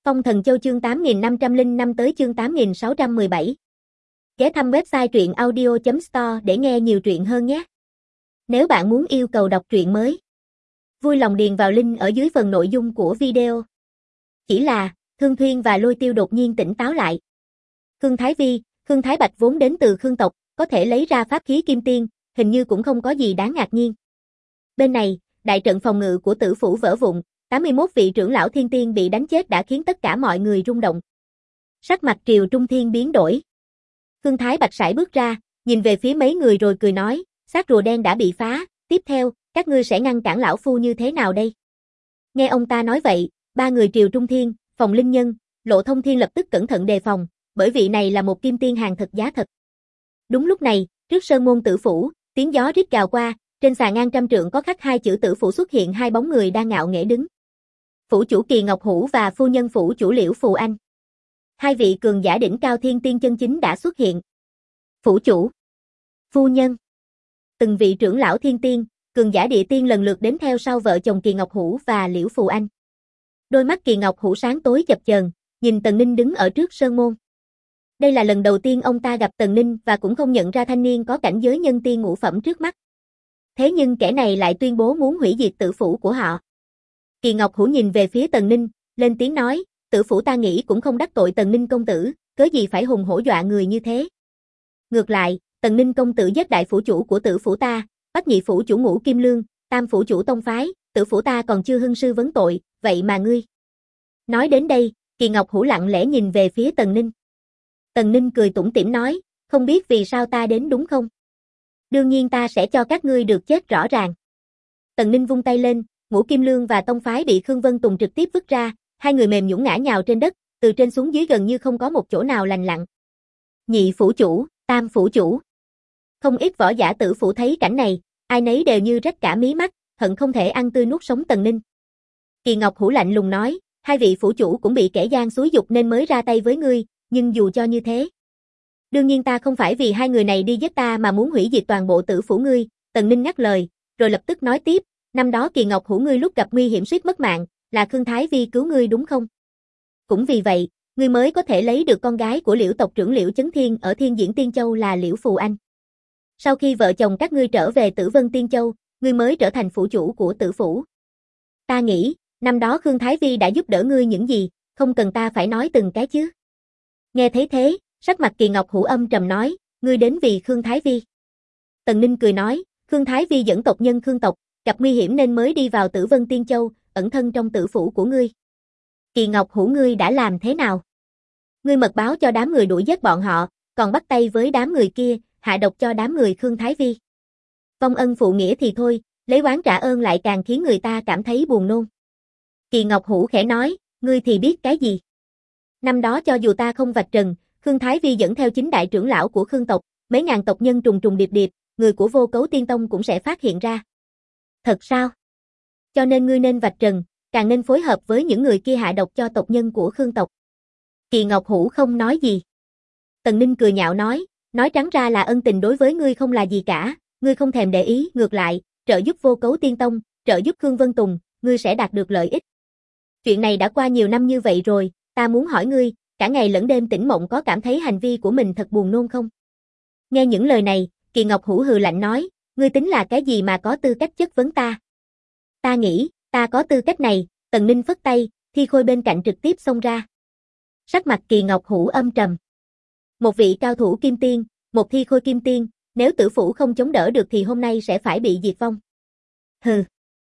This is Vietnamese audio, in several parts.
Phong Thần Châu chương 8505 tới chương 8617. Ghé thăm website truyện audio.store để nghe nhiều truyện hơn nhé. Nếu bạn muốn yêu cầu đọc truyện mới, vui lòng điền vào link ở dưới phần nội dung của video. Chỉ là, Khương Thuyên và Lôi Tiêu đột nhiên tỉnh táo lại. Khương Thái Vi, Khương Thái Bạch vốn đến từ Khương tộc, có thể lấy ra pháp khí kim tiên, hình như cũng không có gì đáng ngạc nhiên. Bên này, đại trận phòng ngự của Tử Phủ vỡ vụn, 81 vị trưởng lão thiên tiên bị đánh chết đã khiến tất cả mọi người rung động. Sắc mặt Triều Trung Thiên biến đổi. Khương Thái Bạch sải bước ra, nhìn về phía mấy người rồi cười nói, xác rùa đen đã bị phá, tiếp theo, các ngươi sẽ ngăn cản lão phu như thế nào đây? Nghe ông ta nói vậy, ba người Triều Trung Thiên, Phòng Linh Nhân, Lộ Thông Thiên lập tức cẩn thận đề phòng, bởi vị này là một kim tiên hàng thật giá thật. Đúng lúc này, trước sơn môn Tử Phủ, tiếng gió rít gào qua, trên xà ngang trăm trượng có khắc hai chữ Tử Phủ xuất hiện hai bóng người đang ngạo nghễ đứng. Phủ chủ Kỳ Ngọc Hữu và phu nhân phủ chủ Liễu Phù Anh. Hai vị cường giả đỉnh cao thiên tiên chân chính đã xuất hiện. Phủ chủ, phu nhân, từng vị trưởng lão thiên tiên, cường giả địa tiên lần lượt đến theo sau vợ chồng Kỳ Ngọc Hữu và Liễu Phù Anh. Đôi mắt Kỳ Ngọc Hữu sáng tối chập chờn, nhìn Tần Ninh đứng ở trước sơn môn. Đây là lần đầu tiên ông ta gặp Tần Ninh và cũng không nhận ra thanh niên có cảnh giới nhân tiên ngũ phẩm trước mắt. Thế nhưng kẻ này lại tuyên bố muốn hủy diệt Tử Phủ của họ. Kỳ Ngọc Hữu nhìn về phía Tần Ninh, lên tiếng nói, Tử Phủ ta nghĩ cũng không đắc tội Tần Ninh công tử, cớ gì phải hùng hổ dọa người như thế. Ngược lại, Tần Ninh công tử giết đại phủ chủ của Tử Phủ ta, bắt nhị phủ chủ Ngũ Kim Lương, tam phủ chủ tông phái, Tử Phủ ta còn chưa hưng sư vấn tội, vậy mà ngươi. Nói đến đây, Kỳ Ngọc Hữu lặng lẽ nhìn về phía Tần Ninh. Tần Ninh cười tủm tỉm nói, không biết vì sao ta đến đúng không? Đương nhiên ta sẽ cho các ngươi được chết rõ ràng. Tần Ninh vung tay lên, Ngũ Kim Lương và tông phái bị Khương Vân Tùng trực tiếp vứt ra, hai người mềm nhũn ngã nhào trên đất, từ trên xuống dưới gần như không có một chỗ nào lành lặn. Nhị phủ chủ, tam phủ chủ. Không ít võ giả Tử Phủ thấy cảnh này, ai nấy đều như rách cả mí mắt, hận không thể ăn tươi nuốt sống Tần Ninh. Kỳ Ngọc Hữu lạnh lùng nói, hai vị phủ chủ cũng bị kẻ gian xúi dục nên mới ra tay với ngươi, nhưng dù cho như thế. Đương nhiên ta không phải vì hai người này đi giết ta mà muốn hủy diệt toàn bộ Tử Phủ ngươi, Tần Ninh ngắt lời, rồi lập tức nói tiếp, năm đó Kỳ Ngọc Hữu ngươi lúc gặp nguy hiểm suýt mất mạng, là Khương Thái Vi cứu ngươi đúng không? Cũng vì vậy, ngươi mới có thể lấy được con gái của Liễu tộc trưởng Liễu Chấn Thiên ở Thiên Diễn Tiên Châu là Liễu Phù Anh. Sau khi vợ chồng các ngươi trở về Tử Vân Tiên Châu, ngươi mới trở thành phủ chủ của Tử Phủ. Ta nghĩ, năm đó Khương Thái Vi đã giúp đỡ ngươi những gì, không cần ta phải nói từng cái chứ. Nghe thấy thế, sắc mặt Kỳ Ngọc Hữu âm trầm nói, ngươi đến vì Khương Thái Vi. Tần Ninh cười nói, Khương Thái Vi dẫn tộc nhân Khương tộc, gặp nguy hiểm nên mới đi vào Tử Vân Tiên Châu, ẩn thân trong Tử Phủ của ngươi. Kỳ Ngọc Hữu ngươi đã làm thế nào? Ngươi mật báo cho đám người đuổi giết bọn họ, còn bắt tay với đám người kia, hạ độc cho đám người Khương Thái Vi. Vong ân phụ nghĩa thì thôi, lấy oán trả ơn lại càng khiến người ta cảm thấy buồn nôn. Kỳ Ngọc Hữu khẽ nói, ngươi thì biết cái gì? Năm đó cho dù ta không vạch trần, Khương Thái Vi dẫn theo chính đại trưởng lão của Khương tộc, mấy ngàn tộc nhân trùng trùng điệp điệp, người của Vô Cấu Tiên Tông cũng sẽ phát hiện ra. Thật sao? Cho nên ngươi nên vạch trần, càng nên phối hợp với những người kia hạ độc cho tộc nhân của Khương tộc. Kỳ Ngọc Hữu không nói gì. Tần Ninh cười nhạo nói trắng ra là ân tình đối với ngươi không là gì cả, ngươi không thèm để ý, ngược lại, trợ giúp Vô Cấu Tiên Tông, trợ giúp Khương Vân Tùng, ngươi sẽ đạt được lợi ích. Chuyện này đã qua nhiều năm như vậy rồi, ta muốn hỏi ngươi, cả ngày lẫn đêm tỉnh mộng có cảm thấy hành vi của mình thật buồn nôn không? Nghe những lời này, Kỳ Ngọc Hữu hừ lạnh nói, ngươi tính là cái gì mà có tư cách chất vấn ta? Ta nghĩ, ta có tư cách này, Tần Ninh phất tay, thi khôi bên cạnh trực tiếp xông ra. Sắc mặt Kỳ Ngọc Hữu âm trầm. Một vị cao thủ kim tiên, một thi khôi kim tiên, nếu Tử Phủ không chống đỡ được thì hôm nay sẽ phải bị diệt vong. Hừ.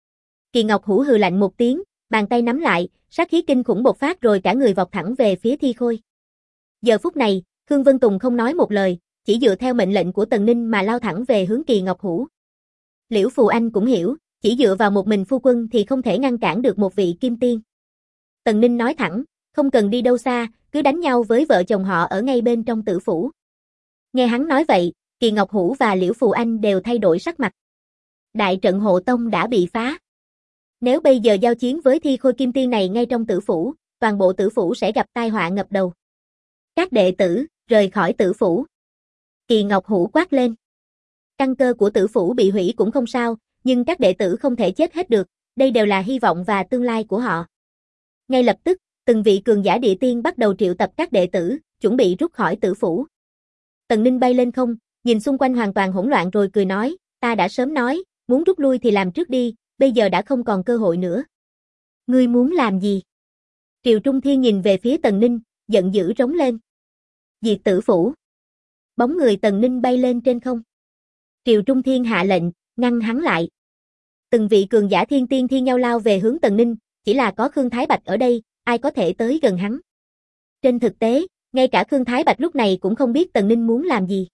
Kỳ Ngọc Hữu hừ lạnh một tiếng, bàn tay nắm lại, sát khí kinh khủng bộc phát rồi cả người vọt thẳng về phía thi khôi. Giờ phút này, Khương Vân Tùng không nói một lời, chỉ dựa theo mệnh lệnh của Tần Ninh mà lao thẳng về hướng Kỳ Ngọc Hữu. Liễu Phù Anh cũng hiểu, chỉ dựa vào một mình phu quân thì không thể ngăn cản được một vị kim tiên. Tần Ninh nói thẳng, không cần đi đâu xa, cứ đánh nhau với vợ chồng họ ở ngay bên trong Tử Phủ. Nghe hắn nói vậy, Kỳ Ngọc Hữu và Liễu Phù Anh đều thay đổi sắc mặt. Đại trận hộ tông đã bị phá. Nếu bây giờ giao chiến với thi khôi kim tiên này ngay trong Tử Phủ, toàn bộ Tử Phủ sẽ gặp tai họa ngập đầu. Các đệ tử, rời khỏi Tử Phủ. Kỳ Ngọc Hữu quát lên. Căn cơ của Tử Phủ bị hủy cũng không sao, nhưng các đệ tử không thể chết hết được, đây đều là hy vọng và tương lai của họ. Ngay lập tức, từng vị cường giả địa tiên bắt đầu triệu tập các đệ tử, chuẩn bị rút khỏi tử phủ. Tần Ninh bay lên không, nhìn xung quanh hoàn toàn hỗn loạn rồi cười nói, ta đã sớm nói, muốn rút lui thì làm trước đi, bây giờ đã không còn cơ hội nữa. Ngươi muốn làm gì? Triệu Trung Thiên nhìn về phía Tần Ninh, giận dữ rống lên. Diệt tử phủ. Bóng người Tần Ninh bay lên trên không. Triệu Trung Thiên hạ lệnh, ngăn hắn lại. Từng vị cường giả thiên tiên thi nhau lao về hướng Tần Ninh, chỉ là có Khương Thái Bạch ở đây, ai có thể tới gần hắn. Trên thực tế, ngay cả Khương Thái Bạch lúc này cũng không biết Tần Ninh muốn làm gì.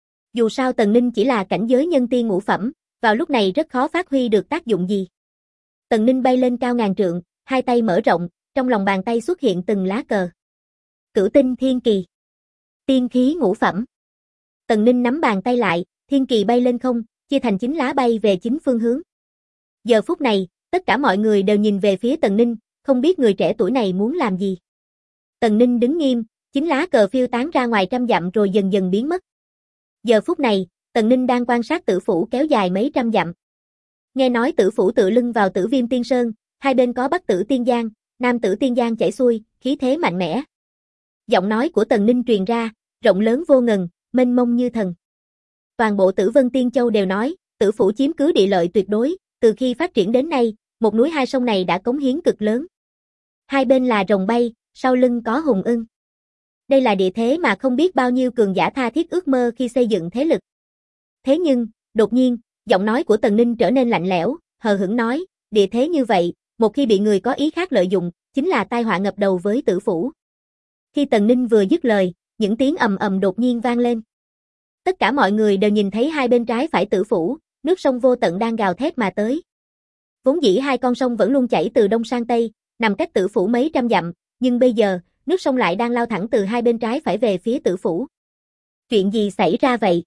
Dù sao Tần Ninh chỉ là cảnh giới nhân tiên ngũ phẩm, vào lúc này rất khó phát huy được tác dụng gì. Tần Ninh bay lên cao ngàn trượng, hai tay mở rộng, trong lòng bàn tay xuất hiện từng lá cờ. Cửu tinh thiên kỳ. Tiên khí ngũ phẩm. Tần Ninh nắm bàn tay lại, thiên kỳ bay lên không, chia thành 9 lá bay về 9 phương hướng. Giờ phút này, tất cả mọi người đều nhìn về phía Tần Ninh, không biết người trẻ tuổi này muốn làm gì. Tần Ninh đứng nghiêm, 9 lá cờ phiêu tán ra ngoài trăm dặm rồi dần dần biến mất. Giờ phút này, Tần Ninh đang quan sát tử phủ kéo dài mấy trăm dặm. Nghe nói tử phủ tựa lưng vào Tử Viêm Tiên Sơn, hai bên có Bắc Tử Tiên Giang, Nam Tử Tiên Giang chảy xuôi, khí thế mạnh mẽ. Giọng nói của Tần Ninh truyền ra, rộng lớn vô ngần, mênh mông như thần. Toàn bộ Tử Vân Tiên Châu đều nói, tử phủ chiếm cứ địa lợi tuyệt đối, từ khi phát triển đến nay, một núi hai sông này đã cống hiến cực lớn. Hai bên là rồng bay, sau lưng có hùng ưng. Đây là địa thế mà không biết bao nhiêu cường giả tha thiết ước mơ khi xây dựng thế lực. Thế nhưng, đột nhiên, giọng nói của Tần Ninh trở nên lạnh lẽo, hờ hững nói, địa thế như vậy, một khi bị người có ý khác lợi dụng, chính là tai họa ngập đầu với tử phủ. Khi Tần Ninh vừa dứt lời, những tiếng ầm ầm đột nhiên vang lên. Tất cả mọi người đều nhìn thấy hai bên trái phải tử phủ, nước sông vô tận đang gào thét mà tới. Vốn dĩ hai con sông vẫn luôn chảy từ đông sang tây, nằm cách tử phủ mấy trăm dặm, nhưng bây giờ, nước sông lại đang lao thẳng từ hai bên trái phải về phía tử phủ. Chuyện gì xảy ra vậy?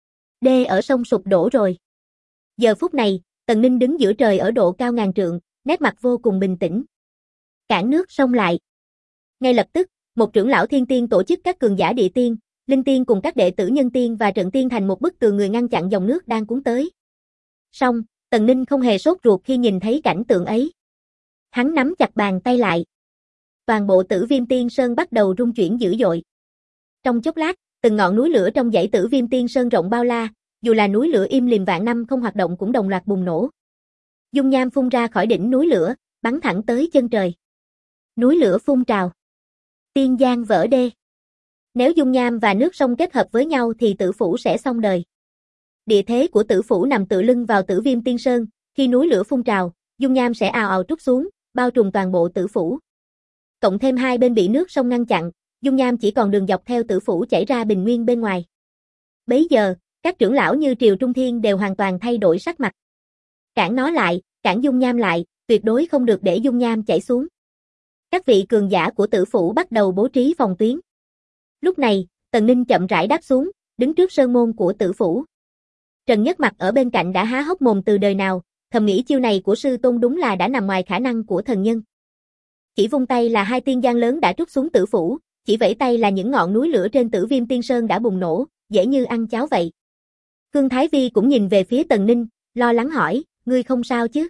Đê ở sông sụp đổ rồi. Giờ phút này, Tần Ninh đứng giữa trời ở độ cao ngàn trượng, nét mặt vô cùng bình tĩnh. Cản nước sông lại. Ngay lập tức, một trưởng lão thiên tiên tổ chức các cường giả địa tiên, linh tiên cùng các đệ tử nhân tiên và trận tiên thành một bức tường người ngăn chặn dòng nước đang cuốn tới. Song, Tần Ninh không hề sốt ruột khi nhìn thấy cảnh tượng ấy. Hắn nắm chặt bàn tay lại. Toàn bộ Tử Viêm Tiên Sơn bắt đầu rung chuyển dữ dội. Trong chốc lát, từng ngọn núi lửa trong dãy Tử Viêm Tiên Sơn rộng bao la, dù là núi lửa im lìm vạn năm không hoạt động cũng đồng loạt bùng nổ. Dung nham phun ra khỏi đỉnh núi lửa, bắn thẳng tới chân trời. Núi lửa phun trào. Tiên giang vỡ đê. Nếu dung nham và nước sông kết hợp với nhau thì tử phủ sẽ xong đời. Địa thế của tử phủ nằm tựa lưng vào Tử Viêm Tiên Sơn, khi núi lửa phun trào, dung nham sẽ ào ào trút xuống, bao trùm toàn bộ tử phủ. Cộng thêm hai bên bị nước sông ngăn chặn, dung nham chỉ còn đường dọc theo tử phủ chảy ra bình nguyên bên ngoài. Bấy giờ, các trưởng lão như Triều Trung Thiên đều hoàn toàn thay đổi sắc mặt. Cản nó lại, cản dung nham lại, tuyệt đối không được để dung nham chảy xuống. Các vị cường giả của tử phủ bắt đầu bố trí phòng tuyến. Lúc này, Tần Ninh chậm rãi đáp xuống, đứng trước sơn môn của tử phủ. Trần Nhất Mặc ở bên cạnh đã há hốc mồm từ đời nào, thầm nghĩ chiêu này của sư tôn đúng là đã nằm ngoài khả năng của thần nhân. Chỉ vung tay là hai tiên giang lớn đã trút xuống tử phủ, chỉ vẫy tay là những ngọn núi lửa trên Tử Viêm Tiên Sơn đã bùng nổ, dễ như ăn cháo vậy. Khương Thái Vi cũng nhìn về phía Tần Ninh, lo lắng hỏi, ngươi không sao chứ?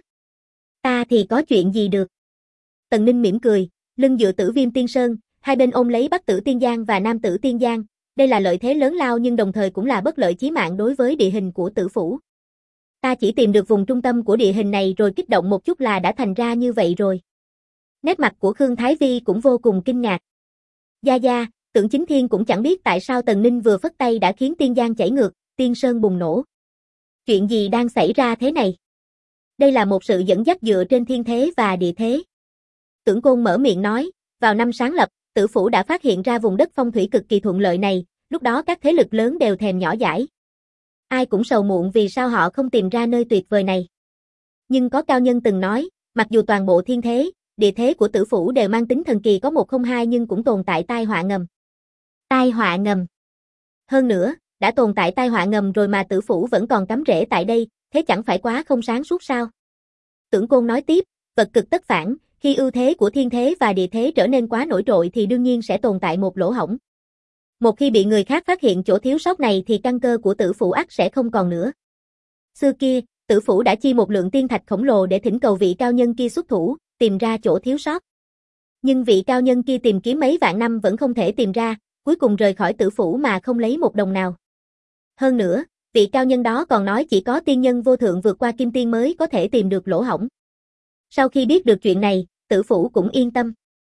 Ta thì có chuyện gì được? Tần Ninh mỉm cười, lưng dựa Tử Viêm Tiên Sơn, hai bên ôm lấy Bắc Tử Tiên Giang và Nam Tử Tiên Giang, đây là lợi thế lớn lao nhưng đồng thời cũng là bất lợi chí mạng đối với địa hình của tử phủ. Ta chỉ tìm được vùng trung tâm của địa hình này rồi kích động một chút là đã thành ra như vậy rồi. Nét mặt của Khương Thái Vi cũng vô cùng kinh ngạc. Gia, Tưởng Chính Thiên cũng chẳng biết tại sao Tần Ninh vừa phất tay đã khiến Tiên Giang chảy ngược, Tiên Sơn bùng nổ. Chuyện gì đang xảy ra thế này? Đây là một sự dẫn dắt dựa trên thiên thế và địa thế. Tưởng Côn mở miệng nói, vào năm sáng lập, tử phủ đã phát hiện ra vùng đất phong thủy cực kỳ thuận lợi này, lúc đó các thế lực lớn đều thèm nhỏ dãi. Ai cũng sầu muộn vì sao họ không tìm ra nơi tuyệt vời này. Nhưng có cao nhân từng nói, mặc dù toàn bộ thiên thế, địa thế của tử phủ đều mang tính thần kỳ có một không hai nhưng cũng tồn tại tai họa ngầm. Tai họa ngầm. Hơn nữa, đã tồn tại tai họa ngầm rồi mà tử phủ vẫn còn cắm rễ tại đây, thế chẳng phải quá không sáng suốt sao? Tưởng Côn nói tiếp, vật cực tất phản, khi ưu thế của thiên thế và địa thế trở nên quá nổi trội thì đương nhiên sẽ tồn tại một lỗ hổng. Một khi bị người khác phát hiện chỗ thiếu sót này thì căn cơ của tử phủ ắt sẽ không còn nữa. Xưa kia, tử phủ đã chi một lượng tiên thạch khổng lồ để thỉnh cầu vị cao nhân kia xuất thủ, tìm ra chỗ thiếu sót. Nhưng vị cao nhân kia tìm kiếm mấy vạn năm vẫn không thể tìm ra, cuối cùng rời khỏi tử phủ mà không lấy một đồng nào. Hơn nữa, vị cao nhân đó còn nói chỉ có tiên nhân vô thượng vượt qua kim tiên mới có thể tìm được lỗ hổng. Sau khi biết được chuyện này, tử phủ cũng yên tâm.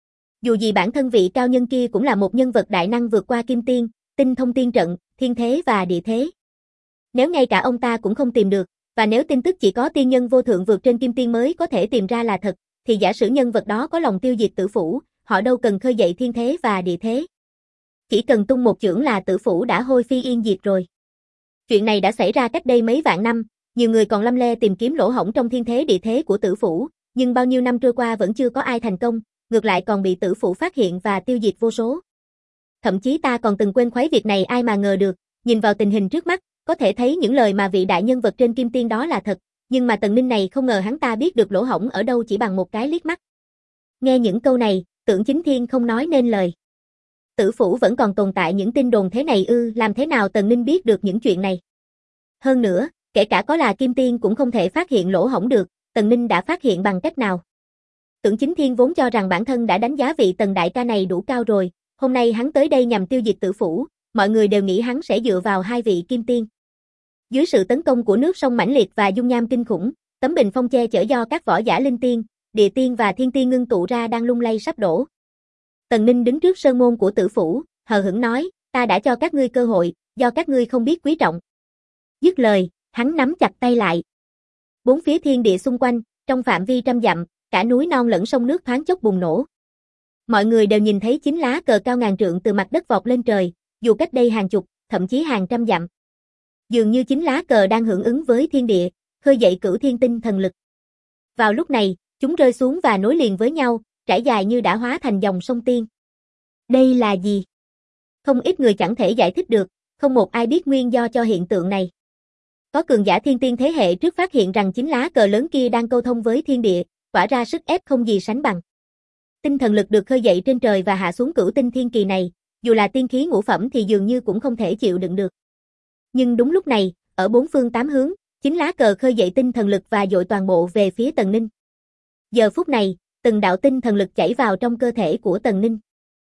Dù gì bản thân vị cao nhân kia cũng là một nhân vật đại năng vượt qua kim tiên, tinh thông tiên trận, thiên thế và địa thế. Nếu ngay cả ông ta cũng không tìm được, và nếu tin tức chỉ có tiên nhân vô thượng vượt trên kim tiên mới có thể tìm ra là thật, thì giả sử nhân vật đó có lòng tiêu diệt tử phủ, họ đâu cần khơi dậy thiên thế và địa thế. Chỉ cần tung một chưởng là tử phủ đã hôi phi yên diệt rồi. Chuyện này đã xảy ra cách đây mấy vạn năm, nhiều người còn lăm le tìm kiếm lỗ hổng trong thiên thế địa thế của tử phủ, nhưng bao nhiêu năm trôi qua vẫn chưa có ai thành công, ngược lại còn bị tử phủ phát hiện và tiêu diệt vô số. Thậm chí ta còn từng quên khuấy việc này, ai mà ngờ được, nhìn vào tình hình trước mắt, có thể thấy những lời mà vị đại nhân vật trên kim tiên đó là thật, nhưng mà Tần Ninh này không ngờ hắn ta biết được lỗ hổng ở đâu chỉ bằng một cái liếc mắt. Nghe những câu này, Tưởng Chính Thiên không nói nên lời. Tử phủ vẫn còn tồn tại những tin đồn thế này ư? Làm thế nào Tần Ninh biết được những chuyện này? Hơn nữa, kể cả có là kim tiên cũng không thể phát hiện lỗ hổng được, Tần Ninh đã phát hiện bằng cách nào? Tưởng Chính Thiên vốn cho rằng bản thân đã đánh giá vị Tần đại ca này đủ cao rồi, hôm nay hắn tới đây nhằm tiêu diệt tử phủ, mọi người đều nghĩ hắn sẽ dựa vào hai vị kim tiên. Dưới sự tấn công của nước sông mãnh liệt và dung nham kinh khủng, tấm bình phong che chở do các võ giả linh tiên, địa tiên và thiên tiên ngưng tụ ra đang lung lay sắp đổ. Tần Ninh đứng trước sơn môn của tử phủ, hờ hững nói, ta đã cho các ngươi cơ hội, do các ngươi không biết quý trọng. Dứt lời, hắn nắm chặt tay lại. Bốn phía thiên địa xung quanh, trong phạm vi trăm dặm, cả núi non lẫn sông nước thoáng chốc bùng nổ. Mọi người đều nhìn thấy chín lá cờ cao ngàn trượng từ mặt đất vọt lên trời, dù cách đây hàng chục, thậm chí hàng trăm dặm. Dường như chín lá cờ đang hưởng ứng với thiên địa, khơi dậy cửu thiên tinh thần lực. Vào lúc này, chúng rơi xuống và nối liền với nhau, trải dài như đã hóa thành dòng sông tiên. Đây là gì? Không ít người chẳng thể giải thích được, không một ai biết nguyên do cho hiện tượng này. Có cường giả thiên tiên thế hệ trước phát hiện rằng chín lá cờ lớn kia đang câu thông với thiên địa, tỏa ra sức ép không gì sánh bằng. Tinh thần lực được khơi dậy trên trời và hạ xuống cửu tinh thiên kỳ này, dù là tiên khí ngũ phẩm thì dường như cũng không thể chịu đựng được. Nhưng đúng lúc này, ở bốn phương tám hướng, chín lá cờ khơi dậy tinh thần lực và dội toàn bộ về phía Tần Ninh. Giờ phút này, từng đạo tinh thần lực chảy vào trong cơ thể của Tần Ninh.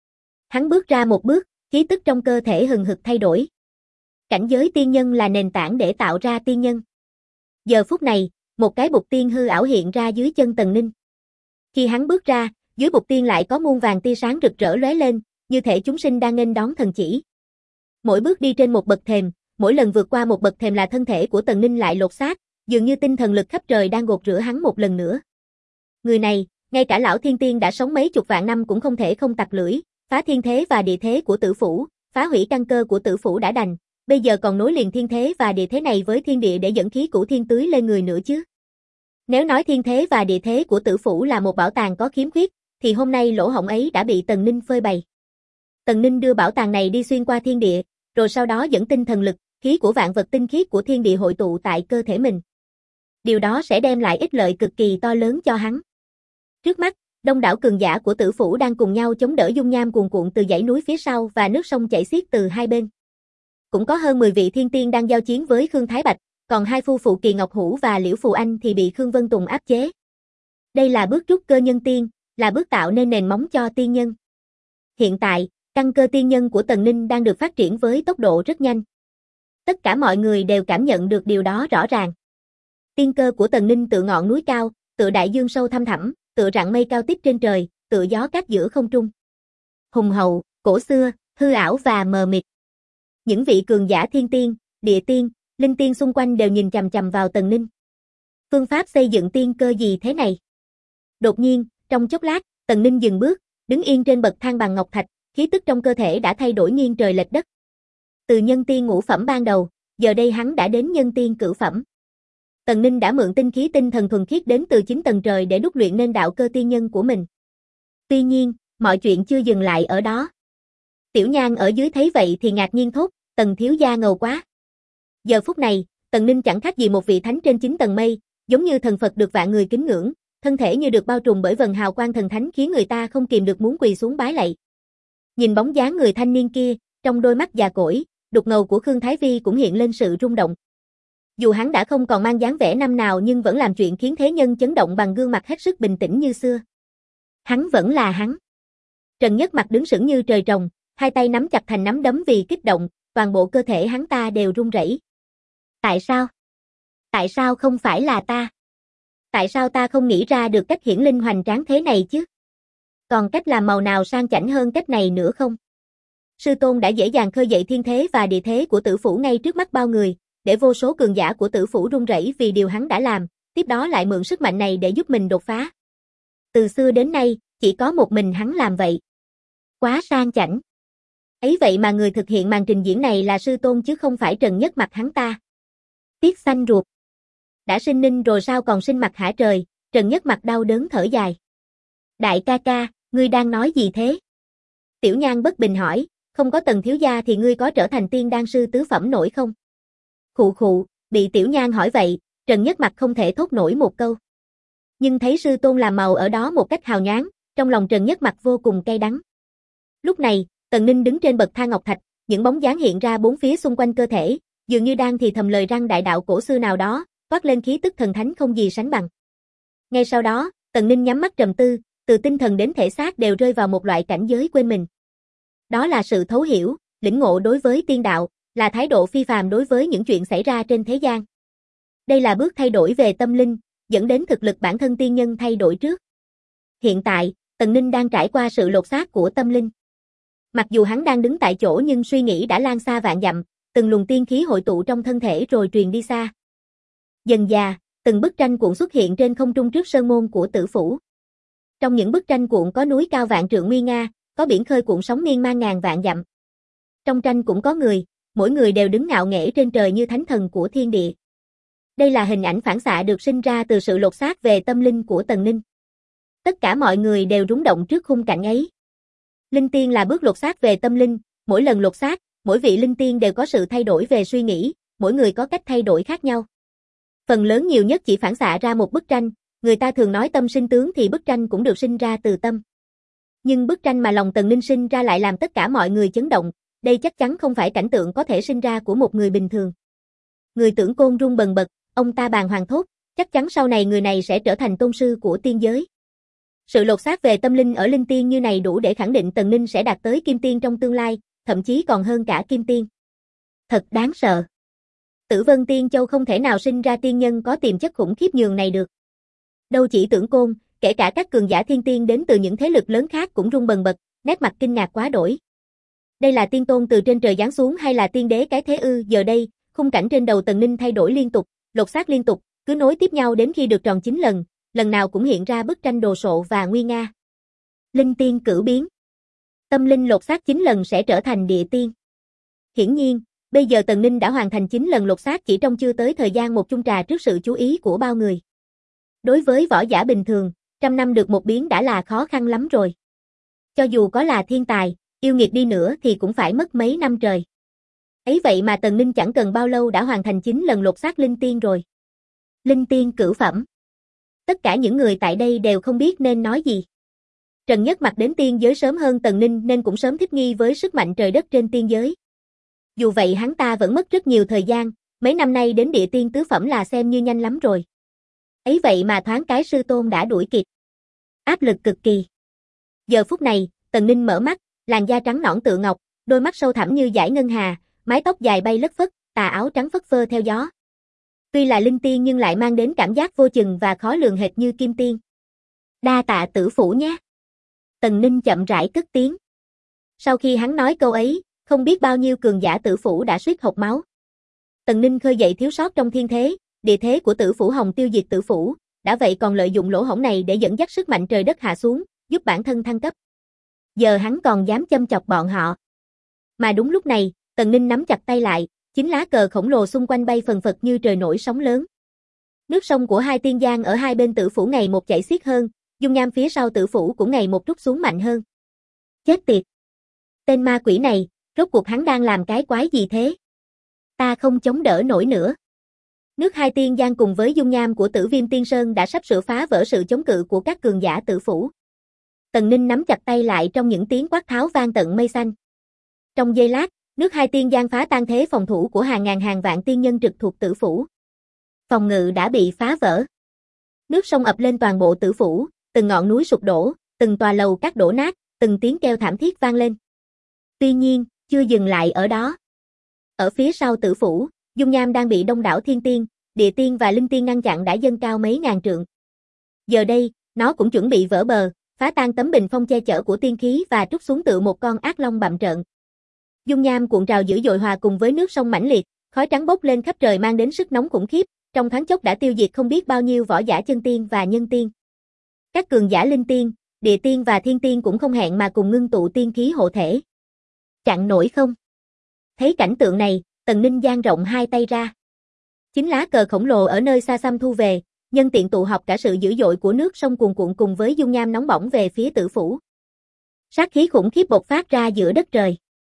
Hắn bước ra một bước, khí tức trong cơ thể hừng hực thay đổi. Cảnh giới tiên nhân là nền tảng để tạo ra tiên nhân. Giờ phút này, một cái bục tiên hư ảo hiện ra dưới chân Tần Ninh. Khi hắn bước ra, dưới bục tiên lại có muôn vàng tia sáng rực rỡ lóe lên, như thể chúng sinh đang nghênh đón thần chỉ. Mỗi bước đi trên một bậc thềm, mỗi lần vượt qua một bậc thềm là thân thể của Tần Ninh lại lột xác, dường như tinh thần lực khắp trời đang gột rửa hắn một lần nữa. Người này, ngay cả lão thiên tiên đã sống mấy chục vạn năm cũng không thể không tặc lưỡi, phá thiên thế và địa thế của tử phủ, phá hủy căn cơ của tử phủ đã đành, bây giờ còn nối liền thiên thế và địa thế này với thiên địa để dẫn khí cửu thiên tưới lên người nữa chứ. Nếu nói thiên thế và địa thế của tử phủ là một bảo tàng có khiếm khuyết, thì hôm nay lỗ hổng ấy đã bị Tần Ninh phơi bày. Tần Ninh đưa bảo tàng này đi xuyên qua thiên địa, rồi sau đó dẫn tinh thần lực, khí của vạn vật tinh khiết của thiên địa hội tụ tại cơ thể mình. Điều đó sẽ đem lại ích lợi cực kỳ to lớn cho hắn. Trước mắt, đông đảo cường giả của tử phủ đang cùng nhau chống đỡ dung nham cuồn cuộn từ dãy núi phía sau và nước sông chảy xiết từ hai bên. Cũng có hơn 10 vị thiên tiên đang giao chiến với Khương Thái Bạch, còn hai phu phụ Kỳ Ngọc Hữu và Liễu Phù Anh thì bị Khương Vân Tùng áp chế. Đây là bước trúc cơ nhân tiên, là bước tạo nên nền móng cho tiên nhân. Hiện tại, căn cơ tiên nhân của Tần Ninh đang được phát triển với tốc độ rất nhanh. Tất cả mọi người đều cảm nhận được điều đó rõ ràng. Tiên cơ của Tần Ninh tựa ngọn núi cao, tựa đại dương sâu thăm thẳm, tựa rặng mây cao tít trên trời, tựa gió cát giữa không trung. Hùng hậu, cổ xưa, hư ảo và mờ mịt. Những vị cường giả thiên tiên, địa tiên, linh tiên xung quanh đều nhìn chằm chằm vào Tần Ninh. Phương pháp xây dựng tiên cơ gì thế này? Đột nhiên, trong chốc lát, Tần Ninh dừng bước, đứng yên trên bậc thang bằng ngọc thạch, khí tức trong cơ thể đã thay đổi nghiêng trời lệch đất. Từ nhân tiên ngũ phẩm ban đầu, giờ đây hắn đã đến nhân tiên cửu phẩm. Tần Ninh đã mượn tinh khí tinh thần thuần khiết đến từ 9 tầng trời để đúc luyện nên đạo cơ tiên nhân của mình. Tuy nhiên, mọi chuyện chưa dừng lại ở đó. Tiểu Nhan ở dưới thấy vậy thì ngạc nhiên thốt, Tần thiếu gia ngầu quá. Giờ phút này, Tần Ninh chẳng khác gì một vị thánh trên 9 tầng mây, giống như thần Phật được vạn người kính ngưỡng, thân thể như được bao trùm bởi vầng hào quang thần thánh khiến người ta không kìm được muốn quỳ xuống bái lạy. Nhìn bóng dáng người thanh niên kia, trong đôi mắt già cỗi, đục ngầu của Khương Thái Vi cũng hiện lên sự rung động. Dù hắn đã không còn mang dáng vẻ năm nào nhưng vẫn làm chuyện khiến thế nhân chấn động bằng gương mặt hết sức bình tĩnh như xưa. Hắn vẫn là hắn. Trần Nhất Mặc đứng sững như trời trồng, hai tay nắm chặt thành nắm đấm vì kích động, toàn bộ cơ thể hắn ta đều run rẩy. Tại sao? Tại sao không phải là ta? Tại sao ta không nghĩ ra được cách hiển linh hoành tráng thế này chứ? Còn cách làm màu nào sang chảnh hơn cách này nữa không? Sư tôn đã dễ dàng khơi dậy thiên thế và địa thế của Tử Phủ ngay trước mắt bao người, để vô số cường giả của Tử Phủ run rẩy vì điều hắn đã làm, tiếp đó lại mượn sức mạnh này để giúp mình đột phá. Từ xưa đến nay, chỉ có một mình hắn làm vậy. Quá sang chảnh. Ấy vậy mà người thực hiện màn trình diễn này là sư tôn chứ không phải Trần Nhất Mặc hắn ta. Tiếc xanh ruột. Đã sinh ninh rồi sao còn sinh mặt hả trời, Trần Nhất Mặc đau đớn thở dài. Đại ca ca, ngươi đang nói gì thế? Tiểu Nhan bất bình hỏi, không có Tần thiếu gia thì ngươi có trở thành tiên đan sư tứ phẩm nổi không? Khụ khụ, bị Tiểu Nhan hỏi vậy, Trần Nhất Mặc không thể thốt nổi một câu. Nhưng thấy sư tôn làm màu ở đó một cách hào nhoáng, trong lòng Trần Nhất Mặc vô cùng cay đắng. Lúc này, Tần Ninh đứng trên bậc thang ngọc thạch, những bóng dáng hiện ra bốn phía xung quanh cơ thể, dường như đang thì thầm lời răng đại đạo cổ xưa nào đó, toát lên khí tức thần thánh không gì sánh bằng. Ngay sau đó, Tần Ninh nhắm mắt trầm tư, từ tinh thần đến thể xác đều rơi vào một loại cảnh giới quên mình. Đó là sự thấu hiểu, lĩnh ngộ đối với tiên đạo, là thái độ phi phàm đối với những chuyện xảy ra trên thế gian. Đây là bước thay đổi về tâm linh, dẫn đến thực lực bản thân tiên nhân thay đổi trước. Hiện tại, Tần Ninh đang trải qua sự lột xác của tâm linh. Mặc dù hắn đang đứng tại chỗ nhưng suy nghĩ đã lan xa vạn dặm, từng luồng tiên khí hội tụ trong thân thể rồi truyền đi xa. Dần dà, từng bức tranh cuộn xuất hiện trên không trung trước sơn môn của Tử Phủ. Trong những bức tranh cuộn có núi cao vạn trượng nguy nga, có biển khơi cuộn sóng miên man ngàn vạn dặm. Trong tranh cũng có người, mỗi người đều đứng ngạo nghễ trên trời như thánh thần của thiên địa. Đây là hình ảnh phản xạ được sinh ra từ sự lột xác về tâm linh của Tần Ninh. Tất cả mọi người đều rúng động trước khung cảnh ấy. Linh tiên là bước lột xác về tâm linh, mỗi lần lột xác, mỗi vị linh tiên đều có sự thay đổi về suy nghĩ, mỗi người có cách thay đổi khác nhau. Phần lớn nhiều nhất chỉ phản xạ ra một bức tranh, người ta thường nói tâm sinh tướng thì bức tranh cũng được sinh ra từ tâm. Nhưng bức tranh mà lòng Tần Ninh sinh ra lại làm tất cả mọi người chấn động, đây chắc chắn không phải cảnh tượng có thể sinh ra của một người bình thường. Người Tưởng Côn run bần bật, ông ta bàng hoàng thốt, chắc chắn sau này người này sẽ trở thành tôn sư của tiên giới. Sự lột xác về tâm linh ở linh tiên như này đủ để khẳng định Tần Ninh sẽ đạt tới kim tiên trong tương lai, thậm chí còn hơn cả kim tiên. Thật đáng sợ. Tử Vân Tiên Châu không thể nào sinh ra tiên nhân có tiềm chất khủng khiếp nhường này được. Đâu chỉ Tưởng Côn, kể cả các cường giả thiên tiên đến từ những thế lực lớn khác cũng run bần bật, nét mặt kinh ngạc quá đổi. Đây là tiên tôn từ trên trời giáng xuống hay là tiên đế cái thế ư? Giờ đây, khung cảnh trên đầu Tần Ninh thay đổi liên tục, lột xác liên tục, cứ nối tiếp nhau đến khi được tròn 9 lần, lần nào cũng hiện ra bức tranh đồ sộ và nguy nga. Linh tiên cửu biến. Tâm linh lột xác 9 lần sẽ trở thành địa tiên. Hiển nhiên, bây giờ Tần Ninh đã hoàn thành 9 lần lột xác chỉ trong chưa tới thời gian một chung trà trước sự chú ý của bao người. Đối với võ giả bình thường, 100 năm được một biến đã là khó khăn lắm rồi. Cho dù có là thiên tài, yêu nghiệt đi nữa thì cũng phải mất mấy năm trời. Ấy vậy mà Tần Ninh chẳng cần bao lâu đã hoàn thành 9 lần lột xác linh tiên rồi. Linh tiên cửu phẩm. Tất cả những người tại đây đều không biết nên nói gì. Trần Nhất Mặc đến tiên giới sớm hơn Tần Ninh nên cũng sớm thích nghi với sức mạnh trời đất trên tiên giới. Dù vậy hắn ta vẫn mất rất nhiều thời gian, mấy năm nay đến địa tiên tứ phẩm là xem như nhanh lắm rồi. Ấy vậy mà thoáng cái sư tôn đã đuổi kịp. Áp lực cực kỳ. Giờ phút này, Tần Ninh mở mắt, làn da trắng nõn tựa ngọc, đôi mắt sâu thẳm như dải ngân hà, mái tóc dài bay lất phất, tà áo trắng phất phơ theo gió. Tuy là linh tiên nhưng lại mang đến cảm giác vô chừng và khó lường hệt như kim tiên. Đa tạ Tử Phủ nhé. Tần Ninh chậm rãi cất tiếng. Sau khi hắn nói câu ấy, không biết bao nhiêu cường giả Tử Phủ đã suýt hộc máu. Tần Ninh khơi dậy thiếu sót trong thiên thế, địa thế của Tử Phủ Hồng tiêu diệt Tử Phủ, đã vậy còn lợi dụng lỗ hổng này để dẫn dắt sức mạnh trời đất hạ xuống, giúp bản thân thăng cấp. Giờ hắn còn dám châm chọc bọn họ. Mà đúng lúc này, Tần Ninh nắm chặt tay lại, 9 lá cờ khổng lồ xung quanh bay phần phật như trời nổi sóng lớn. Nước sông của hai tiên giang ở hai bên Tử Phủ ngày một chảy xiết hơn, dung nham phía sau Tử Phủ cũng ngày một trút xuống mạnh hơn. Chết tiệt! Tên ma quỷ này, rốt cuộc hắn đang làm cái quái gì thế? Ta không chống đỡ nổi nữa. Nước hai tiên giang cùng với dung nham của Tử Viêm Tiên Sơn đã sắp sửa phá vỡ sự chống cự của các cường giả Tử Phủ. Tần Ninh nắm chặt tay lại trong những tiếng quát tháo vang tận mây xanh. Trong giây lát, nước hai tiên giang phá tan thế phòng thủ của hàng ngàn hàng vạn tiên nhân trực thuộc Tử Phủ. Phòng ngự đã bị phá vỡ. Nước sông ập lên toàn bộ Tử Phủ, từng ngọn núi sụp đổ, từng tòa lầu cát đổ nát, từng tiếng kêu thảm thiết vang lên. Tuy nhiên, chưa dừng lại ở đó. Ở phía sau tử phủ, dung nham đang bị đông đảo thiên tiên, địa tiên và linh tiên ngăn chặn đã dâng cao mấy ngàn trượng. Giờ đây, nó cũng chuẩn bị vỡ bờ, phá tan tấm bình phong che chở của tiên khí và trút xuống tựa một con ác long bặm trợn. Dung nham cuộn trào dữ dội hòa cùng với nước sông mãnh liệt, khói trắng bốc lên khắp trời mang đến sức nóng khủng khiếp, trong thoáng chốc đã tiêu diệt không biết bao nhiêu võ giả chân tiên và nhân tiên. Các cường giả linh tiên, địa tiên và thiên tiên cũng không hẹn mà cùng ngưng tụ tiên khí hộ thể. Chặn nổi không? Thấy cảnh tượng này, Tần Ninh dang rộng hai tay ra. Chính lá cờ khổng lồ ở nơi xa xăm thu về, nhân tiện tụ họp cả sự dữ dội của nước sông cuồn cuộn cùng với dung nham nóng bỏng về phía tử phủ. Sát khí khủng khiếp bộc phát ra giữa đất trời.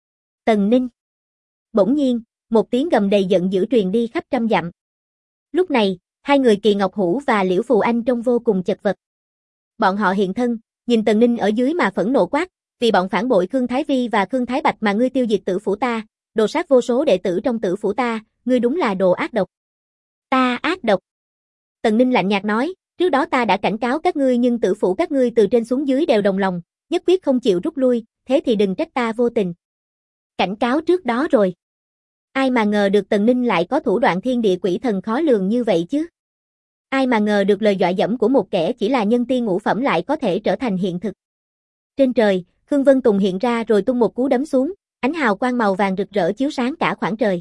Tần Ninh. Bỗng nhiên, một tiếng gầm đầy giận dữ truyền đi khắp trăm dặm. Lúc này, hai người Kỳ Ngọc Hữu và Liễu Phù Anh trông vô cùng chật vật. Bọn họ hiện thân, nhìn Tần Ninh ở dưới mà phẫn nộ quát, vì bọn phản bội Khương Thái Vi và Khương Thái Bạch mà ngươi tiêu diệt tử phủ ta, đồ sát vô số đệ tử trong tử phủ ta, ngươi đúng là đồ ác độc. Ta ác độc. Tần Ninh lạnh nhạt nói, trước đó ta đã cảnh cáo các ngươi nhưng tử phủ các ngươi từ trên xuống dưới đều đồng lòng, nhất quyết không chịu rút lui, thế thì đừng trách ta vô tình. Cảnh cáo trước đó rồi. Ai mà ngờ được Tần Ninh lại có thủ đoạn thiên địa quỷ thần khó lường như vậy chứ? Ai mà ngờ được lời dọa dẫm của một kẻ chỉ là nhân tiên ngũ phẩm lại có thể trở thành hiện thực. Trên trời, Khương Vân Tùng hiện ra rồi tung một cú đấm xuống, ánh hào quang màu vàng rực rỡ chiếu sáng cả khoảng trời.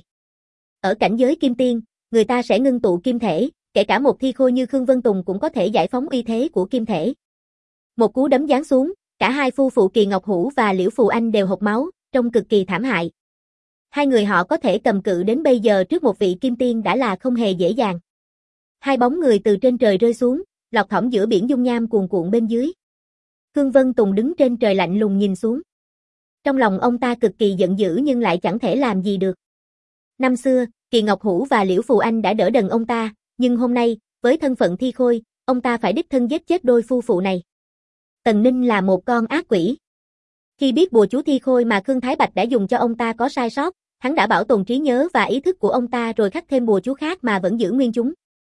Ở cảnh giới kim tiên, người ta sẽ ngưng tụ kim thể, kể cả một thi khôi như Khương Vân Tùng cũng có thể giải phóng uy thế của kim thể. Một cú đấm giáng xuống, cả hai phu phụ Kỳ Ngọc Hữu và Liễu Phù Anh đều hộc máu, trông cực kỳ thảm hại. Hai người họ có thể cầm cự đến bây giờ trước một vị kim tiên đã là không hề dễ dàng. Hai bóng người từ trên trời rơi xuống, lọt thỏm giữa biển dung nham cuồn cuộn bên dưới. Khương Vân Tùng đứng trên trời lạnh lùng nhìn xuống. Trong lòng ông ta cực kỳ giận dữ nhưng lại chẳng thể làm gì được. Năm xưa, Kỳ Ngọc Hữu và Liễu Phù Anh đã đỡ đần ông ta, nhưng hôm nay, với thân phận thi khôi, ông ta phải đích thân giết chết đôi phu phụ này. Tần Ninh là một con ác quỷ. Khi biết bùa chú thi khôi mà Khương Thái Bạch đã dùng cho ông ta có sai sót, hắn đã bảo tồn trí nhớ và ý thức của ông ta rồi khắc thêm bùa chú khác mà vẫn giữ nguyên chúng.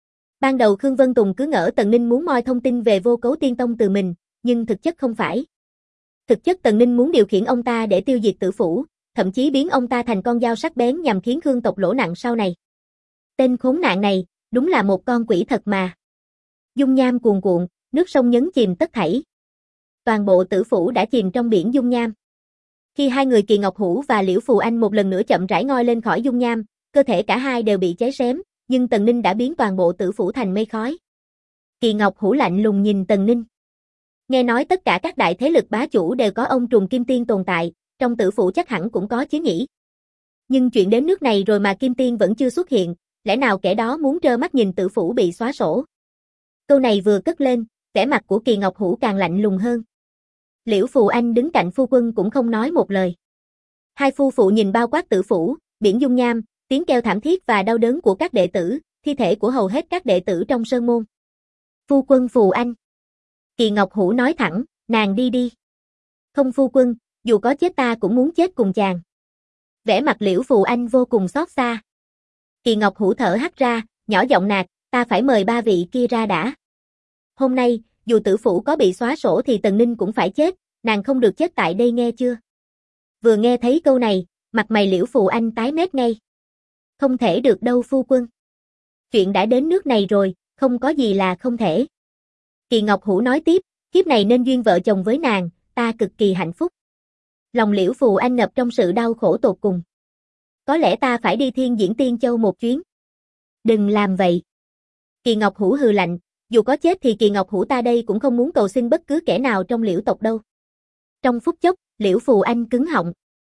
Ban đầu Khương Vân Tùng cứ ngỡ Tần Ninh muốn moi thông tin về Vô Cấu Tiên Tông từ mình, nhưng thực chất không phải. Thực chất Tần Ninh muốn điều khiển ông ta để tiêu diệt tử phủ, thậm chí biến ông ta thành con dao sắc bén nhằm khiến Khương tộc lỗ nặng sau này. Tên khốn nạn này, đúng là một con quỷ thật mà. Dung nham cuồn cuộn, nước sông nhấn chìm tất thảy. Toàn bộ tử phủ đã chìm trong biển dung nham. Khi hai người Kỳ Ngọc Hữu và Liễu Phù Anh một lần nữa chậm rãi ngoi lên khỏi dung nham, cơ thể cả hai đều bị cháy xém, nhưng Tần Ninh đã biến toàn bộ tử phủ thành mây khói. Kỳ Ngọc Hữu lạnh lùng nhìn Tần Ninh. Nghe nói tất cả các đại thế lực bá chủ đều có ông trùng kim tiên tồn tại, trong tử phủ chắc hẳn cũng có chứ nhỉ. Nhưng chuyện đến nước này rồi mà kim tiên vẫn chưa xuất hiện, lẽ nào kẻ đó muốn trơ mắt nhìn tử phủ bị xóa sổ? Câu này vừa cất lên, vẻ mặt của Kỳ Ngọc Hữu càng lạnh lùng hơn. Liễu Phù Anh đứng cạnh phu quân cũng không nói một lời. Hai phu phụ nhìn bao quát tử phủ, biển dung nham, tiếng kêu thảm thiết và đau đớn của các đệ tử, thi thể của hầu hết các đệ tử trong sơn môn. Phu quân Phù Anh. Kỳ Ngọc Hữu nói thẳng, nàng đi đi. Không phu quân, dù có chết ta cũng muốn chết cùng chàng. Vẻ mặt Liễu Phù Anh vô cùng xót xa. Kỳ Ngọc Hữu thở hắt ra, nhỏ giọng nạt, ta phải mời ba vị kia ra đã. Hôm nay, dù tử phủ có bị xóa sổ thì Tần Ninh cũng phải chết, nàng không được chết tại đây nghe chưa? Vừa nghe thấy câu này, mặt mày Liễu Phù Anh tái mét ngay. Không thể được đâu phu quân. Chuyện đã đến nước này rồi, không có gì là không thể. Kỳ Ngọc Hữu nói tiếp, kiếp này nên duyên vợ chồng với nàng, ta cực kỳ hạnh phúc. Lòng Liễu Phù Anh ngập trong sự đau khổ tột cùng. Có lẽ ta phải đi Thiên Diễn Tiên Châu một chuyến. Đừng làm vậy. Kỳ Ngọc Hữu hừ lạnh, dù có chết thì Kỳ Ngọc Hữu ta đây cũng không muốn cầu xin bất cứ kẻ nào trong Liễu tộc đâu. Trong phút chốc, Liễu Phù Anh cứng họng.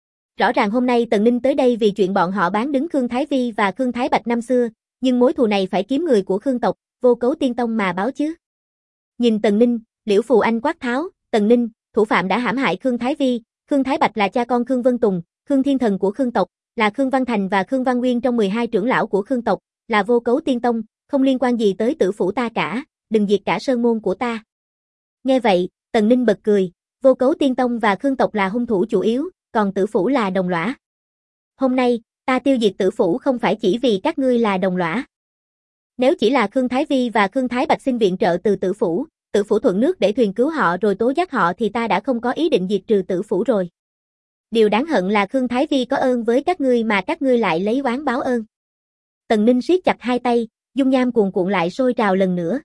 Rõ ràng hôm nay Tần Ninh tới đây vì chuyện bọn họ bán đứng Khương Thái Vi và Khương Thái Bạch năm xưa, nhưng mối thù này phải kiếm người của Khương tộc, Vô Cấu Tiên Tông mà báo chứ. Nhìn Tần Ninh, Liễu Phù Anh quát tháo, Tần Ninh, thủ phạm đã hãm hại Khương Thái Vi, Khương Thái Bạch là cha con Khương Vân Tùng, Khương Thiên Thần của Khương tộc, là Khương Văn Thành và Khương Văn Nguyên trong 12 trưởng lão của Khương tộc, là Vô Cấu Tiên Tông, không liên quan gì tới tử phủ ta cả, đừng diệt cả sơn môn của ta. Nghe vậy, Tần Ninh bật cười, Vô Cấu Tiên Tông và Khương tộc là hung thủ chủ yếu, còn tử phủ là đồng lõa. Hôm nay, ta tiêu diệt tử phủ không phải chỉ vì các ngươi là đồng lõa. Nếu chỉ là Khương Thái Vi và Khương Thái Bạch xin viện trợ từ tử phủ, Tử phủ thuận nước để thuyền cứu họ rồi tố giác họ thì ta đã không có ý định diệt trừ tử phủ rồi. Điều đáng hận là Khương Thái Vi có ơn với các ngươi mà các ngươi lại lấy oán báo ơn. Tần Ninh siết chặt hai tay, dung nham cuồn cuộn lại sôi trào lần nữa.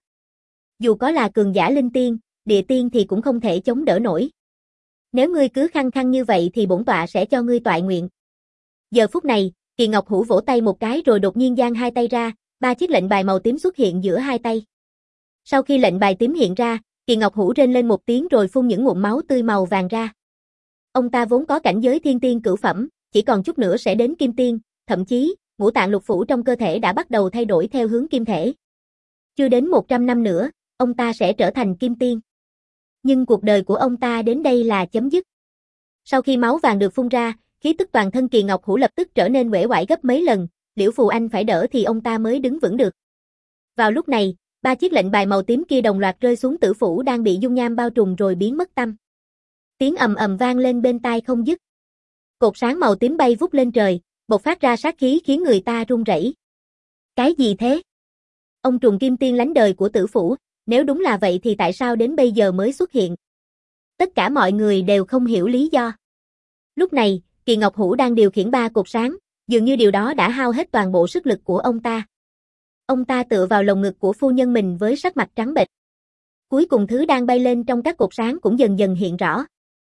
Dù có là cường giả linh tiên, địa tiên thì cũng không thể chống đỡ nổi. Nếu ngươi cứ khăng khăng như vậy thì bổn tọa sẽ cho ngươi toại nguyện. Giờ phút này, Kỳ Ngọc Hữu vỗ tay một cái rồi đột nhiên giang hai tay ra, 3 chiếc lệnh bài màu tím xuất hiện giữa hai tay. Sau khi lệnh bài tím hiện ra, Kỳ Ngọc Hữu rên lên một tiếng rồi phun những ngụm máu tươi màu vàng ra. Ông ta vốn có cảnh giới thiên tiên cửu phẩm, chỉ còn chút nữa sẽ đến kim tiên, thậm chí, ngũ tạng lục phủ trong cơ thể đã bắt đầu thay đổi theo hướng kim thể. Chưa đến 100 năm nữa, ông ta sẽ trở thành kim tiên. Nhưng cuộc đời của ông ta đến đây là chấm dứt. Sau khi máu vàng được phun ra, khí tức toàn thân Kỳ Ngọc Hữu lập tức trở nên uể oải gấp mấy lần, Liễu Phù Anh phải đỡ thì ông ta mới đứng vững được. Vào lúc này, 3 chiếc lệnh bài màu tím kia đồng loạt rơi xuống tử phủ đang bị dung nham bao trùm rồi biến mất tăm. Tiếng ầm ầm vang lên bên tai không dứt. Cột sáng màu tím bay vút lên trời, bộc phát ra sát khí khiến người ta run rẩy. Cái gì thế? Ông trùng kim tiên lánh đời của tử phủ, nếu đúng là vậy thì tại sao đến bây giờ mới xuất hiện? Tất cả mọi người đều không hiểu lý do. Lúc này, Kỳ Ngọc Hữu đang điều khiển 3 cột sáng, dường như điều đó đã hao hết toàn bộ sức lực của ông ta. Ông ta tựa vào lồng ngực của phu nhân mình với sắc mặt trắng bệch. Cuối cùng thứ đang bay lên trong các cột sáng cũng dần dần hiện rõ.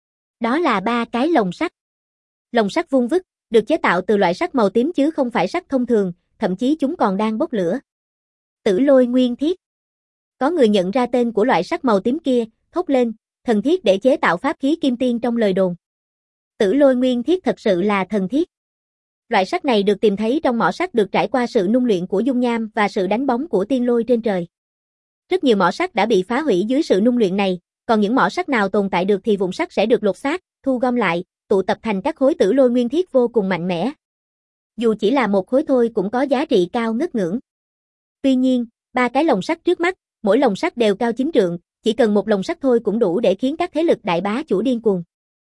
Đó là 3 cái lồng sắt. Lồng sắt vuông vức, được chế tạo từ loại sắt màu tím chứ không phải sắt thông thường, thậm chí chúng còn đang bốc lửa. Tử Lôi Nguyên Thiết. Có người nhận ra tên của loại sắt màu tím kia, thốt lên, thần thiết để chế tạo pháp khí kim tiên trong lời đồn. Tử Lôi Nguyên Thiết thật sự là thần thiết. Loại sắt này được tìm thấy trong mỏ sắt được trải qua sự nung luyện của dung nham và sự đánh bóng của tiên lôi trên trời. Rất nhiều mỏ sắt đã bị phá hủy dưới sự nung luyện này, còn những mỏ sắt nào tồn tại được thì vụn sắt sẽ được lột xác, thu gom lại, tụ tập thành các khối tử lôi nguyên thiết vô cùng mạnh mẽ. Dù chỉ là một khối thôi cũng có giá trị cao ngất ngưỡng. Tuy nhiên, 3 cái lồng sắt trước mắt, mỗi lồng sắt đều cao 9 trượng, chỉ cần một lồng sắt thôi cũng đủ để khiến các thế lực đại bá chủ điên cuồng.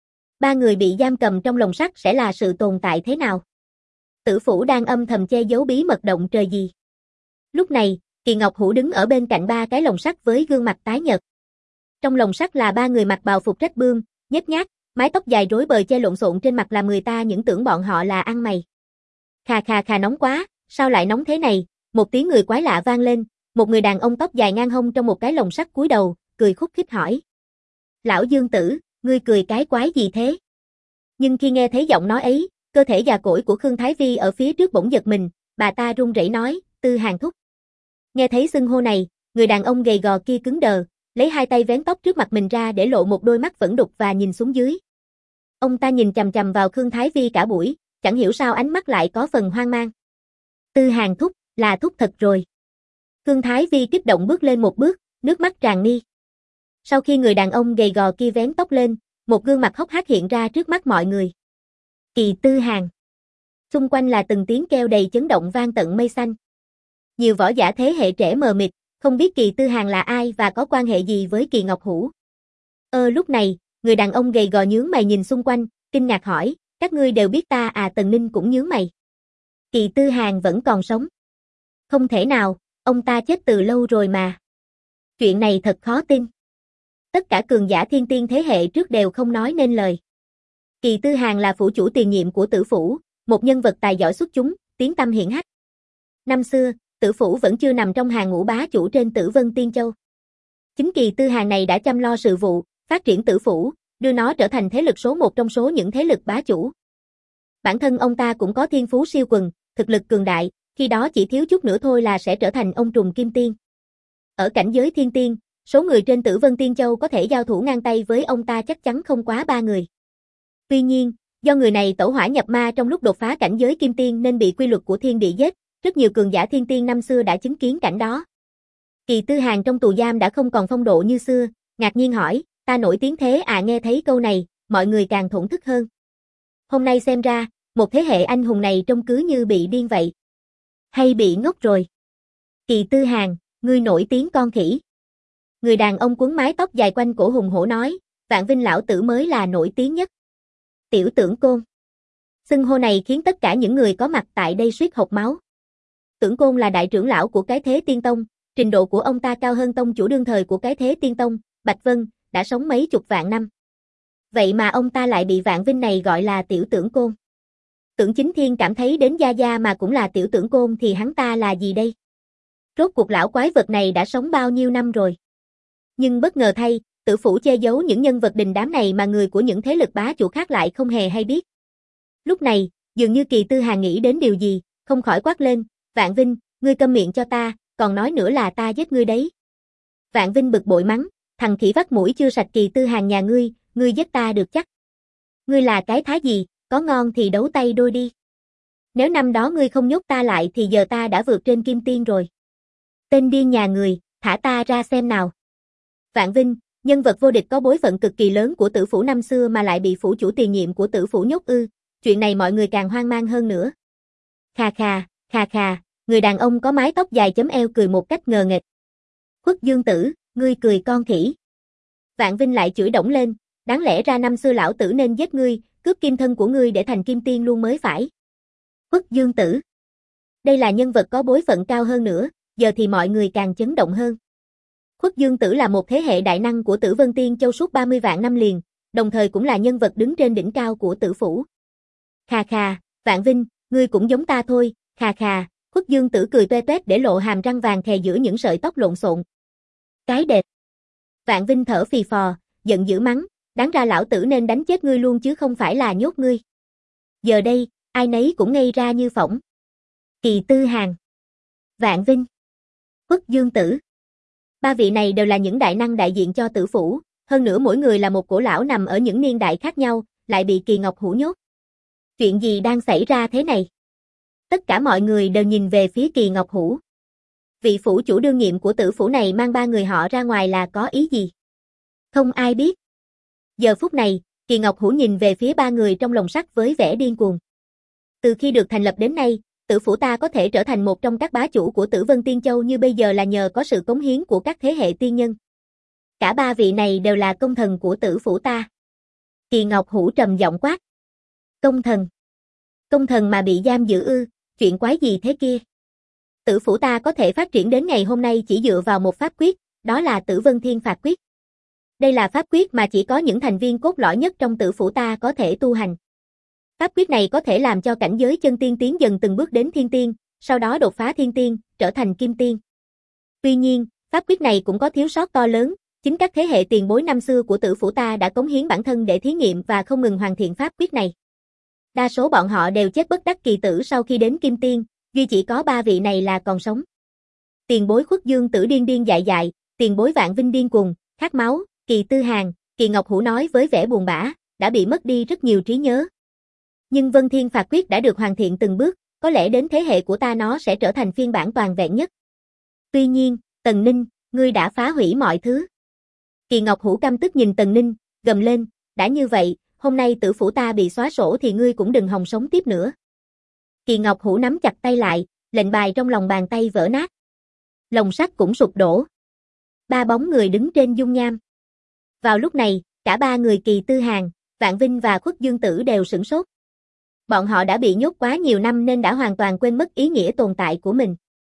3 người bị giam cầm trong lồng sắt sẽ là sự tồn tại thế nào? Tử phủ đang âm thầm che giấu bí mật động trời gì. Lúc này, Kỳ Ngọc Hữu đứng ở bên cạnh 3 cái lồng sắt với gương mặt tái nhợt. Trong lồng sắt là 3 người mặc bào phục rách bươm, nhếch nhác, mái tóc dài rối bời che lộn xộn trên mặt làm người ta những tưởng bọn họ là ăn mày. Khà khà khà, nóng quá, sao lại nóng thế này? Một tiếng người quái lạ vang lên, một người đàn ông tóc dài ngang hông trong một cái lồng sắt cúi đầu, cười khúc khích hỏi. Lão Dương Tử, ngươi cười cái quái gì thế? Nhưng khi nghe thấy giọng nói ấy, cơ thể già cỗi của Khương Thái Vi ở phía trước bỗng giật mình, bà ta run rẩy nói, Tư Hàn thúc. Nghe thấy xưng hô này, người đàn ông gầy gò kia cứng đờ, lấy 2 tay vén tóc trước mặt mình ra để lộ một đôi mắt vẫn đục và nhìn xuống dưới. Ông ta nhìn chằm chằm vào Khương Thái Vi cả buổi, chẳng hiểu sao ánh mắt lại có phần hoang mang. Tư Hàn thúc, là thúc thật rồi. Khương Thái Vi kích động bước lên một bước, nước mắt tràn mi. Sau khi người đàn ông gầy gò kia vén tóc lên, một gương mặt hốc hác hiện ra trước mắt mọi người. Kỳ Tư Hàn. Xung quanh là từng tiếng kêu đầy chấn động vang tận mây xanh. Nhiều võ giả thế hệ trẻ mờ mịt, không biết Kỳ Tư Hàn là ai và có quan hệ gì với Kỳ Ngọc Hữu. Lúc này, người đàn ông gầy gò nhướng mày nhìn xung quanh, kinh ngạc hỏi, các ngươi đều biết ta à? Tần Ninh cũng nhướng mày. Kỳ Tư Hàn vẫn còn sống. Không thể nào, ông ta chết từ lâu rồi mà. Chuyện này thật khó tin. Tất cả cường giả thiên tiên thế hệ trước đều không nói nên lời. Kỳ Tư Hàn là phủ chủ tiền nhiệm của Tử phủ, một nhân vật tài giỏi xuất chúng, tiếng tăm hiển hách. Năm xưa, Tử phủ vẫn chưa nằm trong hàng ngũ bá chủ trên Tử Vân Tiên Châu. Chính Kỳ Tư Hàn này đã chăm lo sự vụ, phát triển Tử phủ, đưa nó trở thành thế lực số 1 trong số những thế lực bá chủ. Bản thân ông ta cũng có thiên phú siêu quần, thực lực cường đại, khi đó chỉ thiếu chút nữa thôi là sẽ trở thành ông trùng kim tiên. Ở cảnh giới thiên tiên, số người trên Tử Vân Tiên Châu có thể giao thủ ngang tay với ông ta chắc chắn không quá 3 người. Tuy nhiên, do người này tẩu hỏa nhập ma trong lúc đột phá cảnh giới kim tiên nên bị quy luật của thiên địa giết, rất nhiều cường giả thiên tiên năm xưa đã chứng kiến cảnh đó. Kỳ Tư Hàn trong tù giam đã không còn phong độ như xưa, ngạc nhiên hỏi, ta nổi tiếng thế à? Nghe thấy câu này, mọi người càng thổn thức hơn. Hôm nay xem ra, một thế hệ anh hùng này trông cứ như bị điên vậy. Hay bị ngốc rồi? Kỳ Tư Hàn, ngươi nổi tiếng con khỉ. Người đàn ông quấn mái tóc dài quanh cổ hùng hổ nói, Vạn Vinh lão tử mới là nổi tiếng nhất. Tiểu Tưởng Côn. Xưng hô này khiến tất cả những người có mặt tại đây suýt hộc máu. Tưởng Côn là đại trưởng lão của cái thế tiên tông, Trình độ của ông ta cao hơn tông chủ đương thời của cái thế tiên tông, Bạch Vân, đã sống mấy chục vạn năm. Vậy mà ông ta lại bị Vạn Vinh này gọi là tiểu tưởng côn. Tưởng Chính Thiên cảm thấy đến Gia Gia mà cũng là tiểu tưởng côn thì hắn ta là gì đây? Rốt cuộc lão quái vật này đã sống bao nhiêu năm rồi? Nhưng bất ngờ thay, Tử phủ che giấu những nhân vật đình đám này mà người của những thế lực bá chủ khác lại không hề hay biết. Lúc này, dường như Kỳ Tư Hàn nghĩ đến điều gì, không khỏi quát lên, Vạn Vinh, ngươi câm miệng cho ta, còn nói nữa là ta giết ngươi đấy. Vạn Vinh bực bội mắng, thằng khỉ vắt mũi chưa sạch Kỳ Tư Hàn nhà ngươi giết ta được chắc. Ngươi là cái thá gì, có ngon thì đấu tay đôi đi. Nếu năm đó ngươi không nhốt ta lại thì giờ ta đã vượt trên kim tiên rồi. Tên điên nhà người, thả ta ra xem nào. Vạn Vinh, nhân vật vô địch có bối phận cực kỳ lớn của Tử phủ năm xưa mà lại bị phủ chủ tiền nhiệm của Tử phủ nhốt ư, chuyện này mọi người càng hoang mang hơn nữa. Khà khà, người đàn ông có mái tóc dài chấm eo cười một cách ngờ nghệch. Khuất Dương Tử, ngươi cười con khỉ. Vạn Vinh lại chửi đổng lên, đáng lẽ ra năm xưa lão tử nên giết ngươi, cướp kim thân của ngươi để thành kim tiên luôn mới phải. Khuất Dương Tử. Đây là nhân vật có bối phận cao hơn nữa, giờ thì mọi người càng chấn động hơn. Khuất Dương Tử là một thế hệ đại năng của Tử Vân Tiên Châu suốt 30 vạn năm liền, đồng thời cũng là nhân vật đứng trên đỉnh cao của Tử phủ. Khà, Vạn Vinh, ngươi cũng giống ta thôi, khà, Khuất Dương Tử cười toe toét để lộ hàm răng vàng thè giữa những sợi tóc lộn xộn. Cái đệt. Vạn Vinh thở phì phò, giận dữ mắng, đáng ra lão tử nên đánh chết ngươi luôn chứ không phải là nhốt ngươi. Giờ đây, ai nấy cũng ngây ra như phỗng. Kỳ Tư Hàn, Vạn Vinh, Khuất Dương Tử. Ba vị này đều là những đại năng đại diện cho Tử phủ, hơn nữa mỗi người là một cổ lão nằm ở những niên đại khác nhau, lại bị Kỳ Ngọc Hủ nhốt. Chuyện gì đang xảy ra thế này? Tất cả mọi người đều nhìn về phía Kỳ Ngọc Hủ. Vị phủ chủ đương nhiệm của Tử phủ này mang ba người họ ra ngoài là có ý gì? Không ai biết. Giờ phút này, Kỳ Ngọc Hủ nhìn về phía ba người trong lồng sắt với vẻ điên cuồng. Từ khi được thành lập đến nay, Tử phủ ta có thể trở thành một trong các bá chủ của Tử Vân Tiên Châu như bây giờ là nhờ có sự cống hiến của các thế hệ tiên nhân. Cả ba vị này đều là công thần của Tử phủ ta. Kỳ Ngọc Hủ trầm giọng quát. Công thần? Công thần mà bị giam giữ ư, chuyện quái gì thế kia? Tử phủ ta có thể phát triển đến ngày hôm nay chỉ dựa vào một pháp quyết, đó là Tử Vân Thiên Phạt Quyết. Đây là pháp quyết mà chỉ có những thành viên cốt lõi nhất trong Tử phủ ta có thể tu hành. Pháp quyết này có thể làm cho cảnh giới chân tiên tiến dần từng bước đến thiên tiên, sau đó đột phá thiên tiên, trở thành kim tiên. Tuy nhiên, pháp quyết này cũng có thiếu sót to lớn, chính các thế hệ tiền bối năm xưa của Tử phủ ta đã cống hiến bản thân để thí nghiệm và không ngừng hoàn thiện pháp quyết này. Đa số bọn họ đều chết bất đắc kỳ tử sau khi đến kim tiên, duy chỉ có ba vị này là còn sống. Tiền bối Khuất Dương Tử điên điên dại, tiền bối Vạn Vinh điên cuồng, khát máu, Kỳ Tư Hàn, Kỳ Ngọc Hủ nói với vẻ buồn bã, đã bị mất đi rất nhiều trí nhớ. Nhưng Vân Thiên Phạt Quyết đã được hoàn thiện từng bước, có lẽ đến thế hệ của ta nó sẽ trở thành phiên bản toàn vẹn nhất. Tuy nhiên, Tần Ninh, ngươi đã phá hủy mọi thứ. Kỳ Ngọc Hủ căm tức nhìn Tần Ninh, gầm lên, đã như vậy, hôm nay Tử phủ ta bị xóa sổ thì ngươi cũng đừng hòng sống tiếp nữa. Kỳ Ngọc Hủ nắm chặt tay lại, lệnh bài trong lòng bàn tay vỡ nát. Lồng sắt cũng sụp đổ. Ba bóng người đứng trên dung nham. Vào lúc này, cả ba người Kỳ Tư Hàn, Vạn Vinh và Khuất Dương Tử đều sửng sốt. Bọn họ đã bị nhốt quá nhiều năm nên đã hoàn toàn quên mất ý nghĩa tồn tại của mình.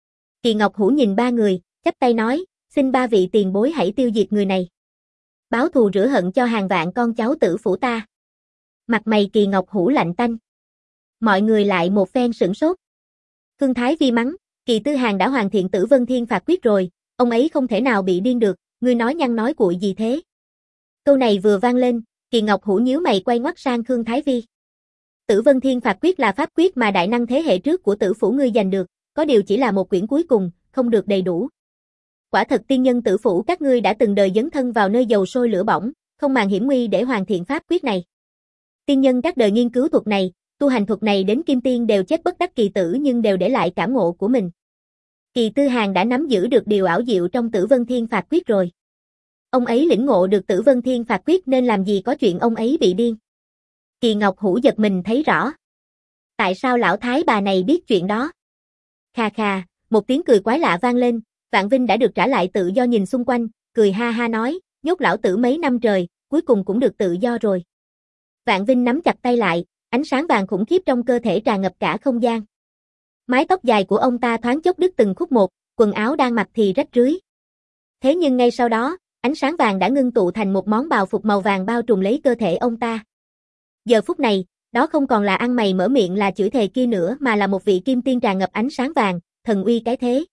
Kỳ Ngọc Hủ nhìn ba người, chắp tay nói, xin ba vị tiền bối hãy tiêu diệt người này. Báo thù rửa hận cho hàng vạn con cháu Tử phủ ta. Mặt mày Kỳ Ngọc Hủ lạnh tanh. Mọi người lại một phen sửng sốt. Khương Thái Vi mắng, Kỳ Tư Hàn đã hoàn thiện Tử Vân Thiên Phạt Quyết rồi, ông ấy không thể nào bị điên được, ngươi nói nhăng nói cuội gì thế? Câu này vừa vang lên, Kỳ Ngọc Hủ nhíu mày quay ngoắt sang Khương Thái Vi. Tử Vân Thiên Phạt Quyết là pháp quyết mà đại năng thế hệ trước của Tử phủ ngươi giành được, có điều chỉ là một quyển cuối cùng, không được đầy đủ. Quả thật tiên nhân Tử phủ các ngươi đã từng đời dấn thân vào nơi dầu sôi lửa bỏng, không màng hiểm nguy để hoàn thiện pháp quyết này. Tiên nhân các đời nghiên cứu thuật này, tu hành thuật này đến kim tiên đều chết bất đắc kỳ tử nhưng đều để lại cảm ngộ của mình. Kỳ Tư Hàn đã nắm giữ được điều ảo diệu trong Tử Vân Thiên Phạt Quyết rồi. Ông ấy lĩnh ngộ được Tử Vân Thiên Phạt Quyết nên làm gì có chuyện ông ấy bị điên. Kỳ Ngọc Hủ giật mình thấy rõ. Tại sao lão thái bà này biết chuyện đó? Khà, một tiếng cười quái lạ vang lên, Vạn Vinh đã được trả lại tự do nhìn xung quanh, cười ha ha nói, nhốt lão tử mấy năm trời, cuối cùng cũng được tự do rồi. Vạn Vinh nắm chặt tay lại, ánh sáng vàng khủng khiếp trong cơ thể tràn ngập cả không gian. Mái tóc dài của ông ta thoáng chốc đứt từng khúc một, quần áo đang mặc thì rách rưới. Thế nhưng ngay sau đó, ánh sáng vàng đã ngưng tụ thành một món bào phục màu vàng bao trùm lấy cơ thể ông ta. Giờ phút này, đó không còn là ăn mày mở miệng là chửi thề kia nữa mà là một vị kim tiên tràn ngập ánh sáng vàng, thần uy cái thế.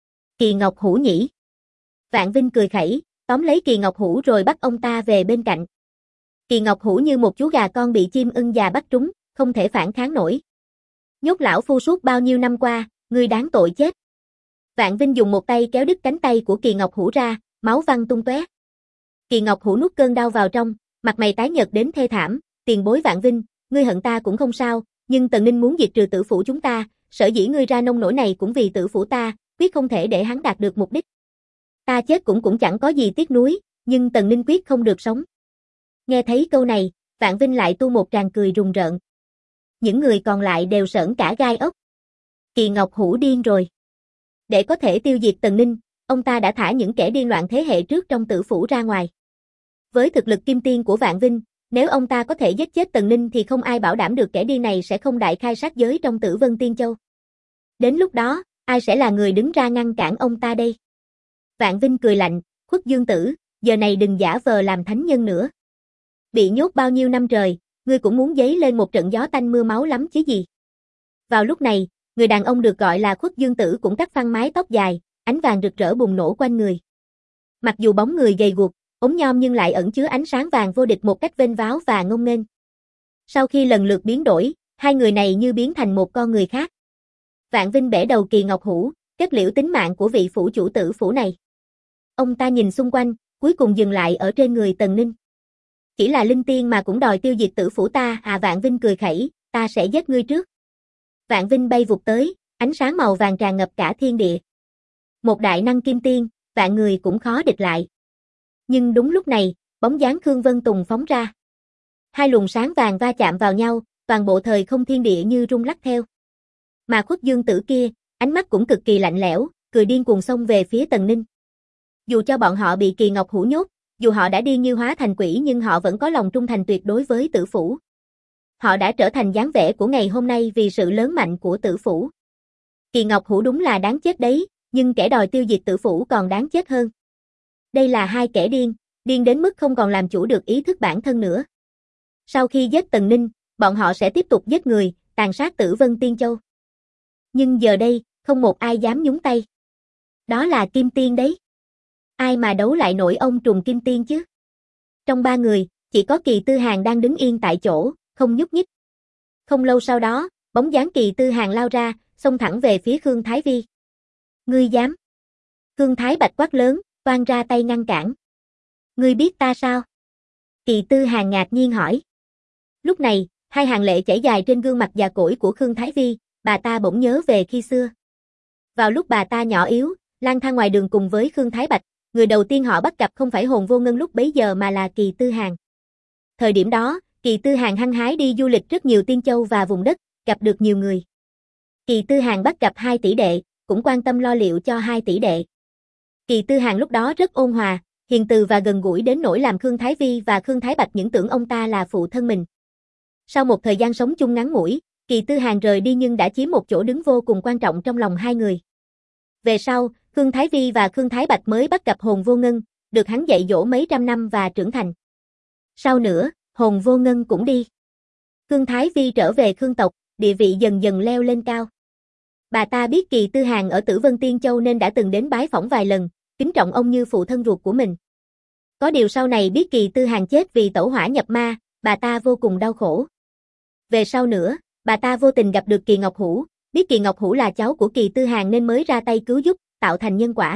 Kỳ Ngọc Hữu nhỉ? Vạn Vinh cười khẩy, tóm lấy Kỳ Ngọc Hữu rồi bắt ông ta về bên cạnh. Kỳ Ngọc Hữu như một chú gà con bị chim ưng già bắt trúng, không thể phản kháng nổi. Nhốt lão phu suốt bao nhiêu năm qua, ngươi đáng tội chết. Vạn Vinh dùng một tay kéo đứt cánh tay của Kỳ Ngọc Hữu ra, máu văng tung tóe. Kỳ Ngọc Hữu nuốt cơn đau vào trong, mặt mày tái nhợt đến thê thảm, tiền bối Vạn Vinh, ngươi hận ta cũng không sao, nhưng Tần Ninh muốn diệt trừ tử phủ chúng ta, sở dĩ ngươi ra nông nổi này cũng vì tử phủ ta, quyết không thể để hắn đạt được mục đích. Ta chết cũng chẳng có gì tiếc nuối, nhưng Tần Ninh quyết không được sống. Nghe thấy câu này, Vạn Vinh lại tu một tràng cười rùng rợn. Những người còn lại đều sởn cả gai ốc. Kỳ Ngọc Hữu điên rồi. Để có thể tiêu diệt Tần Ninh, ông ta đã thả những kẻ điên loạn thế hệ trước trong tử phủ ra ngoài. Với thực lực kim tiên của Vạn Vinh, nếu ông ta có thể giết chết Tần Ninh thì không ai bảo đảm được kẻ điên này sẽ không đại khai sát giới trong Tử Vân Tiên Châu. Đến lúc đó, ai sẽ là người đứng ra ngăn cản ông ta đây? Vạn Vinh cười lạnh, Khuất Dương Tử, giờ này đừng giả vờ làm thánh nhân nữa. Bị nhốt bao nhiêu năm trời, ngươi cũng muốn giấy lên một trận gió tanh mưa máu lắm chứ gì. Vào lúc này, người đàn ông được gọi là Khuất Dương Tử cũng cắt phăng mái tóc dài, ánh vàng rực rỡ bùng nổ quanh người. Mặc dù bóng người gầy guộc, ốm nhom nhưng lại ẩn chứa ánh sáng vàng vô địch một cách vênh váo và ngông nghênh. Sau khi lần lượt biến đổi, hai người này như biến thành một con người khác. Vạn Vinh bẻ đầu Kỳ Ngọc Hữu, kết liễu tính mạng của vị phủ chủ tử phủ này. Ông ta nhìn xung quanh, cuối cùng dừng lại ở trên người Tần Ninh. Chỉ là linh tiên mà cũng đòi tiêu diệt tử phủ ta à? Vạn Vinh cười khẩy, ta sẽ giết ngươi trước. Vạn Vinh bay vụt tới, ánh sáng màu vàng tràn ngập cả thiên địa. Một đại năng kim tiên, vạn người cũng khó địch lại. Nhưng đúng lúc này, bóng dáng Khương Vân Tùng phóng ra. Hai luồng sáng vàng va chạm vào nhau, toàn bộ thời không thiên địa như rung lắc theo. Mà Khuất Dương Tử kia, ánh mắt cũng cực kỳ lạnh lẽo, cười điên cuồng xông về phía Tần Ninh. Dù cho bọn họ bị Kỳ Ngọc Hữu nhốt, dù họ đã điên như hóa thành quỷ nhưng họ vẫn có lòng trung thành tuyệt đối với tử phủ. Họ đã trở thành dáng vẻ của ngày hôm nay vì sự lớn mạnh của tử phủ. Kỳ Ngọc Hữu đúng là đáng chết đấy, nhưng kẻ đòi tiêu diệt tử phủ còn đáng chết hơn. Đây là hai kẻ điên, điên đến mức không còn làm chủ được ý thức bản thân nữa. Sau khi giết Tần Ninh, bọn họ sẽ tiếp tục giết người, tàn sát Tử Vân Tiên Châu. Nhưng giờ đây, không một ai dám nhúng tay. Đó là Kim Tiên đấy. Ai mà đấu lại nổi ông trùng Kim Tiên chứ? Trong ba người, chỉ có Kỳ Tư Hàn đang đứng yên tại chỗ, không nhúc nhích. Không lâu sau đó, bóng dáng Kỳ Tư Hàn lao ra, xông thẳng về phía Khương Thái Vi. Ngươi dám? Khương Thái Bạch quát lớn, toan ra tay ngăn cản. Ngươi biết ta sao? Kỳ Tư Hàn ngạc nhiên hỏi. Lúc này, hai hàng lệ chảy dài trên gương mặt già cỗi của Khương Thái Vi, bà ta bỗng nhớ về khi xưa. Vào lúc bà ta nhỏ yếu, lang thang ngoài đường cùng với Khương Thái Bạch, người đầu tiên họ bắt gặp không phải Hồn Vô Ngân lúc bấy giờ mà là Kỳ Tư Hàn. Thời điểm đó, Kỳ Tư Hàn hăng hái đi du lịch rất nhiều tiên châu và vùng đất, gặp được nhiều người. Kỳ Tư Hàn bắt gặp hai tỷ đệ, cũng quan tâm lo liệu cho hai tỷ đệ. Kỳ Tư Hàn lúc đó rất ôn hòa, hiền từ và gần gũi đến nỗi làm Khương Thái Vi và Khương Thái Bạch những tưởng ông ta là phụ thân mình. Sau một thời gian sống chung ngắn ngủi, Kỳ Tư Hàn rời đi nhưng đã chiếm một chỗ đứng vô cùng quan trọng trong lòng hai người. Về sau, Khương Thái Vi và Khương Thái Bạch mới bắt gặp Hồn Vô Ngân, được hắn dạy dỗ mấy trăm năm và trưởng thành. Sau nữa, Hồn Vô Ngân cũng đi. Khương Thái Vi trở về Khương tộc, địa vị dần dần leo lên cao. Bà ta biết Kỳ Tư Hàn ở Tử Vân Tiên Châu nên đã từng đến bái phỏng vài lần, kính trọng ông như phụ thân ruột của mình. Có điều sau này biết Kỳ Tư Hàn chết vì tẩu hỏa nhập ma, bà ta vô cùng đau khổ. Về sau nữa, bà ta vô tình gặp được Kỳ Ngọc Hữu, biết Kỳ Ngọc Hữu là cháu của Kỳ Tư Hàn nên mới ra tay cứu giúp, tạo thành nhân quả.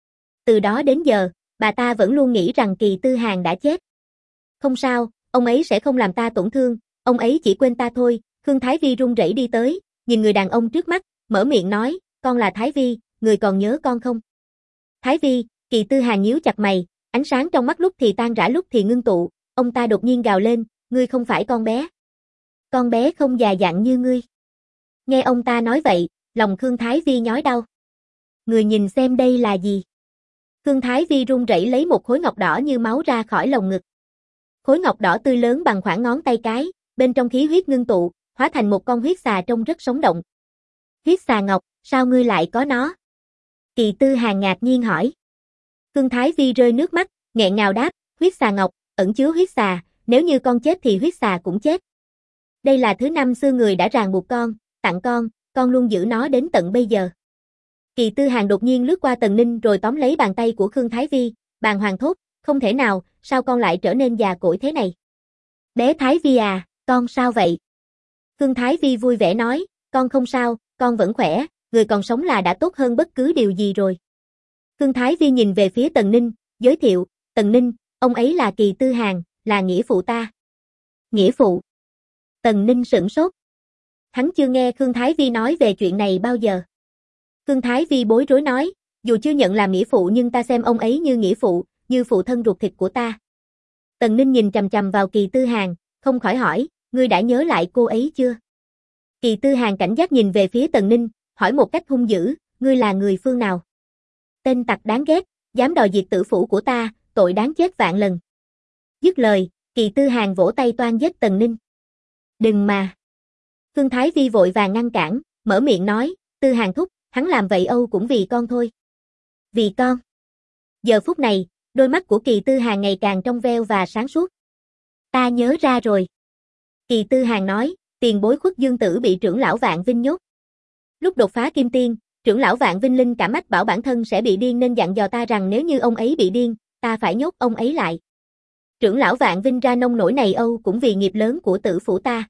Từ đó đến giờ, bà ta vẫn luôn nghĩ rằng Kỳ Tư Hàn đã chết. Không sao, ông ấy sẽ không làm ta tổn thương, ông ấy chỉ quên ta thôi. Khương Thái Vi run rẩy đi tới, nhìn người đàn ông trước mắt, mở miệng nói, con là Thái Vi, người còn nhớ con không? Thái Vi, Kỳ Tư Hàn nhíu chặt mày, ánh sáng trong mắt lúc thì tan rã lúc thì ngưng tụ, ông ta đột nhiên gào lên, ngươi không phải con bé. Con bé không già dặn như ngươi. Nghe ông ta nói vậy, lòng Khương Thái Vi nhói đau. Người nhìn xem đây là gì? Khương Thái Vi run rẩy lấy một khối ngọc đỏ như máu ra khỏi lồng ngực. Khối ngọc đỏ tươi lớn bằng khoảng ngón tay cái, bên trong khí huyết ngưng tụ, hóa thành một con huyết xà trông rất sống động. Huyết xà ngọc, sao ngươi lại có nó? Kỳ Tư Hàn ngạc nhiên hỏi. Khương Thái Vi rơi nước mắt, nghẹn ngào đáp, huyết xà ngọc, ẩn chứa huyết xà, nếu như con chết thì huyết xà cũng chết. Đây là thứ năm xưa người đã ràng buộc con, tặng con luôn giữ nó đến tận bây giờ. Kỳ Tư Hàn đột nhiên lướt qua Tần Ninh rồi tóm lấy bàn tay của Khương Thái Vi, bàng hoàng thốt, không thể nào, sao con lại trở nên già cỗi thế này? Bé Thái Vi à, con sao vậy? Khương Thái Vi vui vẻ nói, con không sao, con vẫn khỏe, người còn sống là đã tốt hơn bất cứ điều gì rồi. Khương Thái Vi nhìn về phía Tần Ninh, giới thiệu, Tần Ninh, ông ấy là Kỳ Tư Hàn, là nghĩa phụ ta. Nghĩa phụ? Tần Ninh sửng sốt. Hắn chưa nghe Khương Thái Vi nói về chuyện này bao giờ. Khương Thái Vi bối rối nói, dù chưa nhận làm nghĩa phụ nhưng ta xem ông ấy như nghĩa phụ, như phụ thân ruột thịt của ta. Tần Ninh nhìn chằm chằm vào Kỳ Tư Hàn, không khỏi hỏi, ngươi đã nhớ lại cô ấy chưa? Kỳ Tư Hàn cảnh giác nhìn về phía Tần Ninh, hỏi một cách hung dữ, ngươi là người phương nào? Tên tặc đáng ghét, dám đòi diệt tử phủ của ta, tội đáng chết vạn lần. Dứt lời, Kỳ Tư Hàn vỗ tay toan giết Tần Ninh. Đừng mà. Khương Thái Vi vội vàng ngăn cản, mở miệng nói, Tư Hàn thúc, hắn làm vậy Âu cũng vì con thôi. Vì con. Giờ phút này, đôi mắt của Kỳ Tư Hàn ngày càng trong veo và sáng suốt. Ta nhớ ra rồi. Kỳ Tư Hàn nói, tiền bối Khuất Dương Tử bị trưởng lão Vạn Vinh nhốt. Lúc đột phá kim tiên, trưởng lão Vạn Vinh linh cảm mách bảo bản thân sẽ bị điên nên dặn dò ta rằng nếu như ông ấy bị điên, ta phải nhốt ông ấy lại. Trưởng lão Vạn Vinh ra nông nổi này Âu cũng vì nghiệp lớn của tử phủ ta.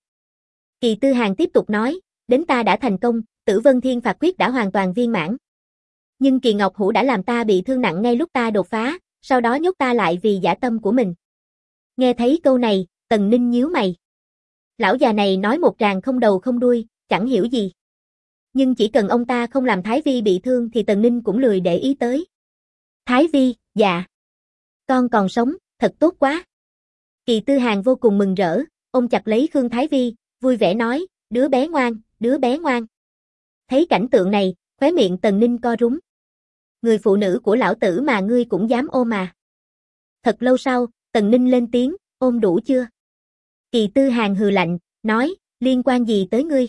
Kỳ Tư Hàn tiếp tục nói, đến ta đã thành công, Tử Vân Thiên Phạt Quyết đã hoàn toàn viên mãn. Nhưng Kỳ Ngọc Hữu đã làm ta bị thương nặng ngay lúc ta đột phá, sau đó nhốt ta lại vì dã tâm của mình. Nghe thấy câu này, Tần Ninh nhíu mày. Lão già này nói một tràng không đầu không đuôi, chẳng hiểu gì. Nhưng chỉ cần ông ta không làm Thái Vi bị thương thì Tần Ninh cũng lười để ý tới. Thái Vi, dạ. Con còn sống, thật tốt quá. Kỳ Tư Hàn vô cùng mừng rỡ, ôm chặt lấy Khương Thái Vi, vui vẻ nói, đứa bé ngoan, đứa bé ngoan. Thấy cảnh tượng này, khóe miệng Tần Ninh co rúm. Người phụ nữ của lão tử mà ngươi cũng dám ôm à. Thật lâu sau, Tần Ninh lên tiếng, ôm đủ chưa? Kỳ Tư Hàn hừ lạnh, nói, liên quan gì tới ngươi?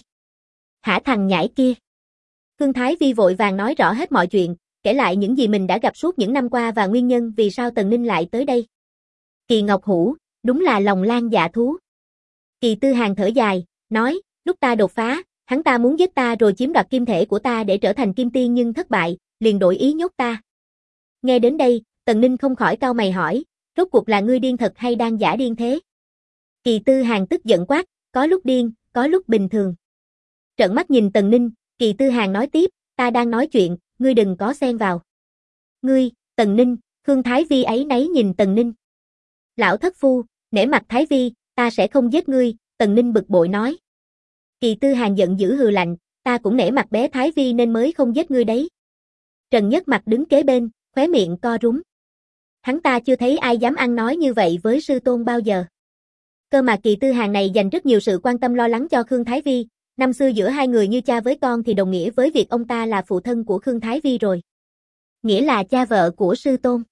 Hả thằng nhãi kia? Khương Thái Vi vội vàng nói rõ hết mọi chuyện, kể lại những gì mình đã gặp suốt những năm qua và nguyên nhân vì sao Tần Ninh lại tới đây. Kỳ Ngọc Hữu, đúng là lòng lang dạ thú. Kỳ Tư Hàn thở dài, nói, lúc ta đột phá, hắn ta muốn giết ta rồi chiếm đoạt kim thể của ta để trở thành kim tiên nhưng thất bại, liền đổi ý nhốt ta. Nghe đến đây, Tần Ninh không khỏi cau mày hỏi, rốt cuộc là ngươi điên thật hay đang giả điên thế? Kỳ Tư Hàn tức giận quát, có lúc điên, có lúc bình thường. Trợn mắt nhìn Tần Ninh, Kỳ Tư Hàn nói tiếp, ta đang nói chuyện, ngươi đừng có xen vào. Ngươi, Tần Ninh, Khương Thái Vi ấy nấy nhìn Tần Ninh. Lão thất phu, nể mặt Thái Vi, ta sẽ không giết ngươi, Tần Ninh bực bội nói. Kỳ Tư Hàn giận dữ hừ lạnh, ta cũng nể mặt bé Thái Vi nên mới không giết ngươi đấy. Trần Nhất Mặt đứng kế bên, khóe miệng co rúm. Hắn ta chưa thấy ai dám ăn nói như vậy với sư tôn bao giờ. Cơ mà Kỳ Tư Hàn này dành rất nhiều sự quan tâm lo lắng cho Khương Thái Vi, năm xưa giữa hai người như cha với con thì đồng nghĩa với việc ông ta là phụ thân của Khương Thái Vi rồi. Nghĩa là cha vợ của sư tôn.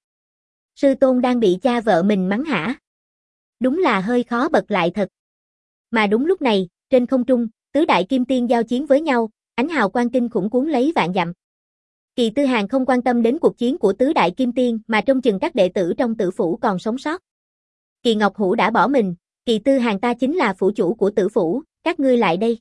Sư tôn đang bị cha vợ mình mắng hả? Đúng là hơi khó bật lại thật. Mà đúng lúc này, trên không trung, tứ đại kim tiên giao chiến với nhau, ánh hào quang kinh khủng cuốn lấy vạn dặm. Kỳ Tư Hàn không quan tâm đến cuộc chiến của tứ đại kim tiên mà trông chừng các đệ tử trong tử phủ còn sống sót. Kỳ Ngọc Hữu đã bỏ mình, Kỳ Tư Hàn ta chính là phủ chủ của tử phủ, các ngươi lại đây.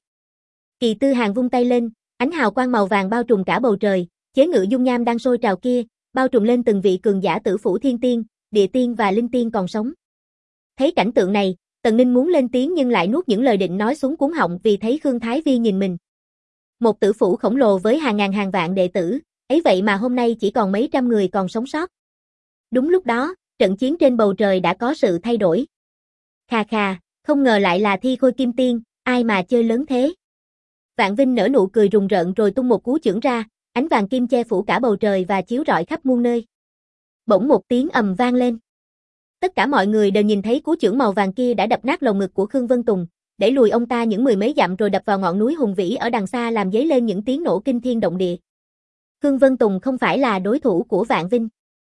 Kỳ Tư Hàn vung tay lên, ánh hào quang màu vàng bao trùm cả bầu trời, chế ngự dung nham đang sôi trào kia, bao trùm lên từng vị cường giả tử phủ thiên tiên, địa tiên và linh tiên còn sống. Thấy cảnh tượng này, Tần Ninh muốn lên tiếng nhưng lại nuốt những lời định nói xuống cuống họng vì thấy Khương Thái Vi nhìn mình. Một tử phủ khổng lồ với hàng ngàn hàng vạn đệ tử, ấy vậy mà hôm nay chỉ còn mấy trăm người còn sống sót. Đúng lúc đó, trận chiến trên bầu trời đã có sự thay đổi. Khà khà, không ngờ lại là Thi Khôi Kim Tiên, ai mà chơi lớn thế. Vạn Vinh nở nụ cười rùng rợn rồi tung một cú chưởng ra, ánh vàng kim che phủ cả bầu trời và chiếu rọi khắp muôn nơi. Bỗng một tiếng ầm vang lên. Tất cả mọi người đều nhìn thấy cú chưởng màu vàng kia đã đập nát lồng ngực của Khương Vân Tùng, đẩy lùi ông ta những mười mấy dặm rồi đập vào ngọn núi hùng vĩ ở đằng xa làm dấy lên những tiếng nổ kinh thiên động địa. Khương Vân Tùng không phải là đối thủ của Vạn Vinh.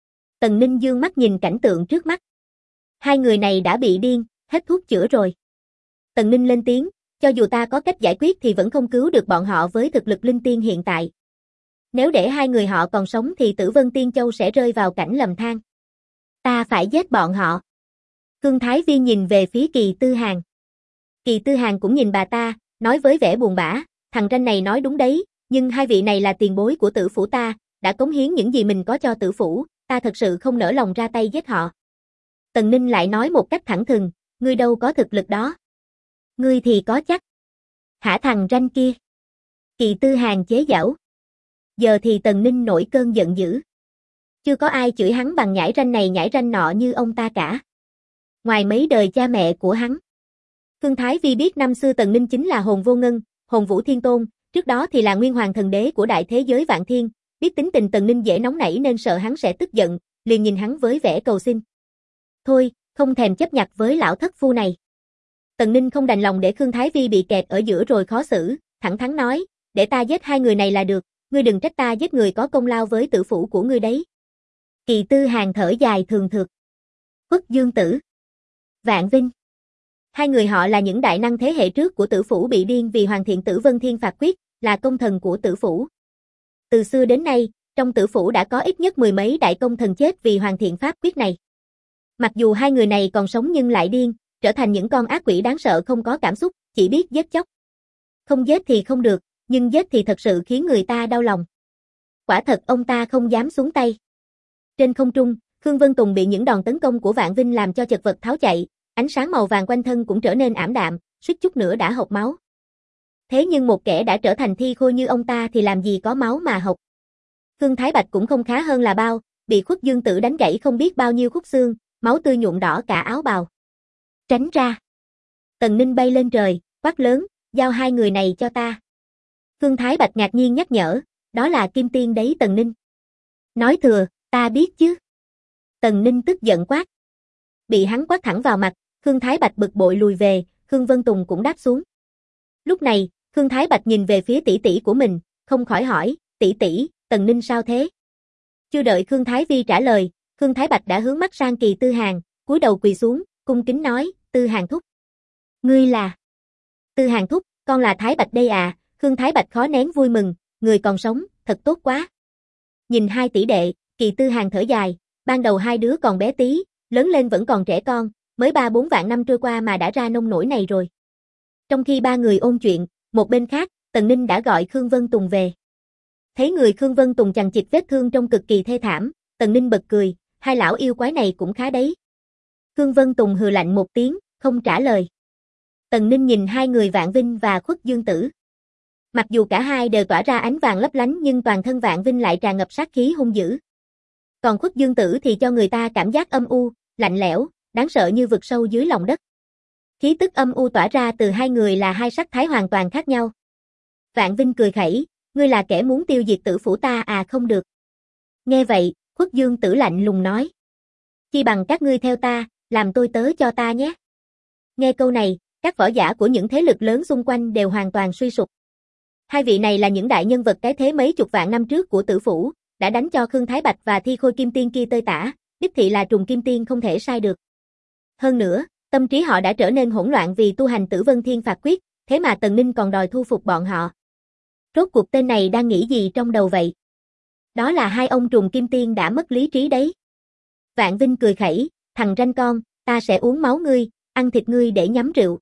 Tần Ninh dương mắt nhìn cảnh tượng trước mắt. Hai người này đã bị điên, hết thuốc chữa rồi. Tần Ninh lên tiếng, cho dù ta có cách giải quyết thì vẫn không cứu được bọn họ với thực lực linh tiên hiện tại. Nếu để hai người họ còn sống thì Tử Vân Tiên Châu sẽ rơi vào cảnh lầm than. Ta phải giết bọn họ. Khương Thái Vi nhìn về phía Kỳ Tư Hàn. Kỳ Tư Hàn cũng nhìn bà ta, nói với vẻ buồn bã, thằng ranh này nói đúng đấy, nhưng hai vị này là tiền bối của Tử phủ ta, đã cống hiến những gì mình có cho Tử phủ, ta thật sự không nỡ lòng ra tay giết họ. Tần Ninh lại nói một cách thẳng thừng, ngươi đâu có thực lực đó. Ngươi thì có chắc. Hả thằng ranh kia. Kỳ Tư Hàn chế giễu. Giờ thì Tần Ninh nổi cơn giận dữ. Chưa có ai chửi hắn bằng nhãi ranh này nhãi ranh nọ như ông ta cả. Ngoài mấy đời cha mẹ của hắn. Khương Thái Vi biết năm xưa Tần Ninh chính là hồn vô ngân, hồn vũ thiên tôn, trước đó thì là nguyên hoàng thần đế của đại thế giới vạn thiên, biết tính tình Tần Ninh dễ nóng nảy nên sợ hắn sẽ tức giận, liền nhìn hắn với vẻ cầu xin. Thôi, không thèm chấp nhặt với lão thất phu này. Tần Ninh không đành lòng để Khương Thái Vi bị kẹt ở giữa rồi khó xử, thẳng thắn nói, để ta giết hai người này là được, ngươi đừng trách ta giết người có công lao với Tử phủ của ngươi đấy. Kỳ Tư Hàn thở dài thường thượt. Khuất Dương Tử, Vạn Vinh. Hai người họ là những đại năng thế hệ trước của Tử phủ bị điên vì hoàn thiện Tử Vân Thiên Phạt Quyết, là công thần của Tử phủ. Từ xưa đến nay, trong Tử phủ đã có ít nhất mười mấy đại công thần chết vì hoàn thiện pháp quyết này. Mặc dù hai người này còn sống nhưng lại điên, trở thành những con ác quỷ đáng sợ không có cảm xúc, chỉ biết giết chóc. Không giết thì không được, nhưng giết thì thật sự khiến người ta đau lòng. Quả thật ông ta không dám xuống tay. Trên không trung, Khương Vân Tùng bị những đòn tấn công của Vạn Vinh làm cho chật vật tháo chạy, ánh sáng màu vàng quanh thân cũng trở nên ảm đạm, suýt chút nữa đã hộc máu. Thế nhưng một kẻ đã trở thành thi khôi như ông ta thì làm gì có máu mà hộc. Khương Thái Bạch cũng không khá hơn là bao, bị Khuất Dương Tử đánh gãy không biết bao nhiêu khúc xương, máu tươi nhuộm đỏ cả áo bào. Tránh ra. Tần Ninh bay lên trời, quát lớn, giao hai người này cho ta. Khương Thái Bạch ngạc nhiên nhắc nhở, đó là Kim Tiên đấy Tần Ninh. Nói thừa, ta biết chứ. Tần Ninh tức giận quát. Bị hắn quát thẳng vào mặt, Khương Thái Bạch bực bội lùi về, Khương Vân Tùng cũng đáp xuống. Lúc này, Khương Thái Bạch nhìn về phía tỷ tỷ của mình, không khỏi hỏi, tỷ tỷ, Tần Ninh sao thế? Chưa đợi Khương Thái Vi trả lời, Khương Thái Bạch đã hướng mắt sang Kỳ Tư Hàn, cúi đầu quỳ xuống, cung kính nói, Tư Hàn thúc. Ngươi là? Tư Hàn thúc, con là Thái Bạch đây à, Khương Thái Bạch khó nén vui mừng, người còn sống, thật tốt quá. Nhìn hai tỷ đệ, Kỳ Tư Hàn thở dài, ban đầu hai đứa còn bé tí, lớn lên vẫn còn trẻ con, mới 3-4 vạn năm trôi qua mà đã ra nông nổi này rồi. Trong khi ba người ôn chuyện, một bên khác, Tần Ninh đã gọi Khương Vân Tùng về. Thấy người Khương Vân Tùng chằng chịt vết thương trông cực kỳ thê thảm, Tần Ninh bật cười, hai lão yêu quái này cũng khá đấy. Khương Vân Tùng hừ lạnh một tiếng, không trả lời. Tần Ninh nhìn hai người Vạn Vinh và Khuất Dương Tử. Mặc dù cả hai đều tỏa ra ánh vàng lấp lánh nhưng toàn thân Vạn Vinh lại tràn ngập sát khí hung dữ. Còn Khuất Dương Tử thì cho người ta cảm giác âm u, lạnh lẽo, đáng sợ như vực sâu dưới lòng đất. Khí tức âm u tỏa ra từ hai người là hai sắc thái hoàn toàn khác nhau. Vạn Vinh cười khẩy, ngươi là kẻ muốn tiêu diệt Tử phủ ta à không được. Nghe vậy, Khuất Dương Tử lạnh lùng nói. Chi bằng các ngươi theo ta, làm tôi tớ cho ta nhé. Nghe câu này, các võ giả của những thế lực lớn xung quanh đều hoàn toàn suy sụp. Hai vị này là những đại nhân vật cái thế mấy chục vạn năm trước của Tử phủ, đã đánh cho Khương Thái Bạch và thi khôi kim tiên kia tơi tả, đích thị là trùng kim tiên không thể sai được. Hơn nữa, tâm trí họ đã trở nên hỗn loạn vì tu hành Tử Vân Thiên Phạt Quyết, thế mà Tần Ninh còn đòi thu phục bọn họ. Rốt cuộc tên này đang nghĩ gì trong đầu vậy? Đó là hai ông trùng kim tiên đã mất lý trí đấy. Vạn Vinh cười khẩy, thằng ranh con, ta sẽ uống máu ngươi, ăn thịt ngươi để nhắm rượu.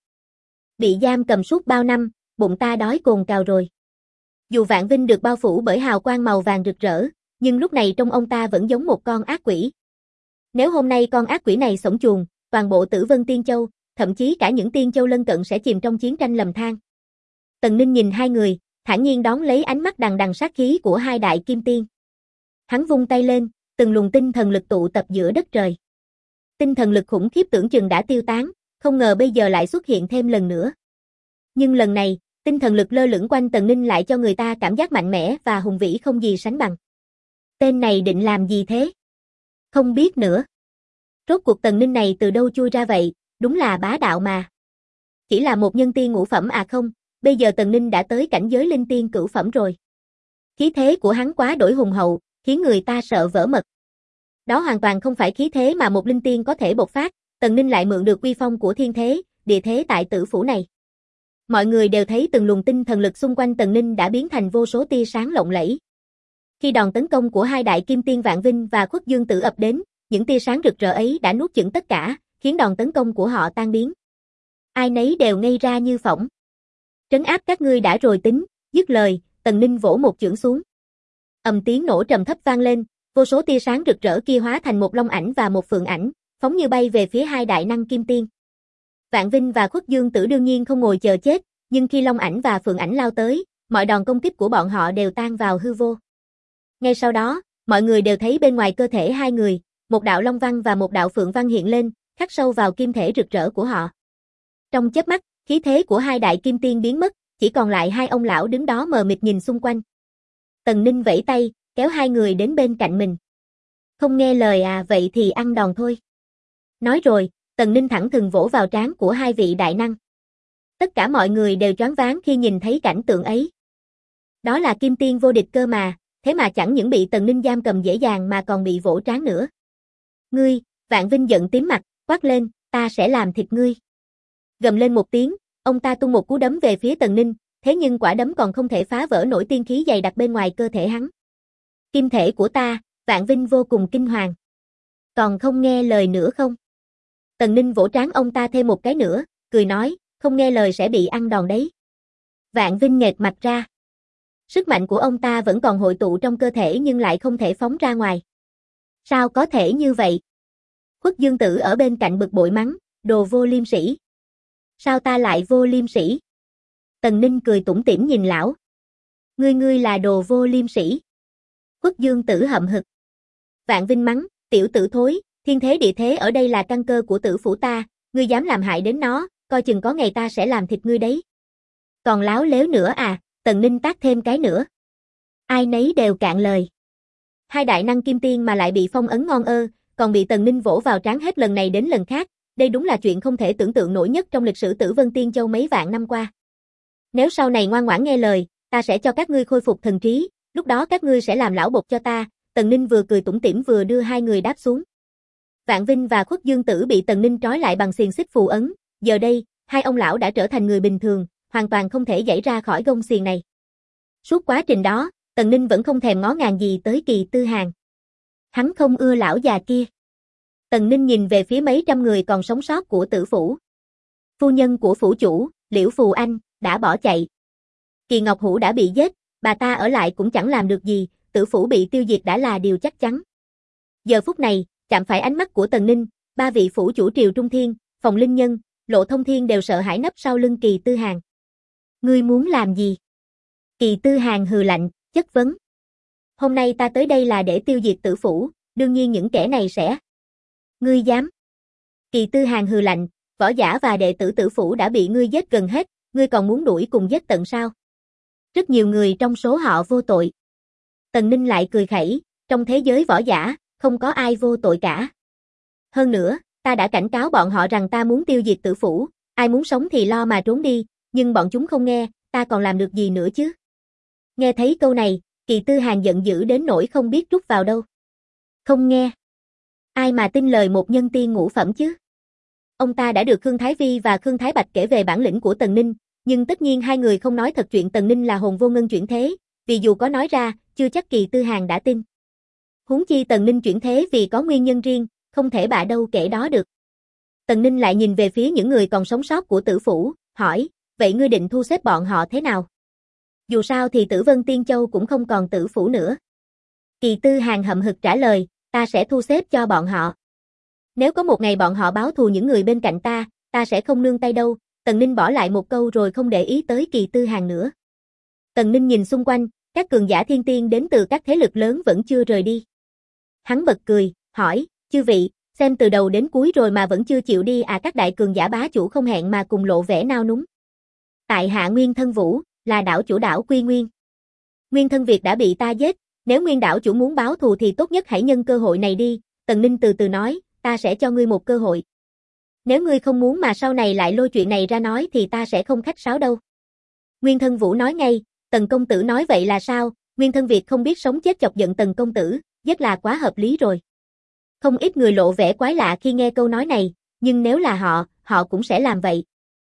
Bị giam cầm suốt bao năm, bụng ta đói cồn cào rồi. Dù Vạn Vinh được bao phủ bởi hào quang màu vàng rực rỡ, nhưng lúc này trong ông ta vẫn giống một con ác quỷ. Nếu hôm nay con ác quỷ này xổng chuồng, toàn bộ Tử Vân Tiên Châu, thậm chí cả những tiên châu lân cận sẽ chìm trong chiến tranh lầm than. Tần Ninh nhìn hai người, thản nhiên đón lấy ánh mắt đằng đằng sát khí của hai đại kim tiên. Hắn vung tay lên, từng luồng tinh thần lực tụ tập giữa đất trời. Tinh thần lực khủng khiếp tưởng chừng đã tiêu tán, không ngờ bây giờ lại xuất hiện thêm lần nữa. Nhưng lần này, tinh thần lực lơ lửng quanh Tần Ninh lại cho người ta cảm giác mạnh mẽ và hùng vĩ không gì sánh bằng. Tên này định làm gì thế? Không biết nữa. Rốt cuộc Tần Ninh này từ đâu chui ra vậy, đúng là bá đạo mà. Chỉ là một nhân tiên ngũ phẩm à không, bây giờ Tần Ninh đã tới cảnh giới linh tiên cửu phẩm rồi. Khí thế của hắn quá đổi hùng hậu, khiến người ta sợ vỡ mật. Đó hoàn toàn không phải khí thế mà một linh tiên có thể bộc phát, Tần Ninh lại mượn được uy phong của thiên thế, địa thế tại Tử phủ này. Mọi người đều thấy từng luồng tinh thần lực xung quanh Tần Ninh đã biến thành vô số tia sáng lộng lẫy. Khi đòn tấn công của hai đại kim tiên Vạn Vinh và Khuất Dương Tử ập đến, những tia sáng rực rỡ ấy đã nuốt chửng tất cả, khiến đòn tấn công của họ tan biến. Ai nấy đều ngây ra như phỗng. Trấn áp các ngươi đã rồi tính, dứt lời, Tần Ninh vỗ một chưởng xuống. Ầm tiếng nổ trầm thấp vang lên, vô số tia sáng rực rỡ kia hóa thành một long ảnh và một phượng ảnh, phóng như bay về phía hai đại năng kim tiên. Vạn Vinh và Khuất Dương Tử đương nhiên không ngồi chờ chết, nhưng khi long ảnh và phượng ảnh lao tới, mọi đòn công kích của bọn họ đều tan vào hư vô. Ngay sau đó, mọi người đều thấy bên ngoài cơ thể hai người, một đạo long văn và một đạo phượng văn hiện lên, khắc sâu vào kim thể rực rỡ của họ. Trong chớp mắt, khí thế của hai đại kim tiên biến mất, chỉ còn lại hai ông lão đứng đó mờ mịt nhìn xung quanh. Tần Ninh vẫy tay, kéo hai người đến bên cạnh mình. Không nghe lời à, vậy thì ăn đòn thôi. Nói rồi, Tần Ninh thẳng thừng vỗ vào trán của hai vị đại năng. Tất cả mọi người đều choáng váng khi nhìn thấy cảnh tượng ấy. Đó là kim tiên vô địch cơ mà, thế mà chẳng những bị Tần Ninh giam cầm dễ dàng mà còn bị vỗ trán nữa. Ngươi, Vạn Vinh giận tím mặt, quát lên, ta sẽ làm thịt ngươi. Gầm lên một tiếng, ông ta tung một cú đấm về phía Tần Ninh, thế nhưng quả đấm còn không thể phá vỡ nổi tiên khí dày đặc bên ngoài cơ thể hắn. Kim thể của ta, Vạn Vinh vô cùng kinh hoàng. Còn không nghe lời nữa không? Tần Ninh vỗ trán ông ta thêm một cái nữa, cười nói, không nghe lời sẽ bị ăn đòn đấy. Vạn Vinh nghệt mặt ra. Sức mạnh của ông ta vẫn còn hội tụ trong cơ thể nhưng lại không thể phóng ra ngoài. Sao có thể như vậy? Khuất Dương Tử ở bên cạnh bực bội mắng, đồ vô liêm sỉ. Sao ta lại vô liêm sỉ? Tần Ninh cười tủm tỉm nhìn lão. Ngươi là đồ vô liêm sỉ. Khuất Dương Tử hậm hực. Vạn Vinh mắng, tiểu tử thối, thiên thế địa thế ở đây là căn cơ của tử phủ ta, ngươi dám làm hại đến nó, coi chừng có ngày ta sẽ làm thịt ngươi đấy. Còn láo lếu nữa à, Tần Ninh tát thêm cái nữa. Ai nấy đều cạn lời. Hai đại năng kim tiên mà lại bị phong ấn ngon ơ, còn bị Tần Ninh vỗ vào trán hết lần này đến lần khác, đây đúng là chuyện không thể tưởng tượng nổi nhất trong lịch sử Tử Vân Tiên Châu mấy vạn năm qua. Nếu sau này ngoan ngoãn nghe lời, ta sẽ cho các ngươi khôi phục thần trí, lúc đó các ngươi sẽ làm lão bột cho ta. Tần Ninh vừa cười tủm tỉm vừa đưa hai người đáp xuống. Vạn Vinh và Khuất Dương Tử bị Tần Ninh trói lại bằng xiềng xích phù ấn, giờ đây, hai ông lão đã trở thành người bình thường, hoàn toàn không thể giãy ra khỏi gông xiềng này. Suốt quá trình đó, Tần Ninh vẫn không thèm ngó ngàng gì tới Kỳ Tư Hàn. Hắn không ưa lão già kia. Tần Ninh nhìn về phía mấy trăm người còn sống sót của tử phủ. Phu nhân của phủ chủ, Liễu Phù Anh, đã bỏ chạy. Kỳ Ngọc Hữu đã bị giết, bà ta ở lại cũng chẳng làm được gì, tử phủ bị tiêu diệt đã là điều chắc chắn. Giờ phút này, chạm phải ánh mắt của Tần Ninh, ba vị phủ chủ Triều Trung Thiên, Phòng Linh Nhân, Lộ Thông Thiên đều sợ hãi nấp sau lưng Kỳ Tư Hàn. Ngươi muốn làm gì? Kỳ Tư Hàn hừ lạnh, chất vấn. Hôm nay ta tới đây là để tiêu diệt tử phủ, đương nhiên những kẻ này sẽ. Ngươi dám? Kỳ Tư Hàn hừ lạnh, võ giả và đệ tử tử phủ đã bị ngươi giết gần hết, ngươi còn muốn đuổi cùng giết tận sao? Rất nhiều người trong số họ vô tội. Tần Ninh lại cười khẩy, trong thế giới võ giả, không có ai vô tội cả. Hơn nữa, ta đã cảnh cáo bọn họ rằng ta muốn tiêu diệt tử phủ, ai muốn sống thì lo mà trốn đi, nhưng bọn chúng không nghe, ta còn làm được gì nữa chứ? Nghe thấy câu này, Kỳ Tư Hàn giận dữ đến nỗi không biết rút vào đâu. Không nghe. Ai mà tin lời một nhân tiên ngũ phẩm chứ? Ông ta đã được Khương Thái Vi và Khương Thái Bạch kể về bản lĩnh của Tần Ninh, nhưng tất nhiên hai người không nói thật chuyện Tần Ninh là hồn vô ngân chuyển thế, vì dù có nói ra, chưa chắc Kỳ Tư Hàn đã tin. Huống chi Tần Ninh chuyển thế vì có nguyên nhân riêng, không thể bạ đâu kể đó được. Tần Ninh lại nhìn về phía những người còn sống sót của tử phủ, hỏi, vậy ngươi định thu xếp bọn họ thế nào? Dù sao thì Tử Vân Tiên Châu cũng không còn tử phủ nữa. Kỳ Tư Hàn hậm hực trả lời, ta sẽ thu xếp cho bọn họ. Nếu có một ngày bọn họ báo thù những người bên cạnh ta sẽ không nương tay đâu. Tần Ninh bỏ lại một câu rồi không để ý tới Kỳ Tư Hàn nữa. Tần Ninh nhìn xung quanh, các cường giả thiên tiên đến từ các thế lực lớn vẫn chưa rời đi. Hắn bật cười, hỏi, chư vị, xem từ đầu đến cuối rồi mà vẫn chưa chịu đi à? Các đại cường giả bá chủ không hẹn mà cùng lộ vẻ nao núng. Tại hạ Nguyên Thân Vũ, là đảo chủ đảo Quy Nguyên. Nguyên Thân Việt đã bị ta giết, nếu Nguyên đảo chủ muốn báo thù thì tốt nhất hãy nhân cơ hội này đi. Tần Ninh từ từ nói, ta sẽ cho ngươi một cơ hội. Nếu ngươi không muốn mà sau này lại lôi chuyện này ra nói thì ta sẽ không khách sáo đâu. Nguyên Thân Vũ nói ngay, Tần công tử nói vậy là sao? Nguyên Thân Việt không biết sống chết chọc giận Tần công tử, rất là quá hợp lý rồi. Không ít người lộ vẻ quái lạ khi nghe câu nói này, nhưng nếu là họ cũng sẽ làm vậy.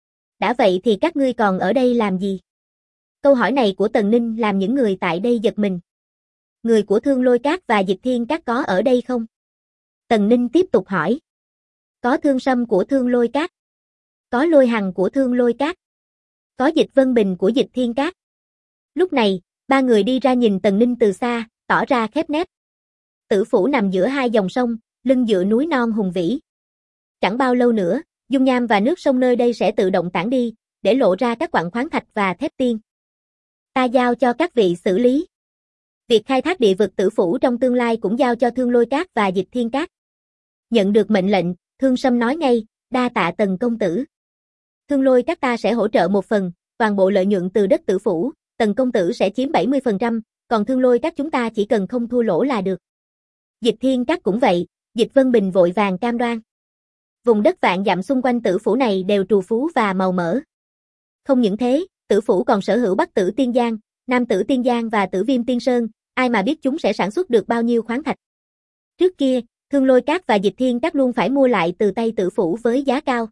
Đã vậy thì các ngươi còn ở đây làm gì? Câu hỏi này của Tần Ninh làm những người tại đây giật mình. Người của Thương Lôi Các và Dịch Thiên Các có ở đây không? Tần Ninh tiếp tục hỏi. Có Thương Sâm của Thương Lôi Các. Có Lôi Hằng của Thương Lôi Các. Có Dịch Vân Bình của Dịch Thiên Các. Lúc này, ba người đi ra nhìn Tần Ninh từ xa, tỏ ra khép nép. Tử phủ nằm giữa hai dòng sông, lưng dựa núi non hùng vĩ. Chẳng bao lâu nữa, dung nham và nước sông nơi đây sẽ tự động tản đi, để lộ ra các quặng khoáng thạch và thép tiên. Ta giao cho các vị xử lý. Việc khai thác địa vực tử phủ trong tương lai cũng giao cho Thương Lôi Các và Dịch Thiên Các. Nhận được mệnh lệnh, Thương Sâm nói ngay, đa tạ Tần công tử. Thương Lôi Các ta sẽ hỗ trợ một phần, toàn bộ lợi nhuận từ đất tử phủ, Tần công tử sẽ chiếm 70%, còn Thương Lôi Các chúng ta chỉ cần không thua lỗ là được. Dịch Thiên Các cũng vậy, Dịch Vân Bình vội vàng cam đoan. Vùng đất vạn dặm xung quanh tử phủ này đều trù phú và màu mỡ. Không những thế, tử phủ còn sở hữu Bắc Tử Tiên Giang, Nam Tử Tiên Giang và Tử Viêm Tiên Sơn, ai mà biết chúng sẽ sản xuất được bao nhiêu khoáng thạch. Trước kia, Thương Lôi Các và Dịch Thiên Các luôn phải mua lại từ tay tử phủ với giá cao.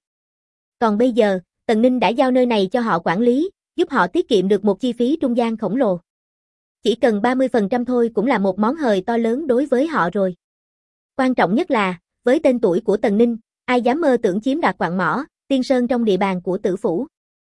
Còn bây giờ, Tần Ninh đã giao nơi này cho họ quản lý, giúp họ tiết kiệm được một chi phí trung gian khổng lồ. Chỉ cần 30% thôi cũng là một món hời to lớn đối với họ rồi. Quan trọng nhất là, với tên tuổi của Tần Ninh, ai dám mơ tưởng chiếm đoạt quặng mỏ, tiên sơn trong địa bàn của tử phủ.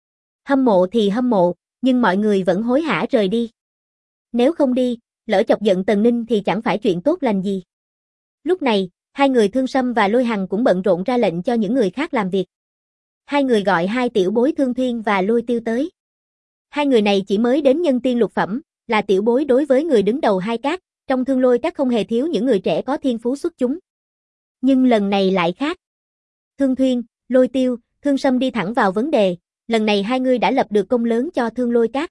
Hâm mộ thì hâm mộ, nhưng mọi người vẫn hối hả rời đi. Nếu không đi, lỡ chọc giận Tần Ninh thì chẳng phải chuyện tốt lành gì. Lúc này, hai người Thương Sâm và Lôi Hằng cũng bận rộn ra lệnh cho những người khác làm việc. Hai người gọi hai tiểu bối Thương Thuyên và Lôi Tiêu tới. Hai người này chỉ mới đến nhân tiên lục phẩm, là tiểu bối đối với người đứng đầu hai các, trong Thương Lôi Các không hề thiếu những người trẻ có thiên phú xuất chúng. Nhưng lần này lại khác. Thương Thuyên, Lôi Tiêu, Thương Sâm đi thẳng vào vấn đề, lần này hai người đã lập được công lớn cho Thương Lôi Các.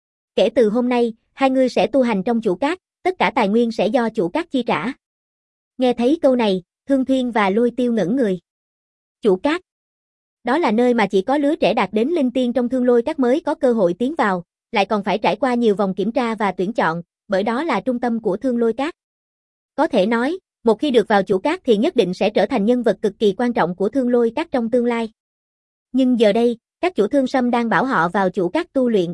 Kể từ hôm nay, hai người sẽ tu hành trong chủ các, tất cả tài nguyên sẽ do chủ các chi trả. Nghe thấy câu này, Thương Thuyên và Lôi Tiêu ngẩn người. Chủ các. Đó là nơi mà chỉ có lứa trẻ đạt đến linh tiên trong Thương Lôi Các mới có cơ hội tiến vào, lại còn phải trải qua nhiều vòng kiểm tra và tuyển chọn, bởi đó là trung tâm của Thương Lôi Các. Có thể nói, một khi được vào chủ các thì nhất định sẽ trở thành nhân vật cực kỳ quan trọng của Thương Lôi Các trong tương lai. Nhưng giờ đây, các chủ Thương Sâm đang bảo họ vào chủ các tu luyện.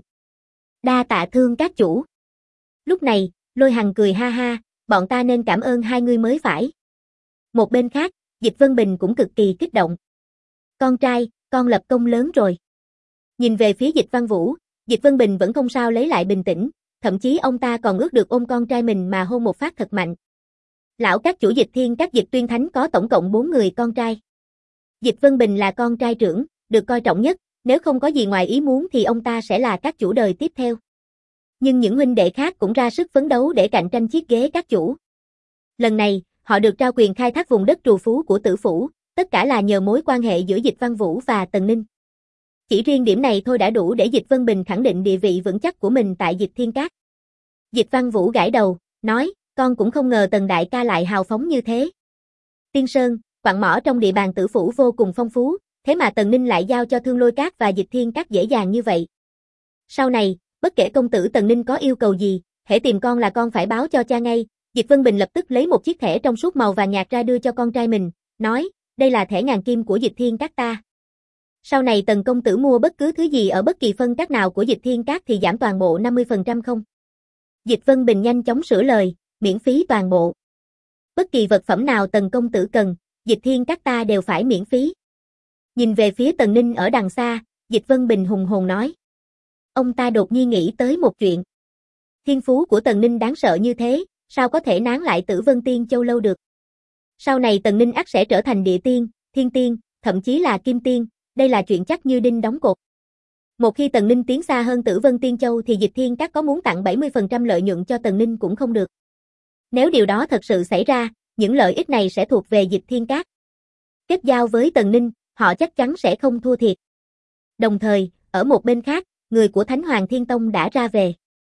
Đa tạ Thương các chủ. Lúc này, Lôi Hằng cười ha ha, bọn ta nên cảm ơn hai người mới phải. Một bên khác, Dịch Vân Bình cũng cực kỳ kích động. Con trai, con lập công lớn rồi. Nhìn về phía Dịch Văn Vũ, Dịch Vân Bình vẫn không sao lấy lại bình tĩnh, thậm chí ông ta còn ước được ôm con trai mình mà hôn một phát thật mạnh. Lão các chủ Dịch Thiên Các Dịch Tuyên Thánh có tổng cộng 4 người con trai. Dịch Vân Bình là con trai trưởng, được coi trọng nhất, nếu không có gì ngoài ý muốn thì ông ta sẽ là các chủ đời tiếp theo. Nhưng những huynh đệ khác cũng ra sức phấn đấu để cạnh tranh chiếc ghế các chủ. Lần này, họ được trao quyền khai thác vùng đất trù phú của tử phủ, tất cả là nhờ mối quan hệ giữa Dịch Văn Vũ và Tần Ninh. Chỉ riêng điểm này thôi đã đủ để Dịch Vân Bình khẳng định địa vị vững chắc của mình tại Dịch Thiên Các. Dịch Văn Vũ gãi đầu, nói, con cũng không ngờ Tần đại ca lại hào phóng như thế. Tiên Sơn, quặng mỏ trong địa bàn tử phủ vô cùng phong phú, thế mà Tần Ninh lại giao cho Thương Lôi Các và Dịch Thiên Các dễ dàng như vậy. Sau này, bất kể công tử Tần Ninh có yêu cầu gì, hễ tìm con là con phải báo cho cha ngay. Dịch Vân Bình lập tức lấy một chiếc thẻ trong suốt màu vàng nhạt ra đưa cho con trai mình, nói, đây là thẻ ngàn kim của Dịch Thiên Các ta. Sau này Tần công tử mua bất cứ thứ gì ở bất kỳ phân các nào của Dịch Thiên Các thì giảm toàn bộ 50% không? Dịch Vân Bình nhanh chóng sửa lời, miễn phí toàn bộ. Bất kỳ vật phẩm nào Tần công tử cần, Dịch Thiên Các ta đều phải miễn phí. Nhìn về phía Tần Ninh ở đằng xa, Dịch Vân Bình hùng hồn nói. Ông ta đột nhiên nghĩ tới một chuyện. Thiên phú của Tần Ninh đáng sợ như thế, sao có thể nán lại Tử Vân Tiên Châu lâu được? Sau này Tần Ninh ắt sẽ trở thành địa tiên, thiên tiên, thậm chí là kim tiên, đây là chuyện chắc như đinh đóng cột. Một khi Tần Ninh tiến xa hơn Tử Vân Tiên Châu thì Dịch Thiên Các có muốn tặng 70% lợi nhuận cho Tần Ninh cũng không được. Nếu điều đó thật sự xảy ra, những lợi ích này sẽ thuộc về Dịch Thiên Các. Kết giao với Tần Ninh, họ chắc chắn sẽ không thua thiệt. Đồng thời, ở một bên khác, người của Thánh Hoàng Thiên Tông đã ra về.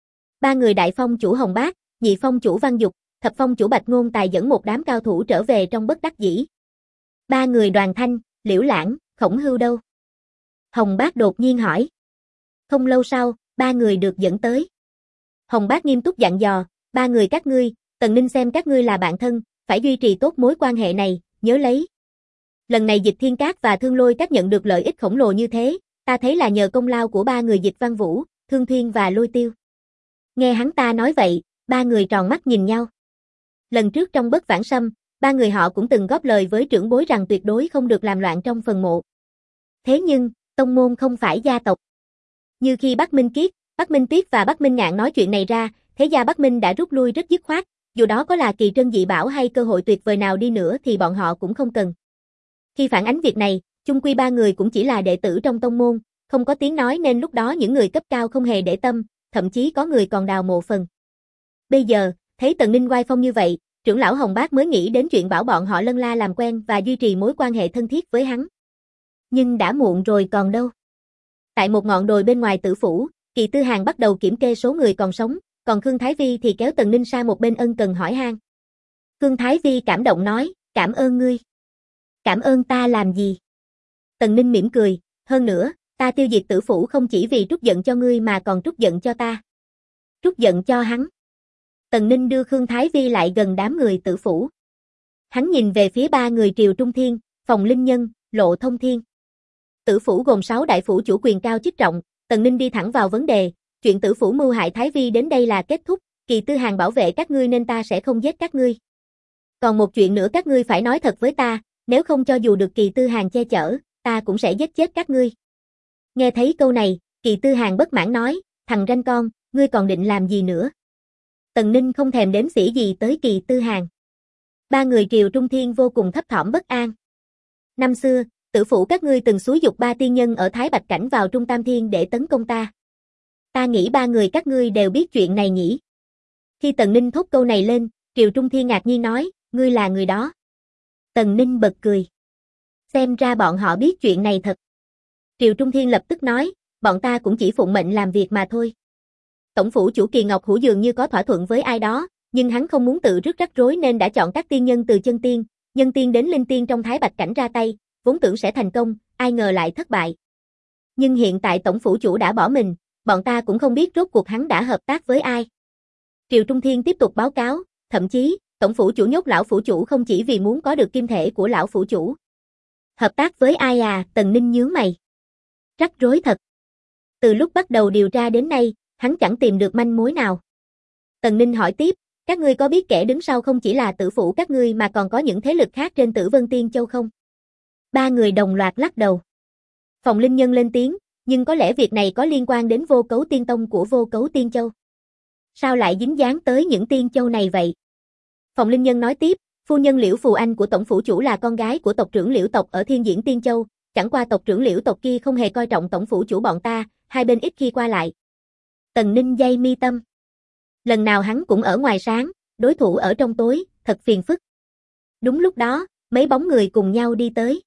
Ba người đại phong chủ Hồng Bác, nhị phong chủ Văn Dục, thập phong chủ Bạch Ngôn Tài dẫn một đám cao thủ trở về trong bất đắc dĩ. Ba người Đoàn Thanh, Liễu Lãng, Khổng Hưu đâu? Hồng Bác đột nhiên hỏi. Không lâu sau, ba người được dẫn tới. Hồng Bác nghiêm túc dặn dò, ba người các ngươi, Tần Ninh xem các ngươi là bạn thân, phải duy trì tốt mối quan hệ này, nhớ lấy. Lần này Dịch Thiên Các và Thương Lôi Các nhận được lợi ích khổng lồ như thế, ta thấy là nhờ công lao của ba người Dịch Văn Vũ, Thương Thuyên và Lôi Tiêu. Nghe hắn ta nói vậy, Ba người tròn mắt nhìn nhau. Lần trước trong Bất Vãng Sâm, ba người họ cũng từng góp lời với trưởng bối rằng tuyệt đối không được làm loạn trong phần mộ. Thế nhưng, tông môn không phải gia tộc. Như khi Bắc Minh Kiết, Bắc Minh Tuyết và Bắc Minh Ngạn nói chuyện này ra, thế gia Bắc Minh đã rút lui rất dứt khoát, dù đó có là kỳ trân dị bảo hay cơ hội tuyệt vời nào đi nữa thì bọn họ cũng không cần. Khi phản ánh việc này, chung quy ba người cũng chỉ là đệ tử trong tông môn, không có tiếng nói nên lúc đó những người cấp cao không hề để tâm, thậm chí có người còn đào mộ phần. Bây giờ, thấy Tần Ninh oai phong như vậy, trưởng lão Hồng Bác mới nghĩ đến chuyện bảo bọn họ lân la làm quen và duy trì mối quan hệ thân thiết với hắn. Nhưng đã muộn rồi còn đâu. Tại một ngọn đồi bên ngoài Tử phủ, Kỳ Tư Hàn bắt đầu kiểm kê số người còn sống, còn Khương Thái Vi thì kéo Tần Ninh sang một bên ân cần hỏi han. Khương Thái Vi cảm động nói, cảm ơn ngươi. Cảm ơn ta làm gì? Tần Ninh mỉm cười, hơn nữa, ta tiêu diệt Tử phủ không chỉ vì trút giận cho ngươi mà còn trút giận cho ta. Trút giận cho hắn. Tần Ninh đưa Khương Thái Vi lại gần đám người Tử phủ. Hắn nhìn về phía ba người Triều Trung Thiên, Phòng Linh Nhân, Lộ Thông Thiên. Tử phủ gồm 6 đại phủ chủ quyền cao chức trọng, Tần Ninh đi thẳng vào vấn đề, chuyện Tử phủ mưu hại Thái Vi đến đây là kết thúc, Kỳ Tư Hàn bảo vệ các ngươi nên ta sẽ không giết các ngươi. Còn một chuyện nữa các ngươi phải nói thật với ta, nếu không cho dù được Kỳ Tư Hàn che chở, ta cũng sẽ giết chết các ngươi. Nghe thấy câu này, Kỳ Tư Hàn bất mãn nói, thằng ranh con, ngươi còn định làm gì nữa? Tần Ninh không thèm đếm xỉa gì tới Kỳ Tư Hàn. Ba người Triều Trung Thiên vô cùng thấp thỏm bất an. Năm xưa, Tử phủ các ngươi từng xúi giục ba tiên nhân ở Thái Bạch Cảnh vào Trung Tam Thiên để tấn công ta. Ta nghĩ ba người các ngươi đều biết chuyện này nhỉ? Khi Tần Ninh thốt câu này lên, Triều Trung Thiên ngạc nhiên nói, ngươi là người đó. Tần Ninh bật cười. Xem ra bọn họ biết chuyện này thật. Triều Trung Thiên lập tức nói, bọn ta cũng chỉ phụng mệnh làm việc mà thôi. Tổng phủ chủ Kỳ Ngọc Hữu dường như có thỏa thuận với ai đó, nhưng hắn không muốn tự rước rắc rối nên đã chọn các tiên nhân từ chân tiên, nhân tiên đến linh tiên trong Thái Bạch Cảnh ra tay, vốn tưởng sẽ thành công, ai ngờ lại thất bại. Nhưng hiện tại tổng phủ chủ đã bỏ mình, bọn ta cũng không biết rốt cuộc hắn đã hợp tác với ai. Triều Trung Thiên tiếp tục báo cáo, thậm chí, tổng phủ chủ nhốt lão phủ chủ không chỉ vì muốn có được kim thể của lão phủ chủ. Hợp tác với ai à? Tần Ninh nhướng mày. Rắc rối thật. Từ lúc bắt đầu điều tra đến nay, hắn chẳng tìm được manh mối nào. Tần Ninh hỏi tiếp, các ngươi có biết kẻ đứng sau không chỉ là Tử phủ các ngươi mà còn có những thế lực khác trên Tử Vân Tiên Châu không? Ba người đồng loạt lắc đầu. Phòng Linh Nhân lên tiếng, nhưng có lẽ việc này có liên quan đến Vô Cấu Tiên Tông của Vô Cấu Tiên Châu. Sao lại dính dáng tới những tiên châu này vậy? Phòng Linh Nhân nói tiếp, phu nhân Liễu Phù Anh của tổng phủ chủ là con gái của tộc trưởng Liễu tộc ở Thiên Diễn Tiên Châu, chẳng qua tộc trưởng Liễu tộc kia không hề coi trọng tổng phủ chủ bọn ta, hai bên ít khi qua lại. Tần Ninh dây mi tâm. Lần nào hắn cũng ở ngoài sáng, đối thủ ở trong tối, thật phiền phức. Đúng lúc đó, mấy bóng người cùng nhau đi tới.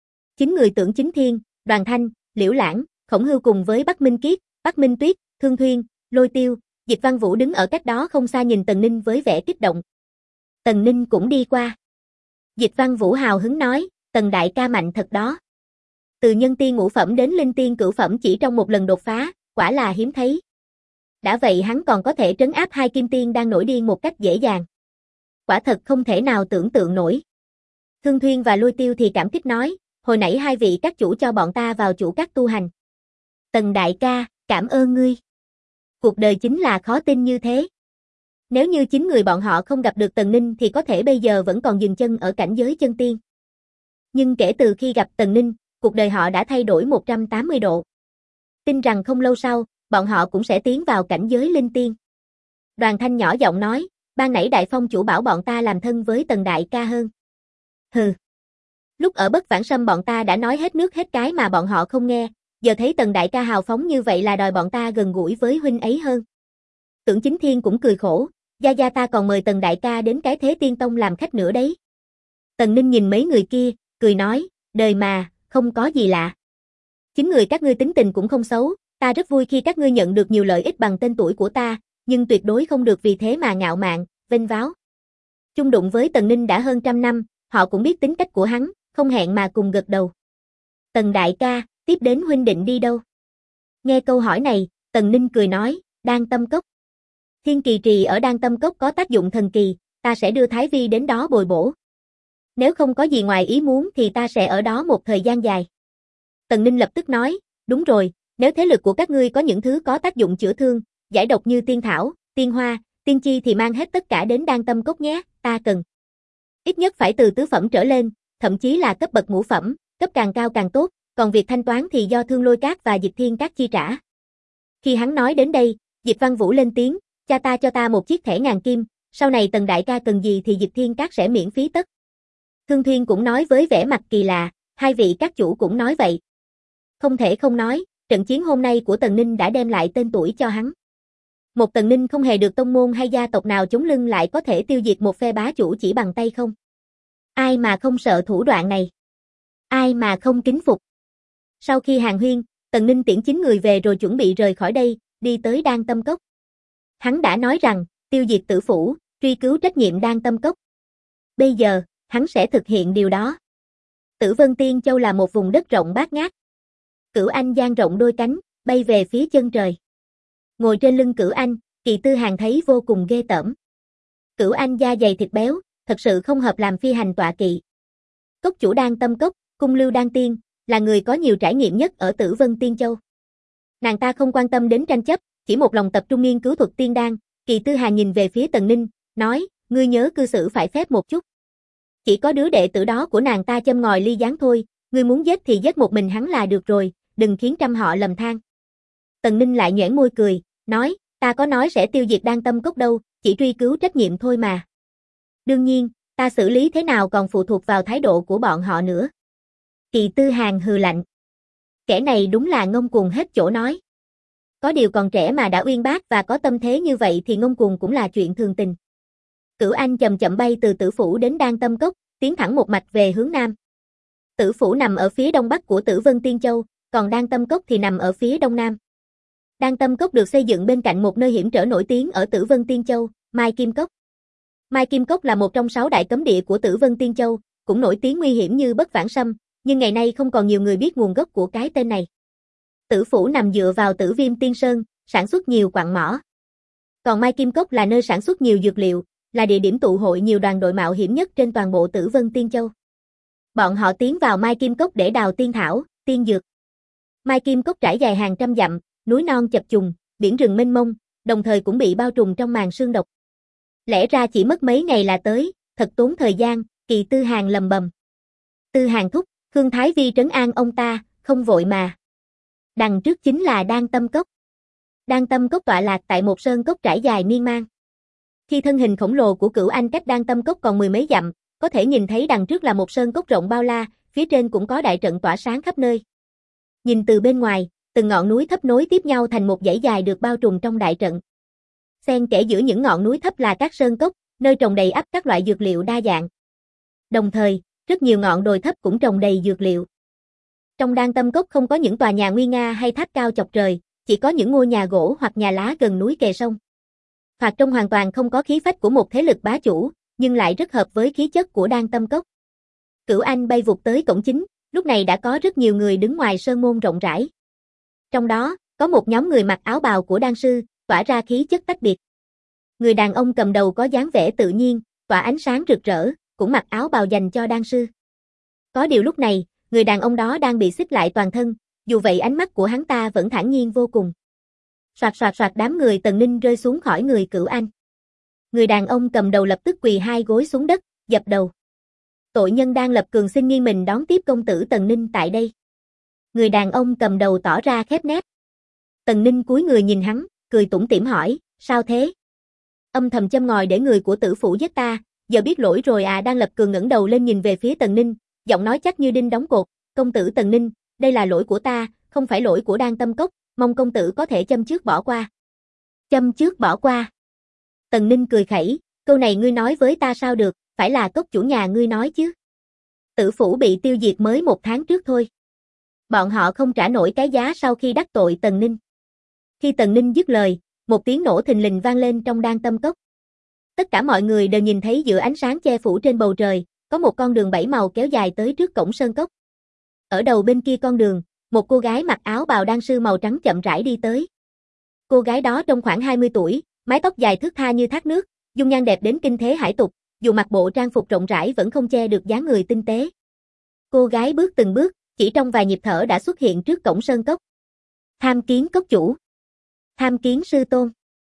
9 người Tưởng Chính Thiên, Đoàn Thanh, Liễu Lãng, Khổng Hưu cùng với Bắc Minh Kiết, Bắc Minh Tuyết, Thương Thuyên, Lôi Tiêu, Dịch Văn Vũ đứng ở cách đó không xa nhìn Tần Ninh với vẻ kích động. Tần Ninh cũng đi qua. Dịch Văn Vũ hào hứng nói, Tần đại ca mạnh thật đó. Từ nhân tiên ngũ phẩm đến linh tiên cửu phẩm chỉ trong một lần đột phá, quả là hiếm thấy. Đã vậy hắn còn có thể trấn áp hai kim tiên đang nổi điên một cách dễ dàng. Quả thật không thể nào tưởng tượng nổi. Thương Thuyên và Lôi Tiêu thì cảm kích nói, hồi nãy hai vị các chủ cho bọn ta vào chủ các tu hành. Tần đại ca, cảm ơn ngươi. Cuộc đời chính là khó tin như thế. Nếu như 9 người bọn họ không gặp được Tần Ninh thì có thể bây giờ vẫn còn dừng chân ở cảnh giới chân tiên. Nhưng kể từ khi gặp Tần Ninh, cuộc đời họ đã thay đổi 180 độ. Tin rằng không lâu sau, bọn họ cũng sẽ tiến vào cảnh giới linh tiên. Đoàn Thanh nhỏ giọng nói, ban nãy Đại Phong chủ bảo bọn ta làm thân với Tần đại ca hơn. Hừ. Lúc ở Bất Vãng Sâm bọn ta đã nói hết nước hết cái mà bọn họ không nghe, giờ thấy Tần đại ca hào phóng như vậy là đòi bọn ta gần gũi với huynh ấy hơn. Tưởng Chính Thiên cũng cười khổ, gia gia ta còn mời Tần đại ca đến cái Thế Tiên Tông làm khách nữa đấy. Tần Ninh nhìn mấy người kia, cười nói, đời mà, không có gì lạ. 9 người các ngươi tính tình cũng không xấu, ta rất vui khi các ngươi nhận được nhiều lợi ích bằng tên tuổi của ta, nhưng tuyệt đối không được vì thế mà ngạo mạn, vênh váo. Chung đụng với Tần Ninh đã hơn trăm năm, họ cũng biết tính cách của hắn, không hẹn mà cùng gật đầu. Tần đại ca, tiếp đến huynh định đi đâu? Nghe câu hỏi này, Tần Ninh cười nói, Đan Tâm Cốc. Thiên Kỳ Trì ở Đan Tâm Cốc có tác dụng thần kỳ, ta sẽ đưa Thái Vi đến đó bồi bổ. Nếu không có gì ngoài ý muốn thì ta sẽ ở đó một thời gian dài. Tần Ninh lập tức nói, đúng rồi, nếu thế lực của các ngươi có những thứ có tác dụng chữa thương, giải độc như tiên thảo, tiên hoa, tiên chi thì mang hết tất cả đến Đan Tâm Cốc nhé, ta cần. Ít nhất phải từ tứ phẩm trở lên, thậm chí là cấp bậc ngũ phẩm, cấp càng cao càng tốt, còn việc thanh toán thì do Thương Lôi Các và Dịch Thiên Các chi trả. Khi hắn nói đến đây, Dịch Văn Vũ lên tiếng, cha ta cho ta một chiếc thẻ ngàn kim, sau này Tần đại ca cần gì thì Dịch Thiên Các sẽ miễn phí tất. Thương Thuyên cũng nói với vẻ mặt kỳ lạ, hai vị các chủ cũng nói vậy. Không thể không nói, trận chiến hôm nay của Tần Ninh đã đem lại tên tuổi cho hắn. Một Tần Ninh không hề được tông môn hay gia tộc nào chống lưng lại có thể tiêu diệt một phe bá chủ chỉ bằng tay không. Ai mà không sợ thủ đoạn này? Ai mà không kính phục? Sau khi hàn huyên, Tần Ninh tiễn 9 người về rồi chuẩn bị rời khỏi đây, đi tới Đan Tâm Cốc. Hắn đã nói rằng, tiêu diệt Tử Phủ, truy cứu trách nhiệm Đan Tâm Cốc. Bây giờ, hắn sẽ thực hiện điều đó. Tử Vân Tiên Châu là một vùng đất rộng bát ngát. Cửu Anh dang rộng đôi cánh, bay về phía chân trời. Ngồi trên lưng Cửu Anh, Kỳ Tư Hàn thấy vô cùng ghê tởm. Cửu Anh da dày thịt béo, thật sự không hợp làm phi hành tọa kỵ. Cốc chủ Đan Tâm Cốc, Cung Lưu Đan Tiên, là người có nhiều trải nghiệm nhất ở Tử Vân Tiên Châu. Nàng ta không quan tâm đến tranh chấp, chỉ một lòng tập trung nghiên cứu thuật tiên đan. Kỳ Tư Hàn nhìn về phía Tần Ninh, nói, ngươi nhớ cư xử phải phép một chút. Chỉ có đứa đệ tử đó của nàng ta châm ngòi ly gián thôi, ngươi muốn giết thì giết một mình hắn là được rồi, đừng khiến trăm họ lầm than. Tần Ninh lại nhoẻn môi cười, nói, ta có nói sẽ tiêu diệt Đan Tâm Cốc đâu, chỉ truy cứu trách nhiệm thôi mà. Đương nhiên, ta xử lý thế nào còn phụ thuộc vào thái độ của bọn họ nữa. Kỳ Tư Hàn hừ lạnh. Kẻ này đúng là ngông cuồng hết chỗ nói. Có điều còn trẻ mà đã uyên bác và có tâm thế như vậy thì ngông cuồng cũng là chuyện thường tình. Cửu Anh chậm chậm bay từ Tử Phủ đến Đan Tâm Cốc, tiến thẳng một mạch về hướng nam. Tử Phủ nằm ở phía đông bắc của Tử Vân Tiên Châu, còn Đan Tâm Cốc thì nằm ở phía đông nam. Đan Tâm Cốc được xây dựng bên cạnh một nơi hiểm trở nổi tiếng ở Tử Vân Tiên Châu, Mai Kim Cốc. Mai Kim Cốc là một trong 6 đại cấm địa của Tử Vân Tiên Châu, cũng nổi tiếng nguy hiểm như Bất Vãng Sâm, nhưng ngày nay không còn nhiều người biết nguồn gốc của cái tên này. Tử Phủ nằm dựa vào Tử Viêm Tiên Sơn, sản xuất nhiều quặng mỏ. Còn Mai Kim Cốc là nơi sản xuất nhiều dược liệu, là địa điểm tụ hội nhiều đoàn đội mạo hiểm nhất trên toàn bộ Tử Vân Tiên Châu. Bọn họ tiến vào Mai Kim Cốc để đào tiên thảo, tiên dược. Mai Kim Cốc trải dài hàng trăm dặm, núi non chập trùng, biển rừng mênh mông, đồng thời cũng bị bao trùm trong màn sương độc. Lẽ ra chỉ mất mấy ngày là tới, thật tốn thời gian, Kỳ Tư Hàn lầm bầm. Tư Hàn thúc, Khương Thái Vi trấn an ông ta, không vội mà. Đằng trước chính là Đan Tâm Cốc. Đan Tâm Cốc tọa lạc tại một sơn cốc trải dài miên man. Khi thân hình khổng lồ của Cửu Anh cách Đan Tâm Cốc còn mười mấy dặm, có thể nhìn thấy đằng trước là một sơn cốc rộng bao la, phía trên cũng có đại trận tỏa sáng khắp nơi. Nhìn từ bên ngoài, từng ngọn núi thấp nối tiếp nhau thành một dãy dài được bao trùm trong đại trận. Xen kẽ giữa những ngọn núi thấp là các sơn cốc, nơi trồng đầy ắp các loại dược liệu đa dạng. Đồng thời, rất nhiều ngọn đồi thấp cũng trồng đầy dược liệu. Trong Đan Tâm Cốc không có những tòa nhà nguy nga hay tháp cao chọc trời, chỉ có những ngôi nhà gỗ hoặc nhà lá gần núi kề sông. Thoạt trông hoàn toàn không có khí phách của một thế lực bá chủ, nhưng lại rất hợp với khí chất của Đan Tâm Cốc. Cửu Anh bay vụt tới cổng chính, lúc này đã có rất nhiều người đứng ngoài sơn môn rộng rãi. Trong đó, có một nhóm người mặc áo bào của đan sư, tỏa ra khí chất tách biệt. Người đàn ông cầm đầu có dáng vẻ tự nhiên, tỏa ánh sáng rực rỡ, cũng mặc áo bào dành cho đan sư. Có điều lúc này, người đàn ông đó đang bị xích lại toàn thân, dù vậy ánh mắt của hắn ta vẫn thản nhiên vô cùng. Soạt soạt soạt đám người Tần Ninh rơi xuống khỏi người Cửu Anh. Người đàn ông cầm đầu lập tức quỳ hai gối xuống đất, dập đầu. Tội nhân đang lập cường xin nghiêng mình đón tiếp công tử Tần Ninh tại đây. Người đàn ông cầm đầu tỏ ra khép nép. Tần Ninh cúi người nhìn hắn, cười tủm tỉm hỏi, sao thế? Âm thầm châm ngòi để người của Tử Phủ giết ta, giờ biết lỗi rồi à? Đang lập cường ngẩng đầu lên nhìn về phía Tần Ninh, giọng nói chắc như đinh đóng cột, công tử Tần Ninh, đây là lỗi của ta, không phải lỗi của Đan Tâm Cốc, mong công tử có thể châm chước bỏ qua. Châm chước bỏ qua. Tần Ninh cười khẩy, câu này ngươi nói với ta sao được, phải là cốc chủ nhà ngươi nói chứ. Tử Phủ bị tiêu diệt mới 1 tháng trước thôi. Bọn họ không trả nổi cái giá sau khi đắc tội Tần Ninh. Khi Tần Ninh dứt lời, một tiếng nổ thình lình vang lên trong Đan Tâm Cốc. Tất cả mọi người đều nhìn thấy giữa ánh sáng che phủ trên bầu trời, có một con đường 7 màu kéo dài tới trước cổng sơn cốc. Ở đầu bên kia con đường, một cô gái mặc áo bào đan sư màu trắng chậm rãi đi tới. Cô gái đó trông khoảng 20 tuổi, mái tóc dài thướt tha như thác nước, dung nhan đẹp đến kinh thế hải tục, dù mặc bộ trang phục rộng rãi vẫn không che được dáng người tinh tế. Cô gái bước từng bước, chỉ trong vài nhịp thở đã xuất hiện trước cổng sơn cốc. Tham kiến cốc chủ. Tham kiến sư tôn.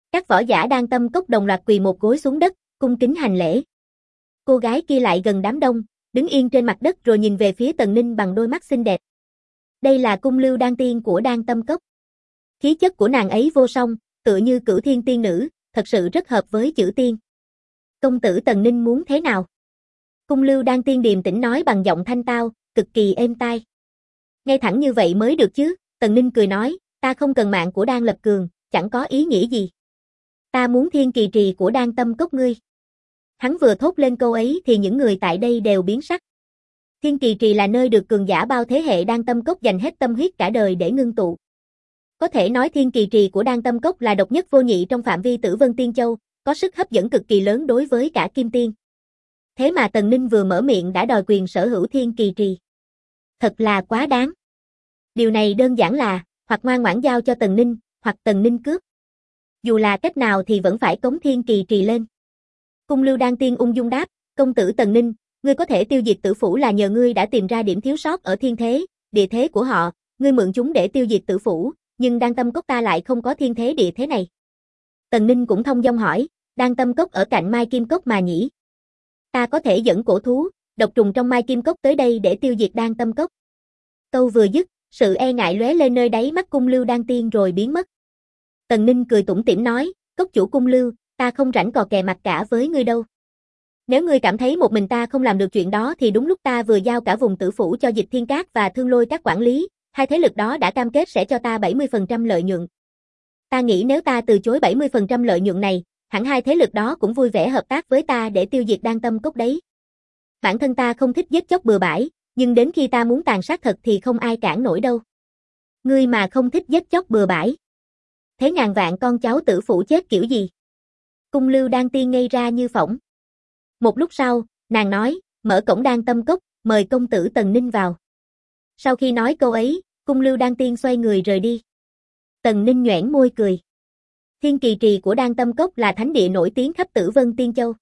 Các võ giả đang tâm cốc đồng loạt quỳ một gối xuống đất, cung kính hành lễ. Cô gái kia lại gần đám đông, đứng yên trên mặt đất rồi nhìn về phía Tần Ninh bằng đôi mắt xinh đẹp. Đây là cung lưu đan tiên của đan tâm cốc. Khí chất của nàng ấy vô song, tựa như cửu thiên tiên nữ, thật sự rất hợp với chữ tiên. Công tử Tần Ninh muốn thế nào? Cung lưu đan tiên điềm tĩnh nói bằng giọng thanh tao, cực kỳ êm tai. Ngay thẳng như vậy mới được chứ, Tần Ninh cười nói, ta không cần mạng của Đan Lập Cường, chẳng có ý nghĩa gì. Ta muốn thiên kỳ trì của Đan tâm cốc ngươi. Hắn vừa thốt lên câu ấy thì những người tại đây đều biến sắc. Thiên kỳ trì là nơi được cường giả bao thế hệ Đan tâm cốc dành hết tâm huyết cả đời để ngưng tụ. Có thể nói thiên kỳ trì của Đan tâm cốc là độc nhất vô nhị trong phạm vi Tử Vân Tiên Châu, có sức hấp dẫn cực kỳ lớn đối với cả Kim Tiên. Thế mà Tần Ninh vừa mở miệng đã đòi quyền sở hữu thiên kỳ trì. Thật là quá đáng. Điều này đơn giản là, hoặc ngoan ngoãn giao cho Tần Ninh, hoặc Tần Ninh cướp. Dù là cách nào thì vẫn phải cống thiên kỳ trì lên. Cung lưu đan tiên ung dung đáp, công tử Tần Ninh, ngươi có thể tiêu diệt Tử Phủ là nhờ ngươi đã tìm ra điểm thiếu sót ở thiên thế, địa thế của họ, ngươi mượn chúng để tiêu diệt Tử Phủ, nhưng Đan tâm cốc ta lại không có thiên thế địa thế này. Tần Ninh cũng thông dong hỏi, Đan tâm cốc ở cạnh Mai Kim Cốc mà nhỉ? Ta có thể dẫn cổ thú, độc trùng trong Mai Kim Cốc tới đây để tiêu diệt Đan tâm cốc. Câu vừa dứt, sự e ngại lóe lên nơi đáy mắt cung lưu đan tiên rồi biến mất. Tần Ninh cười tủm tỉm nói, cốc chủ cung lưu, ta không rảnh cò kè mặt cả với ngươi đâu. Nếu ngươi cảm thấy một mình ta không làm được chuyện đó thì đúng lúc ta vừa giao cả vùng Tử Phủ cho Dịch Thiên Các và Thương Lôi Các quản lý, hai thế lực đó đã cam kết sẽ cho ta 70% lợi nhuận. Ta nghĩ nếu ta từ chối 70% lợi nhuận này, hẳn hai thế lực đó cũng vui vẻ hợp tác với ta để tiêu diệt Đan tâm cốc đấy. Bản thân ta không thích giết chóc bừa bãi, nhưng đến khi ta muốn tàn sát thật thì không ai cản nổi đâu. Ngươi mà không thích giết chóc bừa bãi. Thế ngàn vạn con cháu Tử Phủ chết kiểu gì? Cung lưu đan tiên ngây ra như phỏng. Một lúc sau, nàng nói, mở cổng Đan tâm cốc, mời công tử Tần Ninh vào. Sau khi nói câu ấy, cung lưu đan tiên xoay người rời đi. Tần Ninh nhoẻn môi cười. Thiên kỳ trì của Đan tâm cốc là thánh địa nổi tiếng khắp Tử Vân Tiên Châu.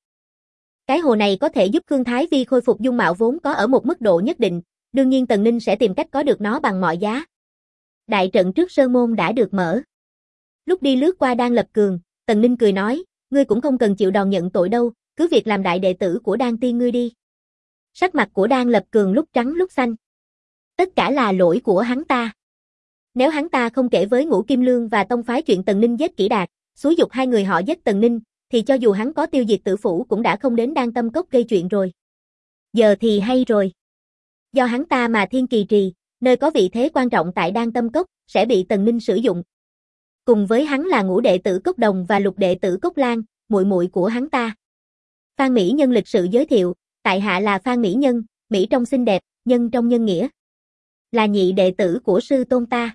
Cái hồ này có thể giúp Khương Thái Vi khôi phục dung mạo vốn có ở một mức độ nhất định, đương nhiên Tần Ninh sẽ tìm cách có được nó bằng mọi giá. Đại trận trước sơn môn đã được mở. Lúc đi lướt qua Đan Lập Cường, Tần Ninh cười nói, ngươi cũng không cần chịu đòn nhận tội đâu, cứ việc làm đại đệ tử của Đan tiên ngươi đi. Sắc mặt của Đan Lập Cường lúc trắng lúc xanh. Tất cả là lỗi của hắn ta. Nếu hắn ta không kể với Ngũ Kim Lương và tông phái chuyện Tần Ninh giết Kỷ Đạt, xúi giục hai người họ giết Tần Ninh, thì cho dù hắn có tiêu diệt Tử Phủ cũng đã không đến Đan tâm cốc gây chuyện rồi. Giờ thì hay rồi. Do hắn ta mà thiên kỳ trì, nơi có vị thế quan trọng tại Đan tâm cốc, sẽ bị Tần Ninh sử dụng. Cùng với hắn là ngũ đệ tử Cốc Đồng và lục đệ tử Cốc Lan, muội muội của hắn ta. Phan Mỹ Nhân lịch sự giới thiệu, tại hạ là Phan Mỹ Nhân, Mỹ trong xinh đẹp, nhân trong nhân nghĩa. Là nhị đệ tử của sư tôn ta.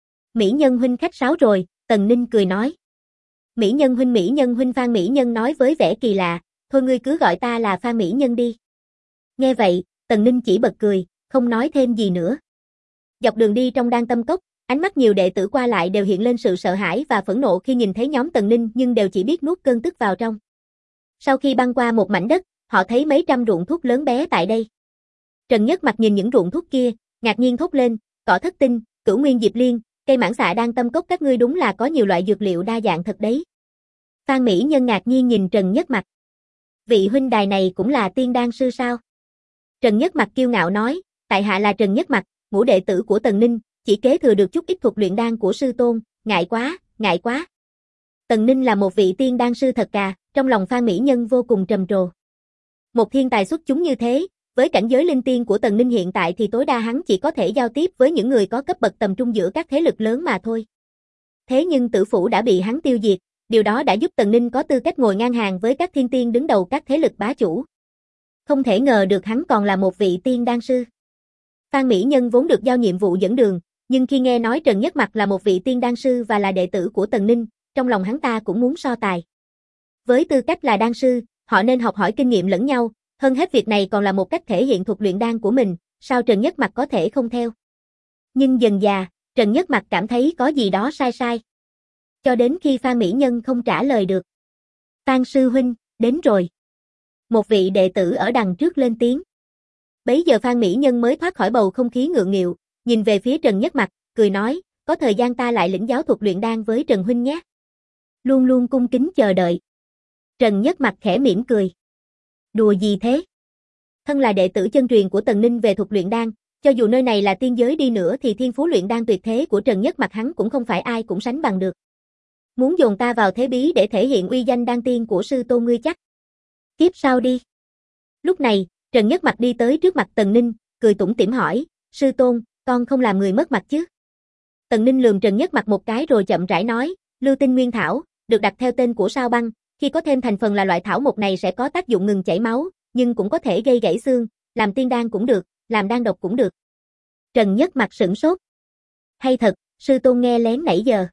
Mỹ Nhân huynh khách sáo rồi, Tần Ninh cười nói. Mỹ Nhân huynh Phan Mỹ Nhân nói với vẻ kỳ lạ, thôi ngươi cứ gọi ta là Phan Mỹ Nhân đi. Nghe vậy, Tần Ninh chỉ bật cười, không nói thêm gì nữa. Dọc đường đi trong Đan tâm cốc, ánh mắt nhiều đệ tử qua lại đều hiện lên sự sợ hãi và phẫn nộ khi nhìn thấy nhóm Tần Ninh nhưng đều chỉ biết nuốt cơn tức vào trong. Sau khi băng qua một mảnh đất, họ thấy mấy trăm ruộng thuốc lớn bé tại đây. Trần Nhất Mặc nhìn những ruộng thuốc kia, ngạc nhiên thốt lên, cỏ thất tinh, cửu nguyên diệp liên, cây mãng xạ Đan tâm cốc các ngươi đúng là có nhiều loại dược liệu đa dạng thật đấy. Phan Mỹ Nhân ngạc nhiên nhìn Trần Nhất Mặc. Vị huynh đài này cũng là tiên đan sư sao? Trần Nhất Mặc kiêu ngạo nói, tại hạ là Trần Nhất Mặc, ngũ đệ tử của Tần Ninh, chỉ kế thừa được chút ít thuật luyện đan của sư tôn, ngại quá, ngại quá. Tần Ninh là một vị tiên đan sư thật cà, trong lòng Phan Mỹ Nhân vô cùng trầm trồ. Một thiên tài xuất chúng như thế, với cảnh giới linh tiên của Tần Ninh hiện tại thì tối đa hắn chỉ có thể giao tiếp với những người có cấp bậc tầm trung giữa các thế lực lớn mà thôi. Thế nhưng Tử Phủ đã bị hắn tiêu diệt, điều đó đã giúp Tần Ninh có tư cách ngồi ngang hàng với các thiên tiên đứng đầu các thế lực bá chủ. Không thể ngờ được hắn còn là một vị tiên đan sư. Phan Mỹ Nhân vốn được giao nhiệm vụ dẫn đường, nhưng khi nghe nói Trần Nhất Mặc là một vị tiên đan sư và là đệ tử của Tần Ninh, trong lòng hắn ta cũng muốn so tài. Với tư cách là đan sư, họ nên học hỏi kinh nghiệm lẫn nhau, hơn hết việc này còn là một cách thể hiện thuật luyện đan của mình, sao Trần Nhất Mặc có thể không theo. Nhưng dần dà, Trần Nhất Mặc cảm thấy có gì đó sai sai. Cho đến khi Phan Mỹ Nhân không trả lời được. Phan sư huynh, đến rồi. Một vị đệ tử ở đằng trước lên tiếng. Bấy giờ Phan Mỹ Nhân mới thoát khỏi bầu không khí ngượng nghịu, nhìn về phía Trần Nhất Mặc, cười nói, có thời gian ta lại lĩnh giáo thuật luyện đan với Trần huynh nhé. luôn luôn cung kính chờ đợi. Trần Nhất Mặc khẽ mỉm cười. Đùa gì thế? Thân là đệ tử chân truyền của Tần Ninh về thuật luyện đan, cho dù nơi này là tiên giới đi nữa thì thiên phú luyện đan tuyệt thế của Trần Nhất Mặc hắn cũng không phải ai cũng sánh bằng được. Muốn dồn ta vào thế bí để thể hiện uy danh đan tiên của sư tôn ngươi chắc. Kiếp sau đi. Lúc này, Trần Nhất Mặc đi tới trước mặt Tần Ninh, cười tủm tỉm hỏi, sư tôn, con không làm người mất mặt chứ? Tần Ninh lườm Trần Nhất Mặc một cái rồi chậm rãi nói, Lưu Tinh Nguyên Thảo, được đặt theo tên của Sao Băng, khi có thêm thành phần là loại thảo mộc này sẽ có tác dụng ngừng chảy máu, nhưng cũng có thể gây gãy xương, làm tiên đan cũng được, làm đan độc cũng được. Trần Nhất Mặc sửng sốt. Hay thật, sư tôn nghe lén nãy giờ.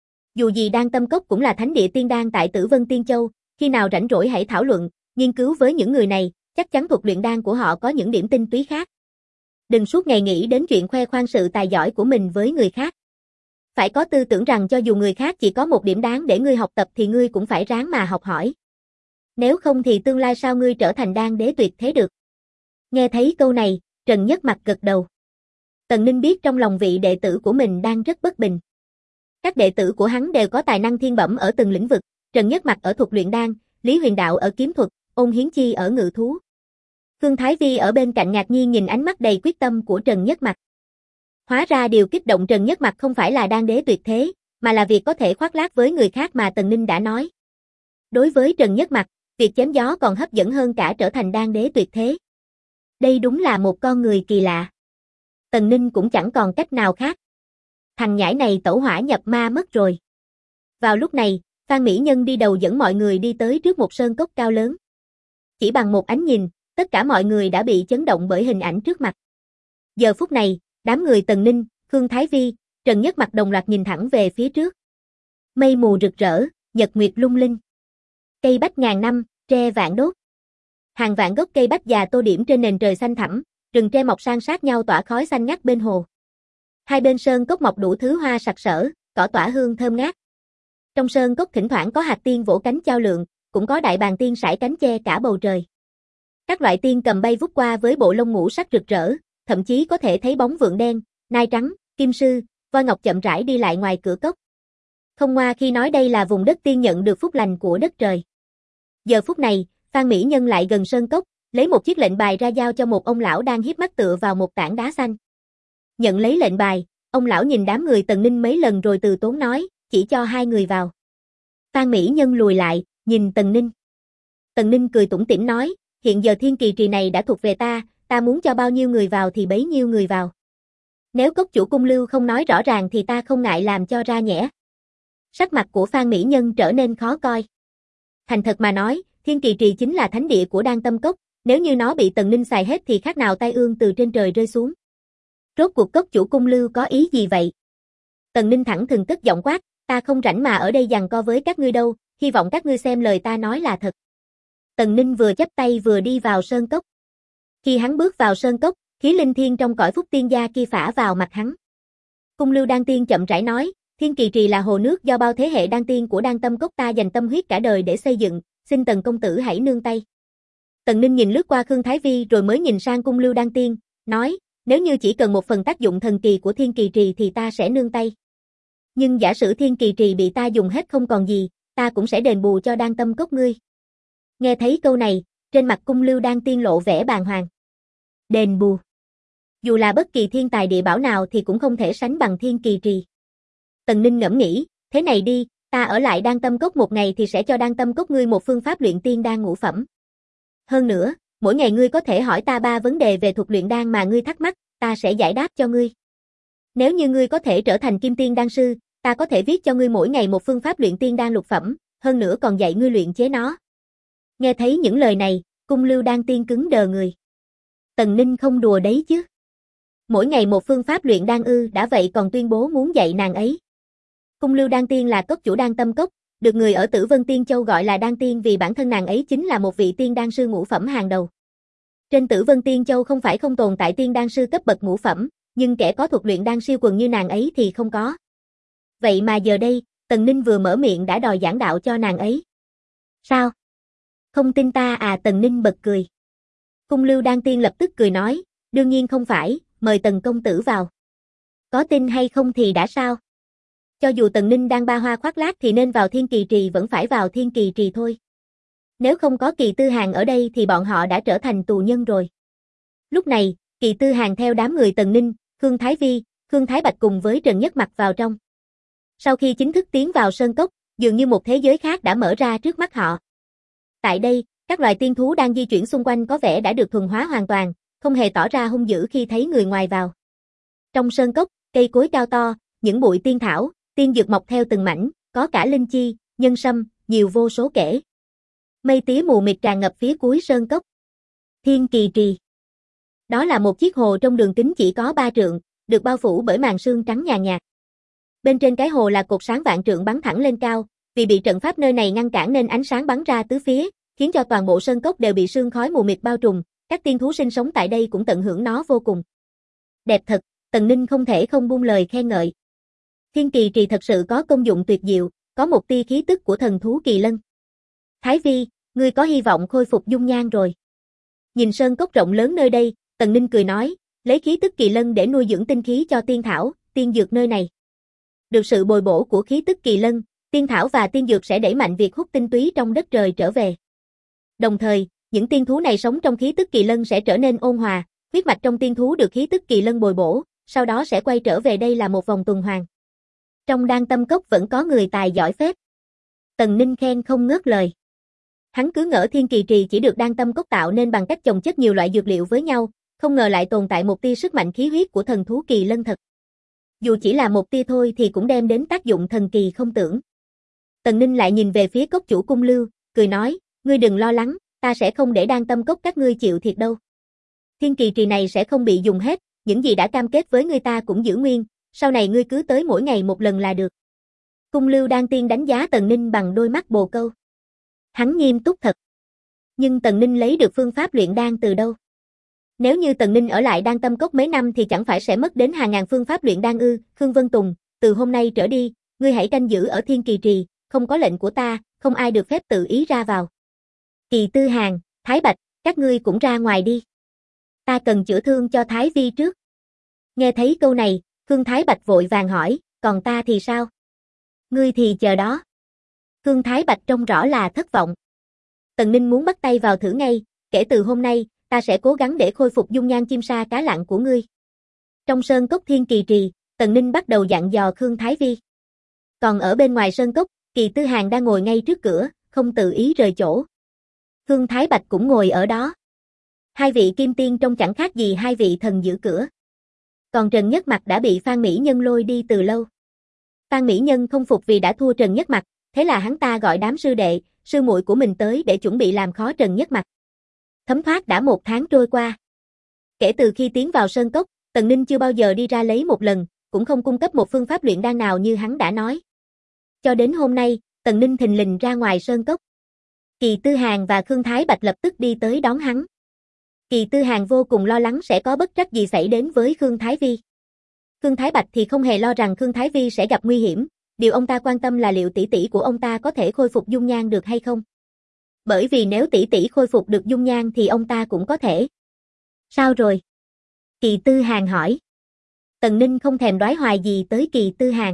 Dù gì Đan Tâm Cốc cũng là thánh địa tiên đan tại Tử Vân Tiên Châu, khi nào rảnh rỗi hãy thảo luận, nghiên cứu với những người này, chắc chắn thuật luyện đan của họ có những điểm tinh túy khác. Đừng suốt ngày nghĩ đến chuyện khoe khoang sự tài giỏi của mình với người khác. Phải có tư tưởng rằng cho dù người khác chỉ có một điểm đáng để ngươi học tập thì ngươi cũng phải ráng mà học hỏi. Nếu không thì tương lai sao ngươi trở thành đan đế tuyệt thế được. Nghe thấy câu này, Trần Nhất Mặc gật đầu. Tần Ninh biết trong lòng vị đệ tử của mình đang rất bất bình. Các đệ tử của hắn đều có tài năng thiên bẩm ở từng lĩnh vực, Trần Nhất Mặc ở thuật luyện đan, Lý Huyền Đạo ở kiếm thuật, Ôn Hiến Chi ở ngự thú. Khương Thái Vi ở bên cạnh ngạc nhiên nhìn ánh mắt đầy quyết tâm của Trần Nhất Mặc. Hóa ra điều kích động Trần Nhất Mặc không phải là đan đế tuyệt thế, mà là việc có thể khoác lác với người khác mà Tần Ninh đã nói. Đối với Trần Nhất Mặc, việc chém gió còn hấp dẫn hơn cả trở thành đan đế tuyệt thế. Đây đúng là một con người kỳ lạ. Tần Ninh cũng chẳng còn cách nào khác. Thằng nhãi này tẩu hỏa nhập ma mất rồi. Vào lúc này, Phan Mỹ Nhân đi đầu dẫn mọi người đi tới trước một sơn cốc cao lớn. Chỉ bằng một ánh nhìn, tất cả mọi người đã bị chấn động bởi hình ảnh trước mặt. Giờ phút này, đám người Tần Ninh, Khương Thái Vi, Trần Nhất Mặc đồng loạt nhìn thẳng về phía trước. Mây mù rực rỡ, nhật nguyệt lung linh. Cây bách ngàn năm, tre vạn đốt. Hàng vạn gốc cây bách già tô điểm trên nền trời xanh thẳm, rừng tre mọc san sát nhau tỏa khói xanh ngắt bên hồ. Hai bên sơn cốc mọc đủ thứ hoa sặc sỡ, cỏ tỏa hương thơm ngát. Trong sơn cốc thỉnh thoảng có hạt tiên vỗ cánh chao lượn, cũng có đại bàng tiên sải cánh che cả bầu trời. Các loại tiên cầm bay vút qua với bộ lông ngũ sắc rực rỡ, thậm chí có thể thấy bóng vượn đen, nai trắng, kim sư, voi ngọc chậm rãi đi lại ngoài cửa cốc. Không ngoa khi nói đây là vùng đất tiên nhận được phúc lành của đất trời. Giờ phút này, Phan Mỹ Nhân lại gần sơn cốc, lấy một chiếc lệnh bài ra giao cho một ông lão đang híp mắt tựa vào một tảng đá xanh. Nhận lấy lệnh bài, ông lão nhìn đám người Tần Ninh mấy lần rồi từ tốn nói, chỉ cho hai người vào. Phan Mỹ Nhân lùi lại, nhìn Tần Ninh. Tần Ninh cười tủm tỉm nói, hiện giờ thiên kỳ trì này đã thuộc về ta muốn cho bao nhiêu người vào thì bấy nhiêu người vào. Nếu cốc chủ Cung Lưu không nói rõ ràng thì ta không ngại làm cho ra nhẽ. Sắc mặt của Phan Mỹ Nhân trở nên khó coi. Thành thật mà nói, thiên kỳ trì chính là thánh địa của Đan Tâm Cốc, nếu như nó bị Tần Ninh xài hết thì khác nào tai ương từ trên trời rơi xuống. Rốt cuộc cốc chủ Cung Lưu có ý gì vậy? Tần Ninh thẳng thừng cất giọng quát, ta không rảnh mà ở đây giằng co với các ngươi đâu, hy vọng các ngươi xem lời ta nói là thật. Tần Ninh vừa chắp tay vừa đi vào sơn cốc. Khi hắn bước vào sơn cốc, khí linh thiên trong cõi phúc tiên gia kia phả vào mặt hắn. Cung Lưu Đan Tiên chậm rãi nói, thiên kỳ trì là hồ nước do bao thế hệ đan tiên của Đan Tâm Cốc ta dành tâm huyết cả đời để xây dựng, xin Tần công tử hãy nương tay. Tần Ninh nhìn lướt qua Khương Thái Vi rồi mới nhìn sang Cung Lưu Đan Tiên, nói, nếu như chỉ cần một phần tác dụng thần kỳ của thiên kỳ trì thì ta sẽ nương tay. Nhưng giả sử thiên kỳ trì bị ta dùng hết không còn gì, ta cũng sẽ đền bù cho Đan Tâm Cốc ngươi. Nghe thấy câu này, trên mặt Cung Lưu Đan Tiên lộ vẻ bàng hoàng. Đền bù. Dù là bất kỳ thiên tài địa bảo nào thì cũng không thể sánh bằng thiên kỳ trì. Tần Ninh ngẫm nghĩ, thế này đi, ta ở lại Đan Tâm Cốc một ngày thì sẽ cho Đan Tâm Cốc ngươi một phương pháp luyện tiên đan ngũ phẩm. Hơn nữa, mỗi ngày ngươi có thể hỏi ta 3 vấn đề về thuật luyện đan mà ngươi thắc mắc, ta sẽ giải đáp cho ngươi. Nếu như ngươi có thể trở thành kim tiên đan sư, ta có thể viết cho ngươi mỗi ngày một phương pháp luyện tiên đan lục phẩm, hơn nữa còn dạy ngươi luyện chế nó. Nghe thấy những lời này, Cung Lưu Đan Tiên cứng đờ người. Tần Ninh không đùa đấy chứ. Mỗi ngày một phương pháp luyện đan ư, đã vậy còn tuyên bố muốn dạy nàng ấy. Cung Lưu Đan Tiên là cốc chủ Đan Tâm Cốc, được người ở Tử Vân Tiên Châu gọi là Đan Tiên vì bản thân nàng ấy chính là một vị tiên đan sư ngũ phẩm hàng đầu. Trên Tử Vân Tiên Châu không phải không tồn tại tiên đan sư cấp bậc ngũ phẩm, nhưng kẻ có thuật luyện đan siêu quần như nàng ấy thì không có. Vậy mà giờ đây, Tần Ninh vừa mở miệng đã đòi giảng đạo cho nàng ấy. Sao? Không tin ta à? Tần Ninh bật cười. Cung Lưu Đan Tiên lập tức cười nói, đương nhiên không phải, mời Tần công tử vào. Có tin hay không thì đã sao? Cho dù Tần Ninh đang ba hoa khoác lác thì nên vào Thiên Kỳ Trì vẫn phải vào Thiên Kỳ Trì thôi. Nếu không có Kỳ Tư Hàn ở đây thì bọn họ đã trở thành tù nhân rồi. Lúc này, Kỳ Tư Hàn theo đám người Tần Ninh, Khương Thái Vi, Khương Thái Bạch cùng với Trần Nhất Mặc vào trong. Sau khi chính thức tiến vào sơn cốc, dường như một thế giới khác đã mở ra trước mắt họ. Tại đây, các loài tiên thú đang di chuyển xung quanh có vẻ đã được thuần hóa hoàn toàn, không hề tỏ ra hung dữ khi thấy người ngoài vào. Trong sơn cốc, cây cối cao to, những bụi tiên thảo, tiên dược mọc theo từng mảnh, có cả linh chi, nhân sâm, nhiều vô số kể. Mây tía mù mịt tràn ngập phía cuối sơn cốc. Thiên Kỳ Trì. Đó là một chiếc hồ trong đường kính chỉ có 3 trượng, được bao phủ bởi màn sương trắng nhàn nhạt. Bên trên cái hồ là cột sáng vạn trượng bắn thẳng lên cao, vì bị trận pháp nơi này ngăn cản nên ánh sáng bắn ra tứ phía, khiến cho toàn bộ sơn cốc đều bị sương khói mù mịt bao trùm, các tiên thú sinh sống tại đây cũng tận hưởng nó vô cùng. Đẹp thật, Tần Ninh không thể không buông lời khen ngợi. Thiên Kỳ Trì thật sự có công dụng tuyệt diệu, có một tia khí tức của thần thú kỳ lân. Thái Vi, ngươi có hy vọng khôi phục dung nhan rồi. Nhìn sơn cốc rộng lớn nơi đây, Tần Ninh cười nói, lấy khí tức kỳ lân để nuôi dưỡng tinh khí cho tiên thảo, tiên dược nơi này. Được sự bồi bổ của khí tức kỳ lân, tiên thảo và tiên dược sẽ đẩy mạnh việc hút tinh túy trong đất trời trở về. Đồng thời, những tiên thú này sống trong khí tức kỳ lân sẽ trở nên ôn hòa, huyết mạch trong tiên thú được khí tức kỳ lân bồi bổ, sau đó sẽ quay trở về đây là một vòng tuần hoàn. Trong Đan Tâm Cốc vẫn có người tài giỏi phết. Tần Ninh khen không ngớt lời. Hắn cứ ngỡ Thiên Kỳ Trì chỉ được Đan Tâm Cốc tạo nên bằng cách chồng chất nhiều loại dược liệu với nhau, không ngờ lại tồn tại một tia sức mạnh khí huyết của thần thú kỳ lân thật. Dù chỉ là một tia thôi thì cũng đem đến tác dụng thần kỳ không tưởng. Tần Ninh lại nhìn về phía cốc chủ Cung Lưu, cười nói, ngươi đừng lo lắng, ta sẽ không để Đan Tâm Cốc các ngươi chịu thiệt đâu. Thiên Kỳ Trì này sẽ không bị dùng hết, những gì đã cam kết với ngươi ta cũng giữ nguyên, sau này ngươi cứ tới mỗi ngày một lần là được. Cung Lưu Đan Tiên đánh giá Tần Ninh bằng đôi mắt bồ câu. Hắn nghiêm túc thật. Nhưng Tần Ninh lấy được phương pháp luyện đan từ đâu? Nếu như Tần Ninh ở lại Đan Tâm Cốc mấy năm thì chẳng phải sẽ mất đến hàng ngàn phương pháp luyện đan ư? Khương Vân Tùng, từ hôm nay trở đi, ngươi hãy canh giữ ở Thiên Kỳ Trì, không có lệnh của ta, không ai được phép tự ý ra vào. Kỳ Tư Hàn, Thái Bạch, các ngươi cũng ra ngoài đi. Ta cần chữa thương cho Thái Vi trước. Nghe thấy câu này, Khương Thái Bạch vội vàng hỏi, còn ta thì sao? Ngươi thì chờ đó. Khương Thái Bạch trông rõ là thất vọng. Tần Ninh muốn bắt tay vào thử ngay, kể từ hôm nay, ta sẽ cố gắng để khôi phục dung nhan chim sa cá lặn của ngươi. Trong sơn cốc Thiên Kỳ Trì, Tần Ninh bắt đầu dặn dò Khương Thái Vi. Còn ở bên ngoài sơn cốc, Kỳ Tư Hàn đang ngồi ngay trước cửa, không tự ý rời chỗ. Khương Thái Bạch cũng ngồi ở đó. Hai vị kim tiên trông chẳng khác gì hai vị thần giữ cửa. Còn Trần Nhất Mặc đã bị Phan Mỹ Nhân lôi đi từ lâu. Phan Mỹ Nhân không phục vì đã thua Trần Nhất Mặc, thế là hắn ta gọi đám sư đệ, sư muội của mình tới để chuẩn bị làm khó Trần Nhất Mặc. Thấm thoát đã 1 tháng trôi qua. Kể từ khi tiến vào sơn cốc, Tần Ninh chưa bao giờ đi ra lấy một lần, cũng không cung cấp một phương pháp luyện đan nào như hắn đã nói. Cho đến hôm nay, Tần Ninh thình lình ra ngoài sơn cốc. Kỳ Tư Hàn và Khương Thái Bạch lập tức đi tới đón hắn. Kỳ Tư Hàn vô cùng lo lắng sẽ có bất trắc gì xảy đến với Khương Thái Vi. Khương Thái Bạch thì không hề lo rằng Khương Thái Vi sẽ gặp nguy hiểm, điều ông ta quan tâm là liệu tỷ tỷ của ông ta có thể khôi phục dung nhan được hay không. Bởi vì nếu tỷ tỷ khôi phục được dung nhan thì ông ta cũng có thể. Sao rồi? Kỳ Tư Hàn hỏi. Tần Ninh không thèm đoái hoài gì tới Kỳ Tư Hàn.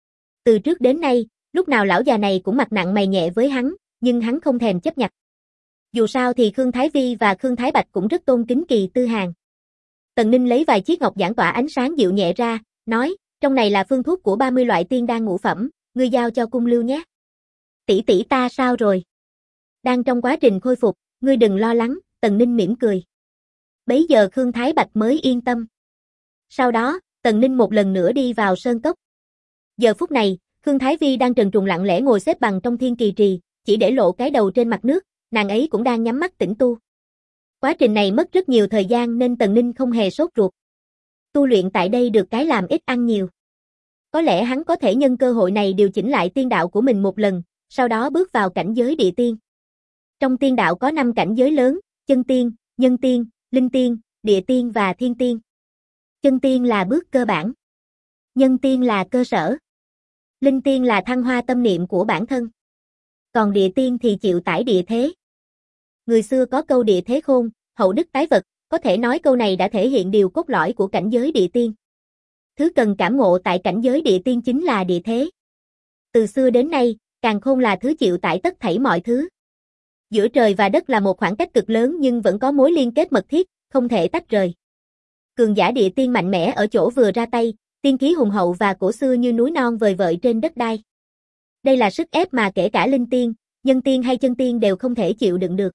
Từ trước đến nay, lúc nào lão già này cũng mặt nặng mày nhẹ với hắn, nhưng hắn không thèm chấp nhặt. Dù sao thì Khương Thái Vi và Khương Thái Bạch cũng rất tôn kính Kỳ Tư Hàn. Tần Ninh lấy vài chiếc ngọc giản tỏa ánh sáng dịu nhẹ ra, nói, trong này là phương thuốc của 30 loại tiên đan ngũ phẩm, ngươi giao cho Cung Lưu nhé. Tỷ tỷ ta sao rồi? Đang trong quá trình khôi phục, ngươi đừng lo lắng, Tần Ninh mỉm cười. Bấy giờ Khương Thái Bạch mới yên tâm. Sau đó, Tần Ninh một lần nữa đi vào sơn cốc. Giờ phút này, Khương Thái Vi đang trần truồng lặng lẽ ngồi xếp bằng trong Thiên Kỳ Trì, chỉ để lộ cái đầu trên mặt nước, nàng ấy cũng đang nhắm mắt tĩnh tu. Quá trình này mất rất nhiều thời gian nên Tần Ninh không hề sốt ruột. Tu luyện tại đây được cái làm ít ăn nhiều. Có lẽ hắn có thể nhân cơ hội này điều chỉnh lại tiên đạo của mình một lần, sau đó bước vào cảnh giới địa tiên. Trong tiên đạo có 5 cảnh giới lớn, chân tiên, nhân tiên, linh tiên, địa tiên và thiên tiên. Chân tiên là bước cơ bản. Nhân tiên là cơ sở. Linh tiên là thăng hoa tâm niệm của bản thân. Còn địa tiên thì chịu tải địa thế. Người xưa có câu địa thế khôn, hậu đức tái vật, có thể nói câu này đã thể hiện điều cốt lõi của cảnh giới địa tiên. Thứ cần cảm ngộ tại cảnh giới địa tiên chính là địa thế. Từ xưa đến nay, càn khôn là thứ chịu tải tất thảy mọi thứ. Giữa trời và đất là một khoảng cách cực lớn nhưng vẫn có mối liên kết mật thiết, không thể tách rời. Cường giả địa tiên mạnh mẽ ở chỗ vừa ra tay, tiên khí hùng hậu và cổ xưa như núi non vời vợi trên đất đai. Đây là sức ép mà kể cả linh tiên, nhân tiên hay chân tiên đều không thể chịu đựng được.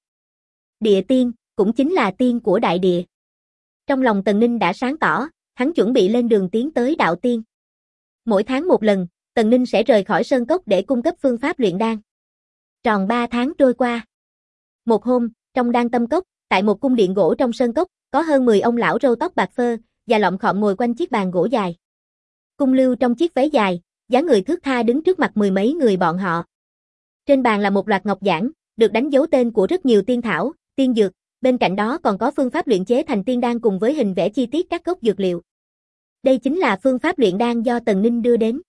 Địa tiên, cũng chính là tiên của đại địa. Trong lòng Tần Ninh đã sáng tỏ, hắn chuẩn bị lên đường tiến tới đạo tiên. Mỗi tháng một lần, Tần Ninh sẽ rời khỏi sơn cốc để cung cấp phương pháp luyện đan. Tròn 3 tháng trôi qua. Một hôm, trong Đan Tâm Cốc, tại một cung điện gỗ trong sơn cốc, có hơn 10 ông lão râu tóc bạc phơ, và lọm khọm ngồi quanh chiếc bàn gỗ dài. Cung Lưu trong chiếc váy dài, dáng người thướt tha đứng trước mặt mười mấy người bọn họ. Trên bàn là một loạt ngọc giản, được đánh dấu tên của rất nhiều tiên thảo, tiên dược, bên cạnh đó còn có phương pháp luyện chế thành tiên đan cùng với hình vẽ chi tiết các gốc dược liệu. Đây chính là phương pháp luyện đan do Tần Ninh đưa đến.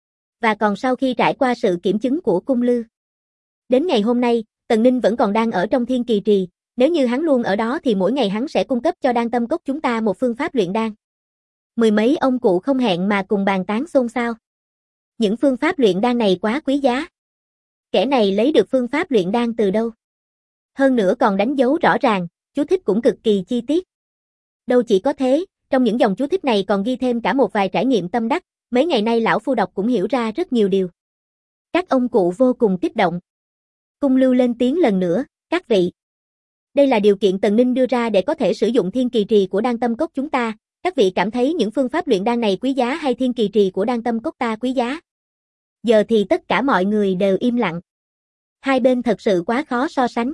Và còn sau khi trải qua sự kiểm chứng của Cung Lưu. Đến ngày hôm nay, Tần Ninh vẫn còn đang ở trong Thiên Kỳ Trì, nếu như hắn luôn ở đó thì mỗi ngày hắn sẽ cung cấp cho Đan Tâm Cốc chúng ta một phương pháp luyện đan. Mười mấy ông cụ không hẹn mà cùng bàn tán xôn xao. Những phương pháp luyện đan này quá quý giá. Kẻ này lấy được phương pháp luyện đan từ đâu? Hơn nữa còn đánh dấu rõ ràng, chú thích cũng cực kỳ chi tiết. Đâu chỉ có thế, trong những dòng chú thích này còn ghi thêm cả một vài trải nghiệm tâm đắc, mấy ngày nay lão phu đọc cũng hiểu ra rất nhiều điều. Các ông cụ vô cùng kích động. Cung Lưu lên tiếng lần nữa, các vị. Đây là điều kiện Tần Ninh đưa ra để có thể sử dụng Thiên Kỳ Trì của Đan Tâm Cốc chúng ta. Các vị cảm thấy những phương pháp luyện đan này quý giá hay Thiên Kỳ Trì của Đan Tâm Cốc ta quý giá? Giờ thì tất cả mọi người đều im lặng. Hai bên thật sự quá khó so sánh.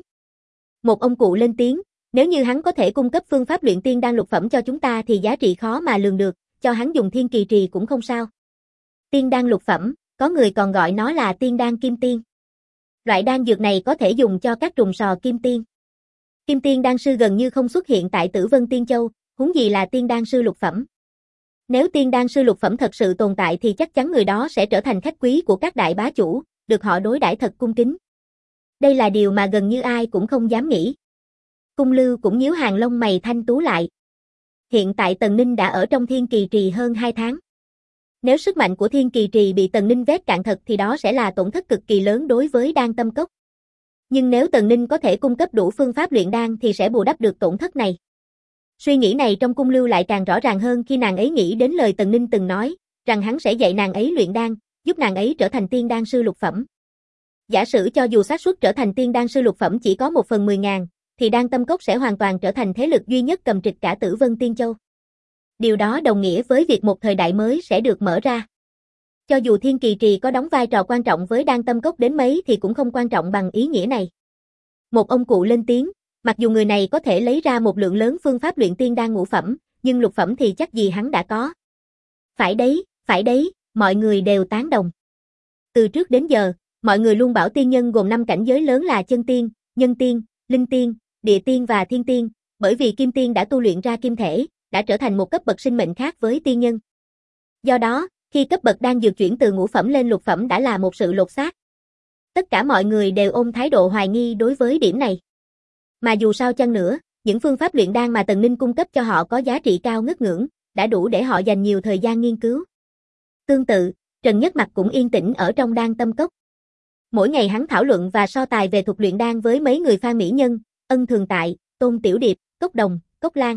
Một ông cụ lên tiếng, nếu như hắn có thể cung cấp phương pháp luyện tiên đan lục phẩm cho chúng ta thì giá trị khó mà lường được, cho hắn dùng Thiên Kỳ Trì cũng không sao. Tiên đan lục phẩm, có người còn gọi nó là tiên đan kim tiên. Loại đan dược này có thể dùng cho các trùng sò kim tiên. Kim tiên đan sư gần như không xuất hiện tại Tử Vân Tiên Châu, huống gì là tiên đan sư lục phẩm. Nếu tiên đan sư lục phẩm thật sự tồn tại thì chắc chắn người đó sẽ trở thành khách quý của các đại bá chủ, được họ đối đãi thật cung kính. Đây là điều mà gần như ai cũng không dám nghĩ. Cung Lưu cũng nhíu hàng lông mày thanh tú lại. Hiện tại Tần Ninh đã ở trong Thiên Kỳ Trì hơn 2 tháng. Nếu sức mạnh của Thiên Kỳ Trì bị Tần Ninh vét cạn thật thì đó sẽ là tổn thất cực kỳ lớn đối với Đan Tâm Cốc. Nhưng nếu Tần Ninh có thể cung cấp đủ phương pháp luyện đan thì sẽ bù đắp được tổn thất này. Suy nghĩ này trong Cung Lưu lại càng rõ ràng hơn khi nàng ấy nghĩ đến lời Tần Ninh từng nói, rằng hắn sẽ dạy nàng ấy luyện đan, giúp nàng ấy trở thành tiên đan sư lục phẩm. Giả sử cho dù xác suất trở thành tiên đan sư lục phẩm chỉ có 1/10.000, thì Đan Tâm Cốc sẽ hoàn toàn trở thành thế lực duy nhất cầm trịch cả Tử Vân Tiên Châu. Điều đó đồng nghĩa với việc một thời đại mới sẽ được mở ra. Cho dù Thiên Kỳ Trì có đóng vai trò quan trọng với Đan Tâm Cốc đến mấy thì cũng không quan trọng bằng ý nghĩa này. Một ông cụ lên tiếng, mặc dù người này có thể lấy ra một lượng lớn phương pháp luyện tiên đan ngũ phẩm, nhưng lục phẩm thì chắc gì hắn đã có. Phải đấy, mọi người đều tán đồng. Từ trước đến giờ, mọi người luôn bảo tiên nhân gồm 5 cảnh giới lớn là chân tiên, nhân tiên, linh tiên, địa tiên và thiên tiên, bởi vì kim tiên đã tu luyện ra kim thể, đã trở thành một cấp bậc sinh mệnh khác với tiên nhân. Do đó, khi cấp bậc đan dược chuyển từ ngũ phẩm lên lục phẩm đã là một sự lột xác. Tất cả mọi người đều ôm thái độ hoài nghi đối với điểm này. Mà dù sao chăng nữa, những phương pháp luyện đan mà Tần Ninh cung cấp cho họ có giá trị cao ngất ngưỡng, đã đủ để họ dành nhiều thời gian nghiên cứu. Tương tự, Trần Nhất Mặc cũng yên tĩnh ở trong Đan Tâm Cốc. Mỗi ngày hắn thảo luận và so tài về thuật luyện đan với mấy người Phan Mỹ Nhân, Ân Thường Tại, Tôn Tiểu Điệp, Cốc Đồng, Cốc Lan.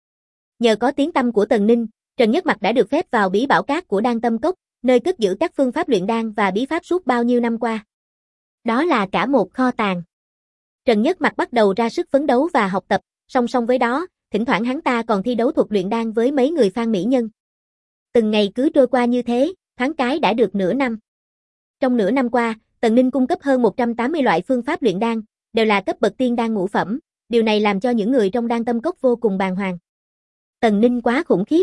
Nhờ có tiếng tăm của Tần Ninh, Trần Nhất Mặc đã được phép vào bí bảo cát của Đan Tâm Cốc, nơi cất giữ các phương pháp luyện đan và bí pháp suốt bao nhiêu năm qua. Đó là cả một kho tàng. Trần Nhất Mặc bắt đầu ra sức phấn đấu và học tập, song song với đó, thỉnh thoảng hắn ta còn thi đấu thuật luyện đan với mấy người Phan Mỹ Nhân. Từng ngày cứ trôi qua như thế, thoáng cái đã được nửa năm. Trong nửa năm qua, Tần Ninh cung cấp hơn 180 loại phương pháp luyện đan, đều là cấp bậc tiên đan ngũ phẩm, điều này làm cho những người trong Đan Tâm Cốc vô cùng bàng hoàng. Tần Ninh quá khủng khiếp.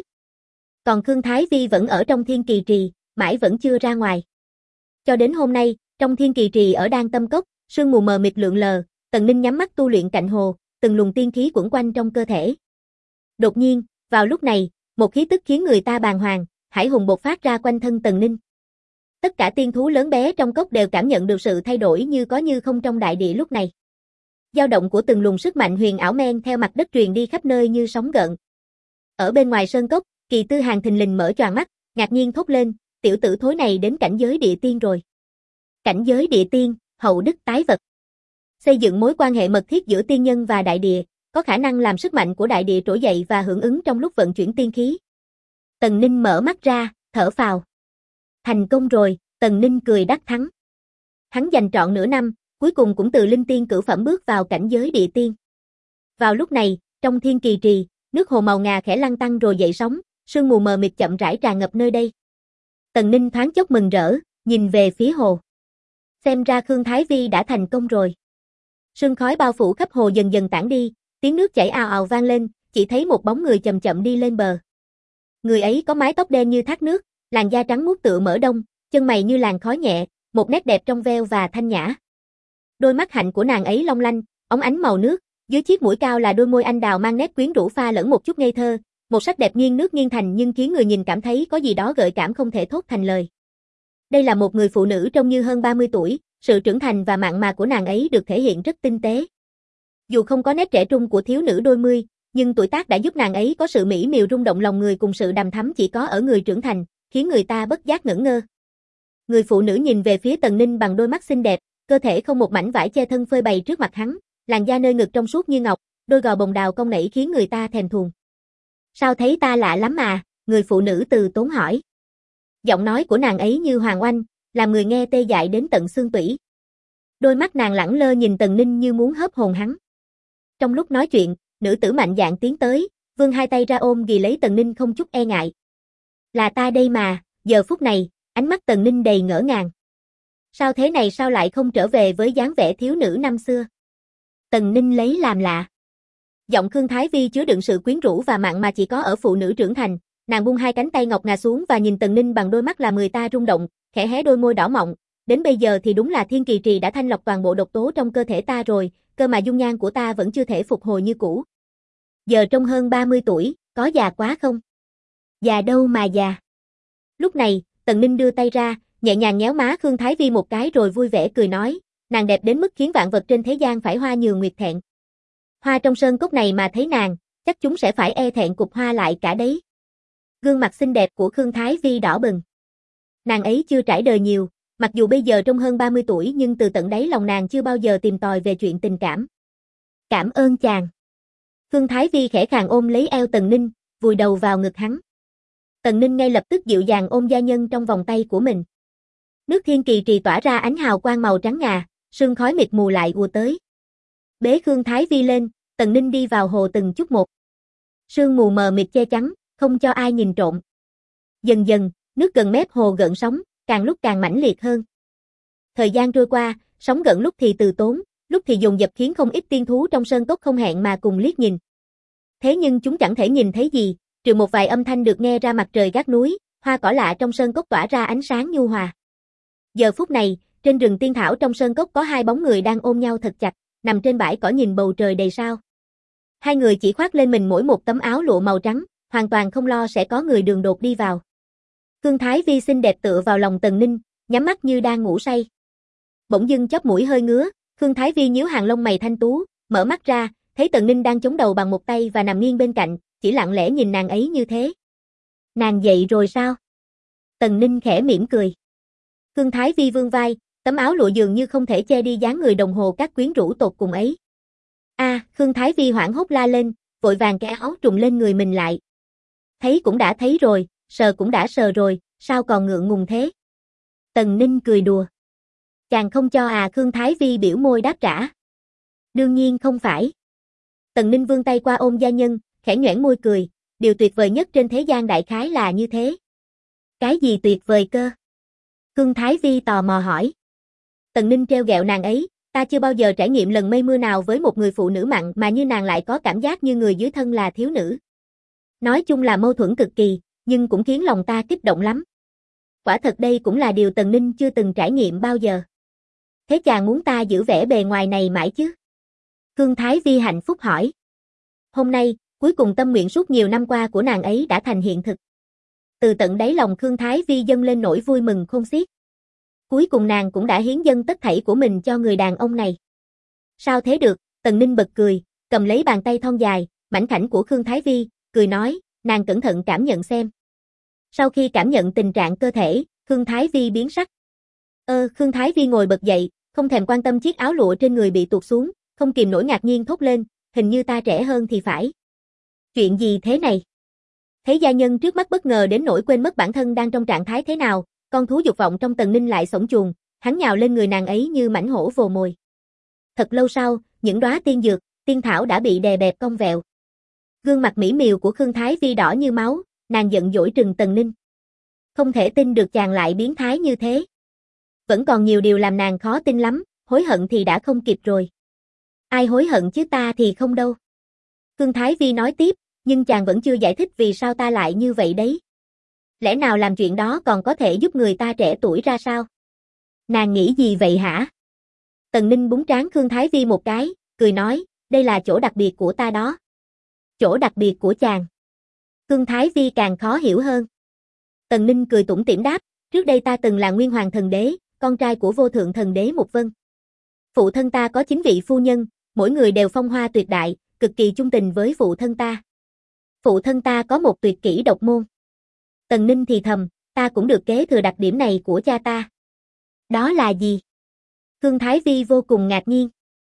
Còn Khương Thái Vi vẫn ở trong Thiên Kỳ Trì, mãi vẫn chưa ra ngoài. Cho đến hôm nay, trong Thiên Kỳ Trì ở Đan Tâm Cốc, sương mù mờ mịt lượn lờ, Tần Ninh nhắm mắt tu luyện cạnh hồ, từng luồng tiên khí quẩn quanh trong cơ thể. Đột nhiên, vào lúc này, một khí tức khiến người ta bàng hoàng, hải hùng bộc phát ra quanh thân Tần Ninh. Tất cả tiên thú lớn bé trong cốc đều cảm nhận được sự thay đổi như có như không trong đại địa lúc này. Dao động của từng luồng sức mạnh huyền ảo men theo mặt đất truyền đi khắp nơi như sóng gợn. Ở bên ngoài sơn cốc, Kỳ Tư Hàn thình lình mở choàng mắt, ngạc nhiên thốt lên, tiểu tử thối này đến cảnh giới địa tiên rồi. Cảnh giới địa tiên, hậu đức tái vật. Xây dựng mối quan hệ mật thiết giữa tiên nhân và đại địa, có khả năng làm sức mạnh của đại địa trỗi dậy và hưởng ứng trong lúc vận chuyển tiên khí. Tần Ninh mở mắt ra, thở phào. Thành công rồi, Tần Ninh cười đắc thắng. Hắn dành trọn nửa năm, cuối cùng cũng từ linh tiên cửu phẩm bước vào cảnh giới địa tiên. Vào lúc này, trong Thiên Kỳ Trì, nước hồ màu ngà khẽ lăn tăn rồi dậy sóng, sương mù mờ mịt chậm rãi tràn ngập nơi đây. Tần Ninh thoáng chốc mừng rỡ, nhìn về phía hồ. Xem ra Khương Thái Vi đã thành công rồi. Sương khói bao phủ khắp hồ dần dần tản đi, tiếng nước chảy ào ào vang lên, chỉ thấy một bóng người chậm chậm đi lên bờ. Người ấy có mái tóc đen như thác nước, làn da trắng muốt tựa mỡ đông, chân mày như làn khói nhẹ, một nét đẹp trong veo và thanh nhã. Đôi mắt hạnh của nàng ấy long lanh, óng ánh màu nước, dưới chiếc mũi cao là đôi môi anh đào mang nét quyến rũ pha lẫn một chút ngây thơ, một sắc đẹp nghiêng nước nghiêng thành nhưng khiến người nhìn cảm thấy có gì đó gợi cảm không thể thốt thành lời. Đây là một người phụ nữ trông như hơn 30 tuổi, sự trưởng thành và mặn mà của nàng ấy được thể hiện rất tinh tế. Dù không có nét trẻ trung của thiếu nữ đôi mươi, nhưng tuổi tác đã giúp nàng ấy có sự mỹ miều rung động lòng người cùng sự đằm thắm chỉ có ở người trưởng thành, khiến người ta bất giác ngẩn ngơ. Người phụ nữ nhìn về phía Tần Ninh bằng đôi mắt xinh đẹp, cơ thể không một mảnh vải che thân phơi bày trước mặt hắn, làn da nơi ngực trong suốt như ngọc, đôi gò bồng đào cong nảy khiến người ta thèm thuồng. Sao thấy ta lạ lắm à? Người phụ nữ từ tốn hỏi. Giọng nói của nàng ấy như hoàng oanh, làm người nghe tê dại đến tận xương tủy. Đôi mắt nàng lẳng lơ nhìn Tần Ninh như muốn hớp hồn hắn. Trong lúc nói chuyện, nữ tử mạnh dạn tiến tới, vươn hai tay ra ôm ghì lấy Tần Ninh không chút e ngại. Là ta đây mà, giờ phút này, ánh mắt Tần Ninh đầy ngỡ ngàng. Sao thế này, sao lại không trở về với dáng vẻ thiếu nữ năm xưa? Tần Ninh lấy làm lạ. Giọng Khương Thái Vi chứa đựng sự quyến rũ và mặn mà chỉ có ở phụ nữ trưởng thành, nàng buông hai cánh tay ngọc ngà xuống và nhìn Tần Ninh bằng đôi mắt làm người ta rung động, khẽ hé đôi môi đỏ mọng, đến bây giờ thì đúng là Thiên Kỳ Trì đã thanh lọc toàn bộ độc tố trong cơ thể ta rồi, cơ mà dung nhan của ta vẫn chưa thể phục hồi như cũ. Giờ trông hơn 30 tuổi, có già quá không? Già đâu mà già. Lúc này, Tần Ninh đưa tay ra, nhẹ nhàng nhéo má Khương Thái Vi một cái rồi vui vẻ cười nói, nàng đẹp đến mức khiến vạn vật trên thế gian phải hoa nhường nguyệt thẹn. Hoa trong sơn cốc này mà thấy nàng, chắc chúng sẽ phải e thẹn cục hoa lại cả đấy. Gương mặt xinh đẹp của Khương Thái Vi đỏ bừng. Nàng ấy chưa trải đời nhiều, mặc dù bây giờ trông hơn 30 tuổi nhưng từ tận đáy lòng nàng chưa bao giờ tìm tòi về chuyện tình cảm. Cảm ơn chàng. Khương Thái Vi khẽ khàng ôm lấy eo Tần Ninh, vùi đầu vào ngực hắn. Tần Ninh ngay lập tức dịu dàng ôm gia nhân trong vòng tay của mình. Nước Thiên Kỳ Trì tỏa ra ánh hào quang màu trắng ngà, sương khói mịt mù lại ùa tới. Bế Khương Thái Vi lên, Tần Ninh đi vào hồ từng chút một. Sương mù mờ mịt che chắn, không cho ai nhìn trộm. Dần dần, nước gần mép hồ gợn sóng, càng lúc càng mãnh liệt hơn. Thời gian trôi qua, sóng gợn lúc thì từ tốn, lúc thì dồn dập khiến không ít tiên thú trong sơn cốc không hẹn mà cùng liếc nhìn. Thế nhưng chúng chẳng thể nhìn thấy gì, trừ một vài âm thanh được nghe ra mặt trời gác núi, hoa cỏ lạ trong sơn cốc tỏa ra ánh sáng nhu hòa. Giờ phút này, trên rừng tiên thảo trong sơn cốc có hai bóng người đang ôm nhau thật chặt, nằm trên bãi cỏ nhìn bầu trời đầy sao. Hai người chỉ khoác lên mình mỗi một tấm áo lụa màu trắng, hoàn toàn không lo sẽ có người đường đột đi vào. Khương Thái Vi xinh đẹp tựa vào lòng Tần Ninh, nhắm mắt như đang ngủ say. Bỗng dưng chóp mũi hơi ngứa, Khương Thái Vi nhíu hàng lông mày thanh tú, mở mắt ra, thấy Tần Ninh đang chống đầu bằng một tay và nằm nghiêng bên cạnh, chỉ lặng lẽ nhìn nàng ấy như thế. Nàng dậy rồi sao? Tần Ninh khẽ mỉm cười. Khương Thái Vi vươn vai, tấm áo lụa dường như không thể che đi dáng người đồng hồ các quyến rũ tột cùng ấy. Khương Thái Vi hoảng hốt la lên, vội vàng kéo áo trùm lên người mình lại. Thấy cũng đã thấy rồi, sờ cũng đã sờ rồi, sao còn ngượng ngùng thế? Tần Ninh cười đùa. Chàng không cho Khương Thái Vi biểu môi đáp trả. Đương nhiên không phải. Tần Ninh vươn tay qua ôm gia nhân, khẽ nhoẻn môi cười, điều tuyệt vời nhất trên thế gian đại khái là như thế. Cái gì tuyệt vời cơ? Khương Thái Vi tò mò hỏi. Tần Ninh trêu ghẹo nàng ấy, ta chưa bao giờ trải nghiệm lần mây mưa nào với một người phụ nữ mặn mà như nàng lại có cảm giác như người dưới thân là thiếu nữ. Nói chung là mâu thuẫn cực kỳ, nhưng cũng khiến lòng ta kích động lắm. Quả thật đây cũng là điều Tần Ninh chưa từng trải nghiệm bao giờ. Thế chàng muốn ta giữ vẻ bề ngoài này mãi chứ? Khương Thái Vi hạnh phúc hỏi. Hôm nay, cuối cùng tâm nguyện suốt nhiều năm qua của nàng ấy đã thành hiện thực. Từ tận đáy lòng Khương Thái Vi dâng lên nỗi vui mừng khôn xiết. Cuối cùng nàng cũng đã hiến dâng tất thảy của mình cho người đàn ông này. Sao thế được? Tần Ninh bật cười, cầm lấy bàn tay thon dài, mảnh khảnh của Khương Thái Vi, cười nói, nàng cẩn thận cảm nhận xem. Sau khi cảm nhận tình trạng cơ thể, Khương Thái Vi biến sắc. Khương Thái Vi ngồi bật dậy, không thèm quan tâm chiếc áo lụa trên người bị tuột xuống, không kìm nổi ngạc nhiên thốt lên, hình như ta trẻ hơn thì phải. Chuyện gì thế này? Thấy gia nhân trước mắt bất ngờ đến nỗi quên mất bản thân đang trong trạng thái thế nào, con thú dục vọng trong Tần Ninh lại xổng chuồng, hắn nhào lên người nàng ấy như mãnh hổ vồ mồi. Thật lâu sau, những đóa tiên dược, tiên thảo đã bị đè bẹp cong vẹo. Gương mặt mỹ miều của Khương Thái Vi đỏ như máu, nàng giận dỗi trừng Tần Ninh. Không thể tin được chàng lại biến thái như thế. Vẫn còn nhiều điều làm nàng khó tin lắm, hối hận thì đã không kịp rồi. Ai hối hận chứ ta thì không đâu. Khương Thái Vi nói tiếp, nhưng chàng vẫn chưa giải thích vì sao ta lại như vậy đấy. Lẽ nào làm chuyện đó còn có thể giúp người ta trẻ tuổi ra sao? Nàng nghĩ gì vậy hả? Tần Ninh búng trán Khương Thái Vi một cái, cười nói, đây là chỗ đặc biệt của ta đó. Chỗ đặc biệt của chàng. Khương Thái Vi càng khó hiểu hơn. Tần Ninh cười tủm tỉm đáp, trước đây ta từng là Nguyên Hoàng Thần Đế, con trai của Vô Thượng Thần Đế Mục Vân. Phụ thân ta có 9 vị phu nhân, mỗi người đều phong hoa tuyệt đại, cực kỳ chung tình với phụ thân ta. Phụ thân ta có một tuyệt kỹ độc môn. Tần Ninh thì thầm, ta cũng được kế thừa đặc điểm này của cha ta. Đó là gì? Khương Thái Vi vô cùng ngạc nhiên.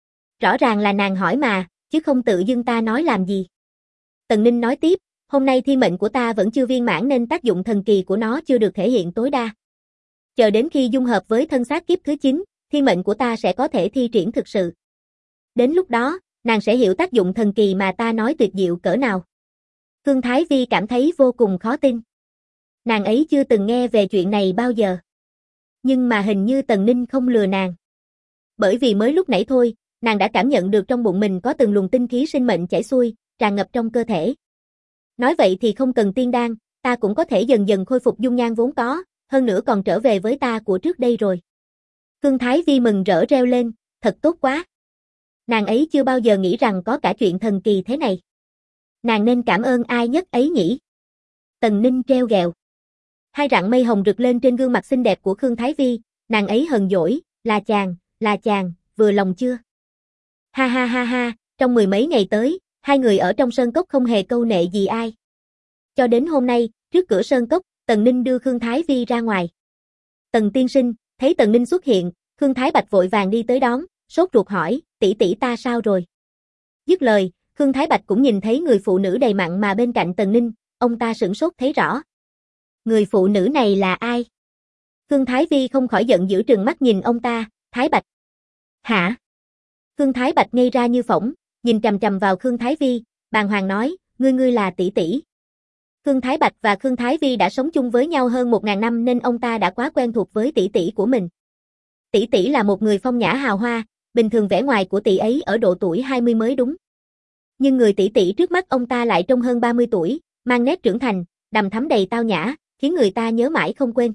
Rõ ràng là nàng hỏi mà, chứ không tự dưng ta nói làm gì. Tần Ninh nói tiếp, hôm nay thiên mệnh của ta vẫn chưa viên mãn nên tác dụng thần kỳ của nó chưa được thể hiện tối đa. Chờ đến khi dung hợp với thân xác kiếp thứ 9, thiên mệnh của ta sẽ có thể thi triển thực sự. Đến lúc đó, nàng sẽ hiểu tác dụng thần kỳ mà ta nói tuyệt diệu cỡ nào. Khương Thái Vi cảm thấy vô cùng khó tin. Nàng ấy chưa từng nghe về chuyện này bao giờ. Nhưng mà hình như Tần Ninh không lừa nàng. Bởi vì mới lúc nãy thôi, nàng đã cảm nhận được trong bụng mình có từng luồng tinh khí sinh mệnh chảy xuôi, tràn ngập trong cơ thể. Nói vậy thì không cần tiên đan, ta cũng có thể dần dần khôi phục dung nhan vốn có, hơn nữa còn trở về với ta của trước đây rồi. Khương Thái Vi mừng rỡ reo lên, thật tốt quá. Nàng ấy chưa bao giờ nghĩ rằng có cả chuyện thần kỳ thế này. Nàng nên cảm ơn ai nhất ấy nhỉ? Tần Ninh treo ghẹo. Hai rặng mây hồng rực lên trên gương mặt xinh đẹp của Khương Thái Vi, nàng ấy hờn dỗi, là chàng, vừa lòng chưa? Ha ha ha ha, trong 10 mấy ngày tới, hai người ở trong sơn cốc không hề câu nệ gì ai. Cho đến hôm nay, trước cửa sơn cốc, Tần Ninh đưa Khương Thái Vi ra ngoài. Tần tiên sinh, thấy Tần Ninh xuất hiện, Khương Thái Bạch vội vàng đi tới đón, sốt ruột hỏi, tỷ tỷ ta sao rồi? Dứt lời, Khương Thái Bạch cũng nhìn thấy người phụ nữ đầy mặn mà bên cạnh Tần Ninh, ông ta sửng sốt thấy rõ. Người phụ nữ này là ai? Khương Thái Vi không khỏi giận dữ trừng mắt nhìn ông ta, Thái Bạch. Hả? Khương Thái Bạch ngây ra như phỗng, nhìn chằm chằm vào Khương Thái Vi, bàng hoàng nói, ngươi là tỷ tỷ. Khương Thái Bạch và Khương Thái Vi đã sống chung với nhau hơn 1000 năm nên ông ta đã quá quen thuộc với tỷ tỷ của mình. Tỷ tỷ là một người phong nhã hào hoa, bình thường vẻ ngoài của tỷ ấy ở độ tuổi 20 mới đúng. Nhưng người tỷ tỷ trước mắt ông ta lại trông hơn 30 tuổi, mang nét trưởng thành, đằm thắm đầy tao nhã, khiến người ta nhớ mãi không quên.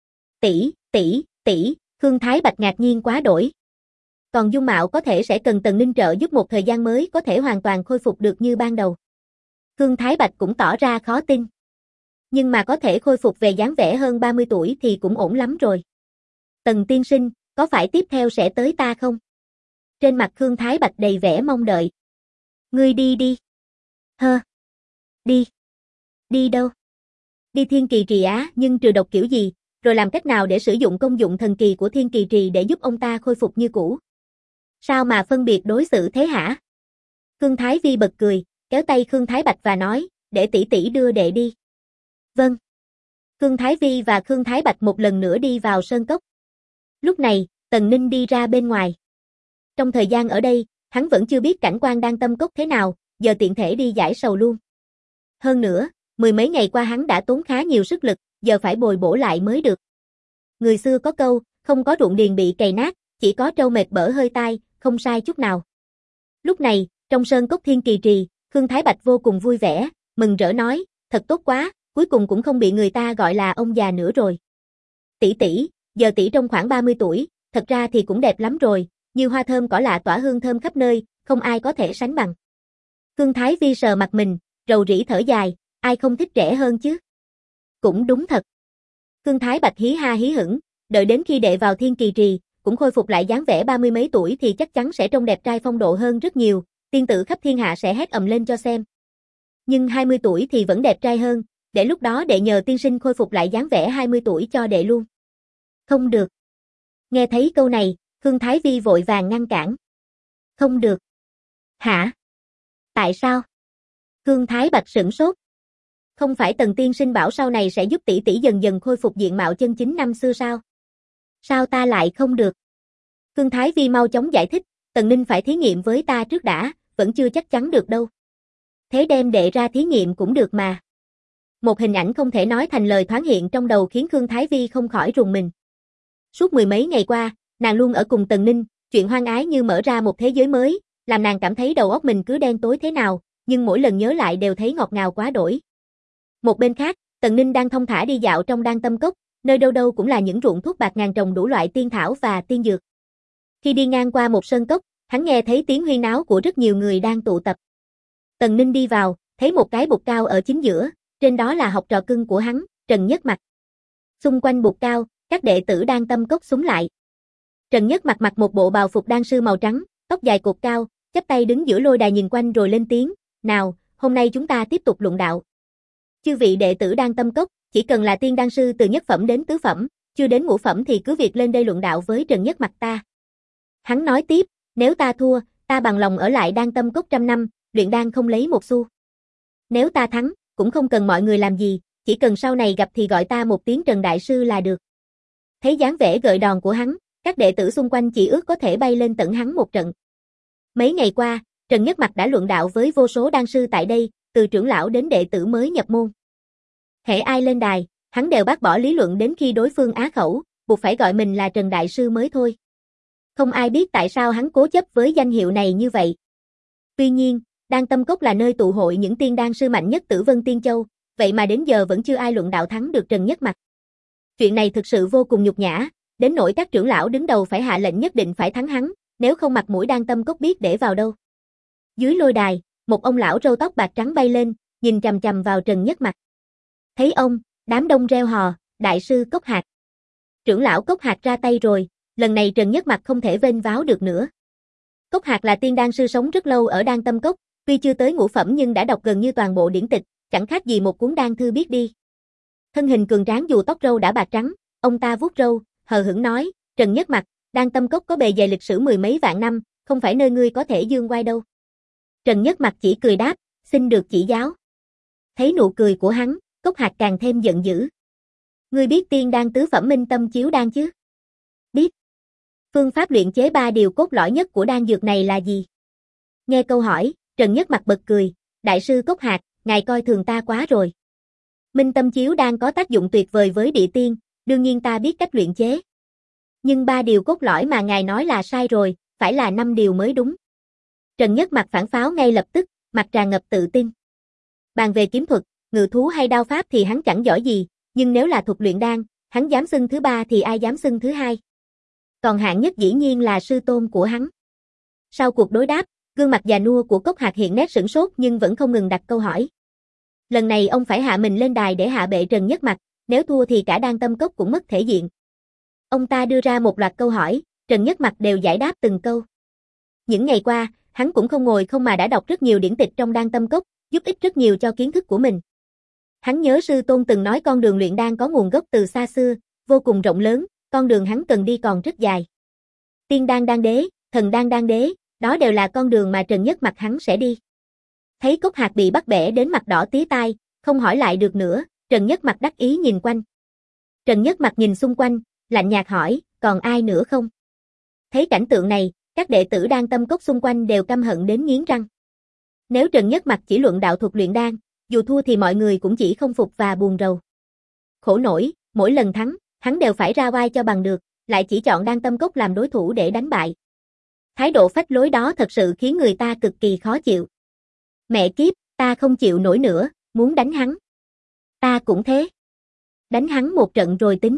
Tỷ, Khương Thái Bạch ngạc nhiên quá đổi. Còn dung mạo có thể sẽ cần Tần Ninh trợ giúp một thời gian mới có thể hoàn toàn khôi phục được như ban đầu. Khương Thái Bạch cũng tỏ ra khó tin. Nhưng mà có thể khôi phục về dáng vẻ hơn 30 tuổi thì cũng ổn lắm rồi. Tần tiên sinh, có phải tiếp theo sẽ tới ta không? Trên mặt Khương Thái Bạch đầy vẻ mong đợi. Ngươi đi. Hơ. Đi. Đi đâu? Đi Thiên Kỳ Trì á, nhưng trừ độc kiểu gì, rồi làm cách nào để sử dụng công dụng thần kỳ của Thiên Kỳ Trì để giúp ông ta khôi phục như cũ? Sao mà phân biệt đối xử thế hả? Khương Thái Vi bật cười, kéo tay Khương Thái Bạch và nói, để tỷ tỷ đưa đệ đi. Vâng. Khương Thái Vi và Khương Thái Bạch một lần nữa đi vào sơn cốc. Lúc này, Tần Ninh đi ra bên ngoài. Trong thời gian ở đây, hắn vẫn chưa biết cảnh quan đang tâm cốc thế nào, giờ tiện thể đi giải sầu luôn. Hơn nữa, 10 mấy ngày qua hắn đã tốn khá nhiều sức lực, giờ phải bồi bổ lại mới được. Người xưa có câu, không có ruộng điền bị cày nát, chỉ có trâu mệt bở hơi tai, không sai chút nào. Lúc này, trong sơn cốc Thiên Kỳ Trì, Khương Thái Bạch vô cùng vui vẻ, mừng rỡ nói, thật tốt quá, cuối cùng cũng không bị người ta gọi là ông già nữa rồi. Tỷ, giờ tỷ trong khoảng 30 tuổi, thật ra thì cũng đẹp lắm rồi, như hoa thơm cỏ lạ tỏa hương thơm khắp nơi, không ai có thể sánh bằng. Khương Thái Vi sờ mặt mình, rầu rĩ thở dài, ai không thích trẻ hơn chứ? Cũng đúng thật. Khương Thái Bạch hí ha hí hửng, đợi đến khi đệ vào Thiên Kỳ Trì, cũng khôi phục lại dáng vẻ 30 mấy tuổi thì chắc chắn sẽ trông đẹp trai phong độ hơn rất nhiều, tiên tử khắp thiên hạ sẽ hét ầm lên cho xem. Nhưng 20 tuổi thì vẫn đẹp trai hơn, để lúc đó đệ nhờ tiên sinh khôi phục lại dáng vẻ 20 tuổi cho đệ luôn. Không được. Nghe thấy câu này, Khương Thái Vi vội vàng ngăn cản. Không được. Hả? Tại sao? Khương Thái Bạch sửng sốt. Không phải Tần tiên sinh bảo sau này sẽ giúp tỷ tỷ dần dần khôi phục diện mạo chân chính năm xưa sao? Sao ta lại không được? Khương Thái Vi mau chóng giải thích, Tần Ninh phải thí nghiệm với ta trước đã, vẫn chưa chắc chắn được đâu. Thế đem đệ ra thí nghiệm cũng được mà. Một hình ảnh không thể nói thành lời thoáng hiện trong đầu khiến Khương Thái Vi không khỏi rùng mình. Suốt mười mấy ngày qua, nàng luôn ở cùng Tần Ninh, chuyện hoang ái như mở ra một thế giới mới, làm nàng cảm thấy đầu óc mình cứ đen tối thế nào, nhưng mỗi lần nhớ lại đều thấy ngọt ngào quá đổi. Một bên khác, Tần Ninh đang thong thả đi dạo trong Đan Tâm Cốc, nơi đâu đâu cũng là những ruộng thuốc bạc ngàn trồng đủ loại tiên thảo và tiên dược. Khi đi ngang qua một sơn cốc, hắn nghe thấy tiếng huyên náo của rất nhiều người đang tụ tập. Tần Ninh đi vào, thấy một cái bục cao ở chính giữa, trên đó là học trò cưng của hắn, Trần Nhất Mặc. Xung quanh bục cao, các đệ tử Đan Tâm Cốc xúm lại. Trần Nhất Mặc mặc một bộ bào phục đan sư màu trắng, tóc dài cột cao, chắp tay đứng giữa lôi đài nhìn quanh rồi lên tiếng, "Nào, hôm nay chúng ta tiếp tục luận đạo. Chư vị đệ tử Đan Tâm Cốc, chỉ cần là tiên đan sư từ nhất phẩm đến tứ phẩm, chưa đến ngũ phẩm thì cứ việc lên đây luận đạo với Trần Nhất Mặc ta." Hắn nói tiếp, "Nếu ta thua, ta bằng lòng ở lại Đan Tâm Cốc 100 năm, luyện đan không lấy một xu. Nếu ta thắng, cũng không cần mọi người làm gì, chỉ cần sau này gặp thì gọi ta một tiếng Trần Đại Sư là được." Thấy dáng vẻ gợi đòn của hắn, các đệ tử xung quanh chỉ ước có thể bay lên tận hắn một trận. Mấy ngày qua, Trần Nhất Mặc đã luận đạo với vô số đan sư tại đây, từ trưởng lão đến đệ tử mới nhập môn. Hễ ai lên đài, hắn đều bác bỏ lý luận đến khi đối phương á khẩu, buộc phải gọi mình là Trần Đại Sư mới thôi. Không ai biết tại sao hắn cố chấp với danh hiệu này như vậy. Tuy nhiên, Đan Tâm Cốc là nơi tụ hội những tiên đan sư mạnh nhất Tử Vân Tiên Châu, vậy mà đến giờ vẫn chưa ai luận đạo thắng được Trần Nhất Mặc. Chuyện này thực sự vô cùng nhục nhã, đến nỗi các trưởng lão đứng đầu phải hạ lệnh nhất định phải thắng hắn, nếu không mặt mũi Đan Tâm Cốc biết để vào đâu. Dưới lôi đài, một ông lão râu tóc bạc trắng bay lên, nhìn chằm chằm vào Trần Nhất Mặc. Thấy ông, đám đông reo hò, "Đại sư Cốc Hạc." Trưởng lão Cốc Hạc ra tay rồi, lần này Trần Nhất Mặc không thể vênh váo được nữa. Cốc Hạc là tiên đan sư sống rất lâu ở Đan Tâm Cốc, tuy chưa tới ngũ phẩm nhưng đã đọc gần như toàn bộ điển tịch, chẳng khác gì một cuốn đan thư biết đi. Thân hình cường tráng dù tóc râu đã bạc trắng, ông ta vuốt râu, hờ hững nói, "Trần Nhất Mặc, Đan Tâm Cốc có bề dày lịch sử mười mấy vạn năm, không phải nơi ngươi có thể dương oai đâu." Trần Nhất Mặc chỉ cười đáp, "Xin được chỉ giáo." Thấy nụ cười của hắn, Cốc Hạc càng thêm giận dữ. "Ngươi biết tiên đan tứ phẩm minh tâm chiếu đan chứ?" "Biết." "Phương pháp luyện chế ba điều cốt lõi nhất của đan dược này là gì?" Nghe câu hỏi, Trần Nhất Mặc bật cười, "Đại sư Cốc Hạc, ngài coi thường ta quá rồi. Minh tâm chiếu đan có tác dụng tuyệt vời với địa tiên, đương nhiên ta biết cách luyện chế. Nhưng ba điều cốt lõi mà ngài nói là sai rồi, phải là 5 điều mới đúng." Trần Nhất Mặc phản pháo ngay lập tức, mặt tràn ngập tự tin. Bàn về kiếm thuật, ngự thú hay đao pháp thì hắn chẳng giỏi gì, nhưng nếu là thuật luyện đan, hắn dám xưng thứ ba thì ai dám xưng thứ hai. Còn hạng nhất dĩ nhiên là sư tôn của hắn. Sau cuộc đối đáp, gương mặt già nua của Cốc Hạc hiện nét sửng sốt nhưng vẫn không ngừng đặt câu hỏi. Lần này ông phải hạ mình lên đài để hạ bệ Trần Nhất Mặc, nếu thua thì cả Đan Tâm Cốc cũng mất thể diện. Ông ta đưa ra một loạt câu hỏi, Trần Nhất Mặc đều giải đáp từng câu. Những ngày qua, hắn cũng không ngồi không mà đã đọc rất nhiều điển tịch trong Đan Tâm Cốc, giúp ích rất nhiều cho kiến thức của mình. Hắn nhớ sư tôn từng nói con đường luyện đan có nguồn gốc từ xa xưa, vô cùng rộng lớn, con đường hắn cần đi còn rất dài. Tiên đan đan đế, thần đan đan đế, đó đều là con đường mà Trần Nhất Mặc hắn sẽ đi. Thấy Cốc Hạc bị bắt bẻ đến mặt đỏ tía tai, không hỏi lại được nữa, Trần Nhất Mặc đắc ý nhìn quanh. Trần Nhất Mặc nhìn xung quanh, lạnh nhạt hỏi, "Còn ai nữa không?" Thấy cảnh tượng này, các đệ tử Đan Tâm Cốc xung quanh đều căm hận đến nghiến răng. Nếu Trần Nhất Mặc chỉ luận đạo thuật luyện đan, dù thua thì mọi người cũng chỉ không phục và buồn rầu. Khổ nổi, mỗi lần thắng, hắn đều phải ra vai cho bằng được, lại chỉ chọn Đan Tâm Cốc làm đối thủ để đánh bại. Thái độ phách lối đó thật sự khiến người ta cực kỳ khó chịu. Mẹ kiếp, ta không chịu nổi nữa, muốn đánh hắn. Ta cũng thế. Đánh hắn một trận rồi tính.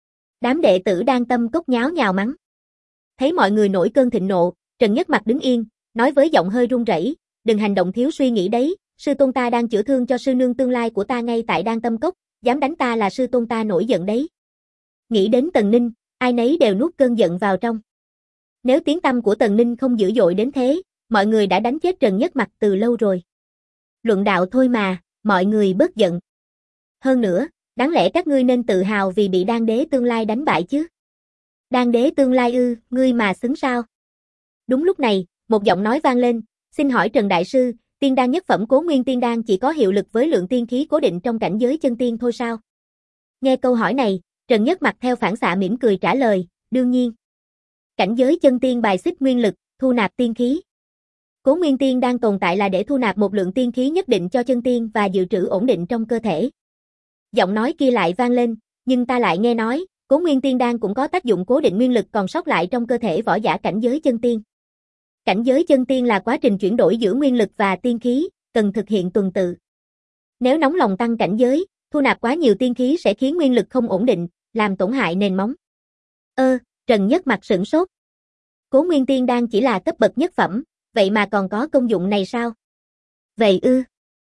Đám đệ tử Đan Tâm Cốc nháo nhào mắng. Thấy mọi người nổi cơn thịnh nộ, Trần Nhất Mặc đứng yên, nói với giọng hơi run rẩy, "Đừng hành động thiếu suy nghĩ đấy, sư tôn ta đang chữa thương cho sư nương tương lai của ta ngay tại Đan Tâm Cốc, dám đánh ta là sư tôn ta nổi giận đấy." Nghĩ đến Tần Ninh, ai nấy đều nuốt cơn giận vào trong. Nếu tiếng tăm của Tần Ninh không dữ dội đến thế, mọi người đã đánh chết Trần Nhất Mặc từ lâu rồi. Luận đạo thôi mà, mọi người bớt giận. Hơn nữa, đáng lẽ các ngươi nên tự hào vì bị đan đế tương lai đánh bại chứ. Đan đế tương lai ư, ngươi mà xứng sao? Đúng lúc này, một giọng nói vang lên, xin hỏi Trần Đại Sư, tiên đan nhất phẩm Cố Nguyên Tiên Đan chỉ có hiệu lực với lượng tiên khí cố định trong cảnh giới chân tiên thôi sao? Nghe câu hỏi này, Trần Nhất Mặc theo phản xạ mỉm cười trả lời, đương nhiên. Cảnh giới chân tiên bài xích nguyên lực, thu nạp tiên khí. Cố Nguyên Tiên Đan tồn tại là để thu nạp một lượng tiên khí nhất định cho chân tiên và dự trữ ổn định trong cơ thể. Giọng nói kia lại vang lên, nhưng ta lại nghe nói, Cố Nguyên Tiên Đan cũng có tác dụng cố định nguyên lực còn sót lại trong cơ thể võ giả cảnh giới chân tiên. Cảnh giới chân tiên là quá trình chuyển đổi giữa nguyên lực và tiên khí, cần thực hiện tuần tự. Nếu nóng lòng tăng cảnh giới, thu nạp quá nhiều tiên khí sẽ khiến nguyên lực không ổn định, làm tổn hại nền móng. Trần Nhất Mặc sửng sốt. Cố Nguyên Tiên Đan chỉ là cấp bậc nhất phẩm, vậy mà còn có công dụng này sao? Vậy ư?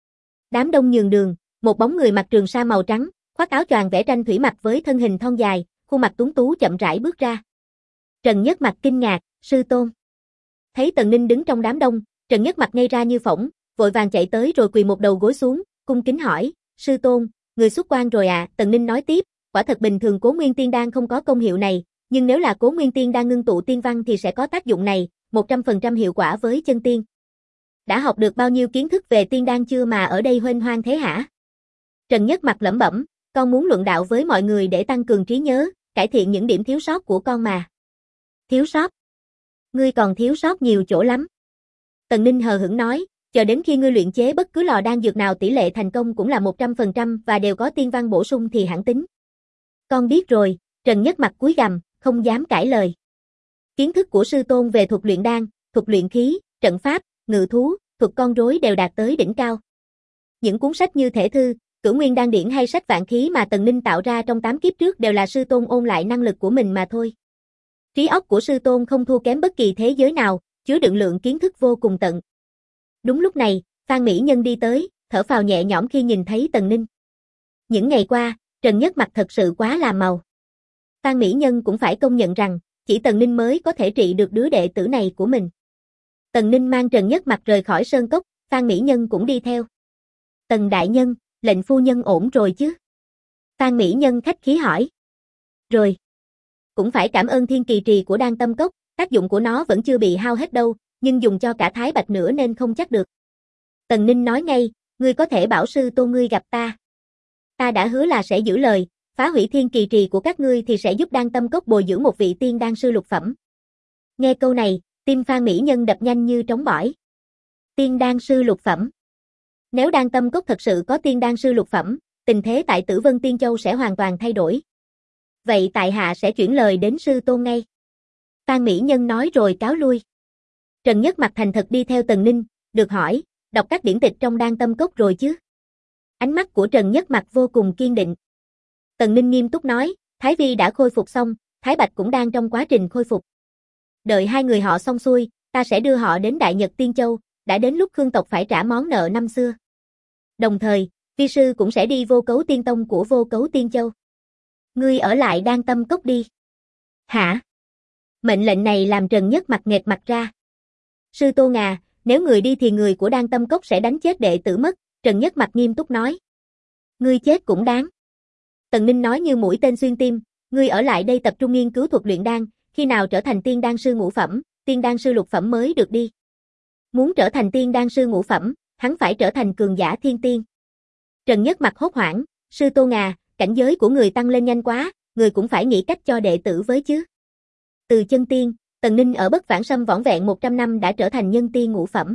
Đám đông nhường đường, một bóng người mặc trường sa màu trắng, khoác áo choàng vẽ tranh thủy mặc với thân hình thon dài, khuôn mặt tuấn tú chậm rãi bước ra. Trần Nhất Mặc kinh ngạc, sư tôn. Thấy Tần Ninh đứng trong đám đông, Trần Nhất Mặc ngây ra như phỗng, vội vàng chạy tới rồi quỳ một đầu gối xuống, cung kính hỏi, sư tôn, người xuất quan rồi à? Tần Ninh nói tiếp, quả thật bình thường Cố Nguyên Tiên Đan không có công hiệu này, nhưng nếu là Cố Nguyên Tiên Đan ngưng tụ tiên văn thì sẽ có tác dụng này, 100% hiệu quả với chân tiên. Đã học được bao nhiêu kiến thức về tiên đan chưa mà ở đây huênh hoang thế hả? Trần Nhất Mặc lẩm bẩm, con muốn luận đạo với mọi người để tăng cường trí nhớ, cải thiện những điểm thiếu sót của con mà. Thiếu sót? Ngươi còn thiếu sót nhiều chỗ lắm. Tần Ninh hờ hững nói, chờ đến khi ngươi luyện chế bất cứ lò đan dược nào tỷ lệ thành công cũng là 100% và đều có tiên văn bổ sung thì hẳn tính. Con biết rồi, Trần Nhất Mặc cúi gằm, không dám cãi lời. Kiến thức của sư tôn về thuật luyện đan, thuật luyện khí, trận pháp, ngự thú, thuật con rối đều đạt tới đỉnh cao. Những cuốn sách như Thể Thư, Cửu Nguyên Đan Điển hay sách Vạn Khí mà Tần Ninh tạo ra trong 8 kiếp trước đều là sư tôn ôn lại năng lực của mình mà thôi. Trí óc của sư tôn không thua kém bất kỳ thế giới nào, chứa đựng lượng kiến thức vô cùng tận. Đúng lúc này, Phan Mỹ Nhân đi tới, thở phào nhẹ nhõm khi nhìn thấy Tần Ninh. Những ngày qua, Trần Nhất Mặc thật sự quá là màu. Phan Mỹ Nhân cũng phải công nhận rằng, chỉ Tần Ninh mới có thể trị được đứa đệ tử này của mình. Tần Ninh mang Trần Nhất Mặc rời khỏi sơn cốc, Phan Mỹ Nhân cũng đi theo. Tần đại nhân, lệnh phu nhân ổn rồi chứ? Phan Mỹ Nhân khách khí hỏi. Rồi. Cũng phải cảm ơn thiên kỳ trì của Đan Tâm Cốc, tác dụng của nó vẫn chưa bị hao hết đâu, nhưng dùng cho cả Thái Bạch nữa nên không chắc được. Tần Ninh nói ngay, ngươi có thể bảo sư tôn ngươi gặp ta. Ta đã hứa là sẽ giữ lời, phá hủy thiên kỳ trì của các ngươi thì sẽ giúp Đan Tâm Cốc bồi dưỡng một vị tiên đan sư lục phẩm. Nghe câu này, tim Phan Mỹ Nhân đập nhanh như trống bỏi. Tiên đan sư lục phẩm. Nếu Đan Tâm Cốc thật sự có tiên đan sư lục phẩm, tình thế tại Tử Vân Tiên Châu sẽ hoàn toàn thay đổi. Vậy tại hạ sẽ chuyển lời đến sư tôn ngay. Phan Mỹ Nhân nói rồi cáo lui. Trần Nhất Mặc thành thật đi theo Tần Ninh, được hỏi, đọc các điển tịch trong Đan Tâm Cốc rồi chứ? Ánh mắt của Trần Nhất Mặc vô cùng kiên định. Tần Ninh nghiêm túc nói, Thái Vi đã khôi phục xong, Thái Bạch cũng đang trong quá trình khôi phục. Đợi hai người họ xong xuôi, ta sẽ đưa họ đến Đại Nhật Tiên Châu, đã đến lúc Khương tộc phải trả món nợ năm xưa. Đồng thời, vi sư cũng sẽ đi Vô Cấu Tiên Tông của Vô Cấu Tiên Châu. Ngươi ở lại Đan Tâm Cốc đi. Hả? Mệnh lệnh này làm Trần Nhất Mặc nghệt mặt ra. Sư tôn à, nếu người đi thì người của Đan Tâm Cốc sẽ đánh chết đệ tử mất, Trần Nhất Mặc nghiêm túc nói. Ngươi chết cũng đáng. Tần Ninh nói như mũi tên xuyên tim, ngươi ở lại đây tập trung nghiên cứu thuật luyện đan, khi nào trở thành tiên đan sư ngũ phẩm, tiên đan sư lục phẩm mới được đi. Muốn trở thành tiên đan sư ngũ phẩm, hắn phải trở thành cường giả thiên tiên. Trần Nhất Mặc hốt hoảng, sư tôn à, cảnh giới của người tăng lên nhanh quá, người cũng phải nghĩ cách cho đệ tử với chứ. Từ chân tiên, Tần Ninh ở Bất Vãng Sâm vỏn vẹn 100 năm đã trở thành nhân tiên ngũ phẩm.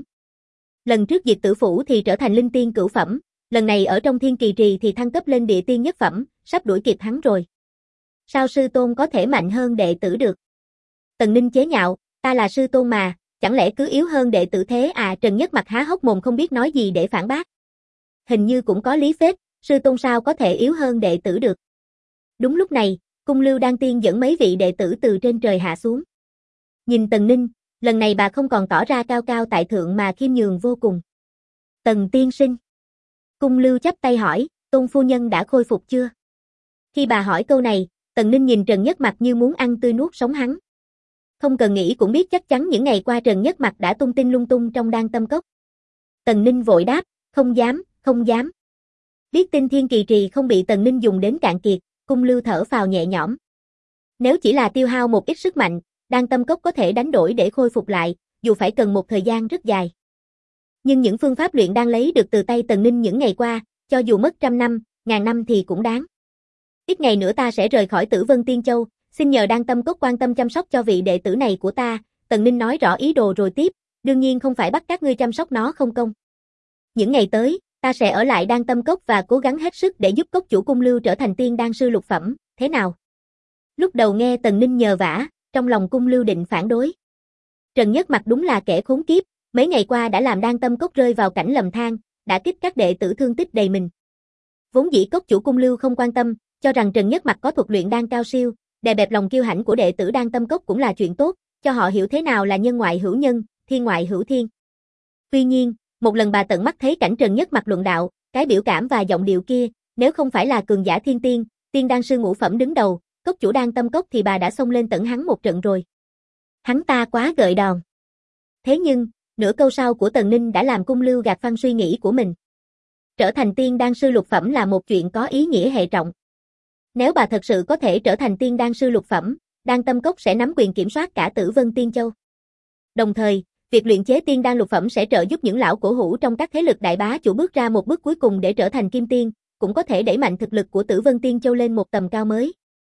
Lần trước diệt tử phủ thì trở thành linh tiên cửu phẩm, lần này ở trong thiên kỳ trì thì thăng cấp lên địa tiên nhất phẩm, sắp đuổi kịp hắn rồi. Sao sư tôn có thể mạnh hơn đệ tử được? Tần Ninh chế nhạo, ta là sư tôn mà, chẳng lẽ cứ yếu hơn đệ tử thế à? Trần Nhất Mặc há hốc mồm không biết nói gì để phản bác. Hình như cũng có lý phết, sư tôn sao có thể yếu hơn đệ tử được. Đúng lúc này, Cung Lưu Đan Tiên dẫn mấy vị đệ tử từ trên trời hạ xuống. Nhìn Tần Ninh, lần này bà không còn tỏ ra cao cao tại thượng mà khiêm nhường vô cùng. Tần tiên sinh. Cung Lưu chắp tay hỏi, Tôn phu nhân đã khôi phục chưa? Khi bà hỏi câu này, Tần Ninh nhìn Trần Nhất Mặc như muốn ăn tươi nuốt sống hắn. Không cần nghĩ cũng biết chắc chắn những ngày qua Trần Nhất Mặc đã tung tin lung tung trong Đan Tâm Cốc. Tần Ninh vội đáp, Không dám, không dám. Biết tin Thiên Kỳ Trì không bị Tần Ninh dùng đến cạn kiệt, Cung Lưu thở phào nhẹ nhõm. Nếu chỉ là tiêu hao một ít sức mạnh, Đan Tâm Cốc có thể đánh đổi để khôi phục lại, dù phải cần một thời gian rất dài. Nhưng những phương pháp luyện đan lấy được từ tay Tần Ninh những ngày qua, cho dù mất 100 năm, 1000 năm thì cũng đáng. Ít ngày nữa ta sẽ rời khỏi Tử Vân Tiên Châu, xin nhờ Đan Tâm Cốc quan tâm chăm sóc cho vị đệ tử này của ta, Tần Ninh nói rõ ý đồ rồi tiếp, đương nhiên không phải bắt các ngươi chăm sóc nó không công. Những ngày tới, ta sẽ ở lại Đan Tâm Cốc và cố gắng hết sức để giúp cốc chủ Cung Lưu trở thành tiên đan sư lục phẩm, thế nào? Lúc đầu nghe Tần Ninh nhờ vả, trong lòng Cung Lưu định phản đối. Trần Nhất Mặc đúng là kẻ khốn kiếp, mấy ngày qua đã làm Đan Tâm Cốc rơi vào cảnh lầm than, đã kích các đệ tử thương tích đầy mình. Vốn dĩ cốc chủ Cung Lưu không quan tâm, cho rằng Trần Nhất Mặc có thuật luyện đan cao siêu, đè bẹp lòng kiêu hãnh của đệ tử Đan Tâm Cốc cũng là chuyện tốt, cho họ hiểu thế nào là nhân ngoại hữu nhân, thiên ngoại hữu thiên. Tuy nhiên, một lần bà tận mắt thấy cảnh Trần Nhất Mặc luận đạo, cái biểu cảm và giọng điệu kia, nếu không phải là cường giả thiên tiên, tiên đan sư ngũ phẩm đứng đầu, cốc chủ Đan Tâm Cốc thì bà đã xông lên tẩn hắn một trận rồi. Hắn ta quá gợi đòn. Thế nhưng, nửa câu sau của Tần Ninh đã làm Cung Lưu gạt phăng suy nghĩ của mình. Trở thành tiên đan sư lục phẩm là một chuyện có ý nghĩa hệ trọng. Nếu bà thật sự có thể trở thành tiên đan sư lục phẩm, Đan Tâm Cốc sẽ nắm quyền kiểm soát cả Tử Vân Tiên Châu. Đồng thời, việc luyện chế tiên đan lục phẩm sẽ trợ giúp những lão cổ hủ trong các thế lực đại bá chủ bước ra một bước cuối cùng để trở thành kim tiên, cũng có thể đẩy mạnh thực lực của Tử Vân Tiên Châu lên một tầm cao mới.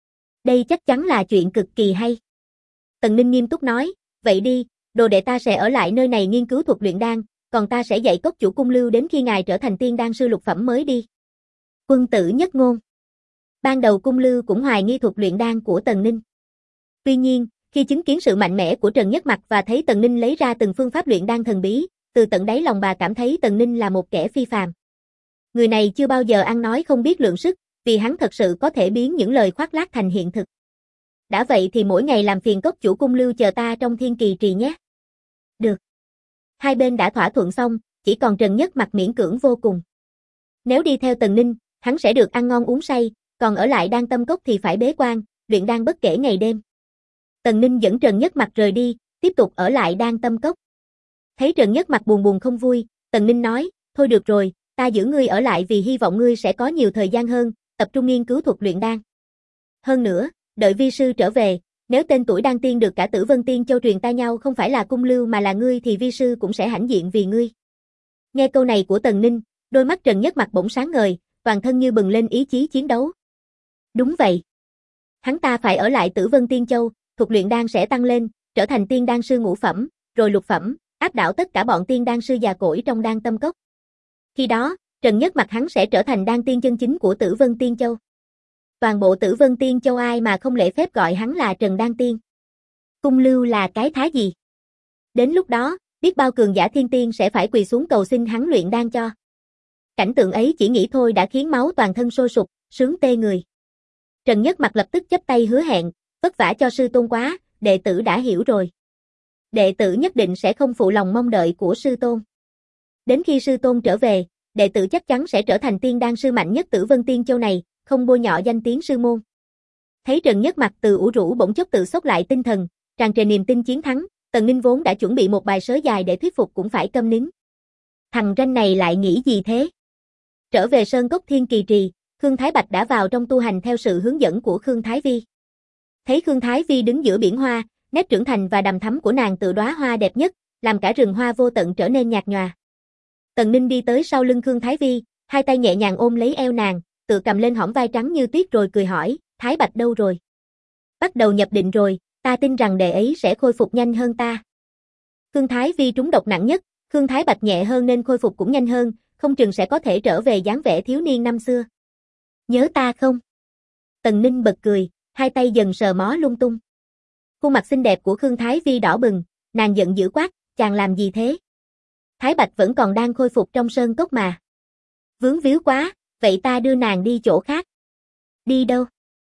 Đây chắc chắn là chuyện cực kỳ hay. Tần Ninh nghiêm túc nói, vậy đi, đồ đệ ta sẽ ở lại nơi này nghiên cứu thuật luyện đan, còn ta sẽ dạy cốc chủ Cung Lưu đến khi ngài trở thành tiên đan sư lục phẩm mới đi. Quân tử nhất ngôn. Ban đầu Cung Lưu cũng hoài nghi thuật luyện đan của Tần Ninh. Tuy nhiên, khi chứng kiến sự mạnh mẽ của Trần Nhất Mặc và thấy Tần Ninh lấy ra từng phương pháp luyện đan thần bí, từ tận đáy lòng bà cảm thấy Tần Ninh là một kẻ phi phàm. Người này chưa bao giờ ăn nói không biết lượng sức, vì hắn thật sự có thể biến những lời khoác lác thành hiện thực. Đã vậy thì mỗi ngày làm phiền cốc chủ Cung Lưu chờ ta trong Thiên Kỳ Trì nhé. Được. Hai bên đã thỏa thuận xong, chỉ còn Trần Nhất Mặc miễn cưỡng vô cùng. Nếu đi theo Tần Ninh, hắn sẽ được ăn ngon uống say, còn ở lại Đan Tâm Cốc thì phải bế quan, luyện đan bất kể ngày đêm. Tần Ninh dẫn Trần Nhất Mặc rời đi, tiếp tục ở lại Đan Tâm Cốc. Thấy Trần Nhất Mặc buồn buồn không vui, Tần Ninh nói, thôi được rồi, ta giữ ngươi ở lại vì hy vọng ngươi sẽ có nhiều thời gian hơn, tập trung nghiên cứu thuật luyện đan. Hơn nữa, đợi vi sư trở về, nếu tên tuổi đan tiên được cả Tử Vân Tiên Châu truyền tai nhau không phải là Cung Lưu mà là ngươi thì vi sư cũng sẽ hãnh diện vì ngươi. Nghe câu này của Tần Ninh, đôi mắt Trần Nhất Mặc bỗng sáng ngời, toàn thân như bừng lên ý chí chiến đấu. Đúng vậy. Hắn ta phải ở lại Tử Vân Tiên Châu, thuật luyện đan sẽ tăng lên, trở thành tiên đan sư ngũ phẩm, rồi lục phẩm, áp đảo tất cả bọn tiên đan sư già cỗi trong Đan Tâm Cốc. Khi đó, Trần Nhất Mặc hắn sẽ trở thành đan tiên chân chính của Tử Vân Tiên Châu. Toàn bộ Tử Vân Tiên Châu ai mà không lễ phép gọi hắn là Trần Đan Tiên. Cung Lưu là cái thá gì? Đến lúc đó, biết bao cường giả thiên tiên sẽ phải quỳ xuống cầu xin hắn luyện đan cho. Cảnh tượng ấy chỉ nghĩ thôi đã khiến máu toàn thân sôi sục, sướng tê người. Trần Nhất Mặc lập tức chắp tay hứa hẹn, vất vả cho sư tôn quá, đệ tử đã hiểu rồi. Đệ tử nhất định sẽ không phụ lòng mong đợi của sư tôn. Đến khi sư tôn trở về, đệ tử chắc chắn sẽ trở thành tiên đan sư mạnh nhất Tử Vân Tiên Châu này, không bôi nhọ danh tiếng sư môn. Thấy Trần Nhất Mặc từ ủ rũ bỗng chốc tự sốc lại tinh thần, tràn trề niềm tin chiến thắng, Tần Ninh vốn đã chuẩn bị một bài sớ dài để thuyết phục cũng phải câm nín. Thằng ranh này lại nghĩ gì thế? Trở về Sơn Cốc Thiên Kỳ Trì, Khương Thái Bạch đã vào trong tu hành theo sự hướng dẫn của Khương Thái Vi. Thấy Khương Thái Vi đứng giữa biển hoa, nét trưởng thành và đằm thắm của nàng tự đóa hoa đẹp nhất, làm cả rừng hoa vô tận trở nên nhạt nhòa. Tần Ninh đi tới sau lưng Khương Thái Vi, hai tay nhẹ nhàng ôm lấy eo nàng, tự cầm lên hõm vai trắng như tuyết rồi cười hỏi, Thái Bạch đâu rồi? Bắt đầu nhập định rồi, ta tin rằng đệ ấy sẽ khôi phục nhanh hơn ta. Khương Thái Vi trúng độc nặng nhất, Khương Thái Bạch nhẹ hơn nên khôi phục cũng nhanh hơn, không chừng sẽ có thể trở về dáng vẻ thiếu niên năm xưa. Nhớ ta không? Tần Ninh bật cười, hai tay dần sờ mó lung tung. Khuôn mặt xinh đẹp của Khương Thái Vi đỏ bừng, nàng giận dữ quát, chàng làm gì thế? Thái Bạch vẫn còn đang khôi phục trong sơn cốc mà. Vướng víu quá, vậy ta đưa nàng đi chỗ khác. Đi đâu?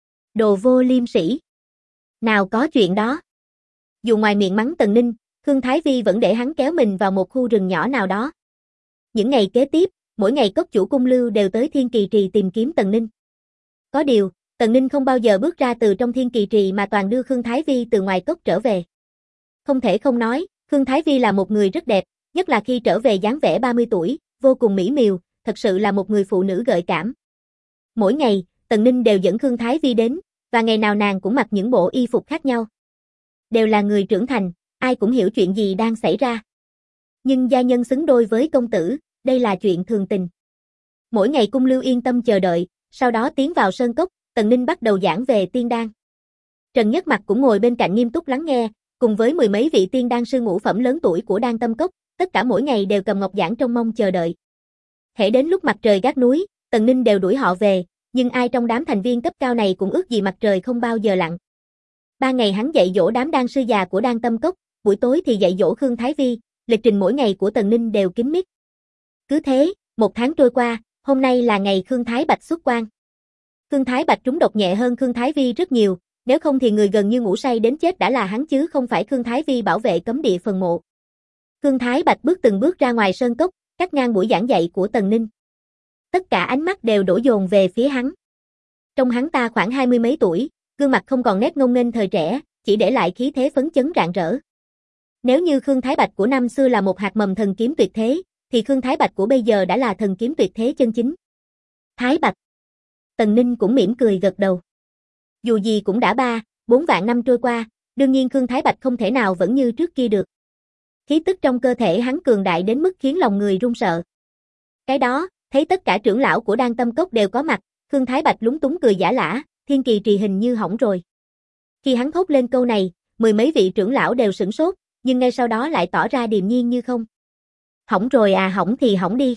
Đồ vô liêm sỉ. Nào có chuyện đó. Dù ngoài miệng mắng Tần Ninh, Khương Thái Vi vẫn để hắn kéo mình vào một khu rừng nhỏ nào đó. Những ngày kế tiếp, mỗi ngày cốc chủ Cung Lưu đều tới Thiên Kỳ Trì tìm kiếm Tần Ninh. Có điều, Tần Ninh không bao giờ bước ra từ trong Thiên Kỳ Trì mà toàn đưa Khương Thái Vi từ ngoài cốc trở về. Không thể không nói, Khương Thái Vi là một người rất đẹp, nhất là khi trở về dáng vẻ 30 tuổi, vô cùng mỹ miều, thật sự là một người phụ nữ gợi cảm. Mỗi ngày, Tần Ninh đều dẫn Khương Thái Vi đến, và ngày nào nàng cũng mặc những bộ y phục khác nhau. Đều là người trưởng thành, ai cũng hiểu chuyện gì đang xảy ra. Nhưng gia nhân xứng đôi với công tử, đây là chuyện thường tình. Mỗi ngày Cung Lưu yên tâm chờ đợi, sau đó tiến vào sơn cốc, Tần Ninh bắt đầu giảng về tiên đan. Trần Nhất Mặc cũng ngồi bên cạnh nghiêm túc lắng nghe, cùng với mười mấy vị tiên đan sư ngũ phẩm lớn tuổi của Đan Tâm Cốc, tất cả mỗi ngày đều cầm ngọc giảng trông mong chờ đợi. Hễ đến lúc mặt trời gác núi, Tần Ninh đều đuổi họ về, nhưng ai trong đám thành viên cấp cao này cũng ước gì mặt trời không bao giờ lặn. Ban ngày hắn dạy dỗ đám đan sư già của Đan Tâm Cốc, buổi tối thì dạy dỗ Khương Thái Vi, lịch trình mỗi ngày của Tần Ninh đều kín mít. Cứ thế, một tháng trôi qua, hôm nay là ngày Khương Thái Bạch xuất quan. Khương Thái Bạch trúng độc nhẹ hơn Khương Thái Vi rất nhiều, nếu không thì người gần như ngủ say đến chết đã là hắn chứ không phải Khương Thái Vi bảo vệ cấm địa phần mộ. Khương Thái Bạch bước từng bước ra ngoài sơn cốc, cắt ngang buổi giảng dạy của Tần Ninh. Tất cả ánh mắt đều đổ dồn về phía hắn. Trông hắn ta khoảng 20 mấy tuổi, gương mặt không còn nét ngông nghênh thời trẻ, chỉ để lại khí thế phấn chấn rạng rỡ. Nếu như Khương Thái Bạch của năm xưa là một hạt mầm thần kiếm tuyệt thế, thì Khương Thái Bạch của bây giờ đã là thần kiếm tuyệt thế chân chính. Thái Bạch. Tần Ninh cũng mỉm cười gật đầu. Dù gì cũng đã 4 vạn năm trôi qua, đương nhiên Khương Thái Bạch không thể nào vẫn như trước kia được. Khí tức trong cơ thể hắn cường đại đến mức khiến lòng người run sợ. Cái đó, thấy tất cả trưởng lão của Đan Tâm Cốc đều có mặt, Khương Thái Bạch lúng túng cười giả lả, Thiên Kỳ Trì hình như hỏng rồi. Khi hắn thốt lên câu này, mười mấy vị trưởng lão đều sửng sốt, nhưng ngay sau đó lại tỏ ra điềm nhiên như không. Hỏng rồi à, hỏng thì hỏng đi.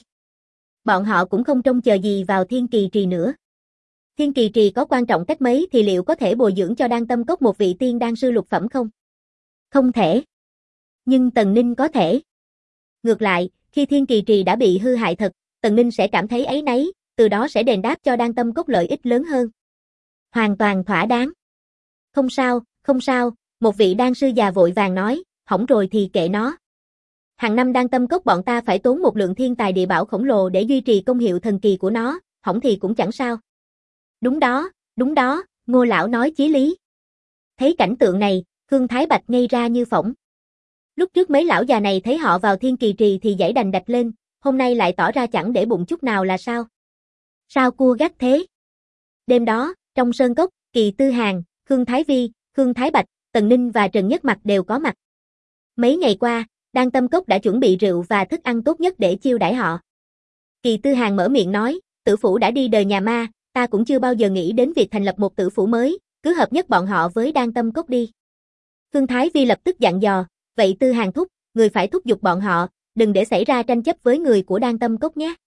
Bọn họ cũng không trông chờ gì vào Thiên Kỳ Trì nữa. Thiên Kỳ Trì có quan trọng cách mấy thì liệu có thể bồi dưỡng cho Đan Tâm Cốc một vị tiên đan sư lục phẩm không? Không thể. Nhưng Tần Ninh có thể. Ngược lại, khi Thiên Kỳ Trì đã bị hư hại thật, Tần Ninh sẽ cảm thấy áy náy, từ đó sẽ đền đáp cho Đan Tâm Cốc lợi ích lớn hơn. Hoàn toàn thỏa đáng. Không sao, không sao, một vị đan sư già vội vàng nói, hỏng rồi thì kệ nó. Hàng năm Đan Tâm Cốc bọn ta phải tốn một lượng thiên tài địa bảo khổng lồ để duy trì công hiệu thần kỳ của nó, hỏng thì cũng chẳng sao. Đúng đó, Ngô lão nói chí lý. Thấy cảnh tượng này, Khương Thái Bạch ngây ra như phỗng. Lúc trước mấy lão già này thấy họ vào Thiên Kỳ Trì thì giãy đành đạch lên, hôm nay lại tỏ ra chẳng để bụng chút nào là sao? Sao cua gắt thế? Đêm đó, trong sơn cốc, Kỳ Tư Hàn, Khương Thái Vi, Khương Thái Bạch, Tần Ninh và Trần Nhất Mặc đều có mặt. Mấy ngày qua, Đan Tâm Cốc đã chuẩn bị rượu và thức ăn tốt nhất để chiêu đãi họ. Kỳ Tư Hàn mở miệng nói, tử phủ đã đi đời nhà ma, ta cũng chưa bao giờ nghĩ đến việc thành lập một tử phủ mới, cứ hợp nhất bọn họ với Đan Tâm Cốc đi. Khương Thái Vi lập tức dặn dò, vậy Tư Hàn thúc, người phải thúc giục bọn họ, đừng để xảy ra tranh chấp với người của Đan Tâm Cốc nhé.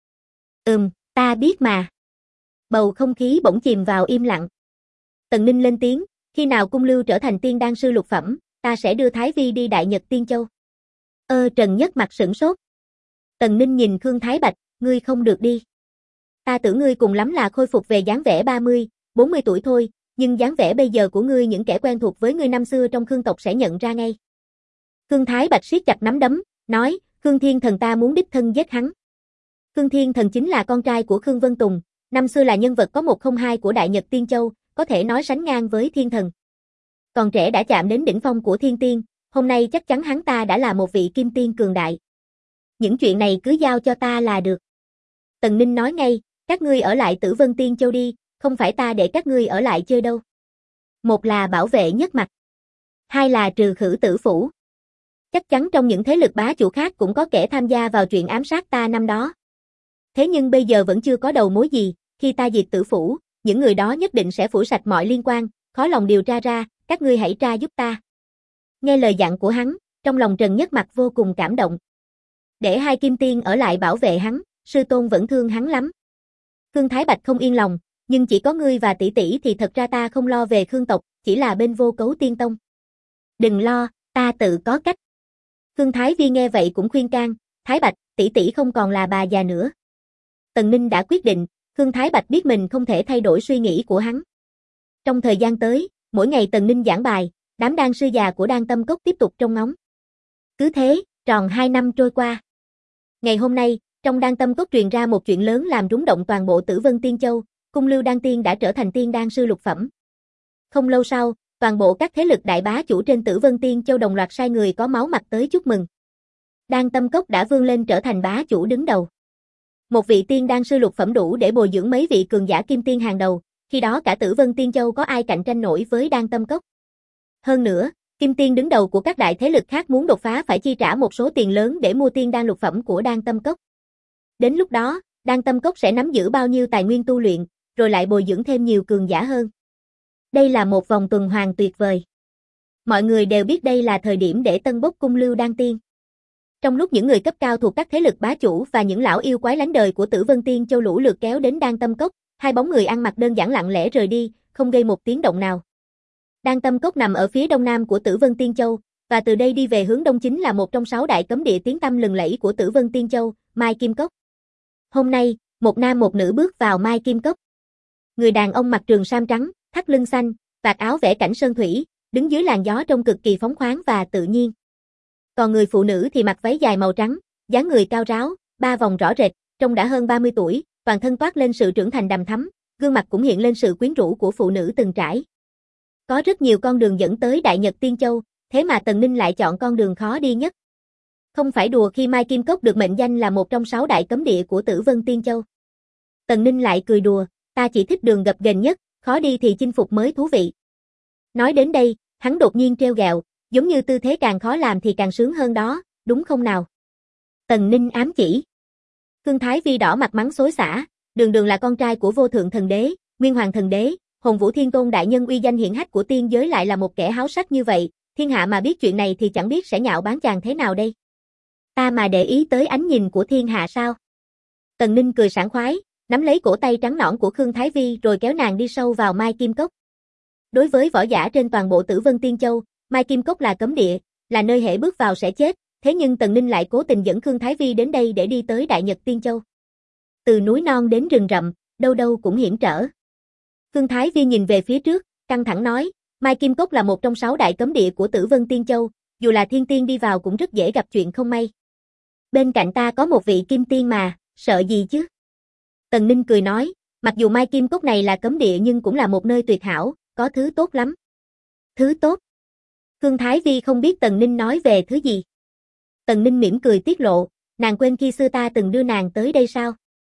Ta biết mà. Bầu không khí bỗng chìm vào im lặng. Tần Ninh lên tiếng, khi nào Cung Lưu trở thành tiên đan sư lục phẩm, ta sẽ đưa Thái Vi đi Đại Nhật Tiên Châu. Trần Nhất Mặc sửng sốt. Tần Ninh nhìn Khương Thái Bạch, ngươi không được đi. Ta tưởng ngươi cùng lắm là khôi phục về dáng vẻ 30, 40 tuổi thôi, nhưng dáng vẻ bây giờ của ngươi những kẻ quen thuộc với ngươi năm xưa trong Khương tộc sẽ nhận ra ngay. Khương Thái Bạch siết chặt nắm đấm, nói, Khương Thiên Thần ta muốn đích thân giết hắn. Khương Thiên Thần chính là con trai của Khương Vân Tùng, năm xưa là nhân vật có 102 của Đại Nhật Tiên Châu, có thể nói sánh ngang với Thiên Thần. Còn trẻ đã chạm đến đỉnh phong của Thiên Tiên, hôm nay chắc chắn hắn ta đã là một vị Kim Tiên cường đại. Những chuyện này cứ giao cho ta là được. Tần Ninh nói ngay, các ngươi ở lại Tử Vân Tiên Châu đi, không phải ta để các ngươi ở lại chơi đâu. Một là bảo vệ Nhất Mặc, hai là trừ khử tử phủ. Chắc chắn trong những thế lực bá chủ khác cũng có kẻ tham gia vào chuyện ám sát ta năm đó. Thế nhưng bây giờ vẫn chưa có đầu mối gì, khi ta diệt tử phủ, những người đó nhất định sẽ phủi sạch mọi liên quan, khó lòng điều tra ra, các ngươi hãy tra giúp ta. Nghe lời dặn của hắn, trong lòng Trần Nhất Mặc vô cùng cảm động. Để hai kim tiên ở lại bảo vệ hắn, sư tôn vẫn thương hắn lắm. Khương Thái Bạch không yên lòng, nhưng chỉ có ngươi và tỷ tỷ thì thật ra ta không lo về Khương tộc, chỉ là bên Vô Cấu Tiên Tông. Đừng lo, ta tự có cách. Khương Thái Vi nghe vậy cũng khuyên can, Thái Bạch, tỷ tỷ không còn là bà già nữa. Tần Ninh đã quyết định, Khương Thái Bạch biết mình không thể thay đổi suy nghĩ của hắn. Trong thời gian tới, mỗi ngày Tần Ninh giảng bài, đám đan sư già của Đan Tâm Cốc tiếp tục trông ngóng. Cứ thế, tròn 2 năm trôi qua. Ngày hôm nay, trong Đan Tâm Cốc truyền ra một chuyện lớn làm rúng động toàn bộ Tử Vân Tiên Châu, Cung Lưu Đan Tiên đã trở thành tiên đan sư lục phẩm. Không lâu sau, toàn bộ các thế lực đại bá chủ trên Tử Vân Tiên Châu đồng loạt sai người có máu mặt tới chúc mừng. Đan Tâm Cốc đã vươn lên trở thành bá chủ đứng đầu. Một vị tiên đan sư lục phẩm đủ để bồi dưỡng mấy vị cường giả kim tiên hàng đầu, khi đó cả Tử Vân Tiên Châu có ai cạnh tranh nổi với Đan Tâm Cốc. Hơn nữa, kim tiên đứng đầu của các đại thế lực khác muốn đột phá phải chi trả một số tiền lớn để mua tiên đan lục phẩm của Đan Tâm Cốc. Đến lúc đó, Đan Tâm Cốc sẽ nắm giữ bao nhiêu tài nguyên tu luyện, rồi lại bồi dưỡng thêm nhiều cường giả hơn. Đây là một vòng tuần hoàn tuyệt vời. Mọi người đều biết đây là thời điểm để tân bốc cung lưu đan tiên. Trong lúc những người cấp cao thuộc các thế lực bá chủ và những lão yêu quái lánh đời của Tử Vân Tiên Châu lũ lượt kéo đến Đan Tâm Cốc, hai bóng người ăn mặc đơn giản lặng lẽ rời đi, không gây một tiếng động nào. Đan Tâm Cốc nằm ở phía đông nam của Tử Vân Tiên Châu, và từ đây đi về hướng đông chính là một trong 6 đại cấm địa tiếng tăm lừng lẫy của Tử Vân Tiên Châu, Mai Kim Cốc. Hôm nay, một nam một nữ bước vào Mai Kim Cốc. Người đàn ông mặc trường sam trắng, thắt lưng xanh, vạt áo vẽ cảnh sơn thủy, đứng dưới làn gió trông cực kỳ phóng khoáng và tự nhiên. Còn người phụ nữ thì mặc váy dài màu trắng, dáng người cao ráo, ba vòng rõ rệt, trông đã hơn 30 tuổi, toàn thân toát lên sự trưởng thành đằm thắm, gương mặt cũng hiện lên sự quyến rũ của phụ nữ từng trải. Có rất nhiều con đường dẫn tới Đại Nhật Tiên Châu, thế mà Tần Ninh lại chọn con đường khó đi nhất. Không phải đùa khi Mai Kim Cốc được mệnh danh là một trong 6 đại cấm địa của Tử Vân Tiên Châu. Tần Ninh lại cười đùa, ta chỉ thích đường gập ghềnh nhất, khó đi thì chinh phục mới thú vị. Nói đến đây, hắn đột nhiên trêu ghẹo, giống như tư thế càng khó làm thì càng sướng hơn đó, đúng không nào? Tần Ninh ám chỉ. Khương Thái Vi đỏ mặt mắng xối xả, đường đường là con trai của vô thượng thần đế, nguyên hoàng thần đế, Hồn Vũ Thiên Tôn đại nhân uy danh hiển hách của tiên giới lại là một kẻ háo sắc như vậy, thiên hạ mà biết chuyện này thì chẳng biết sẽ nhạo báng chàng thế nào đây. Ta mà để ý tới ánh nhìn của thiên hạ sao? Tần Ninh cười sảng khoái, nắm lấy cổ tay trắng nõn của Khương Thái Vi rồi kéo nàng đi sâu vào Mai Kim Cốc. Đối với võ giả trên toàn bộ Tử Vân Tiên Châu, Mai Kim Cốc là cấm địa, là nơi hễ bước vào sẽ chết, thế nhưng Tần Ninh lại cố tình dẫn Khương Thái Vi đến đây để đi tới Đại Nhật Tiên Châu. Từ núi non đến rừng rậm, đâu đâu cũng hiểm trở. Khương Thái Vi nhìn về phía trước, căng thẳng nói, Mai Kim Cốc là một trong 6 đại cấm địa của Tử Vân Tiên Châu, dù là thiên tiên đi vào cũng rất dễ gặp chuyện không may. Bên cạnh ta có một vị kim tiên mà, sợ gì chứ? Tần Ninh cười nói, mặc dù Mai Kim Cốc này là cấm địa nhưng cũng là một nơi tuyệt hảo, có thứ tốt lắm. Thứ tốt? Khương Thái Vi không biết Tần Ninh nói về thứ gì. Tần Ninh mỉm cười tiết lộ, nàng quên khi xưa ta từng đưa nàng tới đây sao?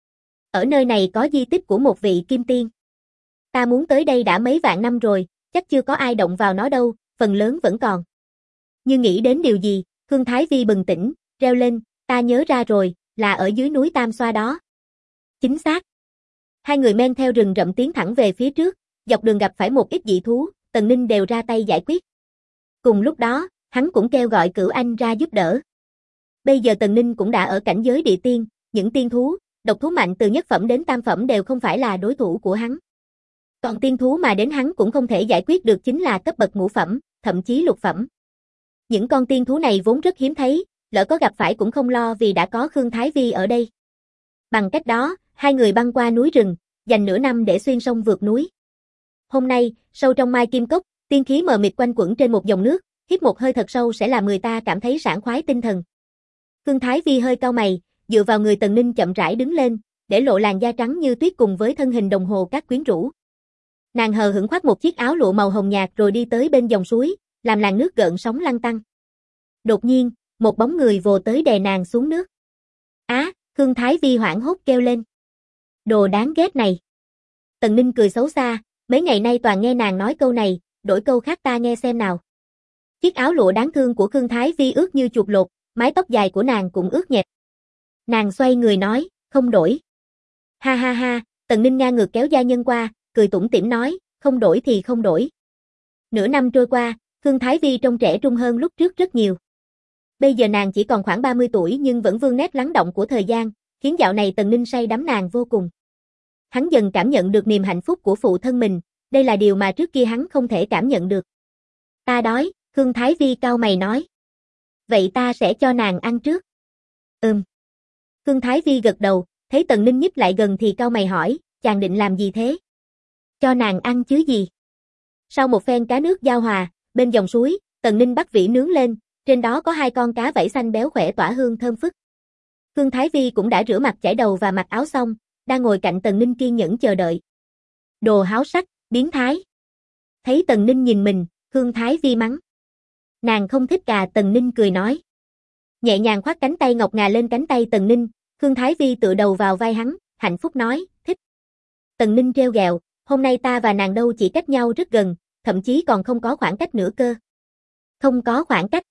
Ở nơi này có di tích của một vị kim tiên. Ta muốn tới đây đã mấy vạn năm rồi, chắc chưa có ai động vào nó đâu, phần lớn vẫn còn. Như nghĩ đến điều gì, Khương Thái Vi bừng tỉnh, reo lên, ta nhớ ra rồi, là ở dưới núi Tam Xoa đó. Chính xác. Hai người men theo rừng rậm tiến thẳng về phía trước, dọc đường gặp phải một ít dị thú, Tần Ninh đều ra tay giải quyết. Cùng lúc đó, hắn cũng kêu gọi Cửu Anh ra giúp đỡ. Bây giờ Tần Ninh cũng đã ở cảnh giới địa tiên, những tiên thú, độc thú mạnh từ nhất phẩm đến tam phẩm đều không phải là đối thủ của hắn. Còn tiên thú mà đến hắn cũng không thể giải quyết được chính là cấp bậc ngũ phẩm, thậm chí lục phẩm. Những con tiên thú này vốn rất hiếm thấy, lỡ có gặp phải cũng không lo vì đã có Khương Thái Vi ở đây. Bằng cách đó, hai người băng qua núi rừng, dành nửa năm để xuyên sông vượt núi. Hôm nay, sâu trong Mai Kim Cốc, tiên khí mờ mịt quanh quẩn trên một dòng nước, hít một hơi thật sâu sẽ làm người ta cảm thấy sảng khoái tinh thần. Khương Thái Vi hơi cau mày, dựa vào người Tần Ninh chậm rãi đứng lên, để lộ làn da trắng như tuyết cùng với thân hình đồng hồ các quyến rũ. Nàng hờ hững khoác một chiếc áo lụa màu hồng nhạt rồi đi tới bên dòng suối, làm làn nước gợn sóng lăn tăn. Đột nhiên, một bóng người vồ tới đè nàng xuống nước. Á, Khương Thái Vi hoảng hốt kêu lên. Đồ đáng ghét này. Tần Ninh cười xấu xa, mấy ngày nay toàn nghe nàng nói câu này, đổi câu khác ta nghe xem nào. Chiếc áo lụa đáng thương của Khương Thái Vi ướt như chuột lột, mái tóc dài của nàng cũng ướt nhẹp. Nàng xoay người nói, không đổi. Ha ha ha, Tần Ninh ngang ngược kéo gia nhân qua, cười tủm tỉm nói, không đổi thì không đổi. Nửa năm trôi qua, Khương Thái Vi trông trẻ trung hơn lúc trước rất nhiều. Bây giờ nàng chỉ còn khoảng 30 tuổi nhưng vẫn vương nét lắng động của thời gian, khiến dạo này Tần Ninh say đắm nàng vô cùng. Hắn dần cảm nhận được niềm hạnh phúc của phụ thân mình, đây là điều mà trước kia hắn không thể cảm nhận được. Ta đói, Khương Thái Vi cau mày nói. Vậy ta sẽ cho nàng ăn trước. Khương Thái Vi gật đầu, thấy Tần Ninh nhích lại gần thì cau mày hỏi, chàng định làm gì thế? Cho nàng ăn chứ gì? Sau một phen cá nước giao hòa, bên dòng suối, Tần Ninh bắt vỉ nướng lên, trên đó có 2 con cá vảy xanh béo khỏe tỏa hương thơm phức. Khương Thái Vi cũng đã rửa mặt chải đầu và mặc áo xong, đang ngồi cạnh Tần Ninh kiên nhẫn chờ đợi. Đồ háo sắc, biến thái. Thấy Tần Ninh nhìn mình, Khương Thái Vi mắng. Nàng không thích Tần Ninh cười nói. Nhẹ nhàng khoác cánh tay ngọc ngà lên cánh tay Tần Ninh, Khương Thái Vi tựa đầu vào vai hắn, hạnh phúc nói, thích. Tần Ninh trêu ghẹo, hôm nay ta và nàng đâu chỉ cách nhau rất gần, thậm chí còn không có khoảng cách nữa cơ. Không có khoảng cách.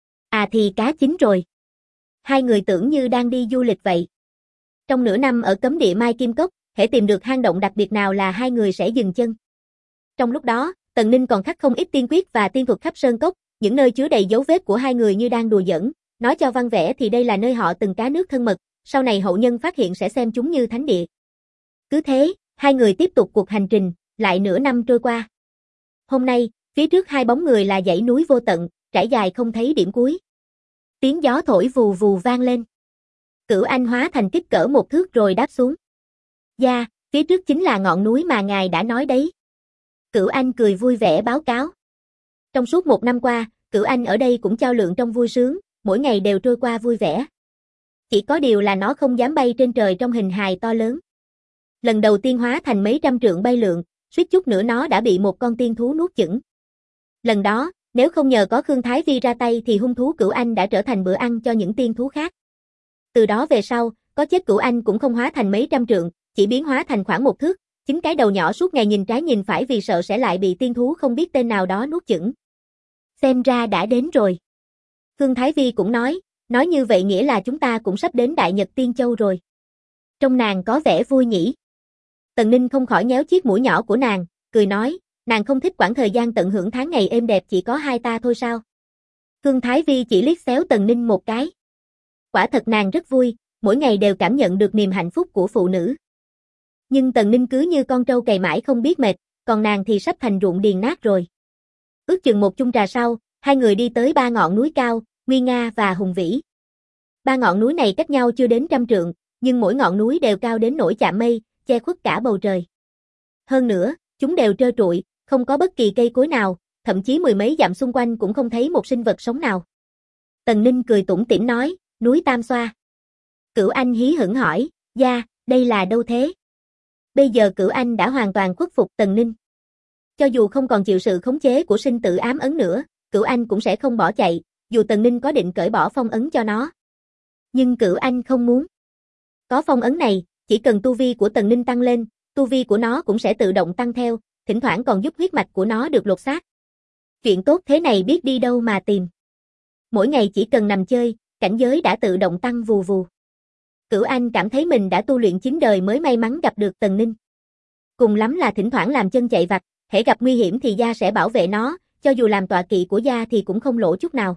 À thì cá chín rồi. Hai người tưởng như đang đi du lịch vậy. Trong nửa năm ở cấm địa Mai Kim Cốc, hễ tìm được hang động đặc biệt nào là hai người sẽ dừng chân. Trong lúc đó, Tần Ninh còn khắc không ít tiên quyết và tiên thuật khắp sơn cốc, những nơi chứa đầy dấu vết của hai người như đang đùa giỡn, nói cho văn vẻ thì đây là nơi họ từng cá nước thân mật, sau này hậu nhân phát hiện sẽ xem chúng như thánh địa. Cứ thế, hai người tiếp tục cuộc hành trình, lại nửa năm trôi qua. Hôm nay, phía trước hai bóng người là dãy núi vô tận, trải dài không thấy điểm cuối. Tiếng gió thổi vù vù vang lên. Cửu Anh hóa thành kích cỡ 1 thước rồi đáp xuống. Dạ, phía trước chính là ngọn núi mà ngài đã nói đấy. Cửu Anh cười vui vẻ báo cáo. Trong suốt 1 năm qua, Cửu Anh ở đây cũng chao lượn trong vui sướng, mỗi ngày đều trôi qua vui vẻ. Chỉ có điều là nó không dám bay trên trời trong hình hài to lớn. Lần đầu tiên hóa thành mấy trăm trượng bay lượn, suýt chút nữa nó đã bị một con tiên thú nuốt chửng. Lần đó, nếu không nhờ có Khương Thái Vi ra tay thì hung thú Cửu Anh đã trở thành bữa ăn cho những tiên thú khác. Từ đó về sau, có chết Cửu Anh cũng không hóa thành mấy trăm trượng, chỉ biến hóa thành khoảng 1 thước, chính cái đầu nhỏ suốt ngày nhìn trái nhìn phải vì sợ sẽ lại bị tiên thú không biết tên nào đó nuốt chửng. Xem ra đã đến rồi. Khương Thái Vi cũng nói như vậy nghĩa là chúng ta cũng sắp đến Đại Nhật Tiên Châu rồi. Trông nàng có vẻ vui nhỉ. Tần Ninh không khỏi nhéo chiếc mũi nhỏ của nàng, cười nói, nàng không thích quãng thời gian tận hưởng tháng ngày êm đẹp chỉ có hai ta thôi sao? Khương Thái Vi chỉ liếc xéo Tần Ninh một cái. Quả thật nàng rất vui, mỗi ngày đều cảm nhận được niềm hạnh phúc của phụ nữ. Nhưng Tần Ninh cứ như con trâu cày mãi không biết mệt, còn nàng thì sắp thành ruộng điền nát rồi. Ước chừng 1 chung trà sau, hai người đi tới 3 ngọn núi cao, Nguy Nga và Hùng Vĩ. 3 ngọn núi này cách nhau chưa đến 100 trượng, nhưng mỗi ngọn núi đều cao đến nỗi chạm mây, che khuất cả bầu trời. Hơn nữa, chúng đều trơ trụi, không có bất kỳ cây cối nào, thậm chí 10 mấy dặm xung quanh cũng không thấy một sinh vật sống nào. Tần Ninh cười tủm tỉm nói, núi Tam Xoa. Cửu Anh hí hửng hỏi, dạ, đây là đâu thế? Bây giờ Cửu Anh đã hoàn toàn khuất phục Tần Ninh. Cho dù không còn chịu sự khống chế của sinh tử ám ấn nữa, Cửu Anh cũng sẽ không bỏ chạy, dù Tần Ninh có định cởi bỏ phong ấn cho nó. Nhưng Cửu Anh không muốn. Có phong ấn này, chỉ cần tu vi của Tần Ninh tăng lên, tu vi của nó cũng sẽ tự động tăng theo, thỉnh thoảng còn giúp huyết mạch của nó được lột xác. Chuyện tốt thế này biết đi đâu mà tìm. Mỗi ngày chỉ cần nằm chơi, cảnh giới đã tự động tăng vù vù. Cửu Anh cảm thấy mình đã tu luyện 9 đời mới may mắn gặp được Tần Ninh. Cùng lắm là thỉnh thoảng làm chân chạy vặt, hễ gặp nguy hiểm thì gia sẽ bảo vệ nó, cho dù làm tọa kỵ của gia thì cũng không lỗ chút nào.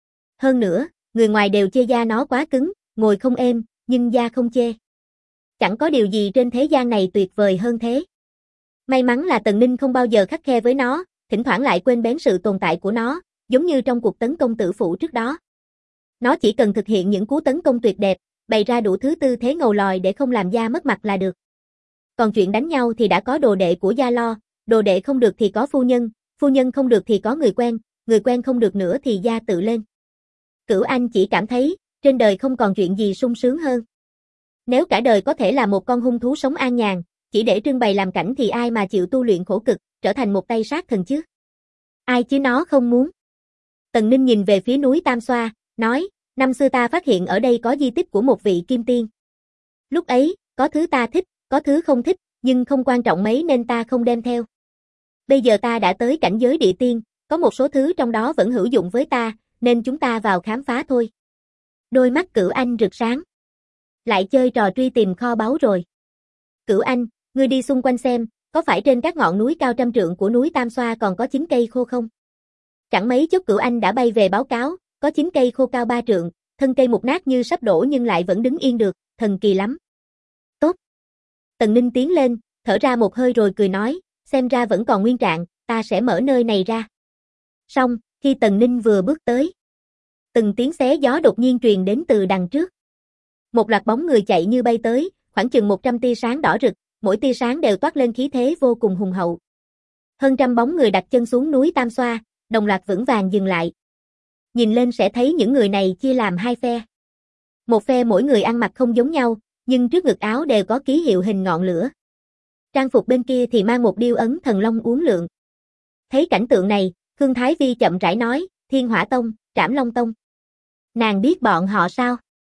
Hơn nữa, người ngoài đều chê gia nó quá cứng, ngồi không êm, nhưng gia không chê. Chẳng có điều gì trên thế gian này tuyệt vời hơn thế. May mắn là Tần Ninh không bao giờ khắt khe với nó, thỉnh thoảng lại quên bén sự tồn tại của nó, giống như trong cuộc tấn công tử phủ trước đó. Nó chỉ cần thực hiện những cú tấn công tuyệt đẹp, bày ra đủ thứ tư thế ngầu lòi để không làm gia mất mặt là được. Còn chuyện đánh nhau thì đã có đồ đệ của gia lo, đồ đệ không được thì có phu nhân không được thì có người quen không được nữa thì gia tự lên. Cửu Anh chỉ cảm thấy, trên đời không còn chuyện gì sung sướng hơn. Nếu cả đời có thể là một con hung thú sống an nhàn, chỉ để trưng bày làm cảnh thì ai mà chịu tu luyện khổ cực, trở thành một tay sát thần chứ? Ai chứ nó không muốn. Tần Ninh nhìn về phía núi Tam Xoa, nói, năm xưa ta phát hiện ở đây có di tích của một vị kim tiên. Lúc ấy, có thứ ta thích, có thứ không thích, nhưng không quan trọng mấy nên ta không đem theo. Bây giờ ta đã tới cảnh giới địa tiên, có một số thứ trong đó vẫn hữu dụng với ta, nên chúng ta vào khám phá thôi. Đôi mắt Cửu Anh rực sáng. Lại chơi trò truy tìm kho báu rồi. Cửu Anh, ngươi đi xung quanh xem, có phải trên các ngọn núi cao 100 trượng của núi Tam Xoa còn có 9 cây khô không? Chẳng mấy chốc Cửu Anh đã bay về báo cáo, có 9 cây khô cao 3 trượng, thân cây mục nát như sắp đổ nhưng lại vẫn đứng yên được, thần kỳ lắm. Tốt. Tần Ninh tiến lên, thở ra một hơi rồi cười nói, xem ra vẫn còn nguyên trạng, ta sẽ mở nơi này ra. Xong, khi Tần Ninh vừa bước tới, từng tiếng xé gió đột nhiên truyền đến từ đằng trước. Một loạt bóng người chạy như bay tới, khoảng chừng 100 tia sáng đỏ rực, mỗi tia sáng đều toát lên khí thế vô cùng hùng hậu. Hơn trăm bóng người đặt chân xuống núi Tam Xoa, đồng loạt vững vàng dừng lại. Nhìn lên sẽ thấy những người này chia làm hai phe. Một phe mỗi người ăn mặc không giống nhau, nhưng trước ngực áo đều có ký hiệu hình ngọn lửa. Trang phục bên kia thì mang một điêu ấn thần long uốn lượn. Thấy cảnh tượng này, Khương Thái Vi chậm rãi nói, Thiên Hỏa Tông, Trảm Long Tông. Nàng biết bọn họ sao?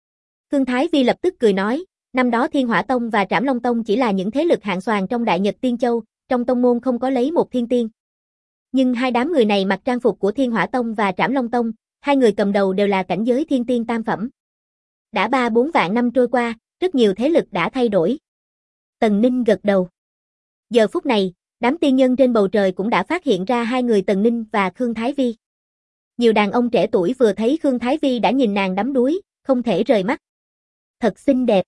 Khương Thái Vi lập tức cười nói, năm đó Thiên Hỏa Tông và Trảm Long Tông chỉ là những thế lực hạng xoàn trong Đại Nhật Tiên Châu, trong tông môn không có lấy một thiên tiên. Nhưng hai đám người này mặc trang phục của Thiên Hỏa Tông và Trảm Long Tông, hai người cầm đầu đều là cảnh giới thiên tiên tam phẩm. Đã 3-4 vạn năm trôi qua, rất nhiều thế lực đã thay đổi. Tần Ninh gật đầu. Giờ phút này, đám tiên nhân trên bầu trời cũng đã phát hiện ra hai người Tần Ninh và Khương Thái Vi. Nhiều đàn ông trẻ tuổi vừa thấy Khương Thái Vi đã nhìn nàng đắm đuối, không thể rời mắt. Thật xinh đẹp.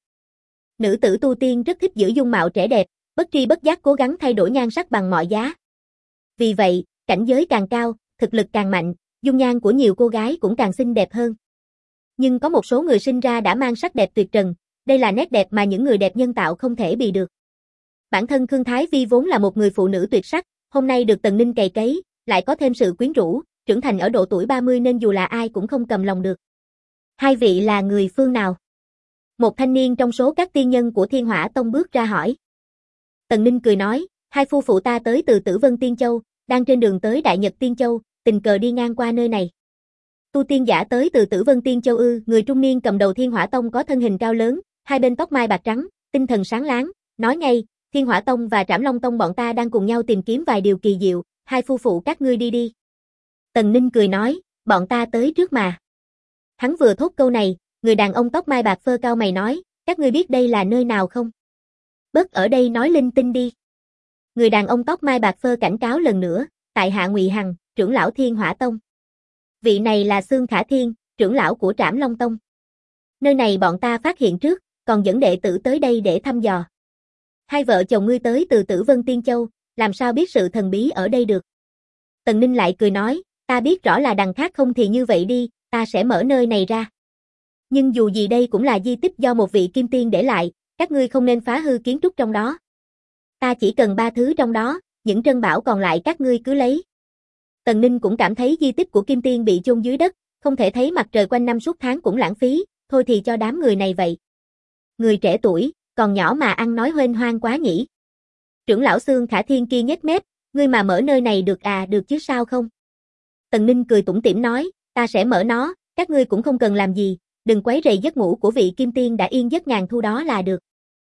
Nữ tử tu tiên rất thích giữ dung mạo trẻ đẹp, bất tri bất giác cố gắng thay đổi nhan sắc bằng mọi giá. Vì vậy, cảnh giới càng cao, thực lực càng mạnh, dung nhan của nhiều cô gái cũng càng xinh đẹp hơn. Nhưng có một số người sinh ra đã mang sắc đẹp tuyệt trần, đây là nét đẹp mà những người đẹp nhân tạo không thể bì được. Bản thân Khương Thái Vi vốn là một người phụ nữ tuyệt sắc, hôm nay được Tần Ninh cày cấy, lại có thêm sự quyến rũ, trưởng thành ở độ tuổi 30 nên dù là ai cũng không cầm lòng được. Hai vị là người phương nào? Một thanh niên trong số các tiên nhân của Thiên Hỏa Tông bước ra hỏi. Tần Ninh cười nói, hai phu phụ ta tới từ Tử Vân Tiên Châu, đang trên đường tới Đại Nhật Tiên Châu, tình cờ đi ngang qua nơi này. Tu tiên giả tới từ Tử Vân Tiên Châu ư? Người trung niên cầm đầu Thiên Hỏa Tông có thân hình cao lớn, hai bên tóc mai bạc trắng, tinh thần sáng láng, nói ngay, Thiên Hỏa Tông và Trảm Long Tông bọn ta đang cùng nhau tìm kiếm vài điều kỳ diệu, hai phu phụ các ngươi đi đi. Tần Ninh cười nói, bọn ta tới trước mà. Hắn vừa thốt câu này, người đàn ông tóc mai bạc phơ cao mày nói, các ngươi biết đây là nơi nào không? Bớt ở đây nói linh tinh đi. Người đàn ông tóc mai bạc phơ cảnh cáo lần nữa, tại hạ Ngụy Hằng, trưởng lão Thiên Hỏa Tông. Vị này là Xương Khả Thiên, trưởng lão của Trảm Long Tông. Nơi này bọn ta phát hiện trước, còn dẫn đệ tử tới đây để thăm dò. Hai vợ chồng ngươi tới từ Tử Vân Tiên Châu, làm sao biết sự thần bí ở đây được? Tần Ninh lại cười nói, ta biết rõ là đằng khác không thì như vậy đi, ta sẽ mở nơi này ra. Nhưng dù gì đây cũng là di tích do một vị kim tiên để lại, các ngươi không nên phá hư kiến trúc trong đó. Ta chỉ cần 3 thứ trong đó, những trân bảo còn lại các ngươi cứ lấy. Tần Ninh cũng cảm thấy di tích của kim tiên bị chôn dưới đất, không thể thấy mặt trời quanh năm suốt tháng cũng lãng phí, thôi thì cho đám người này vậy. Người trẻ tuổi, còn nhỏ mà ăn nói huênh hoang quá nhỉ. Trưởng lão Xương Khả Thiên kia nhếch mép, ngươi mà mở nơi này được à, được chứ sao không? Tần Ninh cười tủm tỉm nói, ta sẽ mở nó, các ngươi cũng không cần làm gì, đừng quấy rầy giấc ngủ của vị kim tiên đã yên giấc ngàn thu đó là được.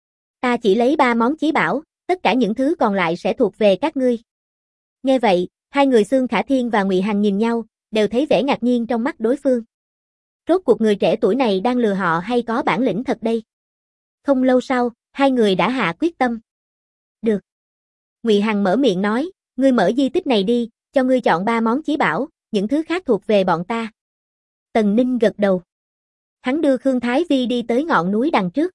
Ta chỉ lấy 3 món chí bảo, tất cả những thứ còn lại sẽ thuộc về các ngươi. Nghe vậy, hai người Xương Khả Thiên và Ngụy Hằng nhìn nhau, đều thấy vẻ ngạc nhiên trong mắt đối phương. Rốt cuộc người trẻ tuổi này đang lừa họ hay có bản lĩnh thật đây? Không lâu sau, hai người đã hạ quyết tâm. Được. Ngụy Hằng mở miệng nói, ngươi mở di tích này đi, cho ngươi chọn 3 món chí bảo, những thứ khác thuộc về bọn ta. Tần Ninh gật đầu. Hắn đưa Khương Thái Vi đi tới ngọn núi đằng trước.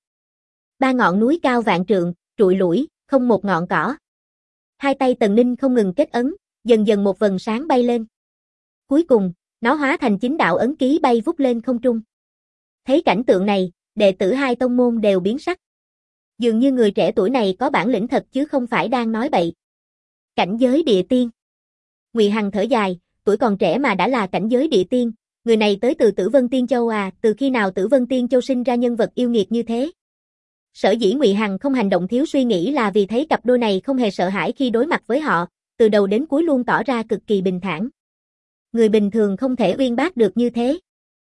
3 ngọn núi cao vạn trượng, trụi lủi, không một ngọn cỏ. Hai tay Tần Ninh không ngừng kết ấn, dần dần một vầng sáng bay lên. Cuối cùng, nó hóa thành 9 đạo ấn ký bay vút lên không trung. Thấy cảnh tượng này, đệ tử hai tông môn đều biến sắc. Dường như người trẻ tuổi này có bản lĩnh thật chứ không phải đang nói bậy. Cảnh giới địa tiên. Ngụy Hằng thở dài, tuổi còn trẻ mà đã là cảnh giới địa tiên, người này tới từ Tử Vân Tiên Châu à, từ khi nào Tử Vân Tiên Châu sinh ra nhân vật yêu nghiệt như thế? Sở dĩ Ngụy Hằng không hành động thiếu suy nghĩ là vì thấy cặp đôi này không hề sợ hãi khi đối mặt với họ, từ đầu đến cuối luôn tỏ ra cực kỳ bình thản. Người bình thường không thể uyên bác được như thế.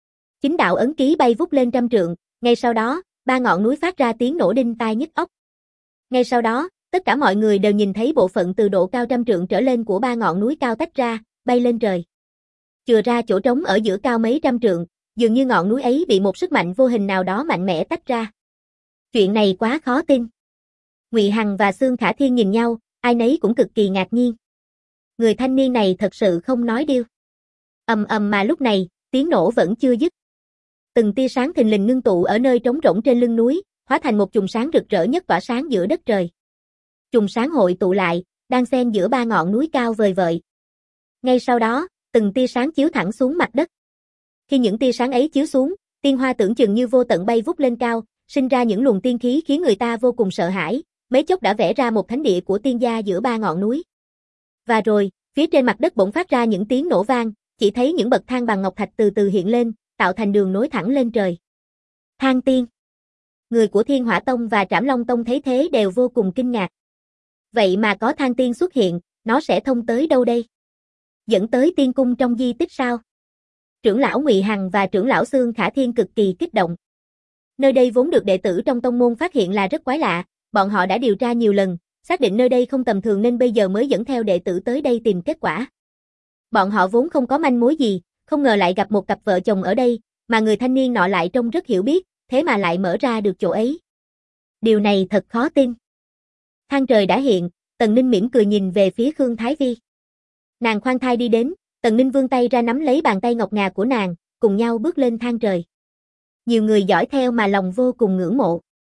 9 đạo ấn ký bay vút lên trăm trượng, ngay sau đó, 3 ngọn núi phát ra tiếng nổ đinh tai nhức óc. Ngay sau đó, tất cả mọi người đều nhìn thấy bộ phận từ độ cao trăm trượng trở lên của 3 ngọn núi cao tách ra, bay lên trời. Chừa ra chỗ trống ở giữa cao mấy trăm trượng, dường như ngọn núi ấy bị một sức mạnh vô hình nào đó mạnh mẽ tách ra. Chuyện này quá khó tin. Ngụy Hằng và Xương Khả Thiên nhìn nhau, ai nấy cũng cực kỳ ngạc nhiên. Người thanh niên này thật sự không nói điêu. Ầm ầm mà lúc này, tiếng nổ vẫn chưa dứt. Từng tia sáng thình lình ngưng tụ ở nơi trống rỗng trên lưng núi, hóa thành một chùm sáng rực rỡ nhất tỏa sáng giữa đất trời. Chùm sáng hội tụ lại, đang xen giữa 3 ngọn núi cao vời vợi. Ngay sau đó, từng tia sáng chiếu thẳng xuống mặt đất. Khi những tia sáng ấy chiếu xuống, tiên hoa tưởng chừng như vô tận bay vút lên cao, sinh ra những luồng tiên khí khiến người ta vô cùng sợ hãi, mấy chốc đã vẽ ra một thánh địa của tiên gia giữa 3 ngọn núi. Và rồi, phía trên mặt đất bỗng phát ra những tiếng nổ vang, chỉ thấy những bậc thang bằng ngọc thạch từ từ hiện lên, tạo thành đường nối thẳng lên trời. Thang tiên. Người của Thiên Hỏa Tông và Trảm Long Tông thấy thế đều vô cùng kinh ngạc. Vậy mà có thang tiên xuất hiện, nó sẽ thông tới đâu đây? Dẫn tới tiên cung trong di tích sao? Trưởng lão Ngụy Hằng và trưởng lão Xương Khả Thiên cực kỳ kích động. Nơi đây vốn được đệ tử trong tông môn phát hiện là rất quái lạ, bọn họ đã điều tra nhiều lần, xác định nơi đây không tầm thường nên bây giờ mới dẫn theo đệ tử tới đây tìm kết quả. Bọn họ vốn không có manh mối gì, không ngờ lại gặp một cặp vợ chồng ở đây, mà người thanh niên nọ lại trông rất hiểu biết, thế mà lại mở ra được chỗ ấy. Điều này thật khó tin. Thang trời đã hiện, Tần Ninh mỉm cười nhìn về phía Khương Thái Vi. Nàng khoan thai đi đến, Tần Ninh vươn tay ra nắm lấy bàn tay ngọc ngà của nàng, cùng nhau bước lên thang trời. Nhiều người dõi theo mà lòng vô cùng ngưỡng mộ.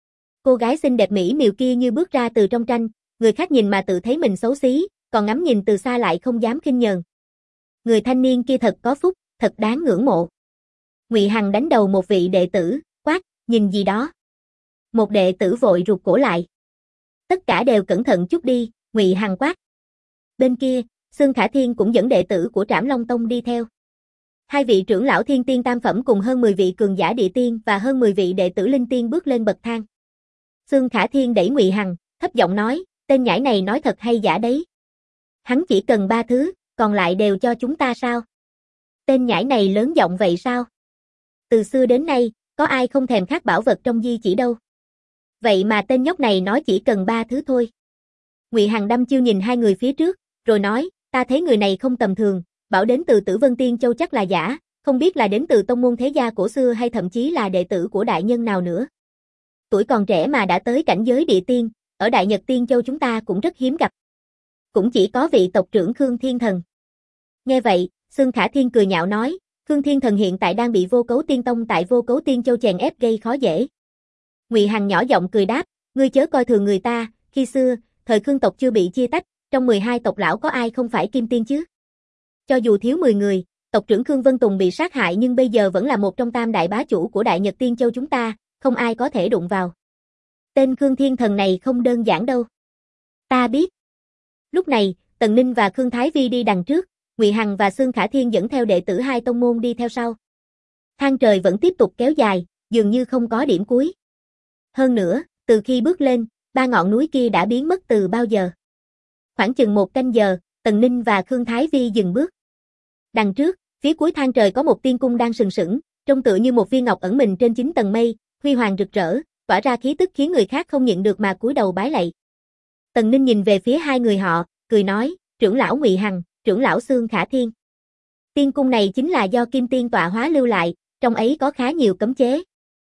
Cô gái xinh đẹp mỹ miều kia như bước ra từ trong tranh, người khác nhìn mà tự thấy mình xấu xí, còn ngắm nhìn từ xa lại không dám khinh nhờn. Người thanh niên kia thật có phúc, thật đáng ngưỡng mộ. Ngụy Hằng đánh đầu một vị đệ tử, quát, nhìn gì đó. Một đệ tử vội rụt cổ lại. Tất cả đều cẩn thận chút đi, Ngụy Hằng quát. Bên kia, Xương Khả Thiên cũng dẫn đệ tử của Trảm Long Tông đi theo. Hai vị trưởng lão Thiên Tiên tam phẩm cùng hơn 10 vị cường giả địa tiên và hơn 10 vị đệ tử linh tiên bước lên bậc thang. Xương Khả Thiên đẩy Ngụy Hằng, thấp giọng nói, tên nhãi này nói thật hay giả đấy. Hắn chỉ cần 3 thứ, còn lại đều cho chúng ta sao? Tên nhãi này lớn giọng vậy sao? Từ xưa đến nay, có ai không thèm khát bảo vật trong di chỉ đâu. Vậy mà tên nhóc này nói chỉ cần 3 thứ thôi. Ngụy Hằng đăm chiêu nhìn hai người phía trước, rồi nói, ta thấy người này không tầm thường, bảo đến từ Tử Vân Tiên Châu chắc là giả, không biết là đến từ tông môn thế gia cổ xưa hay thậm chí là đệ tử của đại nhân nào nữa. Tuổi còn trẻ mà đã tới cảnh giới địa tiên, ở Đại Nhật Tiên Châu chúng ta cũng rất hiếm gặp. Cũng chỉ có vị tộc trưởng Khương Thiên Thần. Nghe vậy, Xương Khả Thiên cười nhạo nói, Khương Thiên Thần hiện tại đang bị Vô Cấu Tiên Tông tại Vô Cấu Tiên Châu chèn ép gây khó dễ. Ngụy Hằng nhỏ giọng cười đáp, ngươi chớ coi thường người ta, khi xưa, thời Khương tộc chưa bị chia tách, trong 12 tộc lão có ai không phải kim tiên chứ? Cho dù thiếu 10 người, tộc trưởng Khương Vân Tùng bị sát hại nhưng bây giờ vẫn là một trong tam đại bá chủ của Đại Nhật Tiên Châu chúng ta, không ai có thể đụng vào. Tên Khương Thiên Thần này không đơn giản đâu. Ta biết. Lúc này, Tần Ninh và Khương Thái Vi đi đằng trước, Ngụy Hằng và Xương Khả Thiên dẫn theo đệ tử hai tông môn đi theo sau. Thang trời vẫn tiếp tục kéo dài, dường như không có điểm cuối. Hơn nữa, từ khi bước lên, 3 ngọn núi kia đã biến mất từ bao giờ. Khoảng chừng 1 canh giờ, Tần Ninh và Khương Thái Vi dừng bước. Đằng trước, phía cuối thang trời có một tiên cung đang sừng sững, trông tựa như một viên ngọc ẩn mình trên 9 tầng mây, huy hoàng rực rỡ, tỏa ra khí tức khiến người khác không nhịn được mà cúi đầu bái lạy. Tần Ninh nhìn về phía hai người họ, cười nói, trưởng lão Ngụy Hằng, trưởng lão Xương Khả Thiên. Tiên cung này chính là do Kim Tiên tọa hóa lưu lại, trong ấy có khá nhiều cấm chế.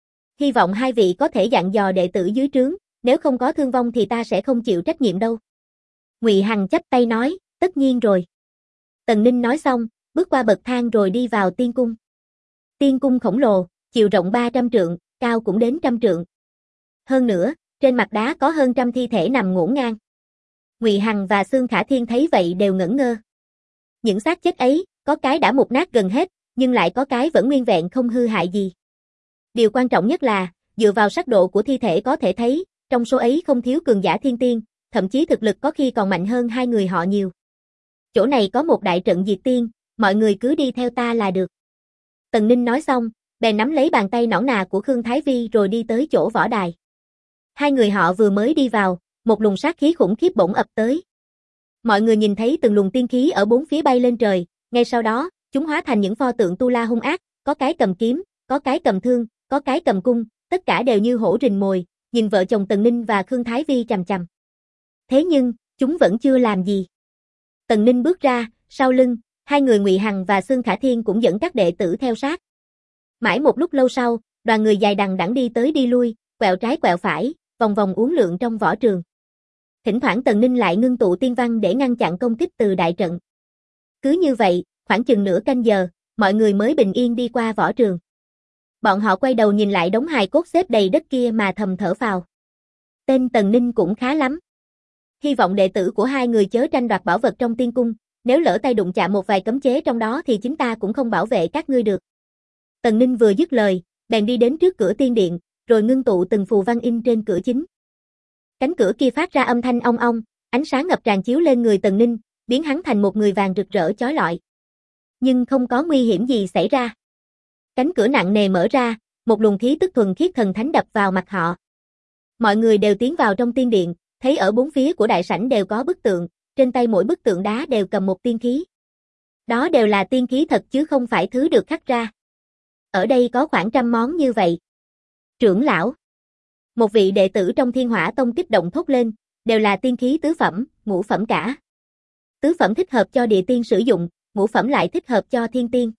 Hy vọng hai vị có thể dặn dò đệ tử dưới trướng, nếu không có thương vong thì ta sẽ không chịu trách nhiệm đâu. Ngụy Hằng chắp tay nói, tất nhiên rồi. Tần Ninh nói xong, bước qua bậc thang rồi đi vào tiên cung. Tiên cung khổng lồ, chiều rộng 300 trượng, cao cũng đến 100 trượng. Hơn nữa, trên mặt đá có hơn 100 thi thể nằm ngổn ngang. Ngụy Hằng và Xương Khả Thiên thấy vậy đều ngẩn ngơ. Những xác chết ấy, có cái đã mục nát gần hết, nhưng lại có cái vẫn nguyên vẹn không hư hại gì. Điều quan trọng nhất là, dựa vào sắc độ của thi thể có thể thấy, trong số ấy không thiếu cường giả thiên tiên, thậm chí thực lực có khi còn mạnh hơn hai người họ nhiều. Chỗ này có một đại trận diệt tiên, mọi người cứ đi theo ta là được. Tần Ninh nói xong, bèn nắm lấy bàn tay nõn nà của Khương Thái Vi rồi đi tới chỗ võ đài. Hai người họ vừa mới đi vào, một luồng sát khí khủng khiếp bỗng ập tới. Mọi người nhìn thấy từng luồng tiên khí ở bốn phía bay lên trời, ngay sau đó, chúng hóa thành những pho tượng tu la hung ác, có cái cầm kiếm, có cái cầm thương, có cái cầm cung, tất cả đều như hổ rình mồi, nhìn vợ chồng Tần Ninh và Khương Thái Vi chằm chằm. Thế nhưng, chúng vẫn chưa làm gì. Tần Ninh bước ra, sau lưng, hai người Ngụy Hằng và Xương Khả Thiên cũng dẫn các đệ tử theo sát. Mãi một lúc lâu sau, đoàn người dài đằng đẵng đi tới đi lui, quẹo trái quẹo phải, vòng vòng uốn lượn trong võ trường. Thỉnh thoảng Tần Ninh lại ngưng tụ tiên văn để ngăn chặn công kích từ đại trận. Cứ như vậy, khoảng chừng nửa canh giờ, mọi người mới bình yên đi qua võ trường. Bọn họ quay đầu nhìn lại đống hài cốt xếp đầy đất kia mà thầm thở phào. Tên Tần Ninh cũng khá lắm. Hy vọng đệ tử của hai người chớ tranh đoạt bảo vật trong tiên cung, nếu lỡ tay đụng chạm một vài cấm chế trong đó thì chính ta cũng không bảo vệ các ngươi được. Tần Ninh vừa dứt lời, bèn đi đến trước cửa tiên điện, rồi ngưng tụ từng phù văn in trên cửa chính. Cánh cửa kia phát ra âm thanh ong ong, ánh sáng ngập tràn chiếu lên người Tần Ninh, biến hắn thành một người vàng rực rỡ chói lọi. Nhưng không có nguy hiểm gì xảy ra. Cánh cửa nặng nề mở ra, một luồng khí tức thuần khiết thần thánh đập vào mặt họ. Mọi người đều tiến vào trong tiên điện, thấy ở bốn phía của đại sảnh đều có bức tượng, trên tay mỗi bức tượng đá đều cầm một tiên khí. Đó đều là tiên khí thật chứ không phải thứ được khắc ra. Ở đây có khoảng 100 món như vậy. Trưởng lão. Một vị đệ tử trong Thiên Hỏa Tông kích động thốt lên, đều là tiên khí tứ phẩm, ngũ phẩm cả. Tứ phẩm thích hợp cho địa tiên sử dụng, ngũ phẩm lại thích hợp cho thiên tiên.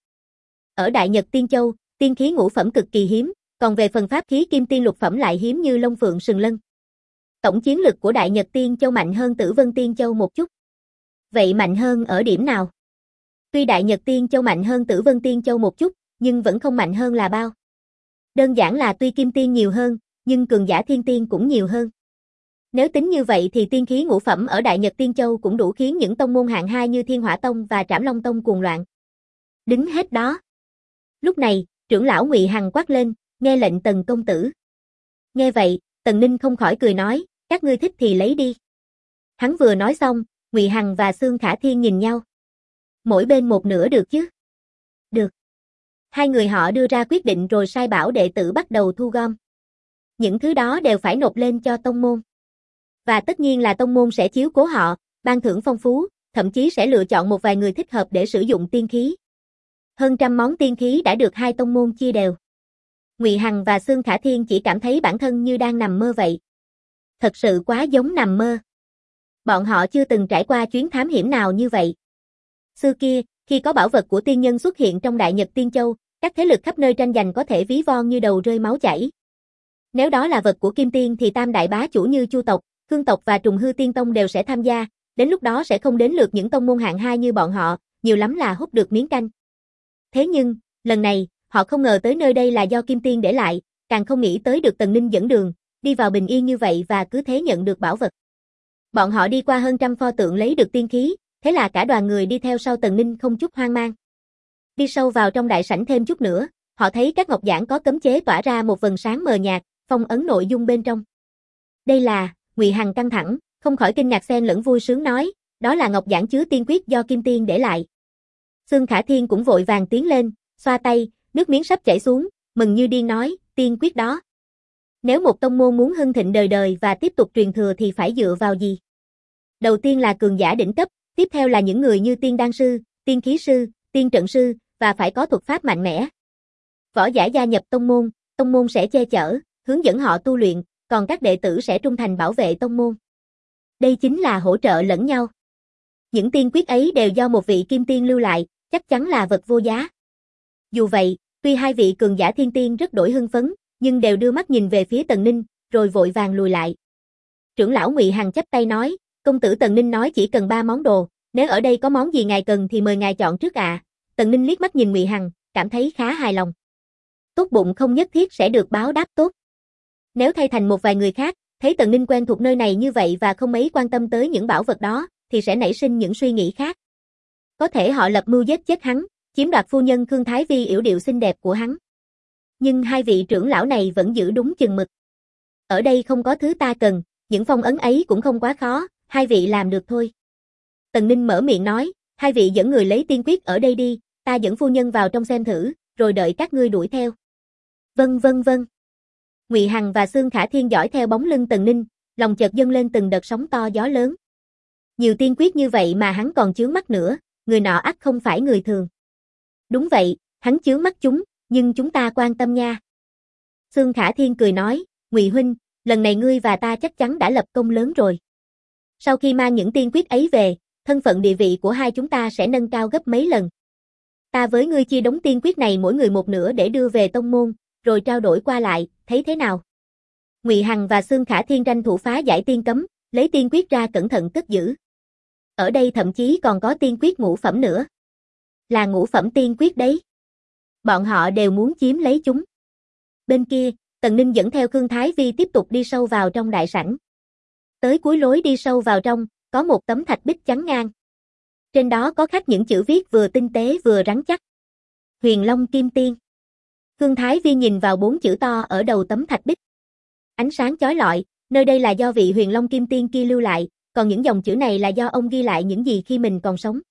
Ở Đại Nhật Tiên Châu, tiên khí ngũ phẩm cực kỳ hiếm, còn về phần pháp khí kim tiên lục phẩm lại hiếm như Long Phượng Sừng Lân. Tổng chiến lực của Đại Nhật Tiên Châu mạnh hơn Tử Vân Tiên Châu một chút. Vậy mạnh hơn ở điểm nào? Tuy Đại Nhật Tiên Châu mạnh hơn Tử Vân Tiên Châu một chút, nhưng vẫn không mạnh hơn là bao. Đơn giản là tuy kim tiên nhiều hơn, nhưng cường giả thiên tiên cũng nhiều hơn. Nếu tính như vậy thì tiên khí ngũ phẩm ở Đại Nhật Tiên Châu cũng đủ khiến những tông môn hạng 2 như Thiên Hỏa Tông và Trảm Long Tông cuồng loạn. Đứng hết đó. Lúc này, trưởng lão Ngụy Hằng quát lên, nghe lệnh Tần công tử. Nghe vậy, Tần Ninh không khỏi cười nói, các ngươi thích thì lấy đi. Hắn vừa nói xong, Ngụy Hằng và Xương Khả Thiên nhìn nhau. Mỗi bên một nửa được chứ? Được. Hai người họ đưa ra quyết định rồi sai bảo đệ tử bắt đầu thu gom. Những thứ đó đều phải nộp lên cho tông môn. Và tất nhiên là tông môn sẽ chiếu cố họ, ban thưởng phong phú, thậm chí sẽ lựa chọn một vài người thích hợp để sử dụng tiên khí. Hơn trăm món tiên khí đã được hai tông môn chia đều. Ngụy Hằng và Xương Khả Thiên chỉ cảm thấy bản thân như đang nằm mơ vậy. Thật sự quá giống nằm mơ. Bọn họ chưa từng trải qua chuyến thám hiểm nào như vậy. Xưa kia, khi có bảo vật của tiên nhân xuất hiện trong Đại Nhật Tiên Châu, các thế lực khắp nơi tranh giành có thể ví von như đầu rơi máu chảy. Nếu đó là vật của Kim Tiên thì tam đại bá chủ như Chu tộc, Khương tộc và Trùng Hư Tiên Tông đều sẽ tham gia, đến lúc đó sẽ không đến lượt những tông môn hạng 2 như bọn họ, nhiều lắm là hút được miếng canh. Thế nhưng, lần này, họ không ngờ tới nơi đây là do Kim Tiên để lại, càng không nghĩ tới được Tần Ninh dẫn đường, đi vào bình yên như vậy và cứ thế nhận được bảo vật. Bọn họ đi qua hơn trăm pho tượng lấy được tiên khí, thế là cả đoàn người đi theo sau Tần Ninh không chút hoang mang. Đi sâu vào trong đại sảnh thêm chút nữa, họ thấy các ngọc giản có cấm chế tỏa ra một vầng sáng mờ nhạt, phong ấn nội dung bên trong. Đây là, Ngụy Hằng căng thẳng, không khỏi kinh ngạc xen lẫn vui sướng nói, đó là ngọc giản chứa tiên quyết do Kim Tiên để lại. Xương Khả Thiên cũng vội vàng tiến lên, xoa tay, nước miếng sắp chảy xuống, mừng như điên nói, tiên quyết đó. Nếu một tông môn muốn hưng thịnh đời đời và tiếp tục truyền thừa thì phải dựa vào gì? Đầu tiên là cường giả đỉnh cấp, tiếp theo là những người như tiên đan sư, tiên khí sư, tiên trận sư, và phải có thuật pháp mạnh mẽ. Võ giả gia nhập tông môn sẽ che chở, hướng dẫn họ tu luyện, còn các đệ tử sẽ trung thành bảo vệ tông môn. Đây chính là hỗ trợ lẫn nhau. Những tiên quyết ấy đều do một vị kim tiên lưu lại, chắc chắn là vật vô giá. Dù vậy, tuy hai vị cường giả thiên tiên rất đổi hưng phấn, nhưng đều đưa mắt nhìn về phía Tần Ninh, rồi vội vàng lùi lại. Trưởng lão Ngụy Hằng chắp tay nói, công tử Tần Ninh nói chỉ cần 3 món đồ, nếu ở đây có món gì ngài cần thì mời ngài chọn trước ạ. Tần Ninh liếc mắt nhìn Ngụy Hằng, cảm thấy khá hài lòng. Tốt bụng không nhất thiết sẽ được báo đáp tốt. Nếu thay thành một vài người khác, thấy Tần Ninh quen thuộc nơi này như vậy và không mấy quan tâm tới những bảo vật đó, thì sẽ nảy sinh những suy nghĩ khác. Có thể họ lập mưu giết chết hắn, chiếm đoạt phu nhân Khương Thái Vi yểu điệu xinh đẹp của hắn. Nhưng hai vị trưởng lão này vẫn giữ đúng chừng mực. Ở đây không có thứ ta cần, những phong ấn ấy cũng không quá khó, hai vị làm được thôi. Tần Ninh mở miệng nói, hai vị dẫn người lấy tiên quyết ở đây đi, ta dẫn phu nhân vào trong xem thử, rồi đợi các ngươi đuổi theo. Vâng vâng vâng. Ngụy Hằng và Xương Khả Thiên dõi theo bóng lưng Tần Ninh, lòng chợt dâng lên từng đợt sóng to gió lớn. Nhiều tiên quyết như vậy mà hắn còn chướng mắt nữa, người nọ ắt không phải người thường. Đúng vậy, hắn chướng mắt chúng, nhưng chúng ta quan tâm nha. Xương Khả Thiên cười nói, Ngụy huynh, lần này ngươi và ta chắc chắn đã lập công lớn rồi. Sau khi mang những tiên quyết ấy về, thân phận địa vị của hai chúng ta sẽ nâng cao gấp mấy lần. Ta với ngươi chia đống tiên quyết này mỗi người một nửa để đưa về tông môn, rồi trao đổi qua lại, thấy thế nào? Ngụy Hằng và Xương Khả Thiên tranh thủ phá giải tiên cấm, lấy tiên quyết ra cẩn thận cất giữ. Ở đây thậm chí còn có tiên quyết ngũ phẩm nữa. Là ngũ phẩm tiên quyết đấy. Bọn họ đều muốn chiếm lấy chúng. Bên kia, Tần Ninh dẫn theo Khương Thái Vi tiếp tục đi sâu vào trong đại sảnh. Tới cuối lối đi sâu vào trong, có một tấm thạch bích chắn ngang. Trên đó có khắc những chữ viết vừa tinh tế vừa rắn chắc. Huyền Long Kim Tiên. Khương Thái Vi nhìn vào 4 chữ to ở đầu tấm thạch bích. Ánh sáng chói lọi, nơi đây là do vị Huyền Long Kim Tiên kia lưu lại, còn những dòng chữ này là do ông ghi lại những gì khi mình còn sống.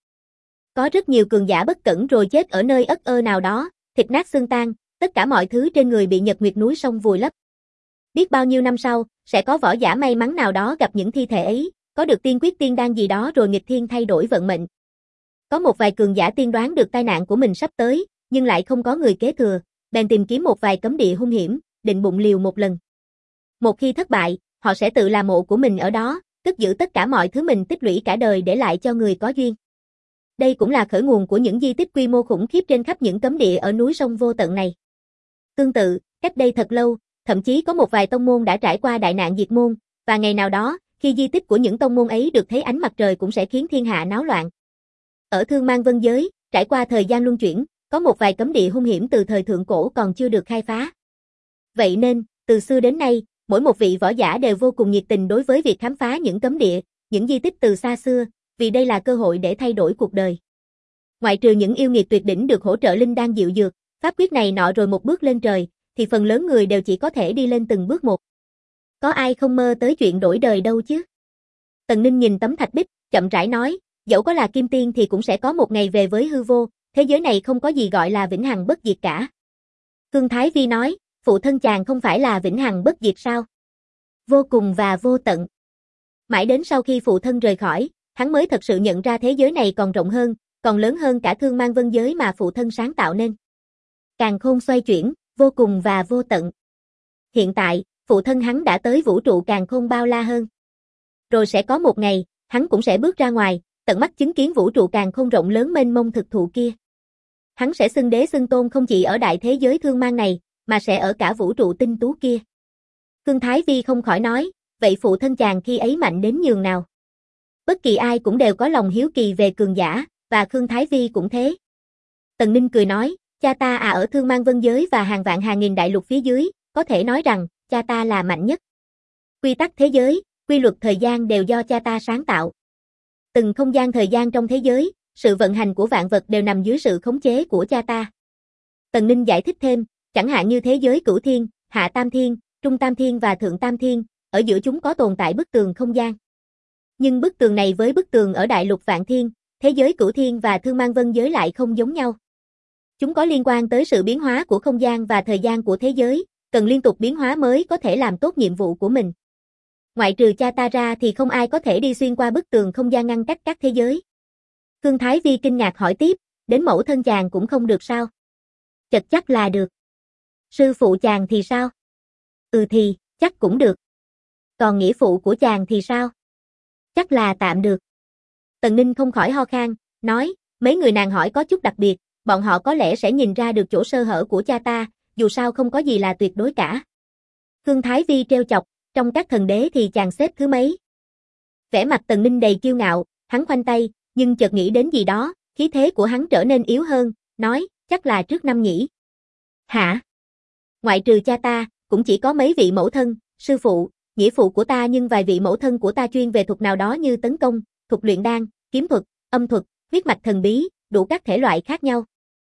Có rất nhiều cường giả bất cẩn rồi chết ở nơi ất ơ nào đó, thịt nát xương tan, tất cả mọi thứ trên người bị Nhật Nguyệt núi sông vùi lấp. Biết bao nhiêu năm sau, sẽ có võ giả may mắn nào đó gặp những thi thể ấy, có được tiên quyết tiên đan gì đó rồi nghịch thiên thay đổi vận mệnh. Có một vài cường giả tiên đoán được tai nạn của mình sắp tới, nhưng lại không có người kế thừa, bèn tìm kiếm một vài cấm địa hung hiểm, định bụng liều một lần. Một khi thất bại, họ sẽ tự làm mộ của mình ở đó, cất giữ tất cả mọi thứ mình tích lũy cả đời để lại cho người có duyên. Đây cũng là khởi nguồn của những di tích quy mô khủng khiếp trên khắp những cấm địa ở núi sông vô tận này. Tương tự, cách đây thật lâu, thậm chí có một vài tông môn đã trải qua đại nạn diệt môn, và ngày nào đó, khi di tích của những tông môn ấy được thấy ánh mặt trời cũng sẽ khiến thiên hạ náo loạn. Ở Thương Mang Vân Giới, trải qua thời gian luân chuyển, có một vài cấm địa hung hiểm từ thời thượng cổ còn chưa được khai phá. Vậy nên, từ xưa đến nay, mỗi một vị võ giả đều vô cùng nhiệt tình đối với việc khám phá những cấm địa, những di tích từ xa xưa, vì đây là cơ hội để thay đổi cuộc đời. Ngoại trừ những yêu nghiệt tuyệt đỉnh được hỗ trợ linh đan diệu dược, pháp quyết này nọ rồi một bước lên trời, thì phần lớn người đều chỉ có thể đi lên từng bước một. Có ai không mơ tới chuyện đổi đời đâu chứ? Tần Ninh nhìn tấm thạch bích, chậm rãi nói, dẫu có là kim tiên thì cũng sẽ có một ngày về với hư vô, thế giới này không có gì gọi là vĩnh hằng bất diệt cả. Khương Thái Vi nói, phụ thân chàng không phải là vĩnh hằng bất diệt sao? Vô cùng và vô tận. Mãi đến sau khi phụ thân rời khỏi, hắn mới thật sự nhận ra thế giới này còn rộng hơn, còn lớn hơn cả Thương Mang Vân Giới mà phụ thân sáng tạo nên. Càn khôn xoay chuyển, vô cùng và vô tận. Hiện tại, phụ thân hắn đã tới vũ trụ càn khôn bao la hơn. Rồi sẽ có một ngày, hắn cũng sẽ bước ra ngoài, tận mắt chứng kiến vũ trụ càn khôn rộng lớn mênh mông thực thụ kia. Hắn sẽ xưng đế xưng tôn không chỉ ở đại thế giới thương mang này, mà sẽ ở cả vũ trụ tinh tú kia. Khương Thái Vi không khỏi nói, vậy phụ thân chàng khi ấy mạnh đến nhường nào? Bất kỳ ai cũng đều có lòng hiếu kỳ về cường giả, và Khương Thái Vi cũng thế. Tần Ninh cười nói, cha ta ở Thương Mang Vân Giới và hàng vạn hàng nghìn đại lục phía dưới, có thể nói rằng, cha ta là mạnh nhất. Quy tắc thế giới, quy luật thời gian đều do cha ta sáng tạo. Từng không gian thời gian trong thế giới, sự vận hành của vạn vật đều nằm dưới sự khống chế của cha ta. Tần Ninh giải thích thêm, chẳng hạn như thế giới cửu thiên, hạ tam thiên, trung tam thiên và thượng tam thiên, ở giữa chúng có tồn tại bức tường không gian. Nhưng bức tường này với bức tường ở đại lục vạn thiên, thế giới cửu thiên và Thương Mang Vân Giới lại không giống nhau. Chúng có liên quan tới sự biến hóa của không gian và thời gian của thế giới, cần liên tục biến hóa mới có thể làm tốt nhiệm vụ của mình. Ngoại trừ cha ta ra thì không ai có thể đi xuyên qua bức tường không gian ngăn cách các thế giới. Khương Thái Vi kinh ngạc hỏi tiếp, đến mẫu thân chàng cũng không được sao? Chật chắc là được. Sư phụ chàng thì sao? Thì, chắc cũng được. Còn nghĩa phụ của chàng thì sao? Chắc là tạm được. Tần Ninh không khỏi ho khan, nói, mấy người nàng hỏi có chút đặc biệt, bọn họ có lẽ sẽ nhìn ra được chỗ sơ hở của cha ta, dù sao không có gì là tuyệt đối cả. Khương Thái Vi trêu chọc, trong các thần đế thì chàng xếp thứ mấy? Vẻ mặt Tần Ninh đầy kiêu ngạo, hắn khoanh tay, nhưng chợt nghĩ đến gì đó, khí thế của hắn trở nên yếu hơn, nói, chắc là trước năm nhỉ. Hả? Ngoại trừ cha ta, cũng chỉ có mấy vị mẫu thân, sư phụ, nghĩa phụ của ta, nhưng vài vị mẫu thân của ta chuyên về thuật nào đó như tấn công, thuật luyện đan, kiếm thuật, âm thuật, huyết mạch thần bí, đủ các thể loại khác nhau.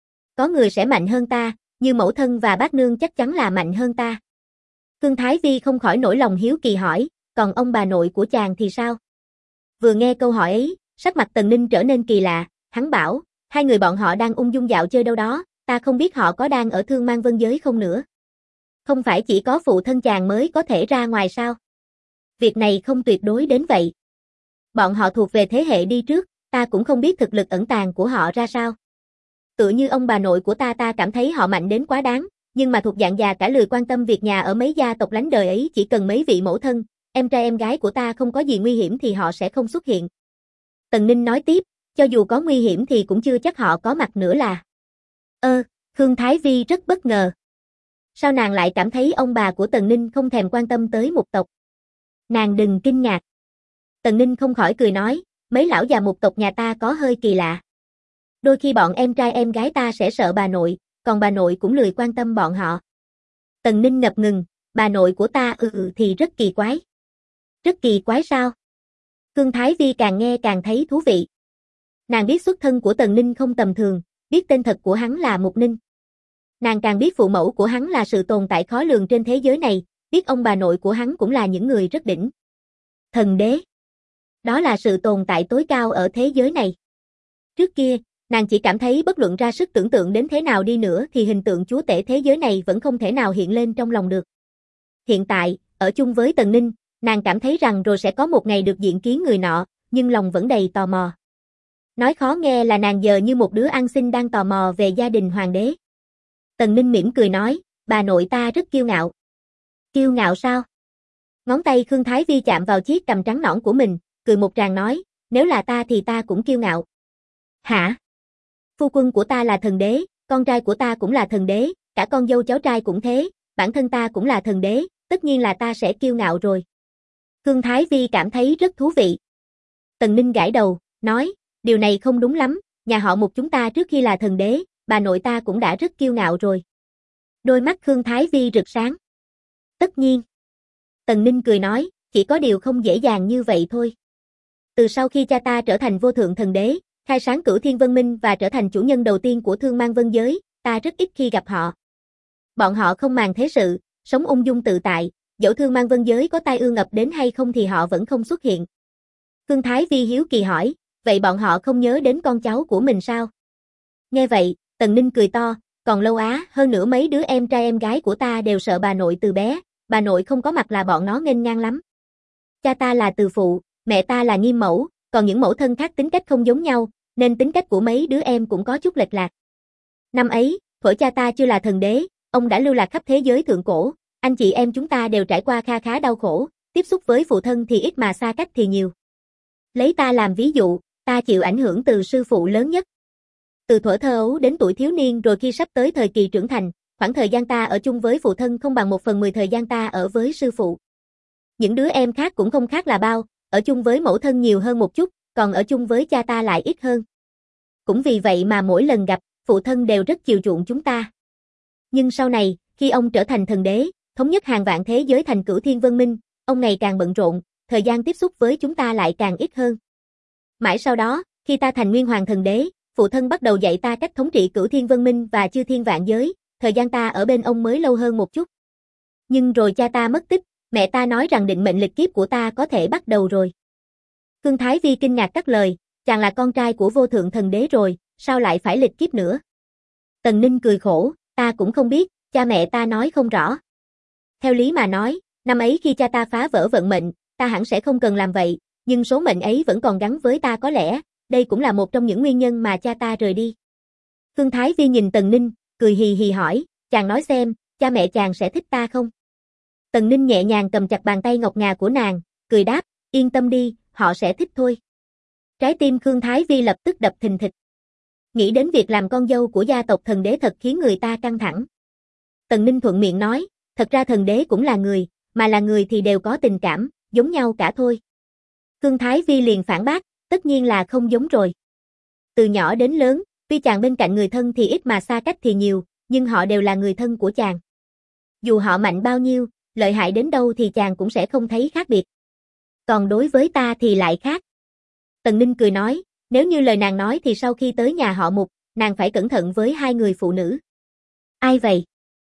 Có người sẽ mạnh hơn ta, như mẫu thân và bác nương chắc chắn là mạnh hơn ta. Khương Thái Vi không khỏi nổi lòng hiếu kỳ hỏi, còn ông bà nội của chàng thì sao? Vừa nghe câu hỏi ấy, sắc mặt Tần Ninh trở nên kỳ lạ, hắn bảo, hai người bọn họ đang ung dung dạo chơi đâu đó, ta không biết họ có đang ở Thương Mang Vân Giới không nữa. Không phải chỉ có phụ thân chàng mới có thể ra ngoài sao? Việc này không tuyệt đối đến vậy. Bọn họ thuộc về thế hệ đi trước, ta cũng không biết thực lực ẩn tàng của họ ra sao. Tựa như ông bà nội của ta cảm thấy họ mạnh đến quá đáng, nhưng mà thuộc dạng già cả lười quan tâm việc nhà ở mấy gia tộc lánh đời ấy, chỉ cần mấy vị mẫu thân, em trai em gái của ta không có gì nguy hiểm thì họ sẽ không xuất hiện. Tần Ninh nói tiếp, cho dù có nguy hiểm thì cũng chưa chắc họ có mặt nữa là. Khương Thái Vi rất bất ngờ. Sao nàng lại cảm thấy ông bà của Tần Ninh không thèm quan tâm tới mục tộc? Nàng đừng kinh ngạc. Tần Ninh không khỏi cười nói, mấy lão già mục tộc nhà ta có hơi kỳ lạ. Đôi khi bọn em trai em gái ta sẽ sợ bà nội, còn bà nội cũng lười quan tâm bọn họ. Tần Ninh ngập ngừng, bà nội của ta thì rất kỳ quái. Rất kỳ quái sao? Khương Thái Vi càng nghe càng thấy thú vị. Nàng biết xuất thân của Tần Ninh không tầm thường, biết tên thật của hắn là Mục Ninh. Nàng càng biết phụ mẫu của hắn là sự tồn tại khó lường trên thế giới này, biết ông bà nội của hắn cũng là những người rất đỉnh. Thần đế. Đó là sự tồn tại tối cao ở thế giới này. Trước kia, nàng chỉ cảm thấy bất luận ra sức tưởng tượng đến thế nào đi nữa thì hình tượng chúa tể thế giới này vẫn không thể nào hiện lên trong lòng được. Hiện tại, ở chung với Tần Ninh, nàng cảm thấy rằng rồi sẽ có một ngày được diện kiến người nọ, nhưng lòng vẫn đầy tò mò. Nói khó nghe là nàng giờ như một đứa ăn xin đang tò mò về gia đình hoàng đế. Tần Ninh mỉm cười nói, bà nội ta rất kiêu ngạo, Kiêu ngạo sao? Ngón tay Khương Thái Vi chạm vào chiếc cằm trắng nõn của mình, cười một tràng nói, nếu là ta thì ta cũng kiêu ngạo. Hả? Phu quân của ta là thần đế, con trai của ta cũng là thần đế, cả con dâu cháu trai cũng thế, bản thân ta cũng là thần đế, tất nhiên là ta sẽ kiêu ngạo rồi. Khương Thái Vi cảm thấy rất thú vị. Tần Ninh gãi đầu, nói, điều này không đúng lắm, nhà họ Mục chúng ta trước khi là thần đế, bà nội ta cũng đã rất kiêu ngạo rồi. Đôi mắt Khương Thái Vi rực sáng. Tất nhiên. Tần Ninh cười nói, chỉ có điều không dễ dàng như vậy thôi. Từ sau khi cha ta trở thành vô thượng thần đế, khai sáng Cửu Thiên Vân Minh và trở thành chủ nhân đầu tiên của Thương Mang Vân giới, ta rất ít khi gặp họ. Bọn họ không màng thế sự, sống ung dung tự tại, dẫu Thương Mang Vân giới có tai ương ập đến hay không thì họ vẫn không xuất hiện. Khương Thái Vi hiếu kỳ hỏi, vậy bọn họ không nhớ đến con cháu của mình sao? Nghe vậy, Tần Ninh cười to, còn lâu á, hơn nữa mấy đứa em trai em gái của ta đều sợ bà nội từ bé, bà nội không có mặt là bọn nó nghênh ngang lắm. Cha ta là từ phụ, mẹ ta là nghiêm mẫu, còn những mẫu thân khác tính cách không giống nhau, nên tính cách của mấy đứa em cũng có chút lệch lạc. Năm ấy, thuở cha ta chưa là thần đế, ông đã lưu lạc khắp thế giới thượng cổ, anh chị em chúng ta đều trải qua kha khá đau khổ, tiếp xúc với phụ thân thì ít mà xa cách thì nhiều. Lấy ta làm ví dụ, ta chịu ảnh hưởng từ sư phụ lớn nhất. Từ thuở thơ ấu đến tuổi thiếu niên rồi khi sắp tới thời kỳ trưởng thành, khoảng thời gian ta ở chung với phụ thân không bằng 1/10 thời gian ta ở với sư phụ. Những đứa em khác cũng không khác là bao, ở chung với mẫu thân nhiều hơn một chút, còn ở chung với cha ta lại ít hơn. Cũng vì vậy mà mỗi lần gặp, phụ thân đều rất chiều chuộng chúng ta. Nhưng sau này, khi ông trở thành thần đế, thống nhất hàng vạn thế giới thành Cửu Thiên Vân Minh, ông ngày càng bận rộn, thời gian tiếp xúc với chúng ta lại càng ít hơn. Mãi sau đó, khi ta thành Nguyên Hoàng thần đế, phụ thân bắt đầu dạy ta cách thống trị Cửu Thiên Vân Minh và chư thiên vạn giới, thời gian ta ở bên ông mới lâu hơn một chút. Nhưng rồi cha ta mất tích, mẹ ta nói rằng định mệnh lịch kiếp của ta có thể bắt đầu rồi. Khương Thái Vi kinh ngạc cắt lời, chàng là con trai của vô thượng thần đế rồi, sao lại phải lịch kiếp nữa? Tần Ninh cười khổ, ta cũng không biết, cha mẹ ta nói không rõ. Theo lý mà nói, năm ấy khi cha ta phá vỡ vận mệnh, ta hẳn sẽ không cần làm vậy, nhưng số mệnh ấy vẫn còn gắn với ta có lẽ, đây cũng là một trong những nguyên nhân mà cha ta rời đi. Khương Thái Vi nhìn Tần Ninh, cười hì hì hỏi, chàng nói xem, cha mẹ chàng sẽ thích ta không? Tần Ninh nhẹ nhàng cầm chặt bàn tay ngọc ngà của nàng, cười đáp, yên tâm đi, họ sẽ thích thôi. Trái tim Khương Thái Vi lập tức đập thình thịch. Nghĩ đến việc làm con dâu của gia tộc thần đế thật khiến người ta căng thẳng. Tần Ninh thuận miệng nói, thật ra thần đế cũng là người, mà là người thì đều có tình cảm, giống nhau cả thôi. Khương Thái Vi liền phản bác, tất nhiên là không giống rồi. Từ nhỏ đến lớn, tuy chàng bên cạnh người thân thì ít mà xa cách thì nhiều, nhưng họ đều là người thân của chàng. Dù họ mạnh bao nhiêu, lợi hại đến đâu thì chàng cũng sẽ không thấy khác biệt. Còn đối với ta thì lại khác. Tần Ninh cười nói, nếu như lời nàng nói thì sau khi tới nhà họ Mục, nàng phải cẩn thận với hai người phụ nữ. Ai vậy?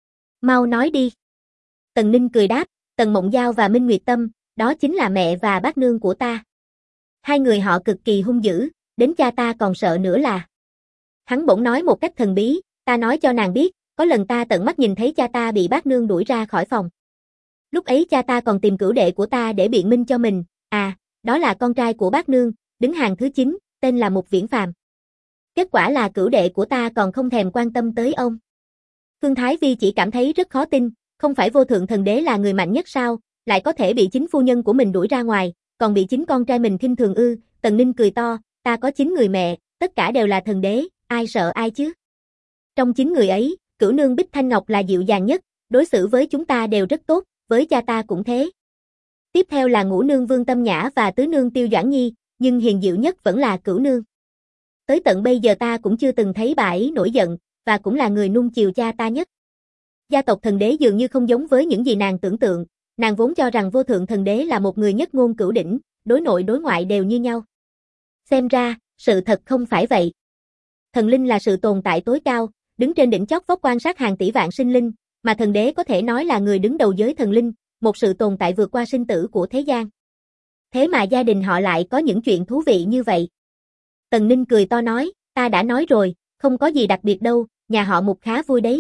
Mau nói đi. Tần Ninh cười đáp, Tần Mộng Giao và Minh Nguyệt Tâm, đó chính là mẹ và bác nương của ta. Hai người họ cực kỳ hung dữ, đến cha ta còn sợ nữa là. Hắn bỗng nói một cách thần bí, ta nói cho nàng biết, có lần ta tận mắt nhìn thấy cha ta bị bác nương đuổi ra khỏi phòng. Lúc ấy cha ta còn tìm cửu đệ của ta để biện minh cho mình, đó là con trai của bác nương, đứng hàng thứ 9, tên là Mục Viễn Phàm. Kết quả là cửu đệ của ta còn không thèm quan tâm tới ông. Khương Thái Vi chỉ cảm thấy rất khó tin, không phải vô thượng thần đế là người mạnh nhất sao, lại có thể bị chính phu nhân của mình đuổi ra ngoài, còn bị chính con trai mình khinh thường ư? Tần Ninh cười to, ta có 9 người mẹ, tất cả đều là thần đế, ai sợ ai chứ? Trong 9 người ấy, cửu nương Bích Thanh Ngọc là dịu dàng nhất, đối xử với chúng ta đều rất tốt, với cha ta cũng thế. Tiếp theo là ngũ nương Vương Tâm Nhã và tứ nương Tiêu Doãn Nhi, nhưng hiền dịu nhất vẫn là cửu nương. Tới tận bây giờ ta cũng chưa từng thấy bà ấy nổi giận, và cũng là người nuông chiều cha ta nhất. Gia tộc thần đế dường như không giống với những gì nàng tưởng tượng, nàng vốn cho rằng vô thượng thần đế là một người nhất ngôn cửu đỉnh, đối nội đối ngoại đều như nhau. Xem ra, sự thật không phải vậy. Thần linh là sự tồn tại tối cao, đứng trên đỉnh chót vót quan sát hàng tỷ vạn sinh linh, mà thần đế có thể nói là người đứng đầu giới thần linh, một sự tồn tại vượt qua sinh tử của thế gian. Thế mà gia đình họ lại có những chuyện thú vị như vậy. Tần Ninh cười to nói, ta đã nói rồi, không có gì đặc biệt đâu, nhà họ Mục khá vui đấy.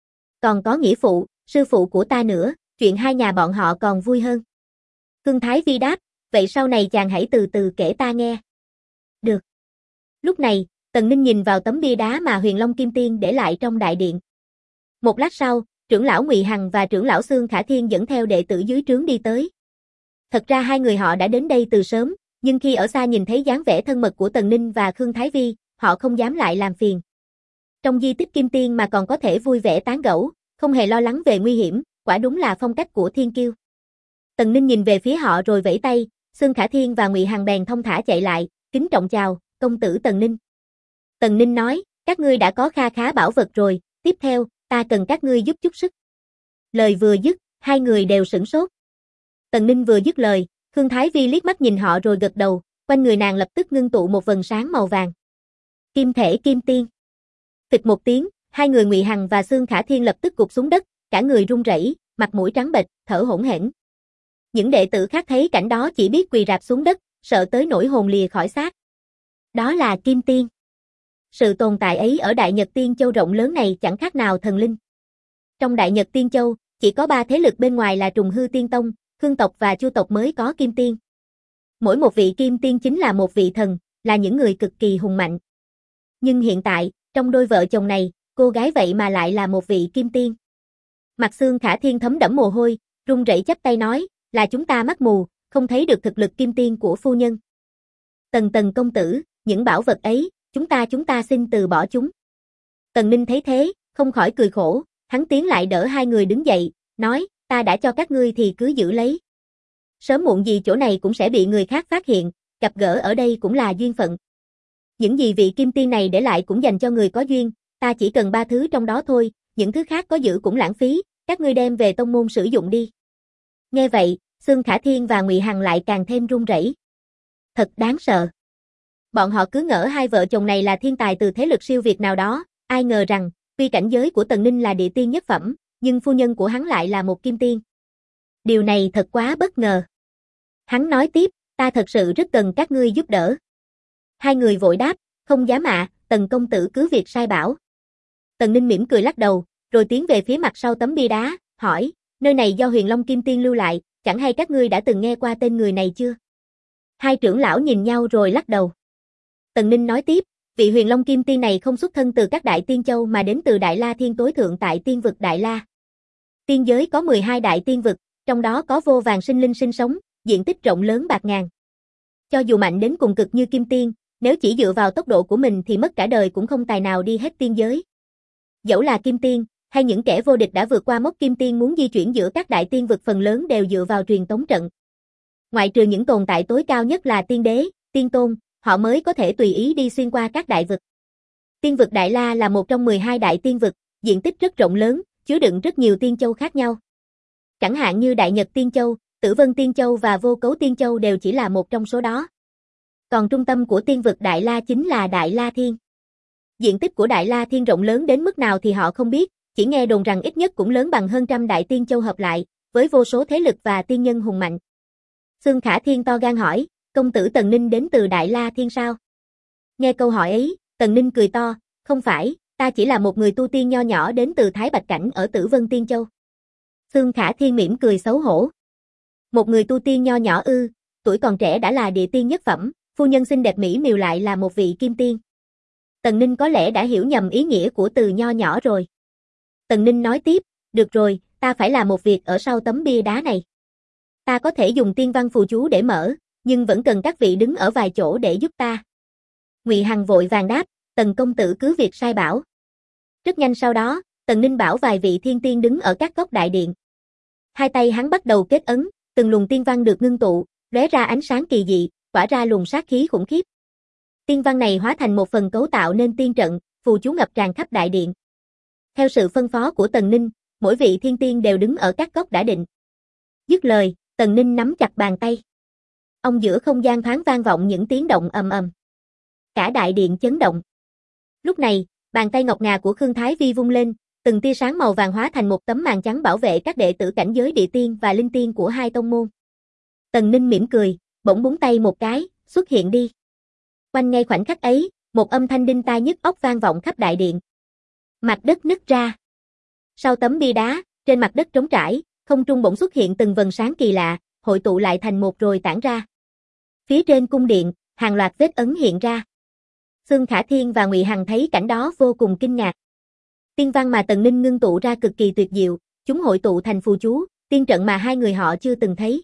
Còn có nghĩa phụ, sư phụ của ta nữa, chuyện hai nhà bọn họ còn vui hơn. Khương Thái Vi đáp, vậy sau này chàng hãy từ từ kể ta nghe. Được. Lúc này, Tần Ninh nhìn vào tấm bia đá mà Huyền Long Kim Tiên để lại trong đại điện. Một lát sau, trưởng lão Ngụy Hằng và trưởng lão Xương Khả Thiên dẫn theo đệ tử dưới trướng đi tới. Thật ra hai người họ đã đến đây từ sớm, nhưng khi ở xa nhìn thấy dáng vẻ thân mật của Tần Ninh và Khương Thái Vi, họ không dám lại làm phiền. Trong di tích Kim Tiên mà còn có thể vui vẻ tán gẫu, không hề lo lắng về nguy hiểm, quả đúng là phong cách của thiên kiêu. Tần Ninh nhìn về phía họ rồi vẫy tay, Xương Khả Thiên và Ngụy Hằng bèn thong thả chạy lại, kính trọng chào, công tử Tần Ninh. Tần Ninh nói, các ngươi đã có kha khá bảo vật rồi, tiếp theo, ta cần các ngươi giúp chút sức. Lời vừa dứt, hai người đều sửng sốt. Tần Ninh vừa dứt lời, Khương Thái Vi liếc mắt nhìn họ rồi gật đầu, quanh người nàng lập tức ngưng tụ một vầng sáng màu vàng. Kim thể Kim Tiên. Phịch một tiếng, hai người Ngụy Hằng và Xương Khả Thiên lập tức gục xuống đất, cả người run rẩy, mặt mũi trắng bệch, thở hổn hển. Những đệ tử khác thấy cảnh đó chỉ biết quỳ rạp xuống đất, sợ tới nỗi hồn lìa khỏi xác. Đó là Kim Tiên. Sự tồn tại ấy ở Đại Nhật Tiên Châu rộng lớn này chẳng khác nào thần linh. Trong Đại Nhật Tiên Châu, chỉ có 3 thế lực bên ngoài là Trùng Hư Tiên Tông, Khương tộc và Chu tộc mới có Kim Tiên. Mỗi một vị Kim Tiên chính là một vị thần, là những người cực kỳ hùng mạnh. Nhưng hiện tại, trong đôi vợ chồng này, cô gái vậy mà lại là một vị Kim Tiên. Mặt Xương Khả Thiên thấm đẫm mồ hôi, run rẩy chắp tay nói, là chúng ta mắt mù, không thấy được thực lực Kim Tiên của phu nhân. Tần công tử, những bảo vật ấy, chúng ta xin từ bỏ chúng. Tần Ninh thấy thế, không khỏi cười khổ, hắn tiến lại đỡ hai người đứng dậy, nói, ta đã cho các ngươi thì cứ giữ lấy. Sớm muộn gì chỗ này cũng sẽ bị người khác phát hiện, gặp gỡ ở đây cũng là duyên phận. Những gì vị Kim Tiên này để lại cũng dành cho người có duyên, ta chỉ cần 3 thứ trong đó thôi, những thứ khác có giữ cũng lãng phí, các ngươi đem về tông môn sử dụng đi. Nghe vậy, Xương Khả Thiên và Ngụy Hằng lại càng thêm run rẩy. Thật đáng sợ. Bọn họ cứ ngỡ hai vợ chồng này là thiên tài từ thế lực siêu việt nào đó, ai ngờ rằng, tuy cảnh giới của Tần Ninh là địa tiên nhất phẩm, nhưng phu nhân của hắn lại là một Kim Tiên. Điều này thật quá bất ngờ. Hắn nói tiếp, ta thật sự rất cần các ngươi giúp đỡ. Hai người vội đáp, không dám ạ, Tần công tử cứ việc sai bảo. Tần Ninh mỉm cười lắc đầu, rồi tiến về phía mặt sau tấm bia đá, hỏi, nơi này do Huyền Long Kim Tiên lưu lại, chẳng hay các ngươi đã từng nghe qua tên người này chưa? Hai trưởng lão nhìn nhau rồi lắc đầu. Tần Ninh nói tiếp, vị Huyền Long Kim Tiên này không xuất thân từ các đại tiên châu mà đến từ Đại La Thiên tối thượng tại tiên vực Đại La. Tiên giới có 12 đại tiên vực, trong đó có vô vàn sinh linh sinh sống, diện tích rộng lớn bạt ngàn. Cho dù mạnh đến cùng cực như Kim Tiên, nếu chỉ dựa vào tốc độ của mình thì mất cả đời cũng không tài nào đi hết tiên giới. Dẫu là Kim Tiên, hay những kẻ vô địch đã vượt qua mốc Kim Tiên muốn di chuyển giữa các đại tiên vực phần lớn đều dựa vào truyền tống trận. Ngoại trừ những tồn tại tối cao nhất là tiên đế, tiên tôn, họ mới có thể tùy ý đi xuyên qua các đại vực. Tiên vực Đại La là một trong 12 đại tiên vực, diện tích rất rộng lớn, chứa đựng rất nhiều tiên châu khác nhau. Chẳng hạn như Đại Nhật Tiên Châu, Tử Vân Tiên Châu và Vô Cấu Tiên Châu đều chỉ là một trong số đó. Còn trung tâm của tiên vực Đại La chính là Đại La Thiên. Diện tích của Đại La Thiên rộng lớn đến mức nào thì họ không biết, chỉ nghe đồn rằng ít nhất cũng lớn bằng hơn trăm đại tiên châu hợp lại, với vô số thế lực và tiên nhân hùng mạnh. Xương Khả Thiên to gan hỏi, công tử Tần Ninh đến từ Đại La Thiên sao? Nghe câu hỏi ấy, Tần Ninh cười to, không phải, ta chỉ là một người tu tiên nho nhỏ đến từ Thái Bạch Cảnh ở Tử Vân Tiên Châu. Xương Khả Thiên mỉm cười xấu hổ. Một người tu tiên nho nhỏ ư, tuổi còn trẻ đã là địa tiên nhất phẩm, phu nhân xinh đẹp mỹ miều lại là một vị Kim Tiên. Tần Ninh có lẽ đã hiểu nhầm ý nghĩa của từ nho nhỏ rồi. Tần Ninh nói tiếp, được rồi, ta phải làm một việc ở sau tấm bia đá này. Ta có thể dùng tiên văn phù chú để mở, nhưng vẫn cần các vị đứng ở vài chỗ để giúp ta. Ngụy Hằng vội vàng đáp, Tần công tử cứ việc sai bảo. Rất nhanh sau đó, Tần Ninh bảo vài vị thiên tiên đứng ở các góc đại điện. Hai tay hắn bắt đầu kết ấn, từng luồng tiên văn được ngưng tụ, lóe ra ánh sáng kỳ dị, tỏa ra luồng sát khí khủng khiếp. Tiên văn này hóa thành một phần cấu tạo nên tiên trận, phù chú ngập tràn khắp đại điện. Theo sự phân phó của Tần Ninh, mỗi vị thiên tiên đều đứng ở các góc đã định. Dứt lời, Tần Ninh nắm chặt bàn tay. Ông giữa không gian thoáng vang vọng những tiếng động ầm ầm. Cả đại điện chấn động. Lúc này, bàn tay ngọc ngà của Khương Thái Vi vung lên, từng tia sáng màu vàng hóa thành một tấm màn trắng bảo vệ các đệ tử cảnh giới địa tiên và linh tiên của hai tông môn. Tần Ninh mỉm cười, bỗng búng tay một cái, xuất hiện đi. Quanh ngay khoảnh khắc ấy, một âm thanh đinh tai nhức óc vang vọng khắp đại điện. Mặt đất nứt ra. Sau tấm bia đá, trên mặt đất trống trải, không trung bỗng xuất hiện từng vầng sáng kỳ lạ, hội tụ lại thành một rồi tản ra. Phía trên cung điện, hàng loạt vết ấn hiện ra. Xương Khả Thiên và Ngụy Hằng thấy cảnh đó vô cùng kinh ngạc. Tiên văn mà Tần Ninh ngưng tụ ra cực kỳ tuyệt diệu, chúng hội tụ thành phù chú, tiên trận mà hai người họ chưa từng thấy.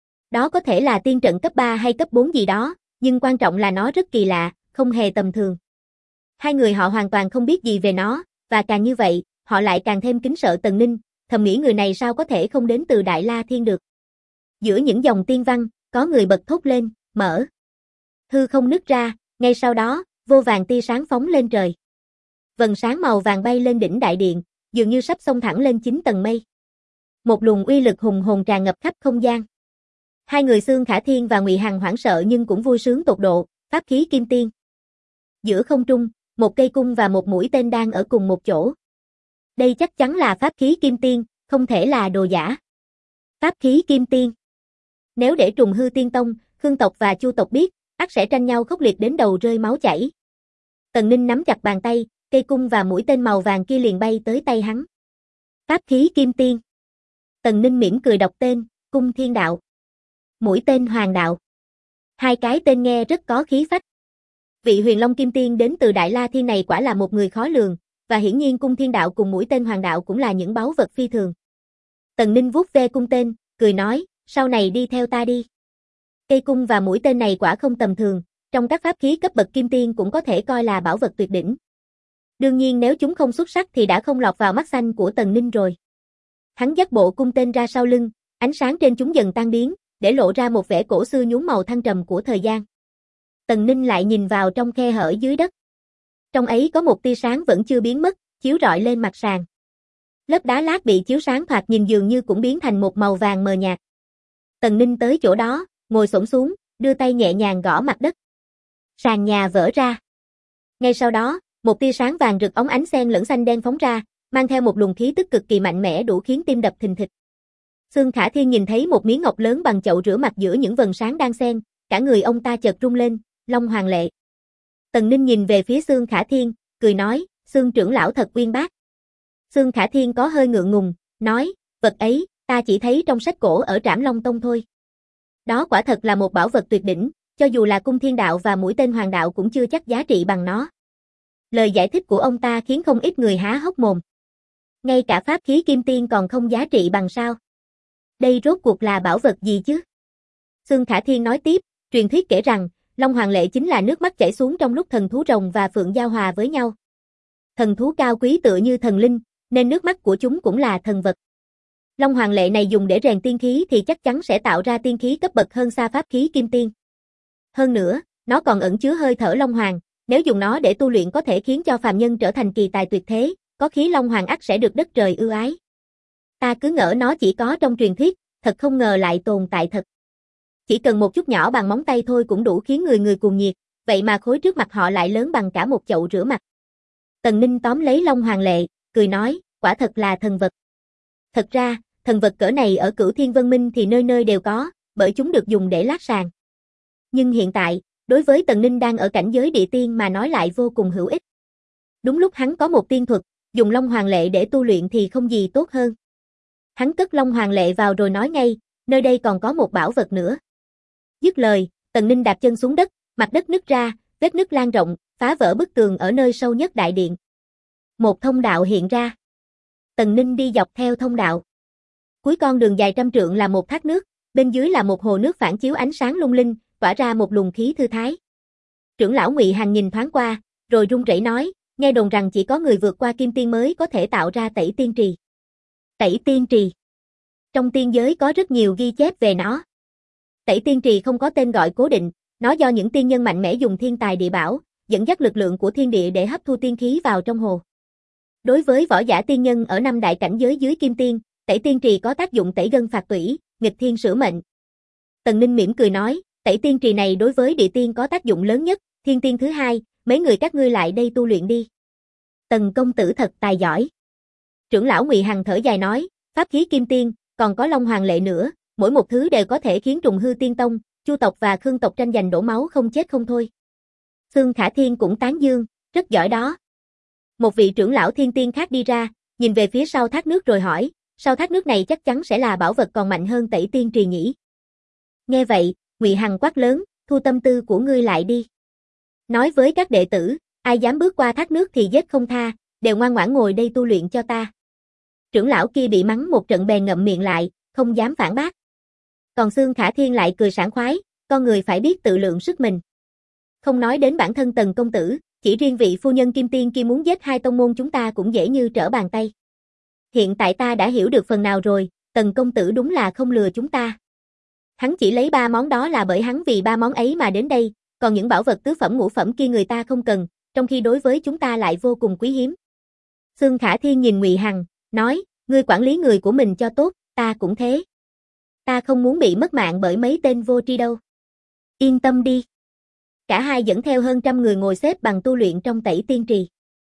Đó có thể là tiên trận cấp 3 hay cấp 4 gì đó, nhưng quan trọng là nó rất kỳ lạ, không hề tầm thường. Hai người họ hoàn toàn không biết gì về nó, và càng như vậy, họ lại càng thêm kính sợ Tần Ninh, thầm nghĩ người này sao có thể không đến từ Đại La Thiên được. Giữa những dòng tiên văn, có người bật thốt lên, mở. Hư không nứt ra, ngay sau đó, vô vàn tia sáng phóng lên trời. Vầng sáng màu vàng bay lên đỉnh đại điện, dường như sắp xông thẳng lên 9 tầng mây. Một luồng uy lực hùng hồn tràn ngập khắp không gian. Hai người Xương Khả Thiên và Ngụy Hằng hoảng sợ nhưng cũng vui sướng tột độ, pháp khí kim tiên. Giữa không trung, một cây cung và một mũi tên đang ở cùng một chỗ. Đây chắc chắn là pháp khí kim tiên, không thể là đồ giả. Pháp khí kim tiên. Nếu để Trùng Hư Tiên Tông, Khương tộc và Chu tộc biết, ắt sẽ tranh nhau khốc liệt đến đầu rơi máu chảy. Tần Ninh nắm chặt bàn tay, cây cung và mũi tên màu vàng kia liền bay tới tay hắn. Pháp khí kim tiên. Tần Ninh mỉm cười đọc tên, cung thiên đạo. Mũi tên hoàng đạo. Hai cái tên nghe rất có khí phách. Vị huyền long kim tiên đến từ Đại La Thiên này quả là một người khó lường, và hiển nhiên cung thiên đạo cùng mũi tên hoàng đạo cũng là những báu vật phi thường. Tần Ninh vuốt ve cung tên, cười nói, sau này đi theo ta đi. Cây cung và mũi tên này quả không tầm thường, trong các pháp khí cấp bậc kim tiên cũng có thể coi là bảo vật tuyệt đỉnh. Đương nhiên nếu chúng không xuất sắc thì đã không lọt vào mắt xanh của Tần Ninh rồi. Hắn dắt bộ cung tên ra sau lưng, ánh sáng trên chúng dần tan biến, để lộ ra một vẻ cổ xưa nhuốm màu thăng trầm của thời gian. Tần Ninh lại nhìn vào trong khe hở dưới đất. Trong ấy có một tia sáng vẫn chưa biến mất, chiếu rọi lên mặt sàn. Lớp đá lát bị chiếu sáng thoạt nhìn dường như cũng biến thành một màu vàng mờ nhạt. Tần Ninh tới chỗ đó, ngồi xổm xuống, đưa tay nhẹ nhàng gõ mặt đất. Sàn nhà vỡ ra. Ngay sau đó, một tia sáng vàng rực óng ánh xen lẫn xanh đen phóng ra, mang theo một luồng khí tức cực kỳ mạnh mẽ đủ khiến tim đập thình thịch. Xương Khả Thiên nhìn thấy một miếng ngọc lớn bằng chậu rửa mặt giữa những vầng sáng đang xen, cả người ông ta chợt rung lên, Long Hoàng Lệ. Tần Ninh nhìn về phía Xương Khả Thiên, cười nói, Xương trưởng lão thật uyên bác. Xương Khả Thiên có hơi ngượng ngùng, nói, vật ấy, ta chỉ thấy trong sách cổ ở Trảm Long Tông thôi. Đó quả thật là một bảo vật tuyệt đỉnh, cho dù là cung thiên đạo và mũi tên hoàng đạo cũng chưa chắc giá trị bằng nó. Lời giải thích của ông ta khiến không ít người há hốc mồm. Ngay cả pháp khí kim tiên còn không giá trị bằng sao? Đây rốt cuộc là bảo vật gì chứ? Xương Khả Thiên nói tiếp, truyền thuyết kể rằng, Long Hoàng Lệ chính là nước mắt chảy xuống trong lúc thần thú rồng và phượng giao hòa với nhau. Thần thú cao quý tựa như thần linh, nên nước mắt của chúng cũng là thần vật. Long Hoàng Lệ này dùng để rèn tiên khí thì chắc chắn sẽ tạo ra tiên khí cấp bậc hơn xa pháp khí kim tiên. Hơn nữa, nó còn ẩn chứa hơi thở Long Hoàng, nếu dùng nó để tu luyện có thể khiến cho phàm nhân trở thành kỳ tài tuyệt thế, có khí Long Hoàng ắt sẽ được đất trời ưu ái. Ta cứ ngỡ nó chỉ có trong truyền thuyết, thật không ngờ lại tồn tại thật. Chỉ cần một chút nhỏ bằng móng tay thôi cũng đủ khiến người cuồng nhiệt, vậy mà khối trước mặt họ lại lớn bằng cả một chậu rửa mặt. Tần Ninh tóm lấy Long Hoàng Lệ, cười nói, quả thật là thần vật. Thật ra, thần vật cỡ này ở Cửu Thiên Vân Minh thì nơi nơi đều có, bởi chúng được dùng để lát sàn. Nhưng hiện tại, đối với Tần Ninh đang ở cảnh giới địa tiên mà nói lại vô cùng hữu ích. Đúng lúc hắn có một tiên thuật, dùng Long Hoàng Lệ để tu luyện thì không gì tốt hơn. Hắn cất Long Hoàng Lệ vào rồi nói ngay, nơi đây còn có một bảo vật nữa. Dứt lời, Tần Ninh đạp chân xuống đất, mặt đất nứt ra, vết nứt lan rộng, phá vỡ bức tường ở nơi sâu nhất đại điện. Một thông đạo hiện ra. Tần Ninh đi dọc theo thông đạo. Cuối con đường dài trăm trượng là một thác nước, bên dưới là một hồ nước phản chiếu ánh sáng lung linh, tỏa ra một luồng khí thư thái. Trưởng lão Ngụy Hằng nhìn thoáng qua, rồi run rẩy nói, nghe đồn rằng chỉ có người vượt qua kim tiên mới có thể tạo ra Tẩy Tiên Trì. Tẩy Tiên Trì. Trong tiên giới có rất nhiều ghi chép về nó. Tẩy Tiên Trì không có tên gọi cố định, nó do những tiên nhân mạnh mẽ dùng thiên tài địa bảo, dẫn dắt lực lượng của thiên địa để hấp thu tiên khí vào trong hồ. Đối với võ giả tiên nhân ở năm đại cảnh giới dưới kim tiên, Tẩy Tiên Trì có tác dụng tẩy gân phạt tủy, nghịch thiên sửa mệnh. Tần Ninh mỉm cười nói, Tẩy Tiên Trì này đối với địa tiên có tác dụng lớn nhất, thiên tiên thứ hai, mấy người các ngươi lại đây tu luyện đi. Tần công tử thật tài giỏi. Trưởng lão Ngụy Hằng thở dài nói, pháp khí kim tiên, còn có Long Hoàng Lệ nữa, mỗi một thứ đều có thể khiến Trùng Hư Tiên Tông, Chu tộc và Khương tộc tranh giành đổ máu không chết không thôi. Xương Khả Thiên cũng tán dương, rất giỏi đó. Một vị trưởng lão thiên tiên khác đi ra, nhìn về phía sau thác nước rồi hỏi, sau thác nước này chắc chắn sẽ là bảo vật còn mạnh hơn Tẩy Tiên Trì nhỉ. Nghe vậy, Ngụy Hằng quát lớn, thu tâm tư của ngươi lại đi. Nói với các đệ tử, ai dám bước qua thác nước thì giết không tha, đều ngoan ngoãn ngồi đây tu luyện cho ta. Trưởng lão kia bị mắng một trận bèn ngậm miệng lại, không dám phản bác. Còn Xương Khả Thiên lại cười sảng khoái, con người phải biết tự lượng sức mình. Không nói đến bản thân Tần công tử, chỉ riêng vị phu nhân Kim Tiên kia muốn giết hai tông môn chúng ta cũng dễ như trở bàn tay. Hiện tại ta đã hiểu được phần nào rồi, Tần công tử đúng là không lừa chúng ta. Hắn chỉ lấy 3 món đó là bởi hắn vì 3 món ấy mà đến đây, còn những bảo vật tứ phẩm ngũ phẩm kia người ta không cần, trong khi đối với chúng ta lại vô cùng quý hiếm. Xương Khả Thiên nhìn Ngụy Hằng, nói, ngươi quản lý người của mình cho tốt, ta cũng thế. Ta không muốn bị mất mạng bởi mấy tên vô tri đâu. Yên tâm đi. Cả hai dẫn theo hơn 100 người ngồi xếp bằng tu luyện trong Tẩy Tiên Trì.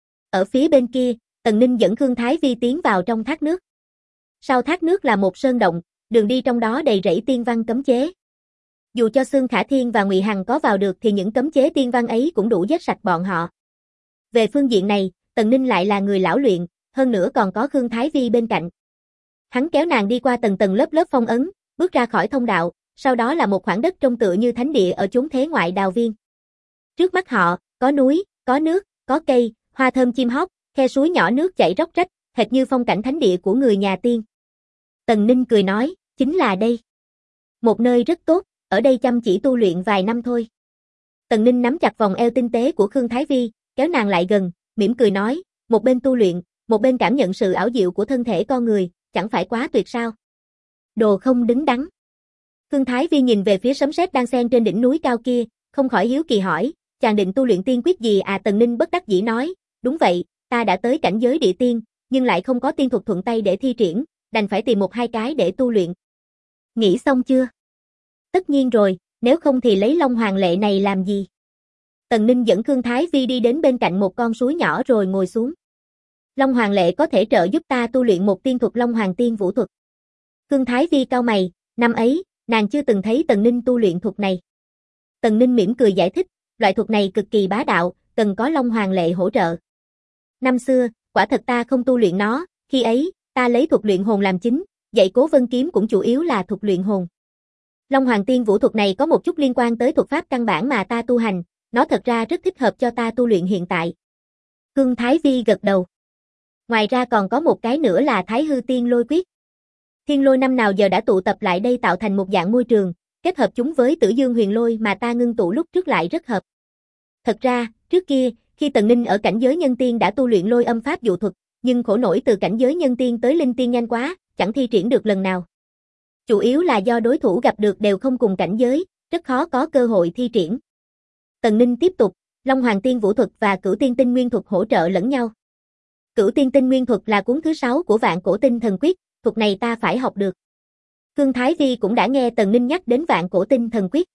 Ở phía bên kia, Tần Ninh dẫn Khương Thái Vi tiến vào trong thác nước. Sau thác nước là một sơn động, đường đi trong đó đầy rẫy tiên văn cấm chế. Dù cho Xương Khả Thiên và Ngụy Hằng có vào được thì những cấm chế tiên văn ấy cũng đủ giết sạch bọn họ. Về phương diện này, Tần Ninh lại là người lão luyện, hơn nữa còn có Khương Thái Vi bên cạnh. Hắn kéo nàng đi qua tầng tầng lớp lớp phong ấn, bước ra khỏi thông đạo, sau đó là một khoảng đất trông tựa như thánh địa ở chốn thế ngoại đào viên. Trước mắt họ, có núi, có nước, có cây, hoa thơm chim hót, khe suối nhỏ nước chảy róc rách, hệt như phong cảnh thánh địa của người nhà tiên. Tần Ninh cười nói, chính là đây. Một nơi rất tốt, ở đây chăm chỉ tu luyện vài năm thôi. Tần Ninh nắm chặt vòng eo tinh tế của Khương Thái Vi, kéo nàng lại gần, mỉm cười nói, một bên tu luyện, một bên cảm nhận sự ảo diệu của thân thể con người, chẳng phải quá tuyệt sao? Đồ không đứng đắn. Khương Thái Vi nhìn về phía sấm sét đang xen trên đỉnh núi cao kia, không khỏi hiếu kỳ hỏi, chàng định tu luyện tiên quyết gì à? Tần Ninh bất đắc dĩ nói, đúng vậy, ta đã tới cảnh giới địa tiên, nhưng lại không có tiên thuật thuận tay để thi triển, đành phải tìm một hai cái để tu luyện. Nghĩ xong chưa? Tất nhiên rồi, nếu không thì lấy Long Hoàng Lệ này làm gì? Tần Ninh dẫn Khương Thái Vi đi đến bên cạnh một con suối nhỏ rồi ngồi xuống. Long Hoàng Lệ có thể trợ giúp ta tu luyện một tiên thuật Long Hoàng Tiên Vũ thuật. Khương Thái Vi cau mày, năm ấy, nàng chưa từng thấy Tần Ninh tu luyện thuật này. Tần Ninh mỉm cười giải thích, loại thuật này cực kỳ bá đạo, cần có Long Hoàng Lệ hỗ trợ. Năm xưa, quả thật ta không tu luyện nó, khi ấy, ta lấy thuật luyện hồn làm chính, dạy Cố Vân Kiếm cũng chủ yếu là thuật luyện hồn. Long Hoàng Tiên Vũ thuật này có một chút liên quan tới thuật pháp căn bản mà ta tu hành, nó thật ra rất thích hợp cho ta tu luyện hiện tại. Khương Thái Vi gật đầu. Ngoài ra còn có một cái nữa là Thái Hư Tiên Lôi Quyết. Thiên lôi năm nào giờ đã tụ tập lại đây tạo thành một dạng môi trường, kết hợp chúng với Tử Dương Huyền Lôi mà ta ngưng tụ lúc trước lại rất hợp. Thật ra, trước kia, khi Tần Ninh ở cảnh giới nhân tiên đã tu luyện lôi âm pháp dụ thuật, nhưng khổ nổi từ cảnh giới nhân tiên tới linh tiên nhanh quá, chẳng thi triển được lần nào. Chủ yếu là do đối thủ gặp được đều không cùng cảnh giới, rất khó có cơ hội thi triển. Tần Ninh tiếp tục, Long Hoàng Tiên Vũ thuật và Cửu Tiên Tinh Nguyên thuật hỗ trợ lẫn nhau. Cửu Tiên Tinh Nguyên thuật là cuốn thứ 6 của Vạn Cổ Tinh Thần Quyết, thuật này ta phải học được. Khương Thái Vi cũng đã nghe Tần Ninh nhắc đến Vạn Cổ Tinh Thần Quyết.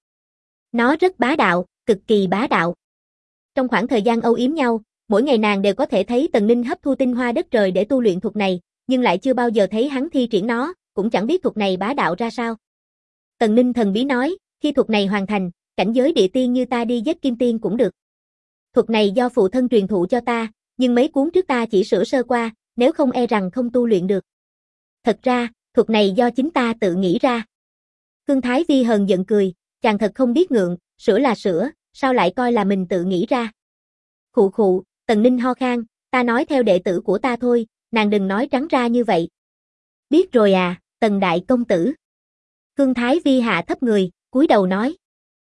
Nó rất bá đạo, cực kỳ bá đạo. Trong khoảng thời gian âu yếm nhau, mỗi ngày nàng đều có thể thấy Tần Ninh hấp thu tinh hoa đất trời để tu luyện thuật này, nhưng lại chưa bao giờ thấy hắn thi triển nó, cũng chẳng biết thuật này bá đạo ra sao. Tần Ninh thần bí nói, khi thuật này hoàn thành, cảnh giới địa tiên như ta đi giết kim tiên cũng được. Thuật này do phụ thân truyền thụ cho ta, nhưng mấy cuốn trước ta chỉ sửa sơ qua, nếu không e rằng không tu luyện được. Thật ra, thuật này do chính ta tự nghĩ ra. Khương Thái Vi hờn giận cười, chàng thật không biết ngượng, sửa là sửa, sao lại coi là mình tự nghĩ ra. Khụ khụ, Tần Ninh ho khan, ta nói theo đệ tử của ta thôi, nàng đừng nói trắng ra như vậy. Biết rồi à, Tần đại công tử. Khương Thái Vi hạ thấp người, cúi đầu nói.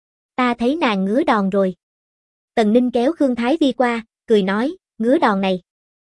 Ta thấy nàng ngứa đòn rồi. Tần Ninh kéo Khương Thái Vi qua, cười nói, ngứa đòn này.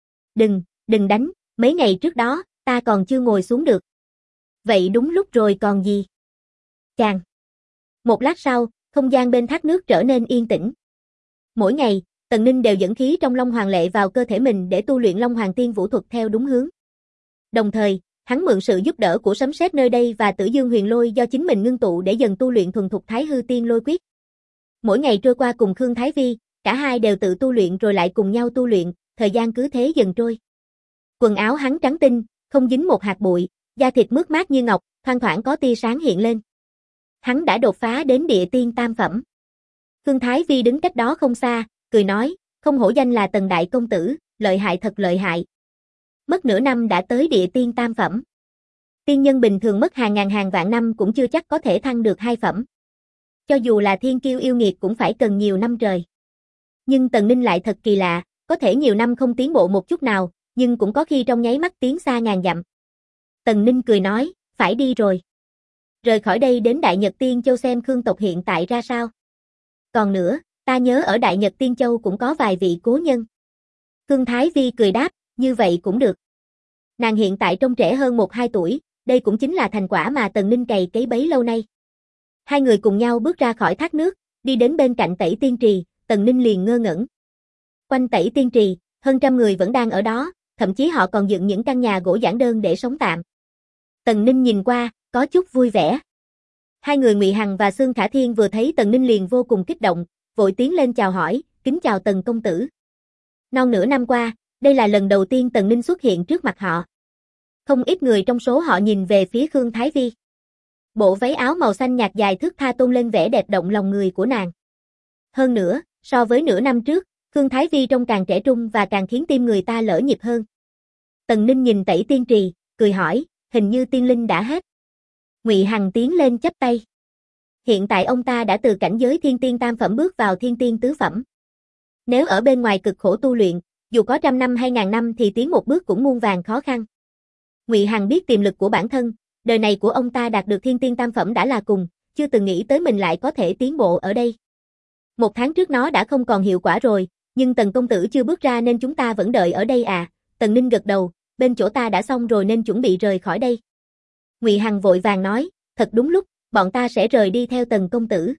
Đừng đánh, mấy ngày trước đó, ta còn chưa ngồi xuống được. Vậy đúng lúc rồi còn gì? Chàng. Một lát sau, không gian bên thác nước trở nên yên tĩnh. Mỗi ngày, Tần Ninh đều dẫn khí trong Long Hoàng Lệ vào cơ thể mình để tu luyện Long Hoàng Tiên Vũ thuật theo đúng hướng. Đồng thời, hắn mượn sự giúp đỡ của sấm sét nơi đây và Tử Dương Huyền Lôi do chính mình ngưng tụ để dần tu luyện thuần thục Thái Hư Tiên Lôi Quyết. Mỗi ngày trôi qua cùng Khương Thái Vi, cả hai đều tự tu luyện rồi lại cùng nhau tu luyện, thời gian cứ thế dần trôi. Quần áo hắn trắng tinh, không dính một hạt bụi, da thịt mướt mát như ngọc, thoang thoảng có tia sáng hiện lên. Hắn đã đột phá đến địa tiên tam phẩm. Khương Thái Vi đứng cách đó không xa, cười nói, không hổ danh là Tần đại công tử, lợi hại thật lợi hại. Mất nửa năm đã tới địa tiên tam phẩm. Tiên nhân bình thường mất hàng ngàn hàng vạn năm cũng chưa chắc có thể thăng được 2 phẩm. Cho dù là thiên kiêu yêu nghiệt cũng phải cần nhiều năm trời. Nhưng Tần Ninh lại thật kỳ lạ, có thể nhiều năm không tiến bộ một chút nào, nhưng cũng có khi trong nháy mắt tiến xa ngàn dặm. Tần Ninh cười nói, phải đi rồi. Rời khỏi đây đến Đại Nhật Tiên Châu xem Khương tộc hiện tại ra sao. Còn nữa, ta nhớ ở Đại Nhật Tiên Châu cũng có vài vị cố nhân. Khương Thái Vi cười đáp, như vậy cũng được. Nàng hiện tại trông trẻ hơn 1-2 tuổi, đây cũng chính là thành quả mà Tần Ninh cày cấy bấy lâu nay. Hai người cùng nhau bước ra khỏi thác nước, đi đến bên cạnh Tẩy Tiên Trì, Tần Ninh liền ngơ ngẩn. Quanh Tẩy Tiên Trì, hơn trăm người vẫn đang ở đó, thậm chí họ còn dựng những căn nhà gỗ giản đơn để sống tạm. Tần Ninh nhìn qua, có chút vui vẻ. Hai người Ngụy Hằng và Xương Khả Thiên vừa thấy Tần Ninh liền vô cùng kích động, vội tiến lên chào hỏi, kính chào Tần công tử. Non nửa năm qua, đây là lần đầu tiên Tần Ninh xuất hiện trước mặt họ. Không ít người trong số họ nhìn về phía Khương Thái Vi. Bộ váy áo màu xanh nhạt dài thướt tha tôn lên vẻ đẹp động lòng người của nàng. Hơn nữa, so với nửa năm trước, Khương Thái Vi trông càng trẻ trung và càng khiến tim người ta lỡ nhịp hơn. Tần Ninh nhìn Tẩy Tiên Trì, cười hỏi, hình như tiên linh đã hết. Ngụy Hằng tiến lên chắp tay. Hiện tại ông ta đã từ cảnh giới thiên tiên tam phẩm bước vào thiên tiên tứ phẩm. Nếu ở bên ngoài cực khổ tu luyện, dù có 100 năm hay 1000 năm thì tiến một bước cũng muôn vàn khó khăn. Ngụy Hằng biết tiềm lực của bản thân, đời này của ông ta đạt được thiên tiên tam phẩm đã là cùng, chưa từng nghĩ tới mình lại có thể tiến bộ ở đây. 1 tháng trước nó đã không còn hiệu quả rồi, nhưng Tần công tử chưa bước ra nên chúng ta vẫn đợi ở đây à. Tần Ninh gật đầu, bên chỗ ta đã xong rồi nên chuẩn bị rời khỏi đây. Ngụy Hằng vội vàng nói, thật đúng lúc, bọn ta sẽ rời đi theo Tần công tử.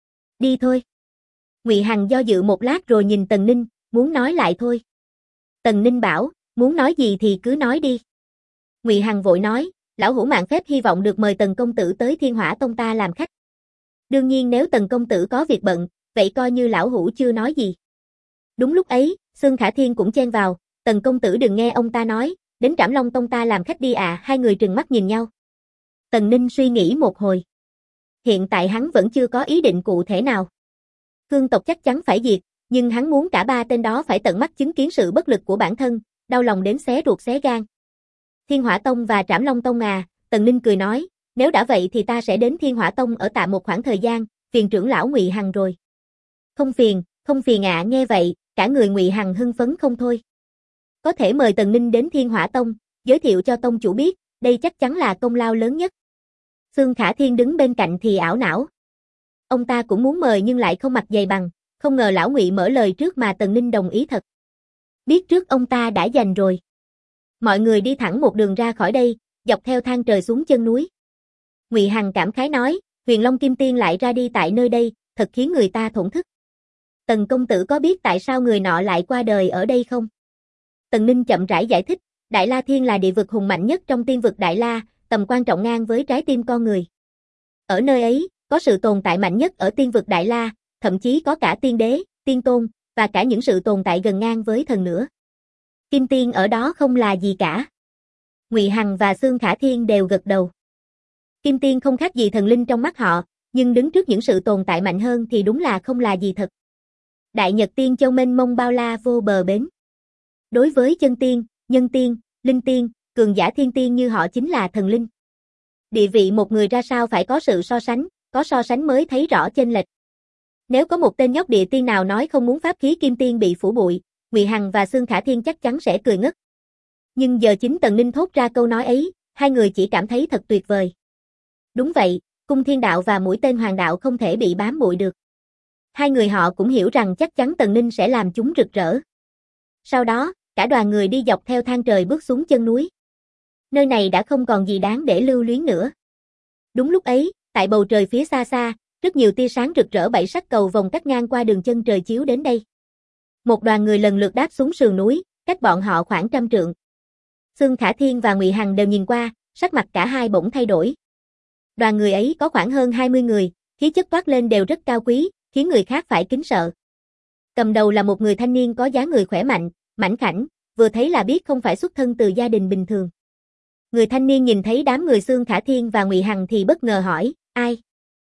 Đi thôi. Ngụy Hằng do dự một lát rồi nhìn Tần Ninh, muốn nói lại thôi. Tần Ninh bảo, muốn nói gì thì cứ nói đi. Ngụy Hằng vội nói, lão hữu mạn phép hy vọng được mời Tần công tử tới Thiên Hỏa Tông ta làm khách. Đương nhiên nếu Tần công tử có việc bận, vậy coi như lão hữu chưa nói gì. Đúng lúc ấy, Xương Khả Thiên cũng chen vào, Tần công tử đừng nghe ông ta nói, đến Trảm Long Tông ta làm khách đi à. Hai người trừng mắt nhìn nhau. Tần Ninh suy nghĩ một hồi. Hiện tại hắn vẫn chưa có ý định cụ thể nào. Khương tộc chắc chắn phải diệt, nhưng hắn muốn cả 3 tên đó phải tận mắt chứng kiến sự bất lực của bản thân, đau lòng đến xé ruột xé gan. Thiên Hỏa Tông và Trảm Long Tông à, Tần Ninh cười nói, nếu đã vậy thì ta sẽ đến Thiên Hỏa Tông ở tạm một khoảng thời gian, phiền trưởng lão Ngụy Hằng rồi. Không phiền ạ. Nghe vậy, cả người Ngụy Hằng hưng phấn không thôi. Có thể mời Tần Ninh đến Thiên Hỏa Tông, giới thiệu cho tông chủ biết, đây chắc chắn là công lao lớn nhất. Xương Khả Thiên đứng bên cạnh thì ảo não. Ông ta cũng muốn mời nhưng lại không mặt dày bằng, không ngờ lão Ngụy mở lời trước mà Tần Ninh đồng ý thật. Biết trước ông ta đã giành rồi. Mọi người đi thẳng một đường ra khỏi đây, dọc theo thang trời xuống chân núi. Ngụy Hằng cảm khái nói, Huyền Long Kim Tiên lại ra đi tại nơi đây, thật khiến người ta thổn thức. Tần công tử có biết tại sao người nọ lại qua đời ở đây không? Tần Ninh chậm rãi giải thích, Đại La Thiên là địa vực hùng mạnh nhất trong tiên vực Đại La, tầm quan trọng ngang với trái tim con người. Ở nơi ấy, có sự tồn tại mạnh nhất ở tiên vực Đại La, thậm chí có cả tiên đế, tiên tôn, và cả những sự tồn tại gần ngang với thần nữa. Kim Tiên ở đó không là gì cả. Ngụy Hằng và Xương Khả Thiên đều gật đầu. Kim Tiên không khác gì thần linh trong mắt họ, nhưng đứng trước những sự tồn tại mạnh hơn thì đúng là không là gì thật. Đại Nhật Tiên Châu mênh mông bao la vô bờ bến. Đối với chân tiên, nhân tiên, linh tiên, cường giả thiên tiên như họ chính là thần linh. Địa vị một người ra sao phải có sự so sánh, có so sánh mới thấy rõ chênh lệch. Nếu có một tên nhóc địa tiên nào nói không muốn pháp khí kim tiên bị phủ bụi, Ngụy Hằng và Xương Khả Thiên chắc chắn sẽ cười ngất. Nhưng giờ chính Tần Ninh thốt ra câu nói ấy, hai người chỉ cảm thấy thật tuyệt vời. Đúng vậy, cung thiên đạo và mũi tên hoàng đạo không thể bị bám bụi được. Hai người họ cũng hiểu rằng chắc chắn Tần Ninh sẽ làm chúng rực rỡ. Sau đó, cả đoàn người đi dọc theo thang trời bước xuống chân núi. Nơi này đã không còn gì đáng để lưu luyến nữa. Đúng lúc ấy, tại bầu trời phía xa xa, rất nhiều tia sáng rực rỡ 7 sắc cầu vòng cắt ngang qua đường chân trời chiếu đến đây. Một đoàn người lần lượt đáp xuống sườn núi, cách bọn họ khoảng 100 trượng. Xương Khả Thiên và Ngụy Hằng đều nhìn qua, sắc mặt cả hai bỗng thay đổi. Đoàn người ấy có khoảng hơn 20 người, khí chất toát lên đều rất cao quý, khiến người khác phải kính sợ. Cầm đầu là một người thanh niên có dáng người khỏe mạnh, mảnh khảnh, vừa thấy là biết không phải xuất thân từ gia đình bình thường. Người thanh niên nhìn thấy đám người Xương Khả Thiên và Ngụy Hằng thì bất ngờ hỏi, ai?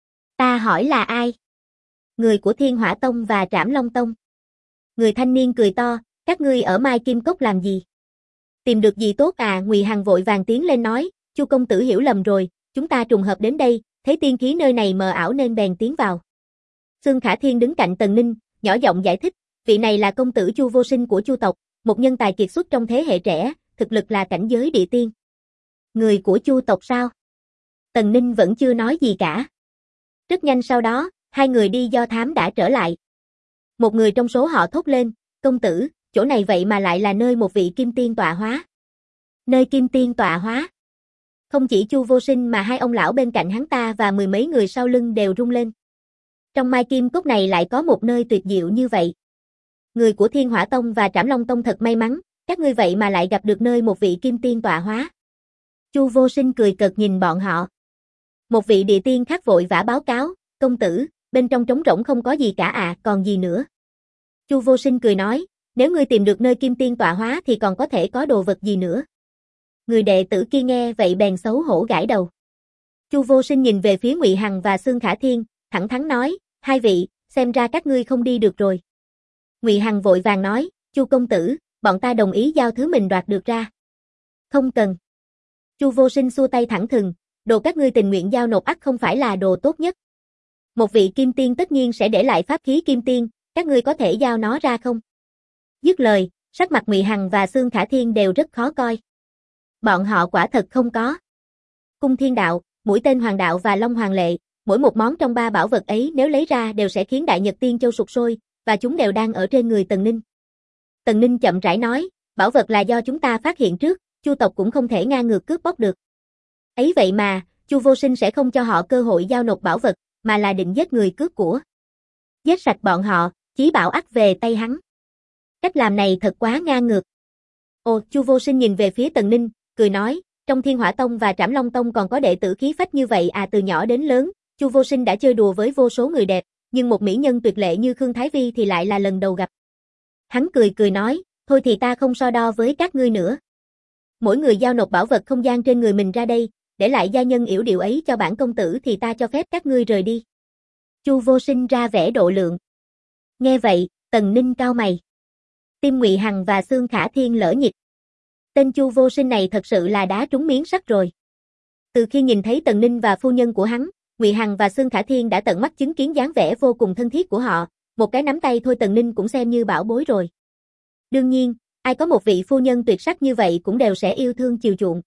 Ta hỏi là ai? Người của Thiên Hỏa Tông và Trảm Long Tông. Người thanh niên cười to, các ngươi ở Mai Kim Cốc làm gì? Tìm được gì tốt à? Ngụy Hằng vội vàng tiến lên nói, Chu công tử hiểu lầm rồi, chúng ta trùng hợp đến đây, thấy tiên khí nơi này mờ ảo nên bèn tiến vào. Xương Khả Thiên đứng cạnh Tần Ninh, nhỏ giọng giải thích, Vị này là công tử Chu Vô Sinh của Chu tộc, một nhân tài kiệt xuất trong thế hệ trẻ, thực lực là cảnh giới địa tiên. Người của Chu tộc sao? Tần Ninh vẫn chưa nói gì cả. Rất nhanh sau đó, hai người đi do thám đã trở lại. Một người trong số họ thốt lên, công tử, chỗ này vậy mà lại là nơi một vị kim tiên tọa hóa. Nơi kim tiên tọa hóa. Không chỉ Chu Vô Sinh mà hai ông lão bên cạnh hắn ta và mười mấy người sau lưng đều rung lên. Trong Mai Kim Cốc này lại có một nơi tuyệt diệu như vậy. Người của Thiên Hỏa Tông và Trảm Long Tông thật may mắn, các ngươi vậy mà lại gặp được nơi một vị kim tiên tọa hóa. Chu Vô Sinh cười cợt nhìn bọn họ. Một vị địa tiên khác vội vã báo cáo, công tử, bên trong trống rỗng không có gì cả à, còn gì nữa. Chu Vô Sinh cười nói, nếu ngươi tìm được nơi kim tiên tọa hóa thì còn có thể có đồ vật gì nữa. Người đệ tử kia nghe vậy bèn xấu hổ gãi đầu. Chu Vô Sinh nhìn về phía Ngụy Hằng và Xương Khả Thiên, thẳng thắn nói, hai vị, xem ra các ngươi không đi được rồi. Ngụy Hằng vội vàng nói, Chu công tử, bọn ta đồng ý giao thứ mình đoạt được ra. Không cần. Chu Vô Sinh xua tay thẳng thừng, đồ các ngươi tình nguyện giao nộp ắt không phải là đồ tốt nhất. Một vị kim tiên tất nhiên sẽ để lại pháp khí kim tiên, các ngươi có thể giao nó ra không? Dứt lời, sắc mặt Ngụy Hằng và Xương Khả Thiên đều rất khó coi. Bọn họ quả thật không có. Cung Thiên Đạo, Mũi Tên Hoàng Đạo và Long Hoàng Lệ, mỗi một món trong ba bảo vật ấy nếu lấy ra đều sẽ khiến Đại Nhật Tiên Châu sụp sôi, và chúng đều đang ở trên người Tần Ninh. Tần Ninh chậm rãi nói, bảo vật là do chúng ta phát hiện trước, Chu tộc cũng không thể ngang ngược cướp bóc được. Ấy vậy mà, Chu Vô Sinh sẽ không cho họ cơ hội giao nộp bảo vật, mà là định giết người cướp của. Giết sạch bọn họ, chí bảo ắt về tay hắn. Cách làm này thật quá ngang ngược. Ồ, Chu Vô Sinh nhìn về phía Tần Ninh, cười nói, trong Thiên Hỏa Tông và Trảm Long Tông còn có đệ tử khí phách như vậy à, từ nhỏ đến lớn, Chu Vô Sinh đã chơi đùa với vô số người đẹp, nhưng một mỹ nhân tuyệt lệ như Khương Thái Vi thì lại là lần đầu gặp. Hắn cười nói, thôi thì ta không so đo với các ngươi nữa. Mỗi người giao nộp bảo vật không gian trên người mình ra đây, để lại gia nhân yểu điệu ấy cho bản công tử thì ta cho phép các ngươi rời đi. Chu Vô Sinh ra vẻ độ lượng. Nghe vậy, Tần Ninh cau mày. Tim Ngụy Hằng và Xương Khả Thiên lỡ nhịp. Tên Chu Vô Sinh này thật sự là đá trúng miếng sắt rồi. Từ khi nhìn thấy Tần Ninh và phu nhân của hắn, Ngụy Hằng và Xương Khả Thiên đã tận mắt chứng kiến dáng vẻ vô cùng thân thiết của họ, một cái nắm tay thôi Tần Ninh cũng xem như bảo bối rồi. Đương nhiên, ai có một vị phu nhân tuyệt sắc như vậy cũng đều sẽ yêu thương chiều chuộng.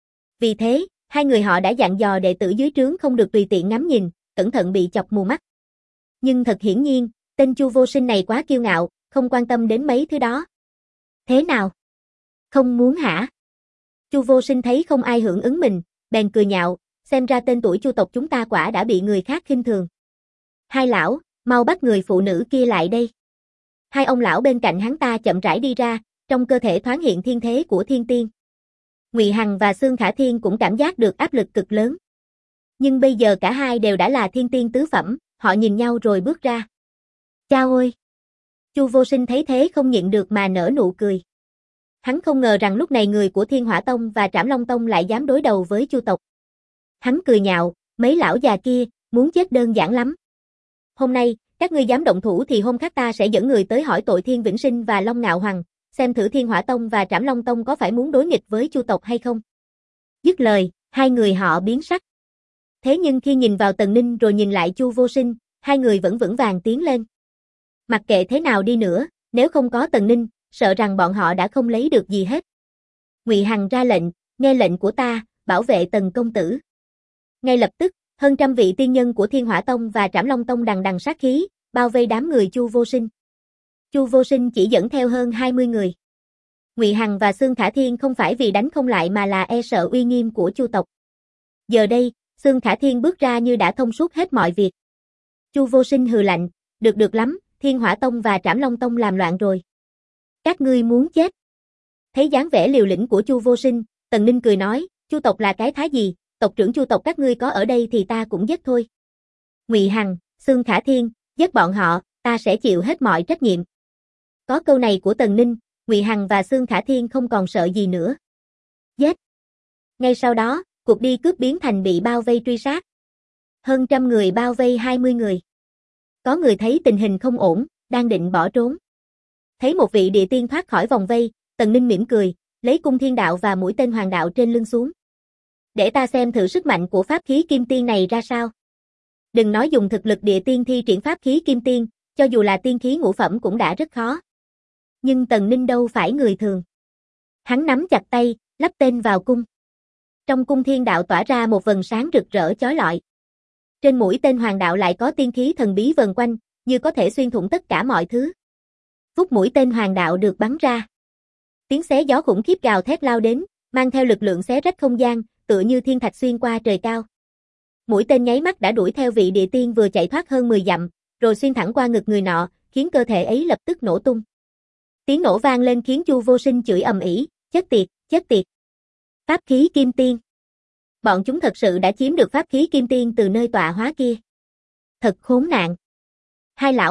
Vì thế, hai người họ đã dặn dò đệ tử dưới trướng không được tùy tiện ngắm nhìn, cẩn thận bị chọc mù mắt. Nhưng thật hiển nhiên, tên Chu Vô Sinh này quá kiêu ngạo, không quan tâm đến mấy thứ đó. Thế nào? Không muốn hả? Chu Vô Sinh thấy không ai hưởng ứng mình, bèn cười nhạo, xem ra tên tuổi Chu tộc chúng ta quả đã bị người khác khinh thường. Hai lão, mau bắt người phụ nữ kia lại đây. Hai ông lão bên cạnh hắn ta chậm rãi đi ra, trong cơ thể thoáng hiện thiên thế của thiên tiên. Ngụy Hằng và Xương Khả Thiên cũng cảm giác được áp lực cực lớn. Nhưng bây giờ cả hai đều đã là thiên tiên tứ phẩm, họ nhìn nhau rồi bước ra. Chao ôi! Chu Vô Sinh thấy thế không nhịn được mà nở nụ cười. Hắn không ngờ rằng lúc này người của Thiên Hỏa Tông và Trảm Long Tông lại dám đối đầu với Chu tộc. Hắn cười nhạo, mấy lão già kia, muốn chết đơn giản lắm. Hôm nay, các ngươi dám động thủ thì hôm khác ta sẽ dẫn người tới hỏi tội Thiên Vĩnh Sinh và Long Ngạo Hoàng, xem thử Thiên Hỏa Tông và Trảm Long Tông có phải muốn đối nghịch với Chu tộc hay không. Dứt lời, hai người họ biến sắc. Thế nhưng khi nhìn vào Tần Ninh rồi nhìn lại Chu Vô Sinh, hai người vẫn vững vàng tiến lên. Mặc kệ thế nào đi nữa, nếu không có Tần Ninh, sợ rằng bọn họ đã không lấy được gì hết. Ngụy Hằng ra lệnh, nghe lệnh của ta, bảo vệ Tần công tử. Ngay lập tức, hơn trăm vị tiên nhân của Thiên Hỏa Tông và Trảm Long Tông đằng đằng sát khí, bao vây đám người Chu Vô Sinh. Chu Vô Sinh chỉ dẫn theo hơn 20 người. Ngụy Hằng và Xương Khả Thiên không phải vì đánh không lại mà là e sợ uy nghiêm của Chu tộc. Giờ đây, Xương Khả Thiên bước ra như đã thông suốt hết mọi việc. Chu Vô Sinh hừ lạnh, được lắm, Thiên Hỏa Tông và Trảm Long Tông làm loạn rồi. Các ngươi muốn chết. Thấy dáng vẻ liều lĩnh của Chu Vô Sinh, Tần Ninh cười nói, Chu tộc là cái thá gì, tộc trưởng Chu tộc các ngươi có ở đây thì ta cũng giết thôi. Ngụy Hằng, Xương Khả Thiên, giết bọn họ, ta sẽ chịu hết mọi trách nhiệm. Có câu này của Tần Ninh, Ngụy Hằng và Xương Khả Thiên không còn sợ gì nữa. Giết. Ngay sau đó, cuộc đi cướp biến thành bị bao vây truy sát. Hơn trăm người bao vây 20 người. Có người thấy tình hình không ổn, đang định bỏ trốn. Thấy một vị địa tiên thoát khỏi vòng vây, Tần Ninh mỉm cười, lấy cung thiên đạo và mũi tên hoàng đạo trên lưng xuống. Để ta xem thử sức mạnh của pháp khí kim tiên này ra sao. Đừng nói dùng thực lực địa tiên thi triển pháp khí kim tiên, cho dù là tiên khí ngũ phẩm cũng đã rất khó. Nhưng Tần Ninh đâu phải người thường. Hắn nắm chặt tay, lắp tên vào cung. Trong cung thiên đạo tỏa ra một vầng sáng rực rỡ chói lọi. Trên mũi tên hoàng đạo lại có tiên khí thần bí vần quanh, như có thể xuyên thủng tất cả mọi thứ. Phút mũi tên hoàng đạo được bắn ra. Tiếng xé gió khủng khiếp gào thét lao đến, mang theo lực lượng xé rách không gian, tựa như thiên thạch xuyên qua trời cao. Mũi tên nháy mắt đã đuổi theo vị địa tiên vừa chạy thoát hơn 10 dặm, rồi xuyên thẳng qua ngực người nọ, khiến cơ thể ấy lập tức nổ tung. Tiếng nổ vang lên khiến Chu Vô Sinh chửi ầm ĩ, chết tiệt, chết tiệt. Pháp khí kim tiên. Bọn chúng thật sự đã chiếm được pháp khí kim tiên từ nơi tọa hóa kia. Thật khốn nạn. Hai lão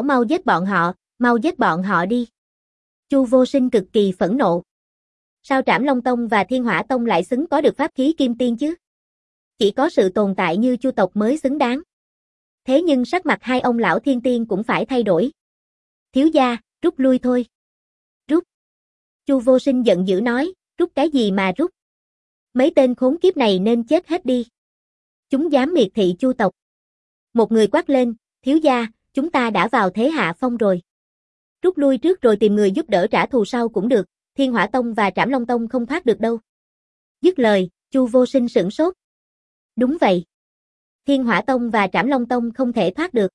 mau giết bọn họ đi. Chu Vô Sinh cực kỳ phẫn nộ. Sao Trảm Long Tông và Thiên Hỏa Tông lại xứng có được pháp khí kim tiên chứ? Chỉ có sự tồn tại như Chu tộc mới xứng đáng. Thế nhưng sắc mặt hai ông lão thiên tiên cũng phải thay đổi. Thiếu gia, rút lui thôi. Rút. Chu Vô Sinh giận dữ nói, rút cái gì mà rút? Mấy tên khốn kiếp này nên chết hết đi. Chúng dám miệt thị Chu tộc. Một người quát lên, thiếu gia, chúng ta đã vào thế hạ phong rồi. Rút lui trước rồi tìm người giúp đỡ trả thù sau cũng được, Thiên Hỏa Tông và Trảm Long Tông không thoát được đâu. Dứt lời, Chu Vô Sinh sửng sốt. Đúng vậy. Thiên Hỏa Tông và Trảm Long Tông không thể thoát được.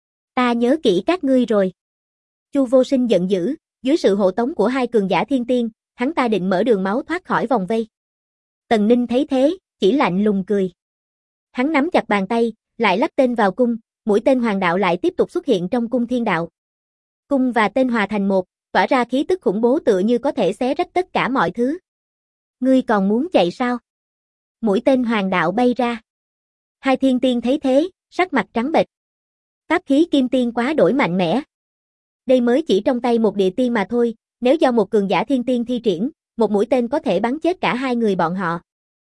Ta nhớ kỹ các ngươi rồi. Chu Vô Sinh giận dữ, dưới sự hộ tống của hai cường giả thiên tiên, hắn ta định mở đường máu thoát khỏi vòng vây. Tần Ninh thấy thế, chỉ lạnh lùng cười. Hắn nắm chặt bàn tay, lại lắp tên vào cung, mũi tên hoàng đạo lại tiếp tục xuất hiện trong cung thiên đạo. Cung và tên hòa thành một, tỏa ra khí tức khủng bố tựa như có thể xé rách tất cả mọi thứ. Ngươi còn muốn chạy sao? Mũi tên hoàng đạo bay ra. Hai thiên tiên thấy thế, sắc mặt trắng bệch. Pháp khí kim tiên quá đổi mạnh mẽ. Đây mới chỉ trong tay một địa tiên mà thôi, nếu do một cường giả thiên tiên thi triển, một mũi tên có thể bắn chết cả hai người bọn họ.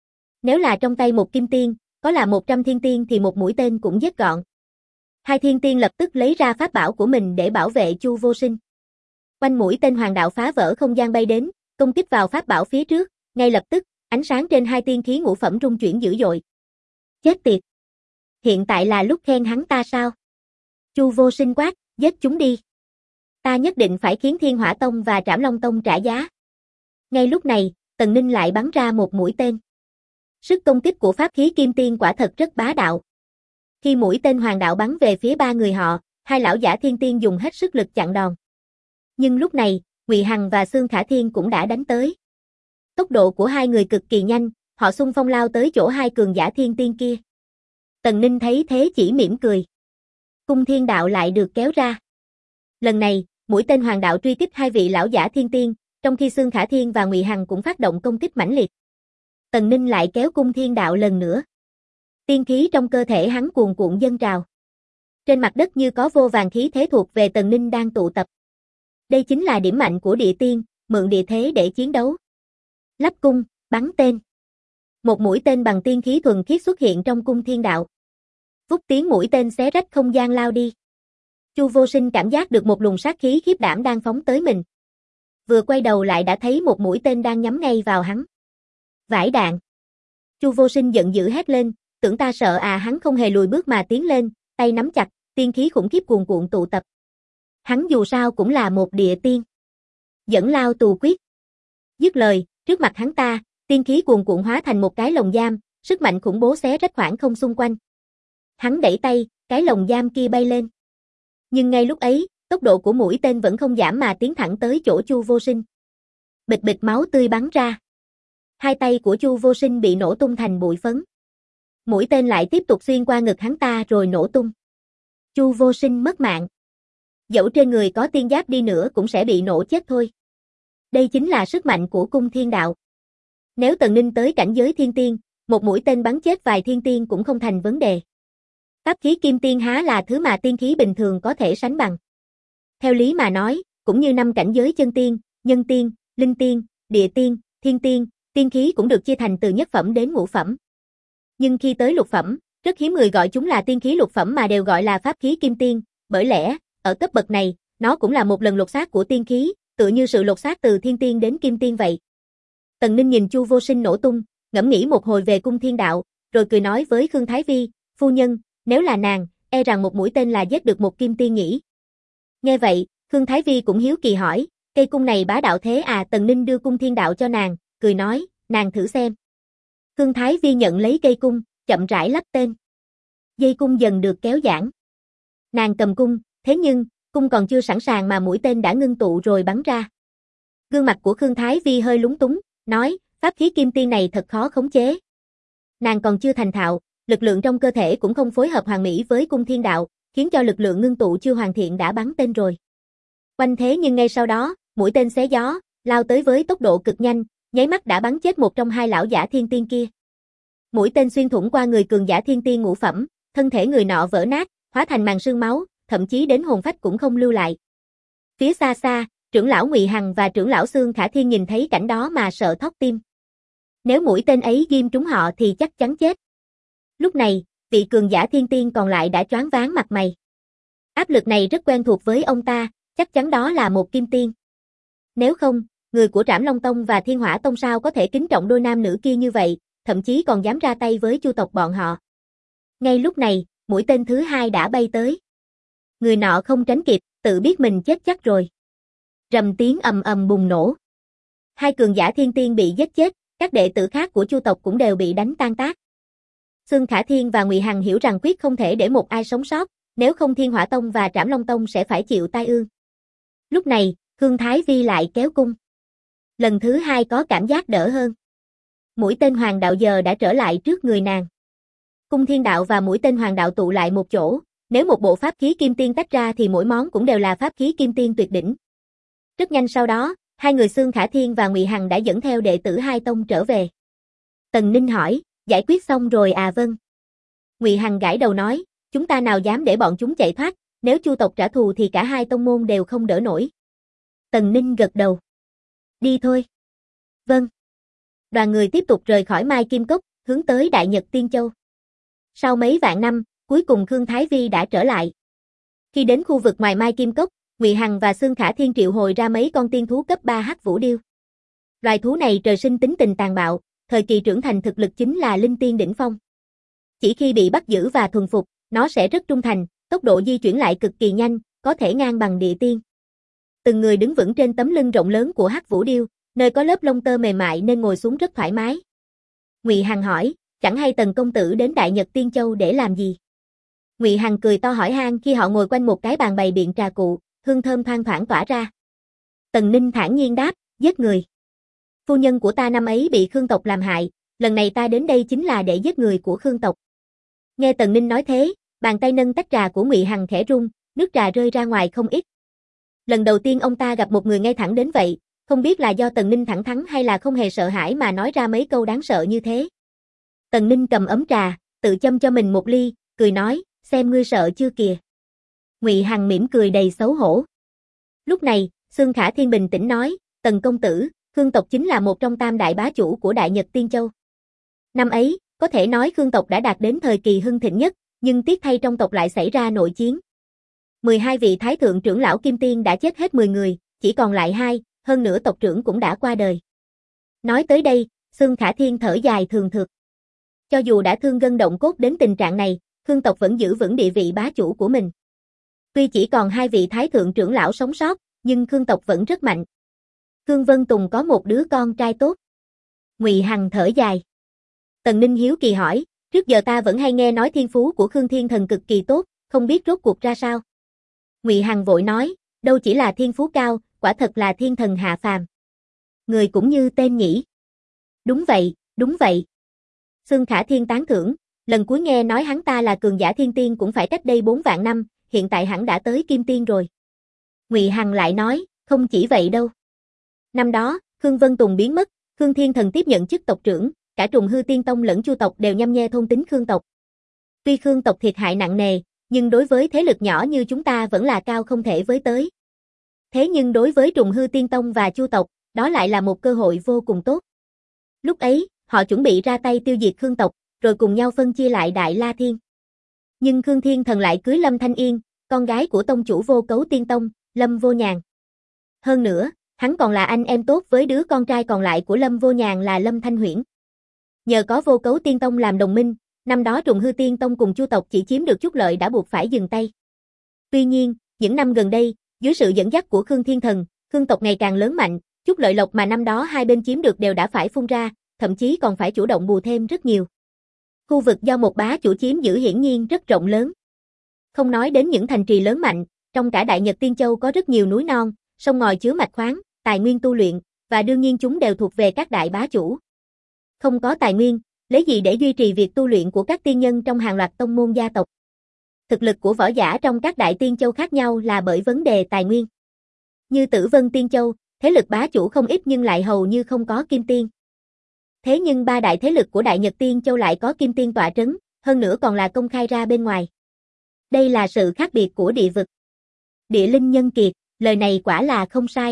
Nếu là trong tay một kim tiên, có là 100 thiên tiên thì một mũi tên cũng giết gọn. Hai thiên tiên lập tức lấy ra pháp bảo của mình để bảo vệ Chu Vô Sinh. Quanh mũi tên hoàng đạo phá vỡ không gian bay đến, công kích vào pháp bảo phía trước, ngay lập tức, ánh sáng trên hai tiên khí ngũ phẩm rung chuyển dữ dội. Chết tiệt! Hiện tại là lúc khen hắn ta sao? Chu Vô Sinh quát, giết chúng đi. Ta nhất định phải khiến Thiên Hỏa Tông và Trảm Long Tông trả giá. Ngay lúc này, Tần Ninh lại bắn ra một mũi tên. Sức công kích của pháp khí kim tiên quả thật rất bá đạo. Khi mũi tên hoàng đạo bắn về phía ba người họ, hai lão giả thiên tiên dùng hết sức lực chặn đòn. Nhưng lúc này, Ngụy Hằng và Xương Khả Thiên cũng đã đánh tới. Tốc độ của hai người cực kỳ nhanh, họ xung phong lao tới chỗ hai cường giả thiên tiên kia. Tần Ninh thấy thế chỉ mỉm cười. Cung thiên đạo lại được kéo ra. Lần này, mũi tên hoàng đạo truy kích hai vị lão giả thiên tiên, trong khi Xương Khả Thiên và Ngụy Hằng cũng phát động công kích mãnh liệt. Tần Ninh lại kéo cung thiên đạo lần nữa. Tiên khí trong cơ thể hắn cuồn cuộn dâng trào. Trên mặt đất như có vô vàn khí thế thuộc về Tần Ninh đang tụ tập. Đây chính là điểm mạnh của địa tiên, mượn địa thế để chiến đấu. Lắp cung, bắn tên. Một mũi tên bằng tiên khí thuần khiết xuất hiện trong cung thiên đạo. Vút tiếng mũi tên xé rách không gian lao đi. Chu Vô Sinh cảm giác được một luồng sát khí khiếp đảm đang phóng tới mình. Vừa quay đầu lại đã thấy một mũi tên đang nhắm ngay vào hắn. Vải đạn. Chu Vô Sinh giận dữ hét lên, tưởng ta sợ à, hắn không hề lùi bước mà tiến lên, tay nắm chặt, tiên khí khủng khiếp cuồn cuộn tụ tập. Hắn dù sao cũng là một địa tiên. Dẫn lao tù quyết. Dứt lời, trước mặt hắn ta, tiên khí cuồn cuộn hóa thành một cái lồng giam, sức mạnh khủng bố xé rách khoảng không xung quanh. Hắn đẩy tay, cái lồng giam kia bay lên. Nhưng ngay lúc ấy, tốc độ của mũi tên vẫn không giảm mà tiến thẳng tới chỗ Chu Vô Sinh. Bịch bịch máu tươi bắn ra. Hai tay của Chu Vô Sinh bị nổ tung thành bụi phấn. Mũi tên lại tiếp tục xuyên qua ngực hắn ta rồi nổ tung. Chu Vô Sinh mất mạng. Dẫu trên người có tiên giáp đi nữa cũng sẽ bị nổ chết thôi. Đây chính là sức mạnh của cung thiên đạo. Nếu Tần Ninh tới cảnh giới thiên tiên, một mũi tên bắn chết vài thiên tiên cũng không thành vấn đề. Pháp khí kim tiên há là thứ mà tiên khí bình thường có thể sánh bằng. Theo lý mà nói, cũng như 5 cảnh giới chân tiên, nhân tiên, linh tiên, địa tiên, thiên tiên, tiên khí cũng được chia thành từ nhất phẩm đến ngũ phẩm. Nhưng khi tới lục phẩm, rất hiếm người gọi chúng là tiên khí lục phẩm mà đều gọi là pháp khí kim tiên, bởi lẽ, ở cấp bậc này, nó cũng là một lần lột xác của tiên khí, tựa như sự lột xác từ thiên tiên đến kim tiên vậy. Tần Ninh nhìn Chu Vô Sinh nổ tung, ngẫm nghĩ một hồi về cung thiên đạo, rồi cười nói với Khương Thái Vi, phu nhân, nếu là nàng, e rằng một mũi tên là giết được một kim tiên nhỉ. Nghe vậy, Khương Thái Vi cũng hiếu kỳ hỏi, cây cung này bá đạo thế à? Tần Ninh đưa cung thiên đạo cho nàng, cười nói, nàng thử xem. Khương Thái Vi nhận lấy cây cung, chậm rãi lắp tên. Dây cung dần được kéo giãn. Nàng cầm cung, thế nhưng, cung còn chưa sẵn sàng mà mũi tên đã ngưng tụ rồi bắn ra. Gương mặt của Khương Thái Vi hơi lúng túng, nói, pháp khí kim tiên này thật khó khống chế. Nàng còn chưa thành thạo, lực lượng trong cơ thể cũng không phối hợp hoàn mỹ với cung thiên đạo, khiến cho lực lượng ngưng tụ chưa hoàn thiện đã bắn tên rồi. Oanh thế nhưng ngay sau đó, mũi tên xé gió, lao tới với tốc độ cực nhanh, nháy mắt đã bắn chết một trong hai lão giả thiên tiên kia. Mũi tên xuyên thủng qua người cường giả thiên tiên ngũ phẩm, thân thể người nọ vỡ nát, hóa thành màn sương máu, thậm chí đến hồn phách cũng không lưu lại. Phía xa xa, trưởng lão Ngụy Hằng và trưởng lão Xương Khả Thiên nhìn thấy cảnh đó mà sợ thót tim. Nếu mũi tên ấy ghim trúng họ thì chắc chắn chết. Lúc này, vị cường giả thiên tiên còn lại đã choáng váng mặt mày. Áp lực này rất quen thuộc với ông ta, chắc chắn đó là một kim tiên. Nếu không, người của Trảm Long Tông và Thiên Hỏa Tông sao có thể kính trọng đôi nam nữ kia như vậy, thậm chí còn dám ra tay với Chu tộc bọn họ. Ngay lúc này, mũi tên thứ hai đã bay tới. Người nọ không tránh kịp, tự biết mình chết chắc rồi. Rầm tiếng ầm ầm bùng nổ. Hai cường giả thiên tiên bị giết chết, các đệ tử khác của Chu tộc cũng đều bị đánh tan tác. Xương Khả Thiên và Ngụy Hằng hiểu rằng quyết không thể để một ai sống sót, nếu không Thiên Hỏa Tông và Trảm Long Tông sẽ phải chịu tai ương. Lúc này, Khương Thái Vi lại kéo cung. Lần thứ hai có cảm giác đỡ hơn. Mũi tên hoàng đạo giờ đã trở lại trước người nàng. Cung thiên đạo và mũi tên hoàng đạo tụ lại một chỗ, nếu một bộ pháp khí kim tiên tách ra thì mỗi món cũng đều là pháp khí kim tiên tuyệt đỉnh. Rất nhanh sau đó, hai người Xương Khả Thiên và Ngụy Hằng đã dẫn theo đệ tử hai tông trở về. Tần Ninh hỏi, giải quyết xong rồi à? Vâng. Ngụy Hằng gãi đầu nói, chúng ta nào dám để bọn chúng chạy thoát, nếu Chu tộc trả thù thì cả hai tông môn đều không đỡ nổi. Tần Ninh gật đầu. Đi thôi. Vâng. Đoàn người tiếp tục rời khỏi Mai Kim Cốc, hướng tới Đại Nhật Tiên Châu. Sau mấy vạn năm, cuối cùng Khương Thái Vi đã trở lại. Khi đến khu vực ngoài Mai Kim Cốc, Ngụy Hằng và Xương Khả Thiên triệu hồi ra mấy con tiên thú cấp 3 Hắc Vũ Điêu. Loài thú này trời sinh tính tình tàn bạo, thời kỳ trưởng thành thực lực chính là linh tiên đỉnh phong. Chỉ khi bị bắt giữ và thuần phục, nó sẽ rất trung thành, tốc độ di chuyển lại cực kỳ nhanh, có thể ngang bằng địa tiên. Từng người đứng vững trên tấm lưng rộng lớn của Hắc Vũ Điêu, nơi có lớp lông tơ mềm mại nên ngồi xuống rất thoải mái. Ngụy Hằng hỏi, chẳng hay Tần công tử đến Đại Nhật Tiên Châu để làm gì? Ngụy Hằng cười to hỏi han khi họ ngồi quanh một cái bàn bày biện trà cụ, hương thơm thoang thoảng tỏa ra. Tần Ninh thản nhiên đáp, giết người. Phu nhân của ta năm ấy bị Khương tộc làm hại, lần này ta đến đây chính là để giết người của Khương tộc. Nghe Tần Ninh nói thế, bàn tay nâng tách trà của Ngụy Hằng khẽ rung, nước trà rơi ra ngoài không ít. Lần đầu tiên ông ta gặp một người ngay thẳng đến vậy, không biết là do Tần Ninh thẳng thắn hay là không hề sợ hãi mà nói ra mấy câu đáng sợ như thế. Tần Ninh cầm ấm trà, tự châm cho mình một ly, cười nói, xem ngươi sợ chưa kìa. Ngụy Hằng mỉm cười đầy xấu hổ. Lúc này, Xương Khả Thiên bình tĩnh nói, Tần công tử, Khương tộc chính là một trong tam đại bá chủ của Đại Nhật Tiên Châu. Năm ấy, có thể nói Khương tộc đã đạt đến thời kỳ hưng thịnh nhất, nhưng tiếc thay trong tộc lại xảy ra nội chiến. 12 vị thái thượng trưởng lão kim tiên đã chết hết 10 người, chỉ còn lại 2, hơn nữa tộc trưởng cũng đã qua đời. Nói tới đây, Xương Khả Thiên thở dài thường thượt. Cho dù đã thương gân động cốt đến tình trạng này, Khương tộc vẫn giữ vững địa vị bá chủ của mình. Tuy chỉ còn 2 vị thái thượng trưởng lão sống sót, nhưng Khương tộc vẫn rất mạnh. Khương Vân Tùng có một đứa con trai tốt. Ngụy Hằng thở dài. Tần Ninh hiếu kỳ hỏi, trước giờ ta vẫn hay nghe nói thiên phú của Khương Thiên Thần cực kỳ tốt, không biết rốt cuộc ra sao. Ngụy Hằng vội nói, đâu chỉ là thiên phú cao, quả thật là thiên thần hạ phàm. Người cũng như tên nhỉ. Đúng vậy, đúng vậy. Xương Khả Thiên tán thưởng, lần cuối nghe nói hắn ta là cường giả thiên tiên cũng phải cách đây 4 vạn năm, hiện tại hẳn đã tới kim tiên rồi. Ngụy Hằng lại nói, không chỉ vậy đâu. Năm đó, Khương Vân Tùng biến mất, Khương Thiên Thần tiếp nhận chức tộc trưởng, cả Trùng Hư Tiên Tông lẫn Chu tộc đều nhăm nhe thôn tính Khương tộc. Tuy Khương tộc thiệt hại nặng nề, nhưng đối với thế lực nhỏ như chúng ta vẫn là cao không thể với tới. Thế nhưng đối với Trùng Hư Tiên Tông và Chu tộc, đó lại là một cơ hội vô cùng tốt. Lúc ấy, họ chuẩn bị ra tay tiêu diệt Khương tộc, rồi cùng nhau phân chia lại Đại La Thiên. Nhưng Khương Thiên Thần lại cưới Lâm Thanh Yên, con gái của tông chủ Vô Cấu Tiên Tông, Lâm Vô Nhàn. Hơn nữa, hắn còn là anh em tốt với đứa con trai còn lại của Lâm Vô Nhàn là Lâm Thanh Huyễn. Nhờ có Vô Cấu Tiên Tông làm đồng minh, năm đó Trùng Hư Tiên Tông cùng Chu tộc chỉ chiếm được chút lợi đã buộc phải dừng tay. Tuy nhiên, những năm gần đây, Dưới sự dẫn dắt của Khương Thiên Thần, Khương tộc ngày càng lớn mạnh, chút lợi lộc mà năm đó hai bên chiếm được đều đã phải phun ra, thậm chí còn phải chủ động bù thêm rất nhiều. Khu vực do một bá chủ chiếm giữ hiển nhiên rất rộng lớn. Không nói đến những thành trì lớn mạnh, trong cả Đại Nhật Tiên Châu có rất nhiều núi non, sông ngòi chứa mạch khoáng, tài nguyên tu luyện, và đương nhiên chúng đều thuộc về các đại bá chủ. Không có tài nguyên, lấy gì để duy trì việc tu luyện của các tiên nhân trong hàng loạt tông môn gia tộc? Thực lực của võ giả trong các đại tiên châu khác nhau là bởi vấn đề tài nguyên. Như Tử Vân Tiên Châu, thế lực bá chủ không ít nhưng lại hầu như không có kim tiên. Thế nhưng ba đại thế lực của Đại Nhật Tiên Châu lại có kim tiên tọa trấn, hơn nữa còn là công khai ra bên ngoài. Đây là sự khác biệt của địa vực. Địa linh nhân kiệt, lời này quả là không sai.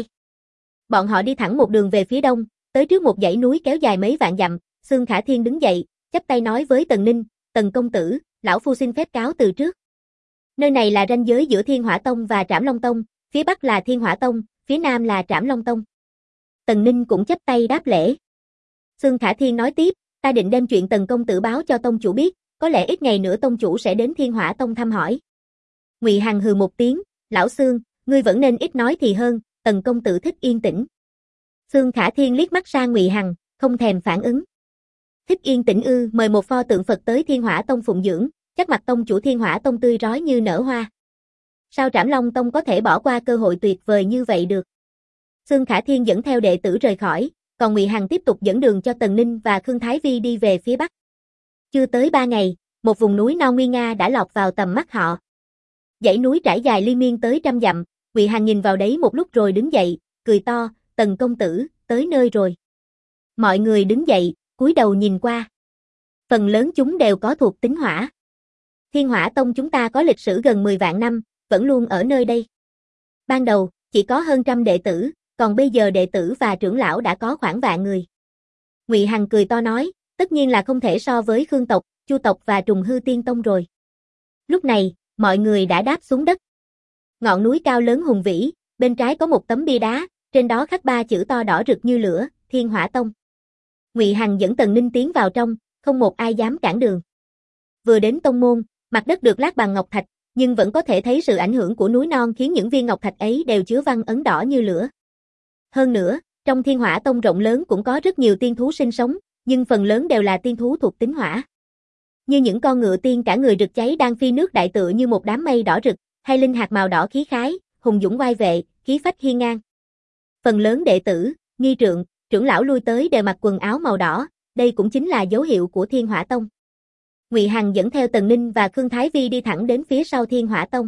Bọn họ đi thẳng một đường về phía đông, tới trước một dãy núi kéo dài mấy vạn dặm, Xương Khả Thiên đứng dậy, chắp tay nói với Tần Ninh, Tần công tử, lão phu xin phép cáo từ trước. Nơi này là ranh giới giữa Thiên Hỏa Tông và Trảm Long Tông, phía bắc là Thiên Hỏa Tông, phía nam là Trảm Long Tông. Tần Ninh cũng chắp tay đáp lễ. Xương Khả Thiên nói tiếp, ta định đem chuyện Tần công tử báo cho tông chủ biết, có lẽ ít ngày nữa tông chủ sẽ đến Thiên Hỏa Tông thăm hỏi. Ngụy Hằng hừ một tiếng, lão Xương, ngươi vẫn nên ít nói thì hơn, Tần công tử thích yên tĩnh. Xương Khả Thiên liếc mắt sang Ngụy Hằng, không thèm phản ứng. Thích yên tĩnh ư? Mời một pho tượng Phật tới Thiên Hỏa Tông phụng dưỡng, chắc mặt tông chủ Thiên Hỏa Tông tươi rói như nở hoa. Sao Trảm Long Tông có thể bỏ qua cơ hội tuyệt vời như vậy được? Xương Khả Thiên dẫn theo đệ tử rời khỏi, còn Ngụy Hằng tiếp tục dẫn đường cho Tần Ninh và Khương Thái Vi đi về phía bắc. Chưa tới 3 ngày, một vùng núi non nguy nga đã lọt vào tầm mắt họ. Dãy núi trải dài liên miên tới trăm dặm, Ngụy Hằng nhìn vào đấy một lúc rồi đứng dậy, cười to, Tần công tử, tới nơi rồi. Mọi người đứng dậy, cúi đầu nhìn qua. Phần lớn chúng đều có thuộc tính hỏa. Thiên Hỏa Tông chúng ta có lịch sử gần 10 vạn năm, vẫn luôn ở nơi đây. Ban đầu, chỉ có hơn trăm đệ tử, còn bây giờ đệ tử và trưởng lão đã có khoảng vạn người. Ngụy Hằng cười to nói, tất nhiên là không thể so với Khương tộc, Chu tộc và Trùng Hư Tiên Tông rồi. Lúc này, mọi người đã đáp xuống đất. Ngọn núi cao lớn hùng vĩ, bên trái có một tấm bia đá, trên đó khắc 3 chữ to đỏ rực như lửa, Thiên Hỏa Tông. Ngụy Hằng dẫn Tần Ninh tiến vào trong, không một ai dám cản đường. Vừa đến tông môn, mặt đất được lát bằng ngọc thạch, nhưng vẫn có thể thấy sự ảnh hưởng của núi non khiến những viên ngọc thạch ấy đều chứa văn ấn đỏ như lửa. Hơn nữa, trong Thiên Hỏa Tông rộng lớn cũng có rất nhiều tiên thú sinh sống, nhưng phần lớn đều là tiên thú thuộc tính hỏa. Như những con ngựa tiên cả người rực cháy đang phi nước đại tựa như một đám mây đỏ rực, hay linh hạt màu đỏ khí khái, hùng dũng oai vệ, khí phách hiên ngang. Phần lớn đệ tử, nghi trượng, trưởng lão lui tới đều mặc quần áo màu đỏ, đây cũng chính là dấu hiệu của Thiên Hỏa Tông. Ngụy Hằng dẫn theo Tần Ninh và Khương Thái Vi đi thẳng đến phía sau Thiên Hỏa Tông.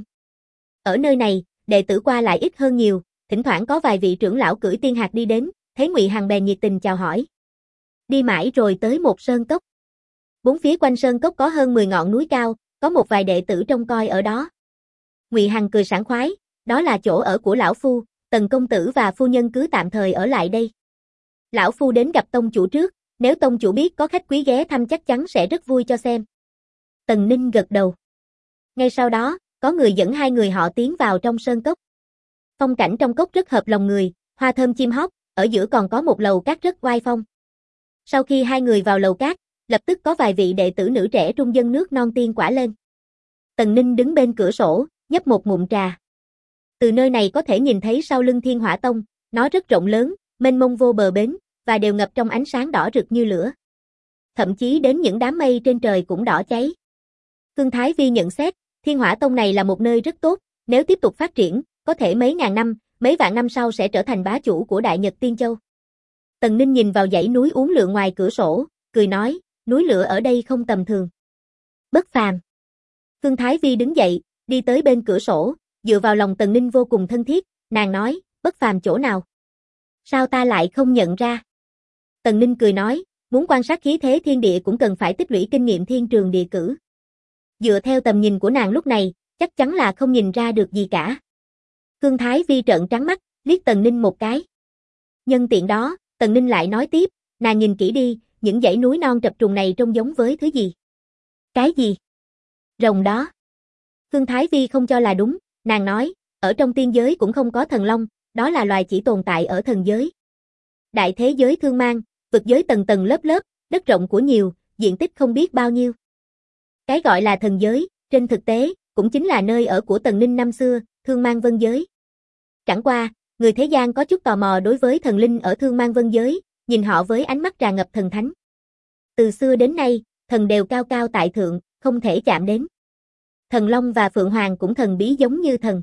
Ở nơi này, đệ tử qua lại ít hơn nhiều, thỉnh thoảng có vài vị trưởng lão cưỡi tiên hạc đi đến, thấy Ngụy Hằng bèn nhiệt tình chào hỏi. Đi mãi rồi tới một sơn cốc. Bốn phía quanh sơn cốc có hơn 10 ngọn núi cao, có một vài đệ tử trông coi ở đó. Ngụy Hằng cười sảng khoái, đó là chỗ ở của lão phu, Tần công tử và phu nhân cứ tạm thời ở lại đây. Lão phu đến gặp tông chủ trước, nếu tông chủ biết có khách quý ghé thăm chắc chắn sẽ rất vui cho xem. Tần Ninh gật đầu. Ngay sau đó, có người dẫn hai người họ tiến vào trong sơn cốc. Phong cảnh trong cốc rất hợp lòng người, hoa thơm chim hót, ở giữa còn có một lầu cát rất oai phong. Sau khi hai người vào lầu cát, lập tức có vài vị đệ tử nữ trẻ trung dâng nước non tiên quả lên. Tần Ninh đứng bên cửa sổ, nhấp một ngụm trà. Từ nơi này có thể nhìn thấy sau lưng Thiên Hỏa Tông, nó rất rộng lớn, mênh mông vô bờ bến, và đều ngập trong ánh sáng đỏ rực như lửa. Thậm chí đến những đám mây trên trời cũng đỏ cháy. Khương Thái Vi nhận xét, Thiên Hỏa Tông này là một nơi rất tốt, nếu tiếp tục phát triển, có thể mấy ngàn năm, mấy vạn năm sau sẽ trở thành bá chủ của Đại Nhật Tiên Châu. Tần Ninh nhìn vào dãy núi uốn lượn ngoài cửa sổ, cười nói, núi lửa ở đây không tầm thường. Bất phàm. Khương Thái Vi đứng dậy, đi tới bên cửa sổ, dựa vào lòng Tần Ninh vô cùng thân thiết, nàng nói, bất phàm chỗ nào? Sao ta lại không nhận ra? Tần Ninh cười nói, muốn quan sát khí thế thiên địa cũng cần phải tích lũy kinh nghiệm thiên trường địa cử. Dựa theo tầm nhìn của nàng lúc này, chắc chắn là không nhìn ra được gì cả. Khương Thái Vi trợn trắng mắt, liếc Tần Ninh một cái. Nhân tiện đó, Tần Ninh lại nói tiếp, nàng nhìn kỹ đi, những dãy núi non trập trùng này trông giống với thứ gì? Cái gì? Rồng đó. Khương Thái Vi không cho là đúng, nàng nói, ở trong tiên giới cũng không có thần long, đó là loài chỉ tồn tại ở thần giới. Đại thế giới thương mang, vực giới tầng tầng lớp lớp, đất rộng của nhiều, diện tích không biết bao nhiêu. Cái gọi là thần giới, trên thực tế, cũng chính là nơi ở của Tần Ninh năm xưa, thương mang vân giới. Chẳng qua, người thế gian có chút tò mò đối với thần linh ở Thương Mang Vân giới, nhìn họ với ánh mắt tràn ngập thần thánh. Từ xưa đến nay, thần đều cao cao tại thượng, không thể chạm đến. Thần Long và Phượng Hoàng cũng thần bí giống như thần.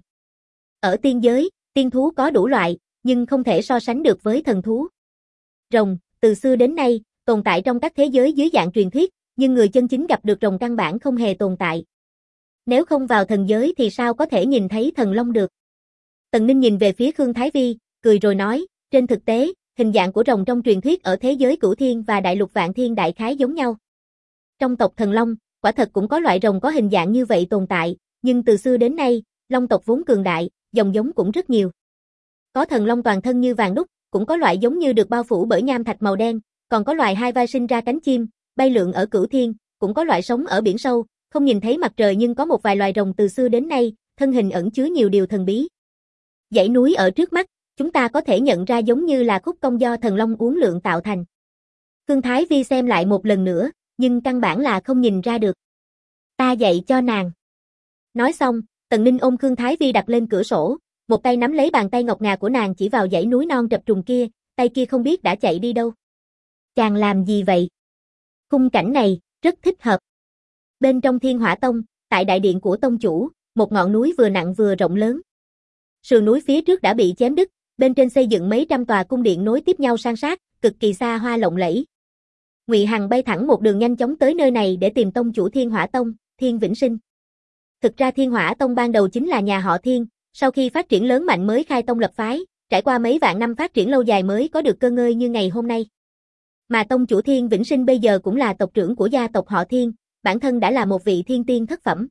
Ở tiên giới, tiên thú có đủ loại, nhưng không thể so sánh được với thần thú. Rồng, từ xưa đến nay, tồn tại trong các thế giới dưới dạng truyền thuyết, nhưng người chân chính gặp được rồng căn bản không hề tồn tại. Nếu không vào thần giới thì sao có thể nhìn thấy thần long được? Tần Ninh nhìn về phía Khương Thái Vi, cười rồi nói, trên thực tế, hình dạng của rồng trong truyền thuyết ở thế giới Cửu Thiên và Đại Lục Vạn Thiên đại khái giống nhau. Trong tộc thần long, quả thật cũng có loại rồng có hình dạng như vậy tồn tại, nhưng từ xưa đến nay, long tộc vốn cường đại, dòng giống cũng rất nhiều. Có thần long toàn thân như vàng đúc, cũng có loại giống như được bao phủ bởi nham thạch màu đen, còn có loại hai vai sinh ra cánh chim, bay lượn ở Cửu Thiên, cũng có loại sống ở biển sâu, không nhìn thấy mặt trời nhưng có một vài loài rồng từ xưa đến nay, thân hình ẩn chứa nhiều điều thần bí. Dãy núi ở trước mắt, chúng ta có thể nhận ra giống như là khúc cong do thần long uốn lượn tạo thành. Khương Thái Vi xem lại một lần nữa, nhưng căn bản là không nhìn ra được. Ta dạy cho nàng. Nói xong, Tần Ninh ôm Khương Thái Vi đặt lên cửa sổ, một tay nắm lấy bàn tay ngọc ngà của nàng chỉ vào dãy núi non trập trùng kia, tay kia không biết đã chạy đi đâu. Chàng làm gì vậy? Khung cảnh này, rất thích hợp. Bên trong Thiên Hỏa Tông, tại đại điện của tông chủ, một ngọn núi vừa nặng vừa rộng lớn. Sườn núi phía trước đã bị chém đứt, bên trên xây dựng mấy trăm tòa cung điện nối tiếp nhau san sát, cực kỳ xa hoa lộng lẫy. Ngụy Hằng bay thẳng một đường nhanh chóng tới nơi này để tìm tông chủ Thiên Hỏa Tông, Thiên Vĩnh Sinh. Thực ra Thiên Hỏa Tông ban đầu chính là nhà họ Thiên, sau khi phát triển lớn mạnh mới khai tông lập phái, trải qua mấy vạn năm phát triển lâu dài mới có được cơ ngơi như ngày hôm nay. Mà tông chủ Thiên Vĩnh Sinh bây giờ cũng là tộc trưởng của gia tộc họ Thiên, bản thân đã là một vị thiên tiên thất phẩm.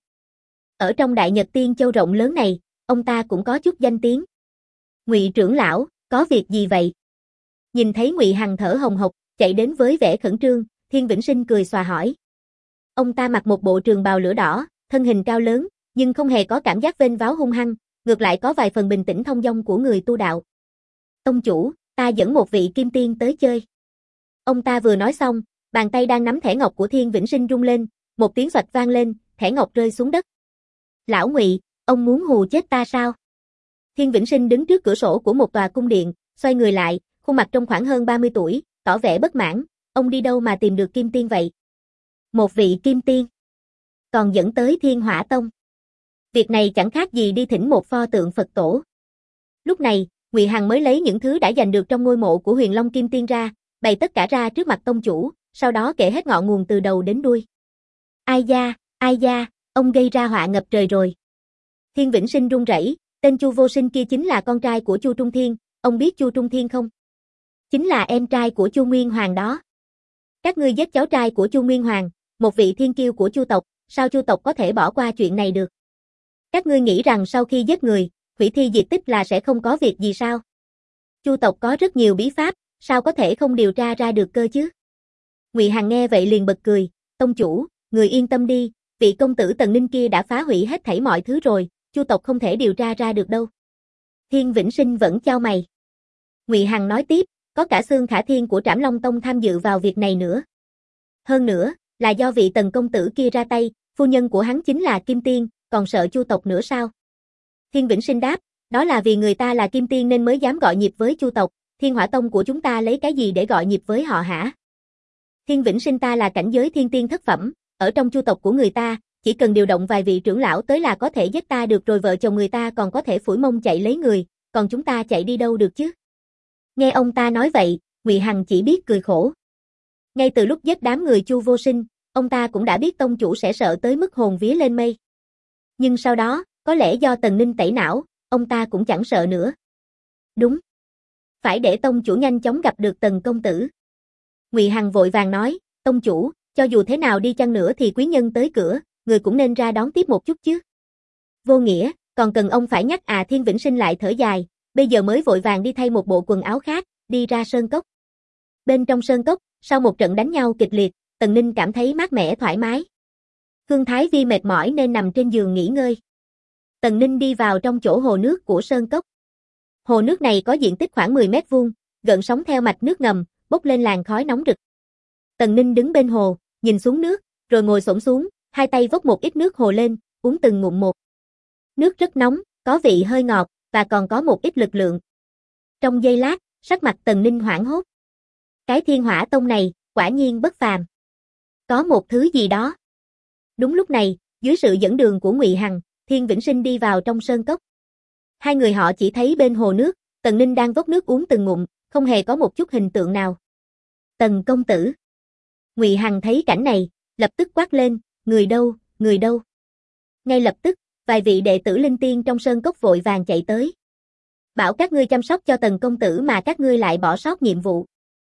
Ở trong Đại Nhật Tiên Châu rộng lớn này, ông ta cũng có chút danh tiếng. Ngụy trưởng lão, có việc gì vậy? Nhìn thấy Ngụy Hằng thở hồng hộc, chạy đến với vẻ khẩn trương, Thiên Vĩnh Sinh cười xòa hỏi. Ông ta mặc một bộ trường bào lửa đỏ, thân hình cao lớn, nhưng không hề có cảm giác vênh váo hung hăng, ngược lại có vài phần bình tĩnh thông dong của người tu đạo. Tông chủ, ta dẫn một vị kim tiên tới chơi. Ông ta vừa nói xong, bàn tay đang nắm thẻ ngọc của Thiên Vĩnh Sinh rung lên, một tiếng xoạch vang lên, thẻ ngọc rơi xuống đất. Lão Ngụy, ông muốn hù chết ta sao? Thiên Vĩnh Sinh đứng trước cửa sổ của một tòa cung điện, xoay người lại, khuôn mặt trông khoảng hơn 30 tuổi, tỏ vẻ bất mãn, ông đi đâu mà tìm được kim tiên vậy? Một vị kim tiên, còn dẫn tới Thiên Hỏa Tông. Việc này chẳng khác gì đi thỉnh một pho tượng Phật tổ. Lúc này, Ngụy Hằng mới lấy những thứ đã giành được trong ngôi mộ của Huyền Long Kim Tiên ra, bày tất cả ra trước mặt tông chủ, sau đó kể hết ngọn nguồn từ đầu đến đuôi. Ai da, ông gây ra họa ngập trời rồi. Thiên Vĩnh Sinh run rẩy, tên Chu Vô Sinh kia chính là con trai của Chu Trung Thiên, ông biết Chu Trung Thiên không? Chính là em trai của Chu Nguyên Hoàng đó. Các ngươi giết cháu trai của Chu Nguyên Hoàng, một vị thiên kiêu của Chu tộc, sao Chu tộc có thể bỏ qua chuyện này được? Các ngươi nghĩ rằng sau khi giết người, hủy thi diệt tích là sẽ không có việc gì sao? Chu tộc có rất nhiều bí pháp, sao có thể không điều tra ra được cơ chứ? Ngụy Hằng nghe vậy liền bật cười, tông chủ, người yên tâm đi, vị công tử Tần Ninh kia đã phá hủy hết thảy mọi thứ rồi, Chu tộc không thể điều tra ra được đâu. Thiên Vĩnh Sinh vẫn chau mày. Ngụy Hằng nói tiếp, có cả Xương Khả Thiên của Trảm Long Tông tham dự vào việc này nữa. Hơn nữa, là do vị Tần công tử kia ra tay, phu nhân của hắn chính là Kim Tiên, còn sợ Chu tộc nữa sao? Thiên Vĩnh Sinh đáp, đó là vì người ta là Kim Tiên nên mới dám gọi nhịp với Chu tộc, Thiên Hỏa Tông của chúng ta lấy cái gì để gọi nhịp với họ hả? Thiên Vĩnh Sinh ta là cảnh giới thiên tiên thất phẩm, ở trong Chu tộc của người ta, chỉ cần điều động vài vị trưởng lão tới là có thể giết ta được rồi, vợ chồng người ta còn có thể phủi mông chạy lấy người, còn chúng ta chạy đi đâu được chứ? Nghe ông ta nói vậy, Ngụy Hằng chỉ biết cười khổ. Ngay từ lúc giết đám người Chu Vô Sinh, ông ta cũng đã biết tông chủ sẽ sợ tới mức hồn vía lên mây. Nhưng sau đó, có lẽ do Tần Ninh tẩy não, ông ta cũng chẳng sợ nữa. Đúng. Phải để tông chủ nhanh chóng gặp được Tần công tử. Ngụy Hằng vội vàng nói, tông chủ, cho dù thế nào đi chăng nữa thì quý nhân tới cửa, người cũng nên ra đón tiếp một chút chứ. Vô nghĩa, còn cần ông phải nhắc à? Thiên Vĩnh Sinh lại thở dài, bây giờ mới vội vàng đi thay một bộ quần áo khác, đi ra sơn cốc. Bên trong sơn cốc, sau một trận đánh nhau kịch liệt, Tần Ninh cảm thấy mát mẻ thoải mái. Khương Thái Vi mệt mỏi nên nằm trên giường nghỉ ngơi. Tần Ninh đi vào trong chỗ hồ nước của sơn cốc. Hồ nước này có diện tích khoảng 10 mét vuông, gợn sóng theo mạch nước ngầm, bốc lên làn khói nóng rực. Tần Ninh đứng bên hồ, nhìn xuống nước, rồi ngồi xổm xuống, hai tay vốc một ít nước hồ lên, uống từng ngụm một. Nước rất nóng, có vị hơi ngọt, và còn có một ít lực lượng. Trong giây lát, sắc mặt Tần Ninh hoảng hốt. Cái Thiên Hỏa Tông này, quả nhiên bất phàm. Có một thứ gì đó. Đúng lúc này, dưới sự dẫn đường của Ngụy Hằng, Thiên Vĩnh Sinh đi vào trong sơn cốc. Hai người họ chỉ thấy bên hồ nước, Tần Ninh đang vốc nước uống từng ngụm, không hề có một chút hình tượng nào. Tần công tử. Ngụy Hằng thấy cảnh này, lập tức quát lên, người đâu, người đâu. Ngay lập tức, vài vị đệ tử linh tiên trong sơn cốc vội vàng chạy tới. Bảo các ngươi chăm sóc cho Tần công tử mà các ngươi lại bỏ sót nhiệm vụ.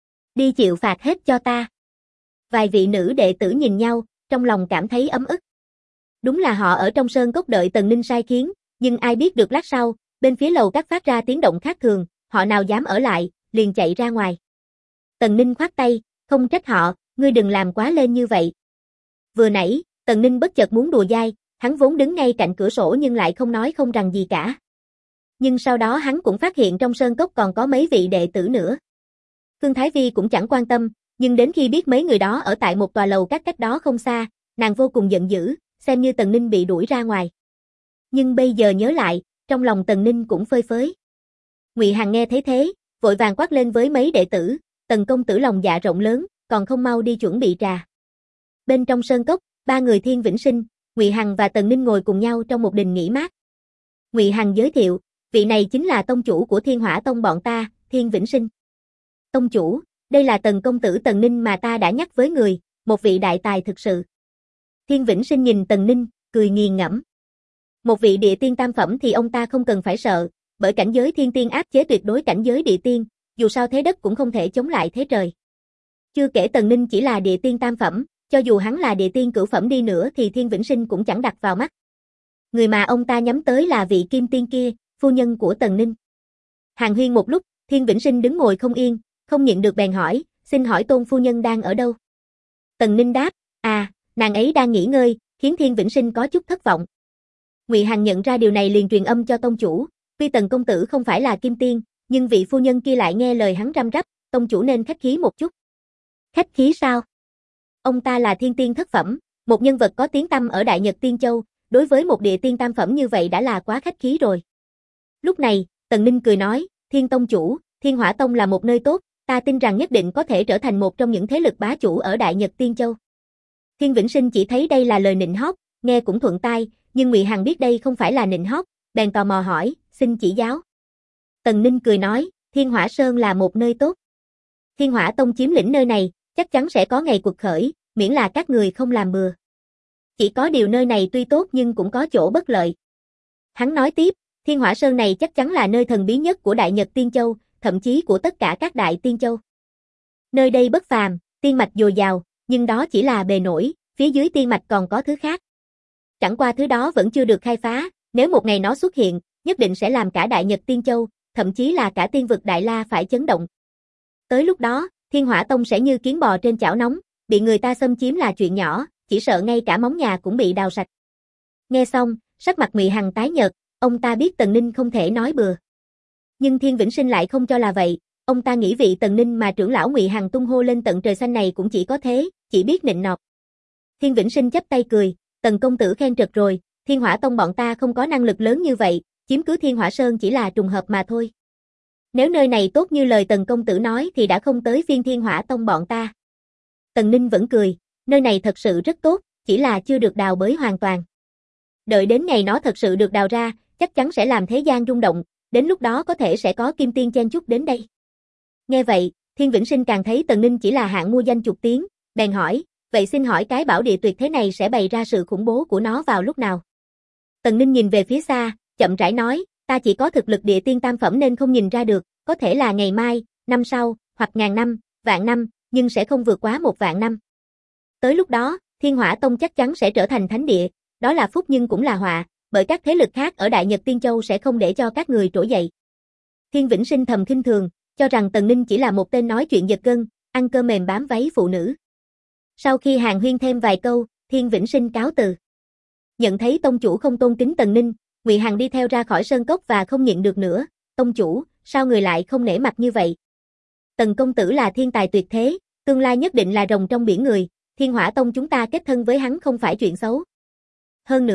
Đi chịu phạt hết cho ta. Vài vị nữ đệ tử nhìn nhau, trong lòng cảm thấy ấm ức. Đúng là họ ở trong sơn cốc đợi Tần Ninh sai khiến, nhưng ai biết được lát sau, bên phía lầu các phát ra tiếng động khác thường, họ nào dám ở lại, liền chạy ra ngoài. Tần Ninh khoát tay, không trách họ, ngươi đừng làm quá lên như vậy. Vừa nãy, Tần Ninh bất chợt muốn đùa dai, hắn vốn đứng ngay cạnh cửa sổ nhưng lại không nói không rằng gì cả. Nhưng sau đó hắn cũng phát hiện trong sơn cốc còn có mấy vị đệ tử nữa. Khương Thái Vi cũng chẳng quan tâm, nhưng đến khi biết mấy người đó ở tại một tòa lầu các cách đó không xa, nàng vô cùng giận dữ, xem như Tần Ninh bị đuổi ra ngoài. Nhưng bây giờ nhớ lại, trong lòng Tần Ninh cũng phơi phới. Ngụy Hằng nghe thấy thế, vội vàng quát lên với mấy đệ tử, Tần công tử lòng dạ rộng lớn, còn không mau đi chuẩn bị trà. Bên trong sơn cốc, ba người Thiên Vĩnh Sinh, Ngụy Hằng và Tần Ninh ngồi cùng nhau trong một đình nghỉ mát. Ngụy Hằng giới thiệu, vị này chính là tông chủ của Thiên Hỏa Tông bọn ta, Thiên Vĩnh Sinh. Tông chủ, đây là Tần công tử Tần Ninh mà ta đã nhắc với người, một vị đại tài thực sự. Thiên Vĩnh Sinh nhìn Tần Ninh, cười nghiền ngẫm. Một vị địa tiên tam phẩm thì ông ta không cần phải sợ, bởi cảnh giới thiên tiên áp chế tuyệt đối cảnh giới địa tiên, dù sao thế đất cũng không thể chống lại thế trời. Chưa kể Tần Ninh chỉ là địa tiên tam phẩm, cho dù hắn là địa tiên cửu phẩm đi nữa thì Thiên Vĩnh Sinh cũng chẳng đặt vào mắt. Người mà ông ta nhắm tới là vị kim tiên kia, phu nhân của Tần Ninh. Hàn huyên một lúc, Thiên Vĩnh Sinh đứng ngồi không yên, không nhịn được bèn hỏi, xin hỏi Tôn phu nhân đang ở đâu? Tần Ninh đáp, nàng ấy đang nghỉ ngơi, khiến Thiên Vĩnh Sinh có chút thất vọng. Ngụy Hằng nhận ra điều này liền truyền âm cho tông chủ, tuy Tần công tử không phải là kim tiên, nhưng vị phu nhân kia lại nghe lời hắn răm rắp, tông chủ nên khách khí một chút. Khách khí sao? Ông ta là thiên tiên thất phẩm, một nhân vật có tiếng tăm ở Đại Nhật Tiên Châu, đối với một địa tiên tam phẩm như vậy đã là quá khách khí rồi. Lúc này, Tần Ninh cười nói, Thiên tông chủ, Thiên Hỏa Tông là một nơi tốt, ta tin rằng nhất định có thể trở thành một trong những thế lực bá chủ ở Đại Nhật Tiên Châu. Thiên Vĩnh Sinh chỉ thấy đây là lời nịnh hót, nghe cũng thuận tai, nhưng Ngụy Hằng biết đây không phải là nịnh hót, bèn tò mò hỏi, xin chỉ giáo. Tần Ninh cười nói, Thiên Hỏa Sơn là một nơi tốt. Thiên Hỏa Tông chiếm lĩnh nơi này, chắc chắn sẽ có ngày quật khởi, miễn là các người không làm bừa. Chỉ có điều nơi này tuy tốt nhưng cũng có chỗ bất lợi. Hắn nói tiếp, Thiên Hỏa Sơn này chắc chắn là nơi thần bí nhất của Đại Nhật Tiên Châu, thậm chí của tất cả các đại tiên châu. Nơi đây bất phàm, tiên mạch dồi dào, nhưng đó chỉ là bề nổi, phía dưới tiên mạch còn có thứ khác. Chẳng qua thứ đó vẫn chưa được khai phá, nếu một ngày nó xuất hiện, nhất định sẽ làm cả Đại Nhật Tiên Châu, thậm chí là cả tiên vực Đại La phải chấn động. Tới lúc đó, Thiên Hỏa Tông sẽ như kiến bò trên chảo nóng, bị người ta xâm chiếm là chuyện nhỏ, chỉ sợ ngay cả móng nhà cũng bị đào sạch. Nghe xong, sắc mặt Ngụy Hằng tái nhợt, ông ta biết Tần Ninh không thể nói bừa. Nhưng Thiên Vĩnh Sinh lại không cho là vậy, ông ta nghĩ vị Tần Ninh mà trưởng lão Ngụy Hằng tung hô lên tận trời xanh này cũng chỉ có thế, chỉ biết nịnh nọt. Thiên Vĩnh Sinh chắp tay cười, Tần công tử khen trật rồi, Thiên Hỏa Tông bọn ta không có năng lực lớn như vậy, chiếm cứ Thiên Hỏa Sơn chỉ là trùng hợp mà thôi. Nếu nơi này tốt như lời Tần công tử nói thì đã không tới phiên Thiên Hỏa Tông bọn ta. Tần Ninh vẫn cười, nơi này thật sự rất tốt, chỉ là chưa được đào bới hoàn toàn. Đợi đến ngày nó thật sự được đào ra, chắc chắn sẽ làm thế gian rung động, đến lúc đó có thể sẽ có kim tiên chen chúc đến đây. Nghe vậy, Thiên Vĩnh Sinh càng thấy Tần Ninh chỉ là hạng mua danh chục tiếng, bèn hỏi, vậy xin hỏi cái bảo địa tuyệt thế này sẽ bày ra sự khủng bố của nó vào lúc nào? Tần Ninh nhìn về phía xa, chậm rãi nói, ta chỉ có thực lực địa tiên tam phẩm nên không nhìn ra được, có thể là ngày mai, năm sau, hoặc ngàn năm, vạn năm, nhưng sẽ không vượt quá 1.000.000 năm. Tới lúc đó, Thiên Hỏa Tông chắc chắn sẽ trở thành thánh địa, đó là phúc nhưng cũng là họa, bởi các thế lực khác ở Đại Nhật Tiên Châu sẽ không để cho các người trỗi dậy. Thiên Vĩnh Sinh thầm khinh thường, cho rằng Tần Ninh chỉ là một tên nói chuyện giật gân, ăn cơm mềm bám váy phụ nữ. Sau khi hàn huyên thêm vài câu, Thiên Vĩnh Sinh cáo từ. Nhận thấy tông chủ không tôn kính Tần Ninh, Ngụy Hằng đi theo ra khỏi sơn cốc và không nhịn được nữa, tông chủ, sao người lại không nể mặt như vậy? Tần công tử là thiên tài tuyệt thế, tương lai nhất định là rồng trong biển người, Thiên Hỏa Tông chúng ta kết thân với hắn không phải chuyện xấu. Hơn nữa,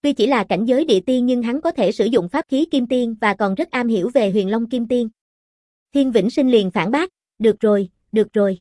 Tuy chỉ là cảnh giới địa tiên nhưng hắn có thể sử dụng pháp khí kim tiên và còn rất am hiểu về huyền long kim tiên. Thiên Vĩnh Sinh liền phản bác, được rồi, được rồi.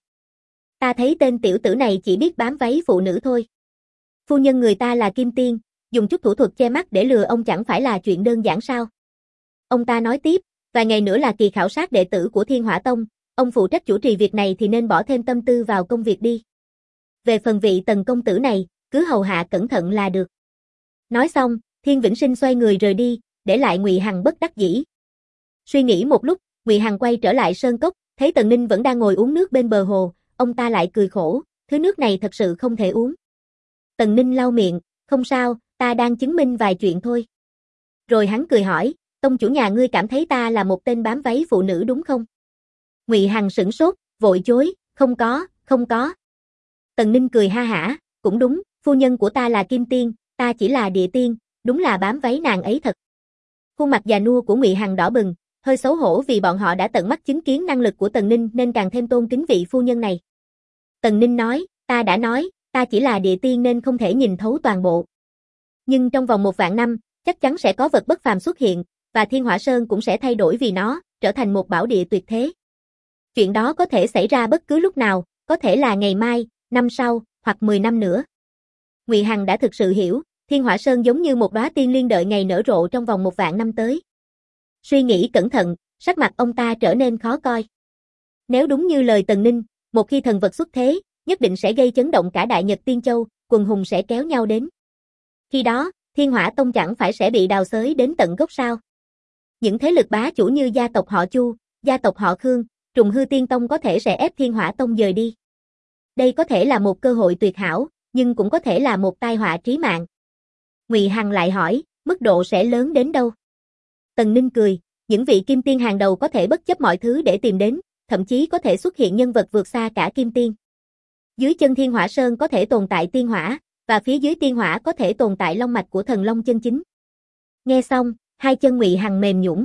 Ta thấy tên tiểu tử này chỉ biết bám váy phụ nữ thôi. Phu nhân người ta là kim tiên, dùng chút thủ thuật che mắt để lừa ông chẳng phải là chuyện đơn giản sao? Ông ta nói tiếp, vài ngày nữa là kỳ khảo sát đệ tử của Thiên Hỏa Tông, ông phụ trách chủ trì việc này thì nên bỏ thêm tâm tư vào công việc đi. Về phần vị Tần công tử này, cứ hầu hạ cẩn thận là được. Nói xong, Thiên Vĩnh Sinh xoay người rời đi, để lại Ngụy Hằng bất đắc dĩ. Suy nghĩ một lúc, Ngụy Hằng quay trở lại sơn cốc, thấy Tần Ninh vẫn đang ngồi uống nước bên bờ hồ, ông ta lại cười khổ, thứ nước này thật sự không thể uống. Tần Ninh lau miệng, không sao, ta đang chứng minh vài chuyện thôi. Rồi hắn cười hỏi, tông chủ nhà ngươi cảm thấy ta là một tên bám váy phụ nữ đúng không? Ngụy Hằng sửng sốt, vội chối, không có, không có. Tần Ninh cười ha hả, cũng đúng, phu nhân của ta là kim tiên, ta chỉ là địa tiên, đúng là bám váy nàng ấy thật. Khuôn mặt già nua của Ngụy Hằng đỏ bừng, hơi xấu hổ vì bọn họ đã tận mắt chứng kiến năng lực của Tần Ninh nên càng thêm tôn kính vị phu nhân này. Tần Ninh nói, ta đã nói, ta chỉ là địa tiên nên không thể nhìn thấu toàn bộ. Nhưng trong vòng 1.000 năm, chắc chắn sẽ có vật bất phàm xuất hiện, và Thiên Hỏa Sơn cũng sẽ thay đổi vì nó, trở thành một bảo địa tuyệt thế. Chuyện đó có thể xảy ra bất cứ lúc nào, có thể là ngày mai, năm sau, hoặc 10 năm nữa. Ngụy Hằng đã thực sự hiểu, Thiên Hỏa Sơn giống như một đóa tiên liên đợi ngày nở rộ trong vòng 1.000 năm tới. Suy nghĩ cẩn thận, sắc mặt ông ta trở nên khó coi. Nếu đúng như lời Tần Ninh, một khi thần vật xuất thế, nhất định sẽ gây chấn động cả Đại Nhật Tiên Châu, quần hùng sẽ kéo nhau đến. Khi đó, Thiên Hỏa Tông chẳng phải sẽ bị đào xới đến tận gốc sao? Những thế lực bá chủ như gia tộc họ Chu, gia tộc họ Khương, Trùng Hư Tiên Tông có thể sẽ ép Thiên Hỏa Tông dời đi. Đây có thể là một cơ hội tuyệt hảo, nhưng cũng có thể là một tai họa chí mạng. Ngụy Hằng lại hỏi, mức độ sẽ lớn đến đâu? Tần Ninh cười, những vị kim tiên hàng đầu có thể bất chấp mọi thứ để tìm đến, thậm chí có thể xuất hiện nhân vật vượt xa cả kim tiên. Dưới chân Thiên Hỏa Sơn có thể tồn tại tiên hỏa, và phía dưới tiên hỏa có thể tồn tại long mạch của thần long chân chính. Nghe xong, hai chân Ngụy Hằng mềm nhũn.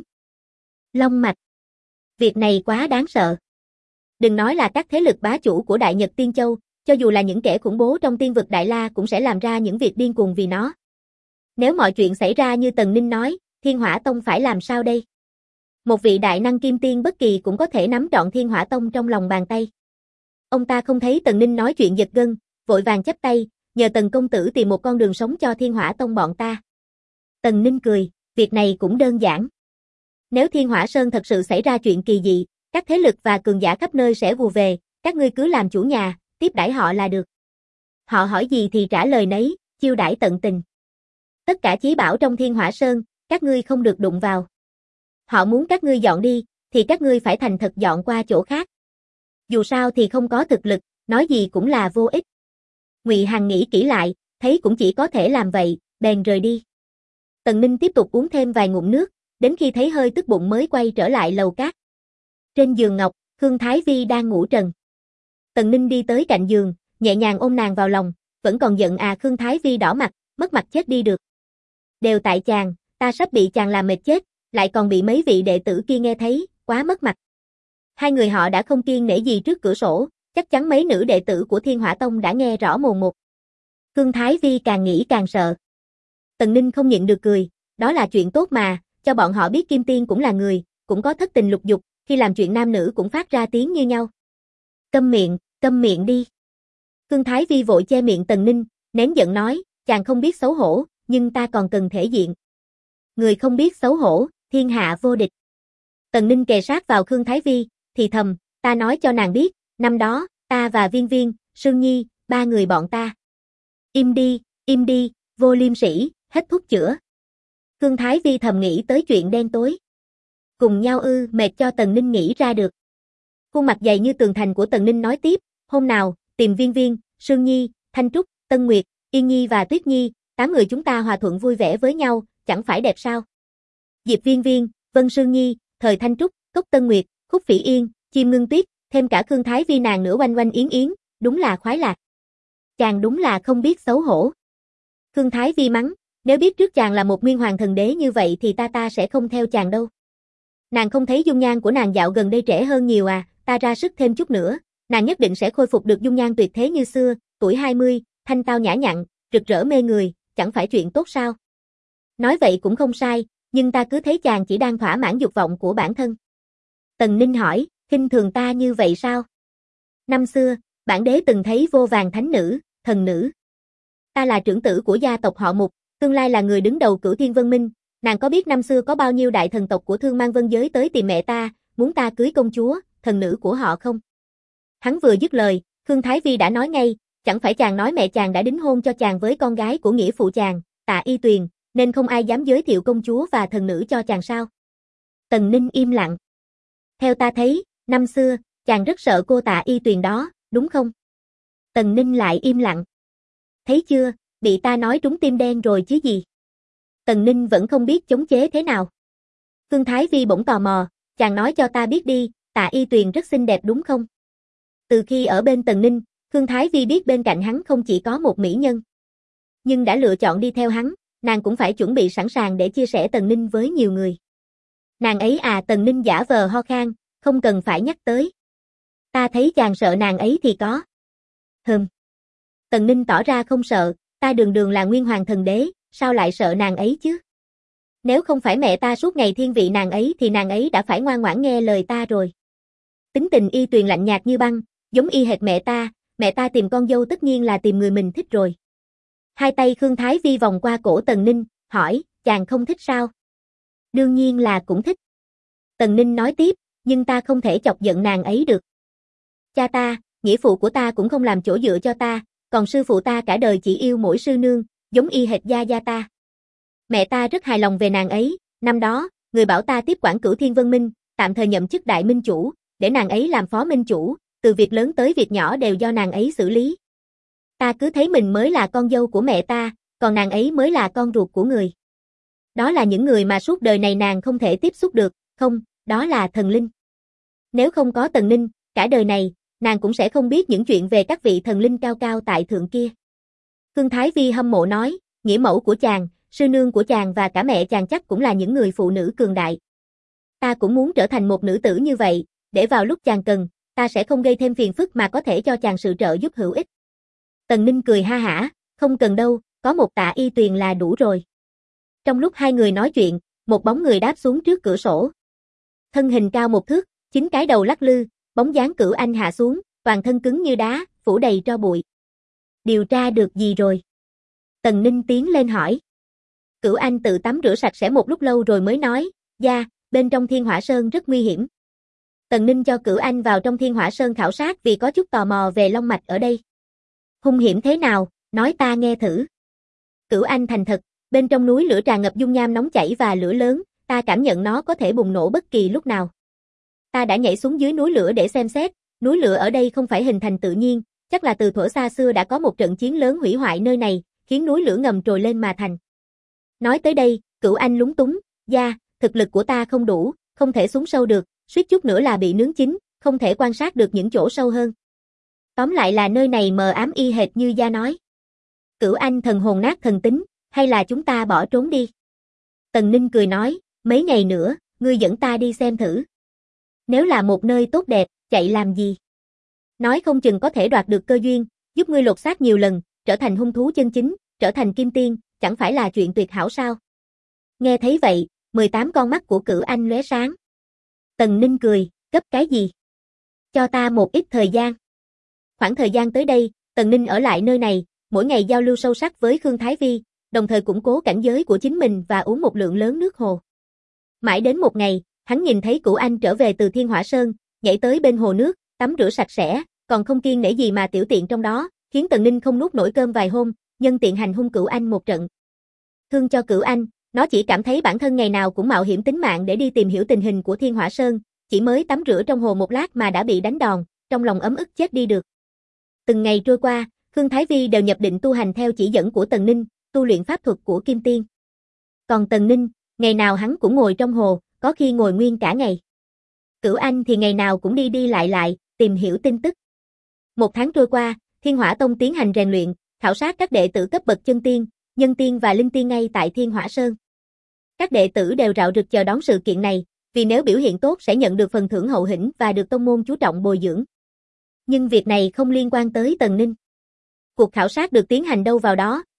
Long mạch. Việc này quá đáng sợ. Đừng nói là các thế lực bá chủ của Đại Nhật Tiên Châu, cho dù là những kẻ khủng bố trong tiên vực Đại La cũng sẽ làm ra những việc điên cuồng vì nó. Nếu mọi chuyện xảy ra như Tần Ninh nói, Thiên Hỏa Tông phải làm sao đây? Một vị đại năng kim tiên bất kỳ cũng có thể nắm trọn Thiên Hỏa Tông trong lòng bàn tay. Ông ta không thấy Tần Ninh nói chuyện giật gân, vội vàng chắp tay, nhờ Tần công tử tìm một con đường sống cho Thiên Hỏa Tông bọn ta. Tần Ninh cười, việc này cũng đơn giản. Nếu Thiên Hỏa Sơn thật sự xảy ra chuyện kỳ dị, các thế lực và cường giả khắp nơi sẽ ùa về, các ngươi cứ làm chủ nhà, tiếp đãi họ là được. Họ hỏi gì thì trả lời nấy, chiêu đãi tận tình. Tất cả chí bảo trong Thiên Hỏa Sơn, các ngươi không được đụng vào. Họ muốn các ngươi dọn đi, thì các ngươi phải thành thật dọn qua chỗ khác. Dù sao thì không có thực lực, nói gì cũng là vô ích. Ngụy Hằng nghĩ kỹ lại, thấy cũng chỉ có thể làm vậy, bèn rời đi. Tần Ninh tiếp tục uống thêm vài ngụm nước, đến khi thấy hơi tức bụng mới quay trở lại lầu cát. Trên giường ngọc, Khương Thái Vi đang ngủ trần. Tần Ninh đi tới cạnh giường, nhẹ nhàng ôm nàng vào lòng, vẫn còn giận à? Khương Thái Vi đỏ mặt, mất mặt chết đi được. Đều tại chàng, ta sắp bị chàng làm mệt chết, lại còn bị mấy vị đệ tử kia nghe thấy, quá mất mặt. Hai người họ đã không kiêng nể gì trước cửa sổ, chắc chắn mấy nữ đệ tử của Thiên Hỏa Tông đã nghe rõ mồn một. Khương Thái Vi càng nghĩ càng sợ. Tần Ninh không nhịn được cười, đó là chuyện tốt mà, cho bọn họ biết kim tiên cũng là người, cũng có thất tình lục dục, khi làm chuyện nam nữ cũng phát ra tiếng như nhau. Câm miệng đi. Khương Thái Vi vội che miệng Tần Ninh, nén giận nói, chàng không biết xấu hổ, nhưng ta còn cần thể diện. Người không biết xấu hổ, thiên hạ vô địch. Tần Ninh kề sát vào Khương Thái Vi, thì thầm, ta nói cho nàng biết, năm đó, ta và Viên Viên, Sương Nhi, ba người bọn ta. Im đi, vô liêm sỉ, hết thuốc chữa. Khương Thái Vi thầm nghĩ tới chuyện đen tối. Cùng nhau mệt cho Tần Ninh nghĩ ra được. Khuôn mặt dày như tường thành của Tần Ninh nói tiếp, hôm nào, tìm Viên Viên, Sương Nhi, Thanh Trúc, Tân Nguyệt, Yên Nhi và Tuyết Nhi, 8 người chúng ta hòa thuận vui vẻ với nhau, chẳng phải đẹp sao? Diệp Viên Viên, Vân Sương Nhi, Thời Thanh Trúc, Cốc Tân Nguyệt, Khúc Phỉ Yên, Chim Ngưng Tuyết, thêm cả Khương Thái Vi nàng nữa oanh oanh yến yến, đúng là khoái lạc. Chàng đúng là không biết xấu hổ. Khương Thái Vi mắng, nếu biết trước chàng là một nguyên hoàng thần đế như vậy thì ta sẽ không theo chàng đâu. Nàng không thấy dung nhan của nàng dạo gần đây trẻ hơn nhiều à, ta ra sức thêm chút nữa, nàng nhất định sẽ khôi phục được dung nhan tuyệt thế như xưa, tuổi 20, thanh tao nhã nhặn, rực rỡ mê người, chẳng phải chuyện tốt sao? Nói vậy cũng không sai, nhưng ta cứ thấy chàng chỉ đang thỏa mãn dục vọng của bản thân. Tần Ninh hỏi, khinh thường ta như vậy sao? Năm xưa, bản đế từng thấy vô vàn thánh nữ, thần nữ. Ta là trưởng tử của gia tộc họ Mục, tương lai là người đứng đầu Cửu Thiên Vân Minh, nàng có biết năm xưa có bao nhiêu đại thần tộc của Thương Mang Vân giới tới tìm mẹ ta, muốn ta cưới công chúa, thần nữ của họ không? Hắn vừa dứt lời, Khương Thái Vi đã nói ngay, chẳng phải chàng nói mẹ chàng đã đính hôn cho chàng với con gái của nghĩa phụ chàng, Tạ Y Tuyền, nên không ai dám giới thiệu công chúa và thần nữ cho chàng sao? Tần Ninh im lặng. Theo ta thấy, năm xưa, chàng rất sợ cô Tạ Y Tuyền đó, đúng không? Tần Ninh lại im lặng. Thấy chưa, bị ta nói trúng tim đen rồi chứ gì? Tần Ninh vẫn không biết chống chế thế nào. Khương Thái Vi bỗng tò mò, chàng nói cho ta biết đi, Tạ Y Tuyền rất xinh đẹp đúng không? Từ khi ở bên Tần Ninh, Khương Thái Vi biết bên cạnh hắn không chỉ có một mỹ nhân. Nhưng đã lựa chọn đi theo hắn, nàng cũng phải chuẩn bị sẵn sàng để chia sẻ Tần Ninh với nhiều người. Nàng ấy à, Tần Ninh giả vờ ho khan, không cần phải nhắc tới. Ta thấy chàng sợ nàng ấy thì có. Tần Ninh tỏ ra không sợ, ta đường đường là Nguyên Hoàng Thần Đế, sao lại sợ nàng ấy chứ? Nếu không phải mẹ ta suốt ngày thiên vị nàng ấy thì nàng ấy đã phải ngoan ngoãn nghe lời ta rồi. Tính tình Y Tuyền lạnh nhạt như băng, giống y hệt mẹ ta tìm con dâu tất nhiên là tìm người mình thích rồi. Hai tay Khương Thái Vi vòng qua cổ Tần Ninh, hỏi, chàng không thích sao? Đương nhiên là cũng thích. Tần Ninh nói tiếp, nhưng ta không thể chọc giận nàng ấy được. Cha ta, nghĩa phụ của ta cũng không làm chỗ dựa cho ta, còn sư phụ ta cả đời chỉ yêu mỗi sư nương, giống y hệt gia ta. Mẹ ta rất hài lòng về nàng ấy, năm đó, người bảo ta tiếp quản Cửu Thiên Vân Minh, tạm thời nhậm chức đại minh chủ, để nàng ấy làm phó minh chủ, từ việc lớn tới việc nhỏ đều do nàng ấy xử lý. Ta cứ thấy mình mới là con dâu của mẹ ta, còn nàng ấy mới là con ruột của người. Đó là những người mà suốt đời này nàng không thể tiếp xúc được, không, đó là thần linh. Nếu không có Tần Ninh, cả đời này, nàng cũng sẽ không biết những chuyện về các vị thần linh cao cao tại thượng kia. Khương Thái Vi hâm mộ nói, nghĩa mẫu của chàng, sư nương của chàng và cả mẹ chàng chắc cũng là những người phụ nữ cường đại. Ta cũng muốn trở thành một nữ tử như vậy, để vào lúc chàng cần, ta sẽ không gây thêm phiền phức mà có thể cho chàng sự trợ giúp hữu ích. Tần Ninh cười ha hả, không cần đâu, có một Tạ Y Tuyền là đủ rồi. Trong lúc hai người nói chuyện, một bóng người đáp xuống trước cửa sổ. Thân hình cao 1 thước, 9 cái đầu lắc lư, bóng dáng Cửu Anh hạ xuống, toàn thân cứng như đá, phủ đầy tro bụi. Điều tra được gì rồi? Tần Ninh tiến lên hỏi. Cửu Anh tự tắm rửa sạch sẽ một lúc lâu rồi mới nói, dạ, bên trong Thiên Hỏa Sơn rất nguy hiểm. Tần Ninh cho Cửu Anh vào trong Thiên Hỏa Sơn khảo sát vì có chút tò mò về long mạch ở đây. Hung hiểm thế nào, nói ta nghe thử. Cửu Anh thành thật, bên trong núi lửa tràn ngập dung nham nóng chảy và lửa lớn, ta cảm nhận nó có thể bùng nổ bất kỳ lúc nào. Ta đã nhảy xuống dưới núi lửa để xem xét, núi lửa ở đây không phải hình thành tự nhiên, chắc là từ thuở xa xưa đã có một trận chiến lớn hủy hoại nơi này, khiến núi lửa ngầm trồi lên mà thành. Nói tới đây, Cửu Anh lúng túng, dạ, thực lực của ta không đủ, không thể xuống sâu được, suýt chút nữa là bị nướng chín, không thể quan sát được những chỗ sâu hơn. Tóm lại là nơi này mờ ám y hệt như gia nói. Cửu Anh thần hồn nát thần tính, hay là chúng ta bỏ trốn đi? Tần Ninh cười nói, mấy ngày nữa, ngươi dẫn ta đi xem thử. Nếu là một nơi tốt đẹp, chạy làm gì? Nói không chừng có thể đoạt được cơ duyên, giúp ngươi lột xác nhiều lần, trở thành hung thú chân chính, trở thành kim tiên, chẳng phải là chuyện tuyệt hảo sao? Nghe thấy vậy, 18 con mắt của Cửu Anh lóe sáng. Tần Ninh cười, gấp cái gì? Cho ta một ít thời gian. Khoảng thời gian tới đây, Tần Ninh ở lại nơi này, mỗi ngày giao lưu sâu sắc với Khương Thái Vi, đồng thời củng cố cảnh giới của chính mình và uống một lượng lớn nước hồ. Mãi đến một ngày, hắn nhìn thấy Cửu Anh trở về từ Thiên Hỏa Sơn, nhảy tới bên hồ nước, tắm rửa sạch sẽ, còn không kiêng nể gì mà tiểu tiện trong đó, khiến Tần Ninh không nuốt nổi cơm vài hôm, nhân tiện hành hung Cửu Anh một trận. Thương cho Cửu Anh, nó chỉ cảm thấy bản thân ngày nào cũng mạo hiểm tính mạng để đi tìm hiểu tình hình của Thiên Hỏa Sơn, chỉ mới tắm rửa trong hồ một lát mà đã bị đánh đòn, trong lòng ấm ức chết đi được. Từng ngày trôi qua, Khương Thái Vi đều nhập định tu hành theo chỉ dẫn của Tần Ninh, tu luyện pháp thuật của Kim Tiên. Còn Tần Ninh, ngày nào hắn cũng ngồi trong hồ, có khi ngồi nguyên cả ngày. Cửu Anh thì ngày nào cũng đi đi lại, tìm hiểu tin tức. 1 tháng trôi qua, Thiên Hỏa Tông tiến hành rèn luyện, khảo sát các đệ tử cấp bậc chân tiên, nhân tiên và linh tiên ngay tại Thiên Hỏa Sơn. Các đệ tử đều rạo rực chờ đón sự kiện này, vì nếu biểu hiện tốt sẽ nhận được phần thưởng hậu hĩnh và được tông môn chú trọng bồi dưỡng. Nhưng việc này không liên quan tới Tần Ninh. Cuộc khảo sát được tiến hành đâu vào đó,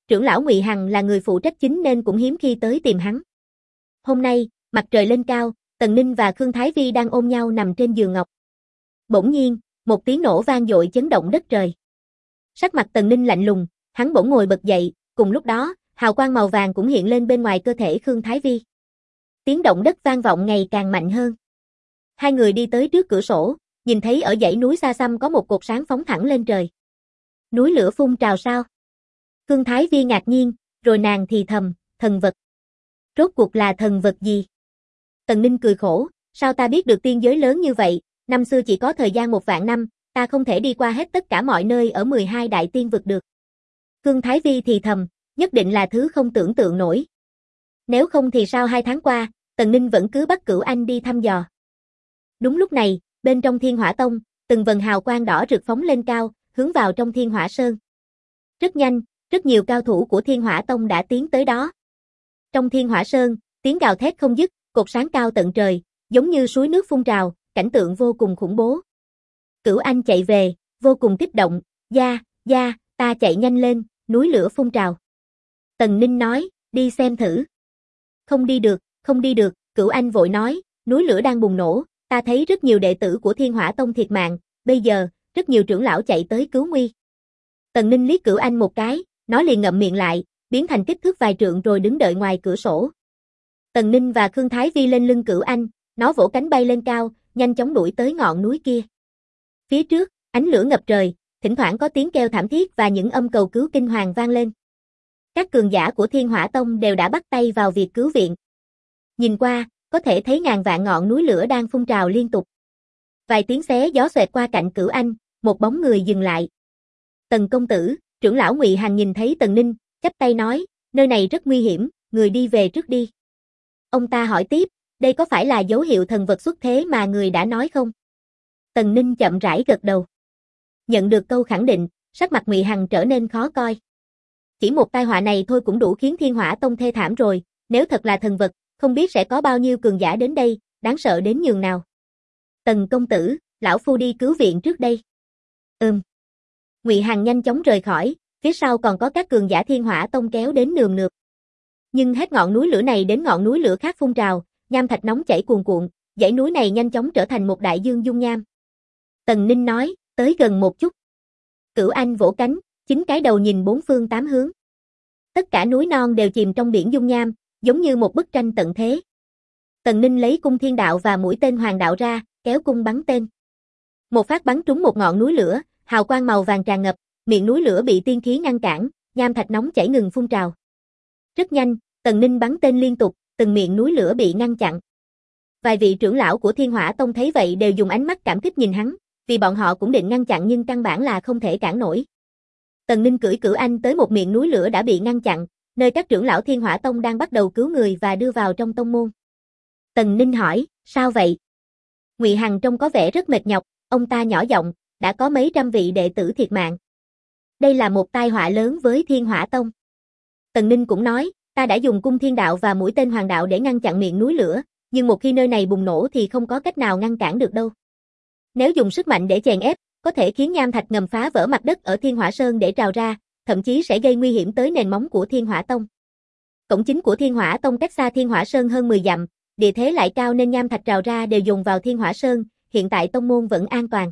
trưởng lão Ngụy Hằng là người phụ trách chính nên cũng hiếm khi tới tìm hắn. Hôm nay, mặt trời lên cao, Tần Ninh và Khương Thái Vi đang ôm nhau nằm trên giường ngọc. Bỗng nhiên, một tiếng nổ vang dội chấn động đất trời. Sắc mặt Tần Ninh lạnh lùng, hắn bỗng ngồi bật dậy, cùng lúc đó, hào quang màu vàng cũng hiện lên bên ngoài cơ thể Khương Thái Vi. Tiếng động đất vang vọng ngày càng mạnh hơn. Hai người đi tới trước cửa sổ, nhìn thấy ở dãy núi xa xăm có một cột sáng phóng thẳng lên trời. Núi lửa phun trào sao? Khương Thái Vi ngạc nhiên, rồi nàng thì thầm, thần vật. Rốt cuộc là thần vật gì? Tần Ninh cười khổ, sao ta biết được tiên giới lớn như vậy, năm xưa chỉ có thời gian 1.000.000 năm, ta không thể đi qua hết tất cả mọi nơi ở 12 đại tiên vực được. Khương Thái Vi thì thầm, nhất định là thứ không tưởng tượng nổi. Nếu không thì sao 2 tháng qua, Tần Ninh vẫn cứ bắt Cửu Anh đi thăm dò. Đúng lúc này, bên trong Thiên Hỏa Tông, từng vần hào quang đỏ rực phóng lên cao, hướng vào trong Thiên Hỏa Sơn. Rất nhanh, rất nhiều cao thủ của Thiên Hỏa Tông đã tiến tới đó. Trong Thiên Hỏa Sơn, tiếng gào thét không dứt, cột sáng cao tận trời, giống như suối nước phun trào, cảnh tượng vô cùng khủng bố. Cửu Anh chạy về, vô cùng kích động, "Gia, ta chạy nhanh lên, núi lửa phun trào." Tần Ninh nói, "Đi xem thử." Không đi được, Cửu Anh vội nói, "Núi lửa đang bùng nổ, ta thấy rất nhiều đệ tử của Thiên Hỏa Tông thiệt mạng, bây giờ, rất nhiều trưởng lão chạy tới cứu nguy." Tần Ninh liếc Cửu Anh một cái, nó liền ngậm miệng lại, biến thành kích thước vài trượng rồi đứng đợi ngoài cửa sổ. Tần Ninh và Khương Thái Vi lên lưng Cửu Anh, nó vỗ cánh bay lên cao, nhanh chóng đuổi tới ngọn núi kia. Phía trước, ánh lửa ngập trời, thỉnh thoảng có tiếng kêu thảm thiết và những âm cầu cứu kinh hoàng vang lên. Các cường giả của Thiên Hỏa Tông đều đã bắt tay vào việc cứu viện. Nhìn qua, có thể thấy ngàn vạn ngọn núi lửa đang phun trào liên tục. Vài tiếng xé gió xoẹt qua cạnh Cửu Anh, một bóng người dừng lại. "Tần công tử." Trưởng lão Ngụy Hằng nhìn thấy Tần Ninh, chắp tay nói, "Nơi này rất nguy hiểm, người đi về trước đi." Ông ta hỏi tiếp, "Đây có phải là dấu hiệu thần vật xuất thế mà người đã nói không?" Tần Ninh chậm rãi gật đầu. Nhận được câu khẳng định, sắc mặt Ngụy Hằng trở nên khó coi. Chỉ một tai họa này thôi cũng đủ khiến Thiên Hỏa Tông thê thảm rồi, nếu thật là thần vật, không biết sẽ có bao nhiêu cường giả đến đây, đáng sợ đến nhường nào. "Tần công tử, lão phu đi cứu viện trước đây." Ngụy Hằng nhanh chóng rời khỏi, phía sau còn có các cường giả Thiên Hỏa Tông kéo đến nườm nượp. Nhưng hết ngọn núi lửa này đến ngọn núi lửa khác phun trào, nham thạch nóng chảy cuồn cuộn, dãy núi này nhanh chóng trở thành một đại dương dung nham. Tần Ninh nói, "Tới gần một chút." Cửu Anh vỗ cánh, 9 cái đầu nhìn 4 phương 8 hướng. Tất cả núi non đều chìm trong biển dung nham, giống như một bức tranh tận thế. Tần Ninh lấy cung thiên đạo và mũi tên hoàng đạo ra, kéo cung bắn tên. Một phát bắn trúng một ngọn núi lửa, hào quang màu vàng tràn ngập, miệng núi lửa bị tiên khí ngăn cản, nham thạch nóng chảy ngừng phun trào. Rất nhanh, Tần Ninh bắn tên liên tục, từng miệng núi lửa bị ngăn chặn. Vài vị trưởng lão của Thiên Hỏa Tông thấy vậy đều dùng ánh mắt cảm kích nhìn hắn, vì bọn họ cũng định ngăn chặn nhưng căn bản là không thể cản nổi. Tần Ninh cưỡi Cửu Anh tới một miệng núi lửa đã bị ngăn chặn, nơi các trưởng lão Thiên Hỏa Tông đang bắt đầu cứu người và đưa vào trong tông môn. Tần Ninh hỏi, "Sao vậy?" Ngụy Hằng trông có vẻ rất mệt nhọc, ông ta nhỏ giọng, "Đã có mấy trăm vị đệ tử thiệt mạng. Đây là một tai họa lớn với Thiên Hỏa Tông." Tần Ninh cũng nói, "Ta đã dùng cung thiên đạo và mũi tên hoàng đạo để ngăn chặn miệng núi lửa, nhưng một khi nơi này bùng nổ thì không có cách nào ngăn cản được đâu. Nếu dùng sức mạnh để chèn ép, có thể khiến nham thạch ngầm phá vỡ mặt đất ở Thiên Hỏa Sơn để trào ra, thậm chí sẽ gây nguy hiểm tới nền móng của Thiên Hỏa Tông. Cổng chính của Thiên Hỏa Tông cách xa Thiên Hỏa Sơn hơn 10 dặm, địa thế lại cao nên nham thạch trào ra đều dồn vào Thiên Hỏa Sơn, hiện tại tông môn vẫn an toàn."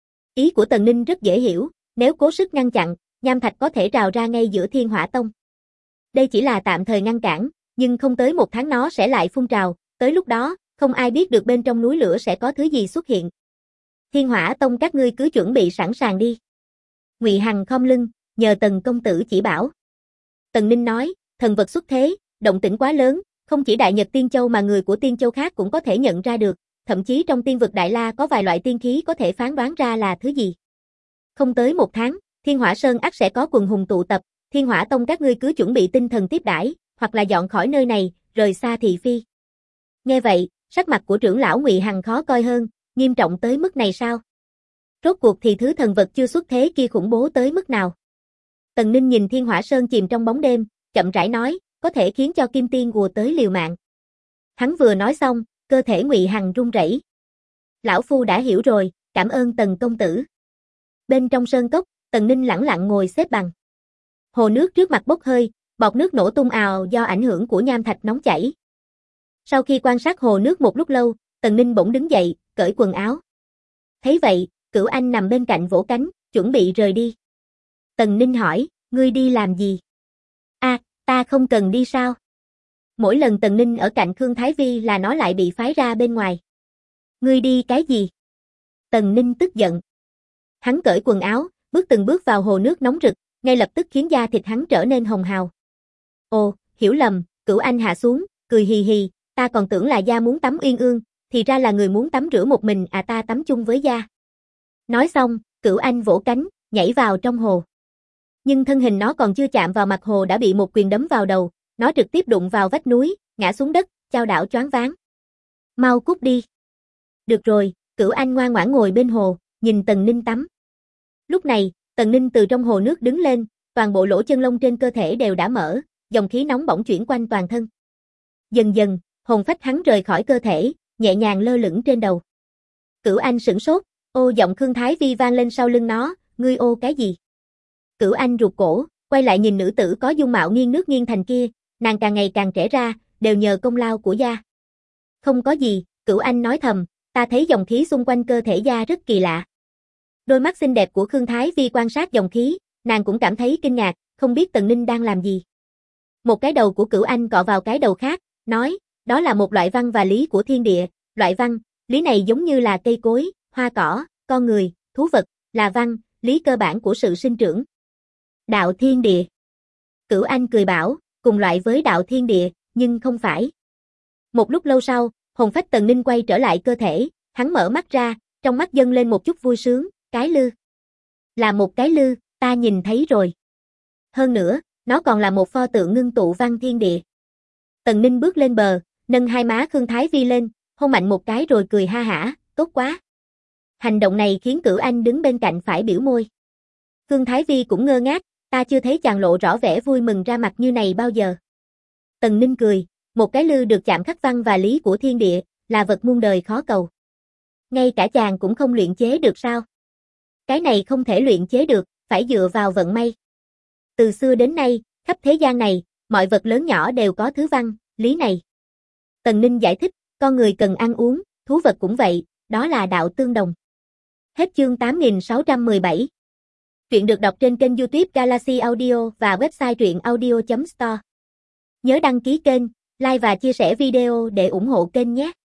Ý của Tần Ninh rất dễ hiểu, nếu cố sức ngăn chặn, nham thạch có thể trào ra ngay giữa Thiên Hỏa Tông. Đây chỉ là tạm thời ngăn cản, nhưng không tới 1 tháng nó sẽ lại phun trào, tới lúc đó, không ai biết được bên trong núi lửa sẽ có thứ gì xuất hiện. Thiên Hỏa Tông các ngươi cứ chuẩn bị sẵn sàng đi. Ngụy Hằng khom lưng, nhờ Tần công tử chỉ bảo. Tần Ninh nói, "Thần vật xuất thế, động tĩnh quá lớn, không chỉ Đại Nhật Tiên Châu mà người của Tiên Châu khác cũng có thể nhận ra được, thậm chí trong tiên vực Đại La có vài loại tiên khí có thể phán đoán ra là thứ gì. Không tới 1 tháng, Thiên Hỏa Sơn ắt sẽ có quần hùng tụ tập, Thiên Hỏa Tông các ngươi cứ chuẩn bị tinh thần tiếp đãi, hoặc là dọn khỏi nơi này, rời xa thị phi." Nghe vậy, sắc mặt của trưởng lão Ngụy Hằng khó coi hơn, nghiêm trọng tới mức này sao? Rốt cuộc thì thứ thần vật chưa xuất thế kia khủng bố tới mức nào? Tần Ninh nhìn Thiên Hỏa Sơn chìm trong bóng đêm, chậm rãi nói, "Có thể khiến cho Kim Tiên ùa tới liều mạng." Hắn vừa nói xong, cơ thể Ngụy Hằng run rẩy. "Lão phu đã hiểu rồi, cảm ơn Tần công tử." Bên trong sơn cốc, Tần Ninh lẳng lặng ngồi xếp bằng. Hồ nước trước mặt bốc hơi, bọt nước nổ tung ào do ảnh hưởng của nham thạch nóng chảy. Sau khi quan sát hồ nước một lúc lâu, Tần Ninh bỗng đứng dậy, cởi quần áo. Thấy vậy, Cửu Anh nằm bên cạnh vỗ cánh, chuẩn bị rời đi. Tần Ninh hỏi, ngươi đi làm gì? Ta không cần đi sao? Mỗi lần Tần Ninh ở cạnh Khương Thái Vi là nó lại bị phái ra bên ngoài. Ngươi đi cái gì? Tần Ninh tức giận. Hắn cởi quần áo, bước từng bước vào hồ nước nóng rực, ngay lập tức khiến da thịt hắn trở nên hồng hào. Ồ, hiểu lầm, Cửu Anh hạ xuống, cười hì hì, ta còn tưởng là da muốn tắm uyên ương, thì ra là người muốn tắm rửa một mình ta tắm chung với da. Nói xong, Cửu Anh vỗ cánh, nhảy vào trong hồ. Nhưng thân hình nó còn chưa chạm vào mặt hồ đã bị một quyền đấm vào đầu, nó trực tiếp đụng vào vách núi, ngã xuống đất, chao đảo choáng váng. Mau cút đi. Được rồi, Cửu Anh ngoan ngoãn ngồi bên hồ, nhìn Tần Ninh tắm. Lúc này, Tần Ninh từ trong hồ nước đứng lên, toàn bộ lỗ chân lông trên cơ thể đều đã mở, dòng khí nóng bỏng chuyển quanh toàn thân. Dần dần, hồn phách hắn rời khỏi cơ thể, nhẹ nhàng lơ lửng trên đầu. Cửu Anh sửng sốt, ô giọng Khương Thái Vi vang lên sau lưng nó, ngươi ô cái gì? Cửu Anh rụt cổ, quay lại nhìn nữ tử có dung mạo nghiêng nước nghiêng thành kia, nàng càng ngày càng trẻ ra, đều nhờ công lao của da. Không có gì, Cửu Anh nói thầm, ta thấy dòng khí xung quanh cơ thể da rất kỳ lạ. Đôi mắt xinh đẹp của Khương Thái Vi quan sát dòng khí, nàng cũng cảm thấy kinh ngạc, không biết Tần Ninh đang làm gì. Một cái đầu của Cửu Anh cọ vào cái đầu khác, nói, đó là một loại văn và lý của thiên địa, loại văn, lý này giống như là cây cối, hoa cỏ, con người, thú vật, là văn, lý cơ bản của sự sinh trưởng. Đạo thiên địa. Cửu Anh cười bảo, cùng loại với đạo thiên địa, nhưng không phải. Một lúc lâu sau, hồn phách Tần Ninh quay trở lại cơ thể, hắn mở mắt ra, trong mắt dâng lên một chút vui sướng, cái lư. Là một cái lư, ta nhìn thấy rồi. Hơn nữa, nó còn là một pho tượng ngưng tụ văn thiên địa. Tần Ninh bước lên bờ, nâng hai má Khương Thái Vi lên, hôn mạnh một cái rồi cười ha hả, tốt quá. Hành động này khiến Cửu Anh đứng bên cạnh phải biểu môi. Khương Thái Vi cũng ngơ ngác, ta chưa thấy chàng lộ rõ vẻ vui mừng ra mặt như này bao giờ. Tần Ninh cười, một cái lư được chạm khắc văn và lý của thiên địa, là vật muôn đời khó cầu. Ngay cả chàng cũng không luyện chế được sao? Cái này không thể luyện chế được, phải dựa vào vận may. Từ xưa đến nay, khắp thế gian này, mọi vật lớn nhỏ đều có thứ văn, lý này. Tần Ninh giải thích, con người cần ăn uống, thú vật cũng vậy, đó là đạo tương đồng. Hết chương 8617. Truyện được đọc trên kênh YouTube Galaxy Audio và website truyệnaudio.store. Nhớ đăng ký kênh, like và chia sẻ video để ủng hộ kênh nhé.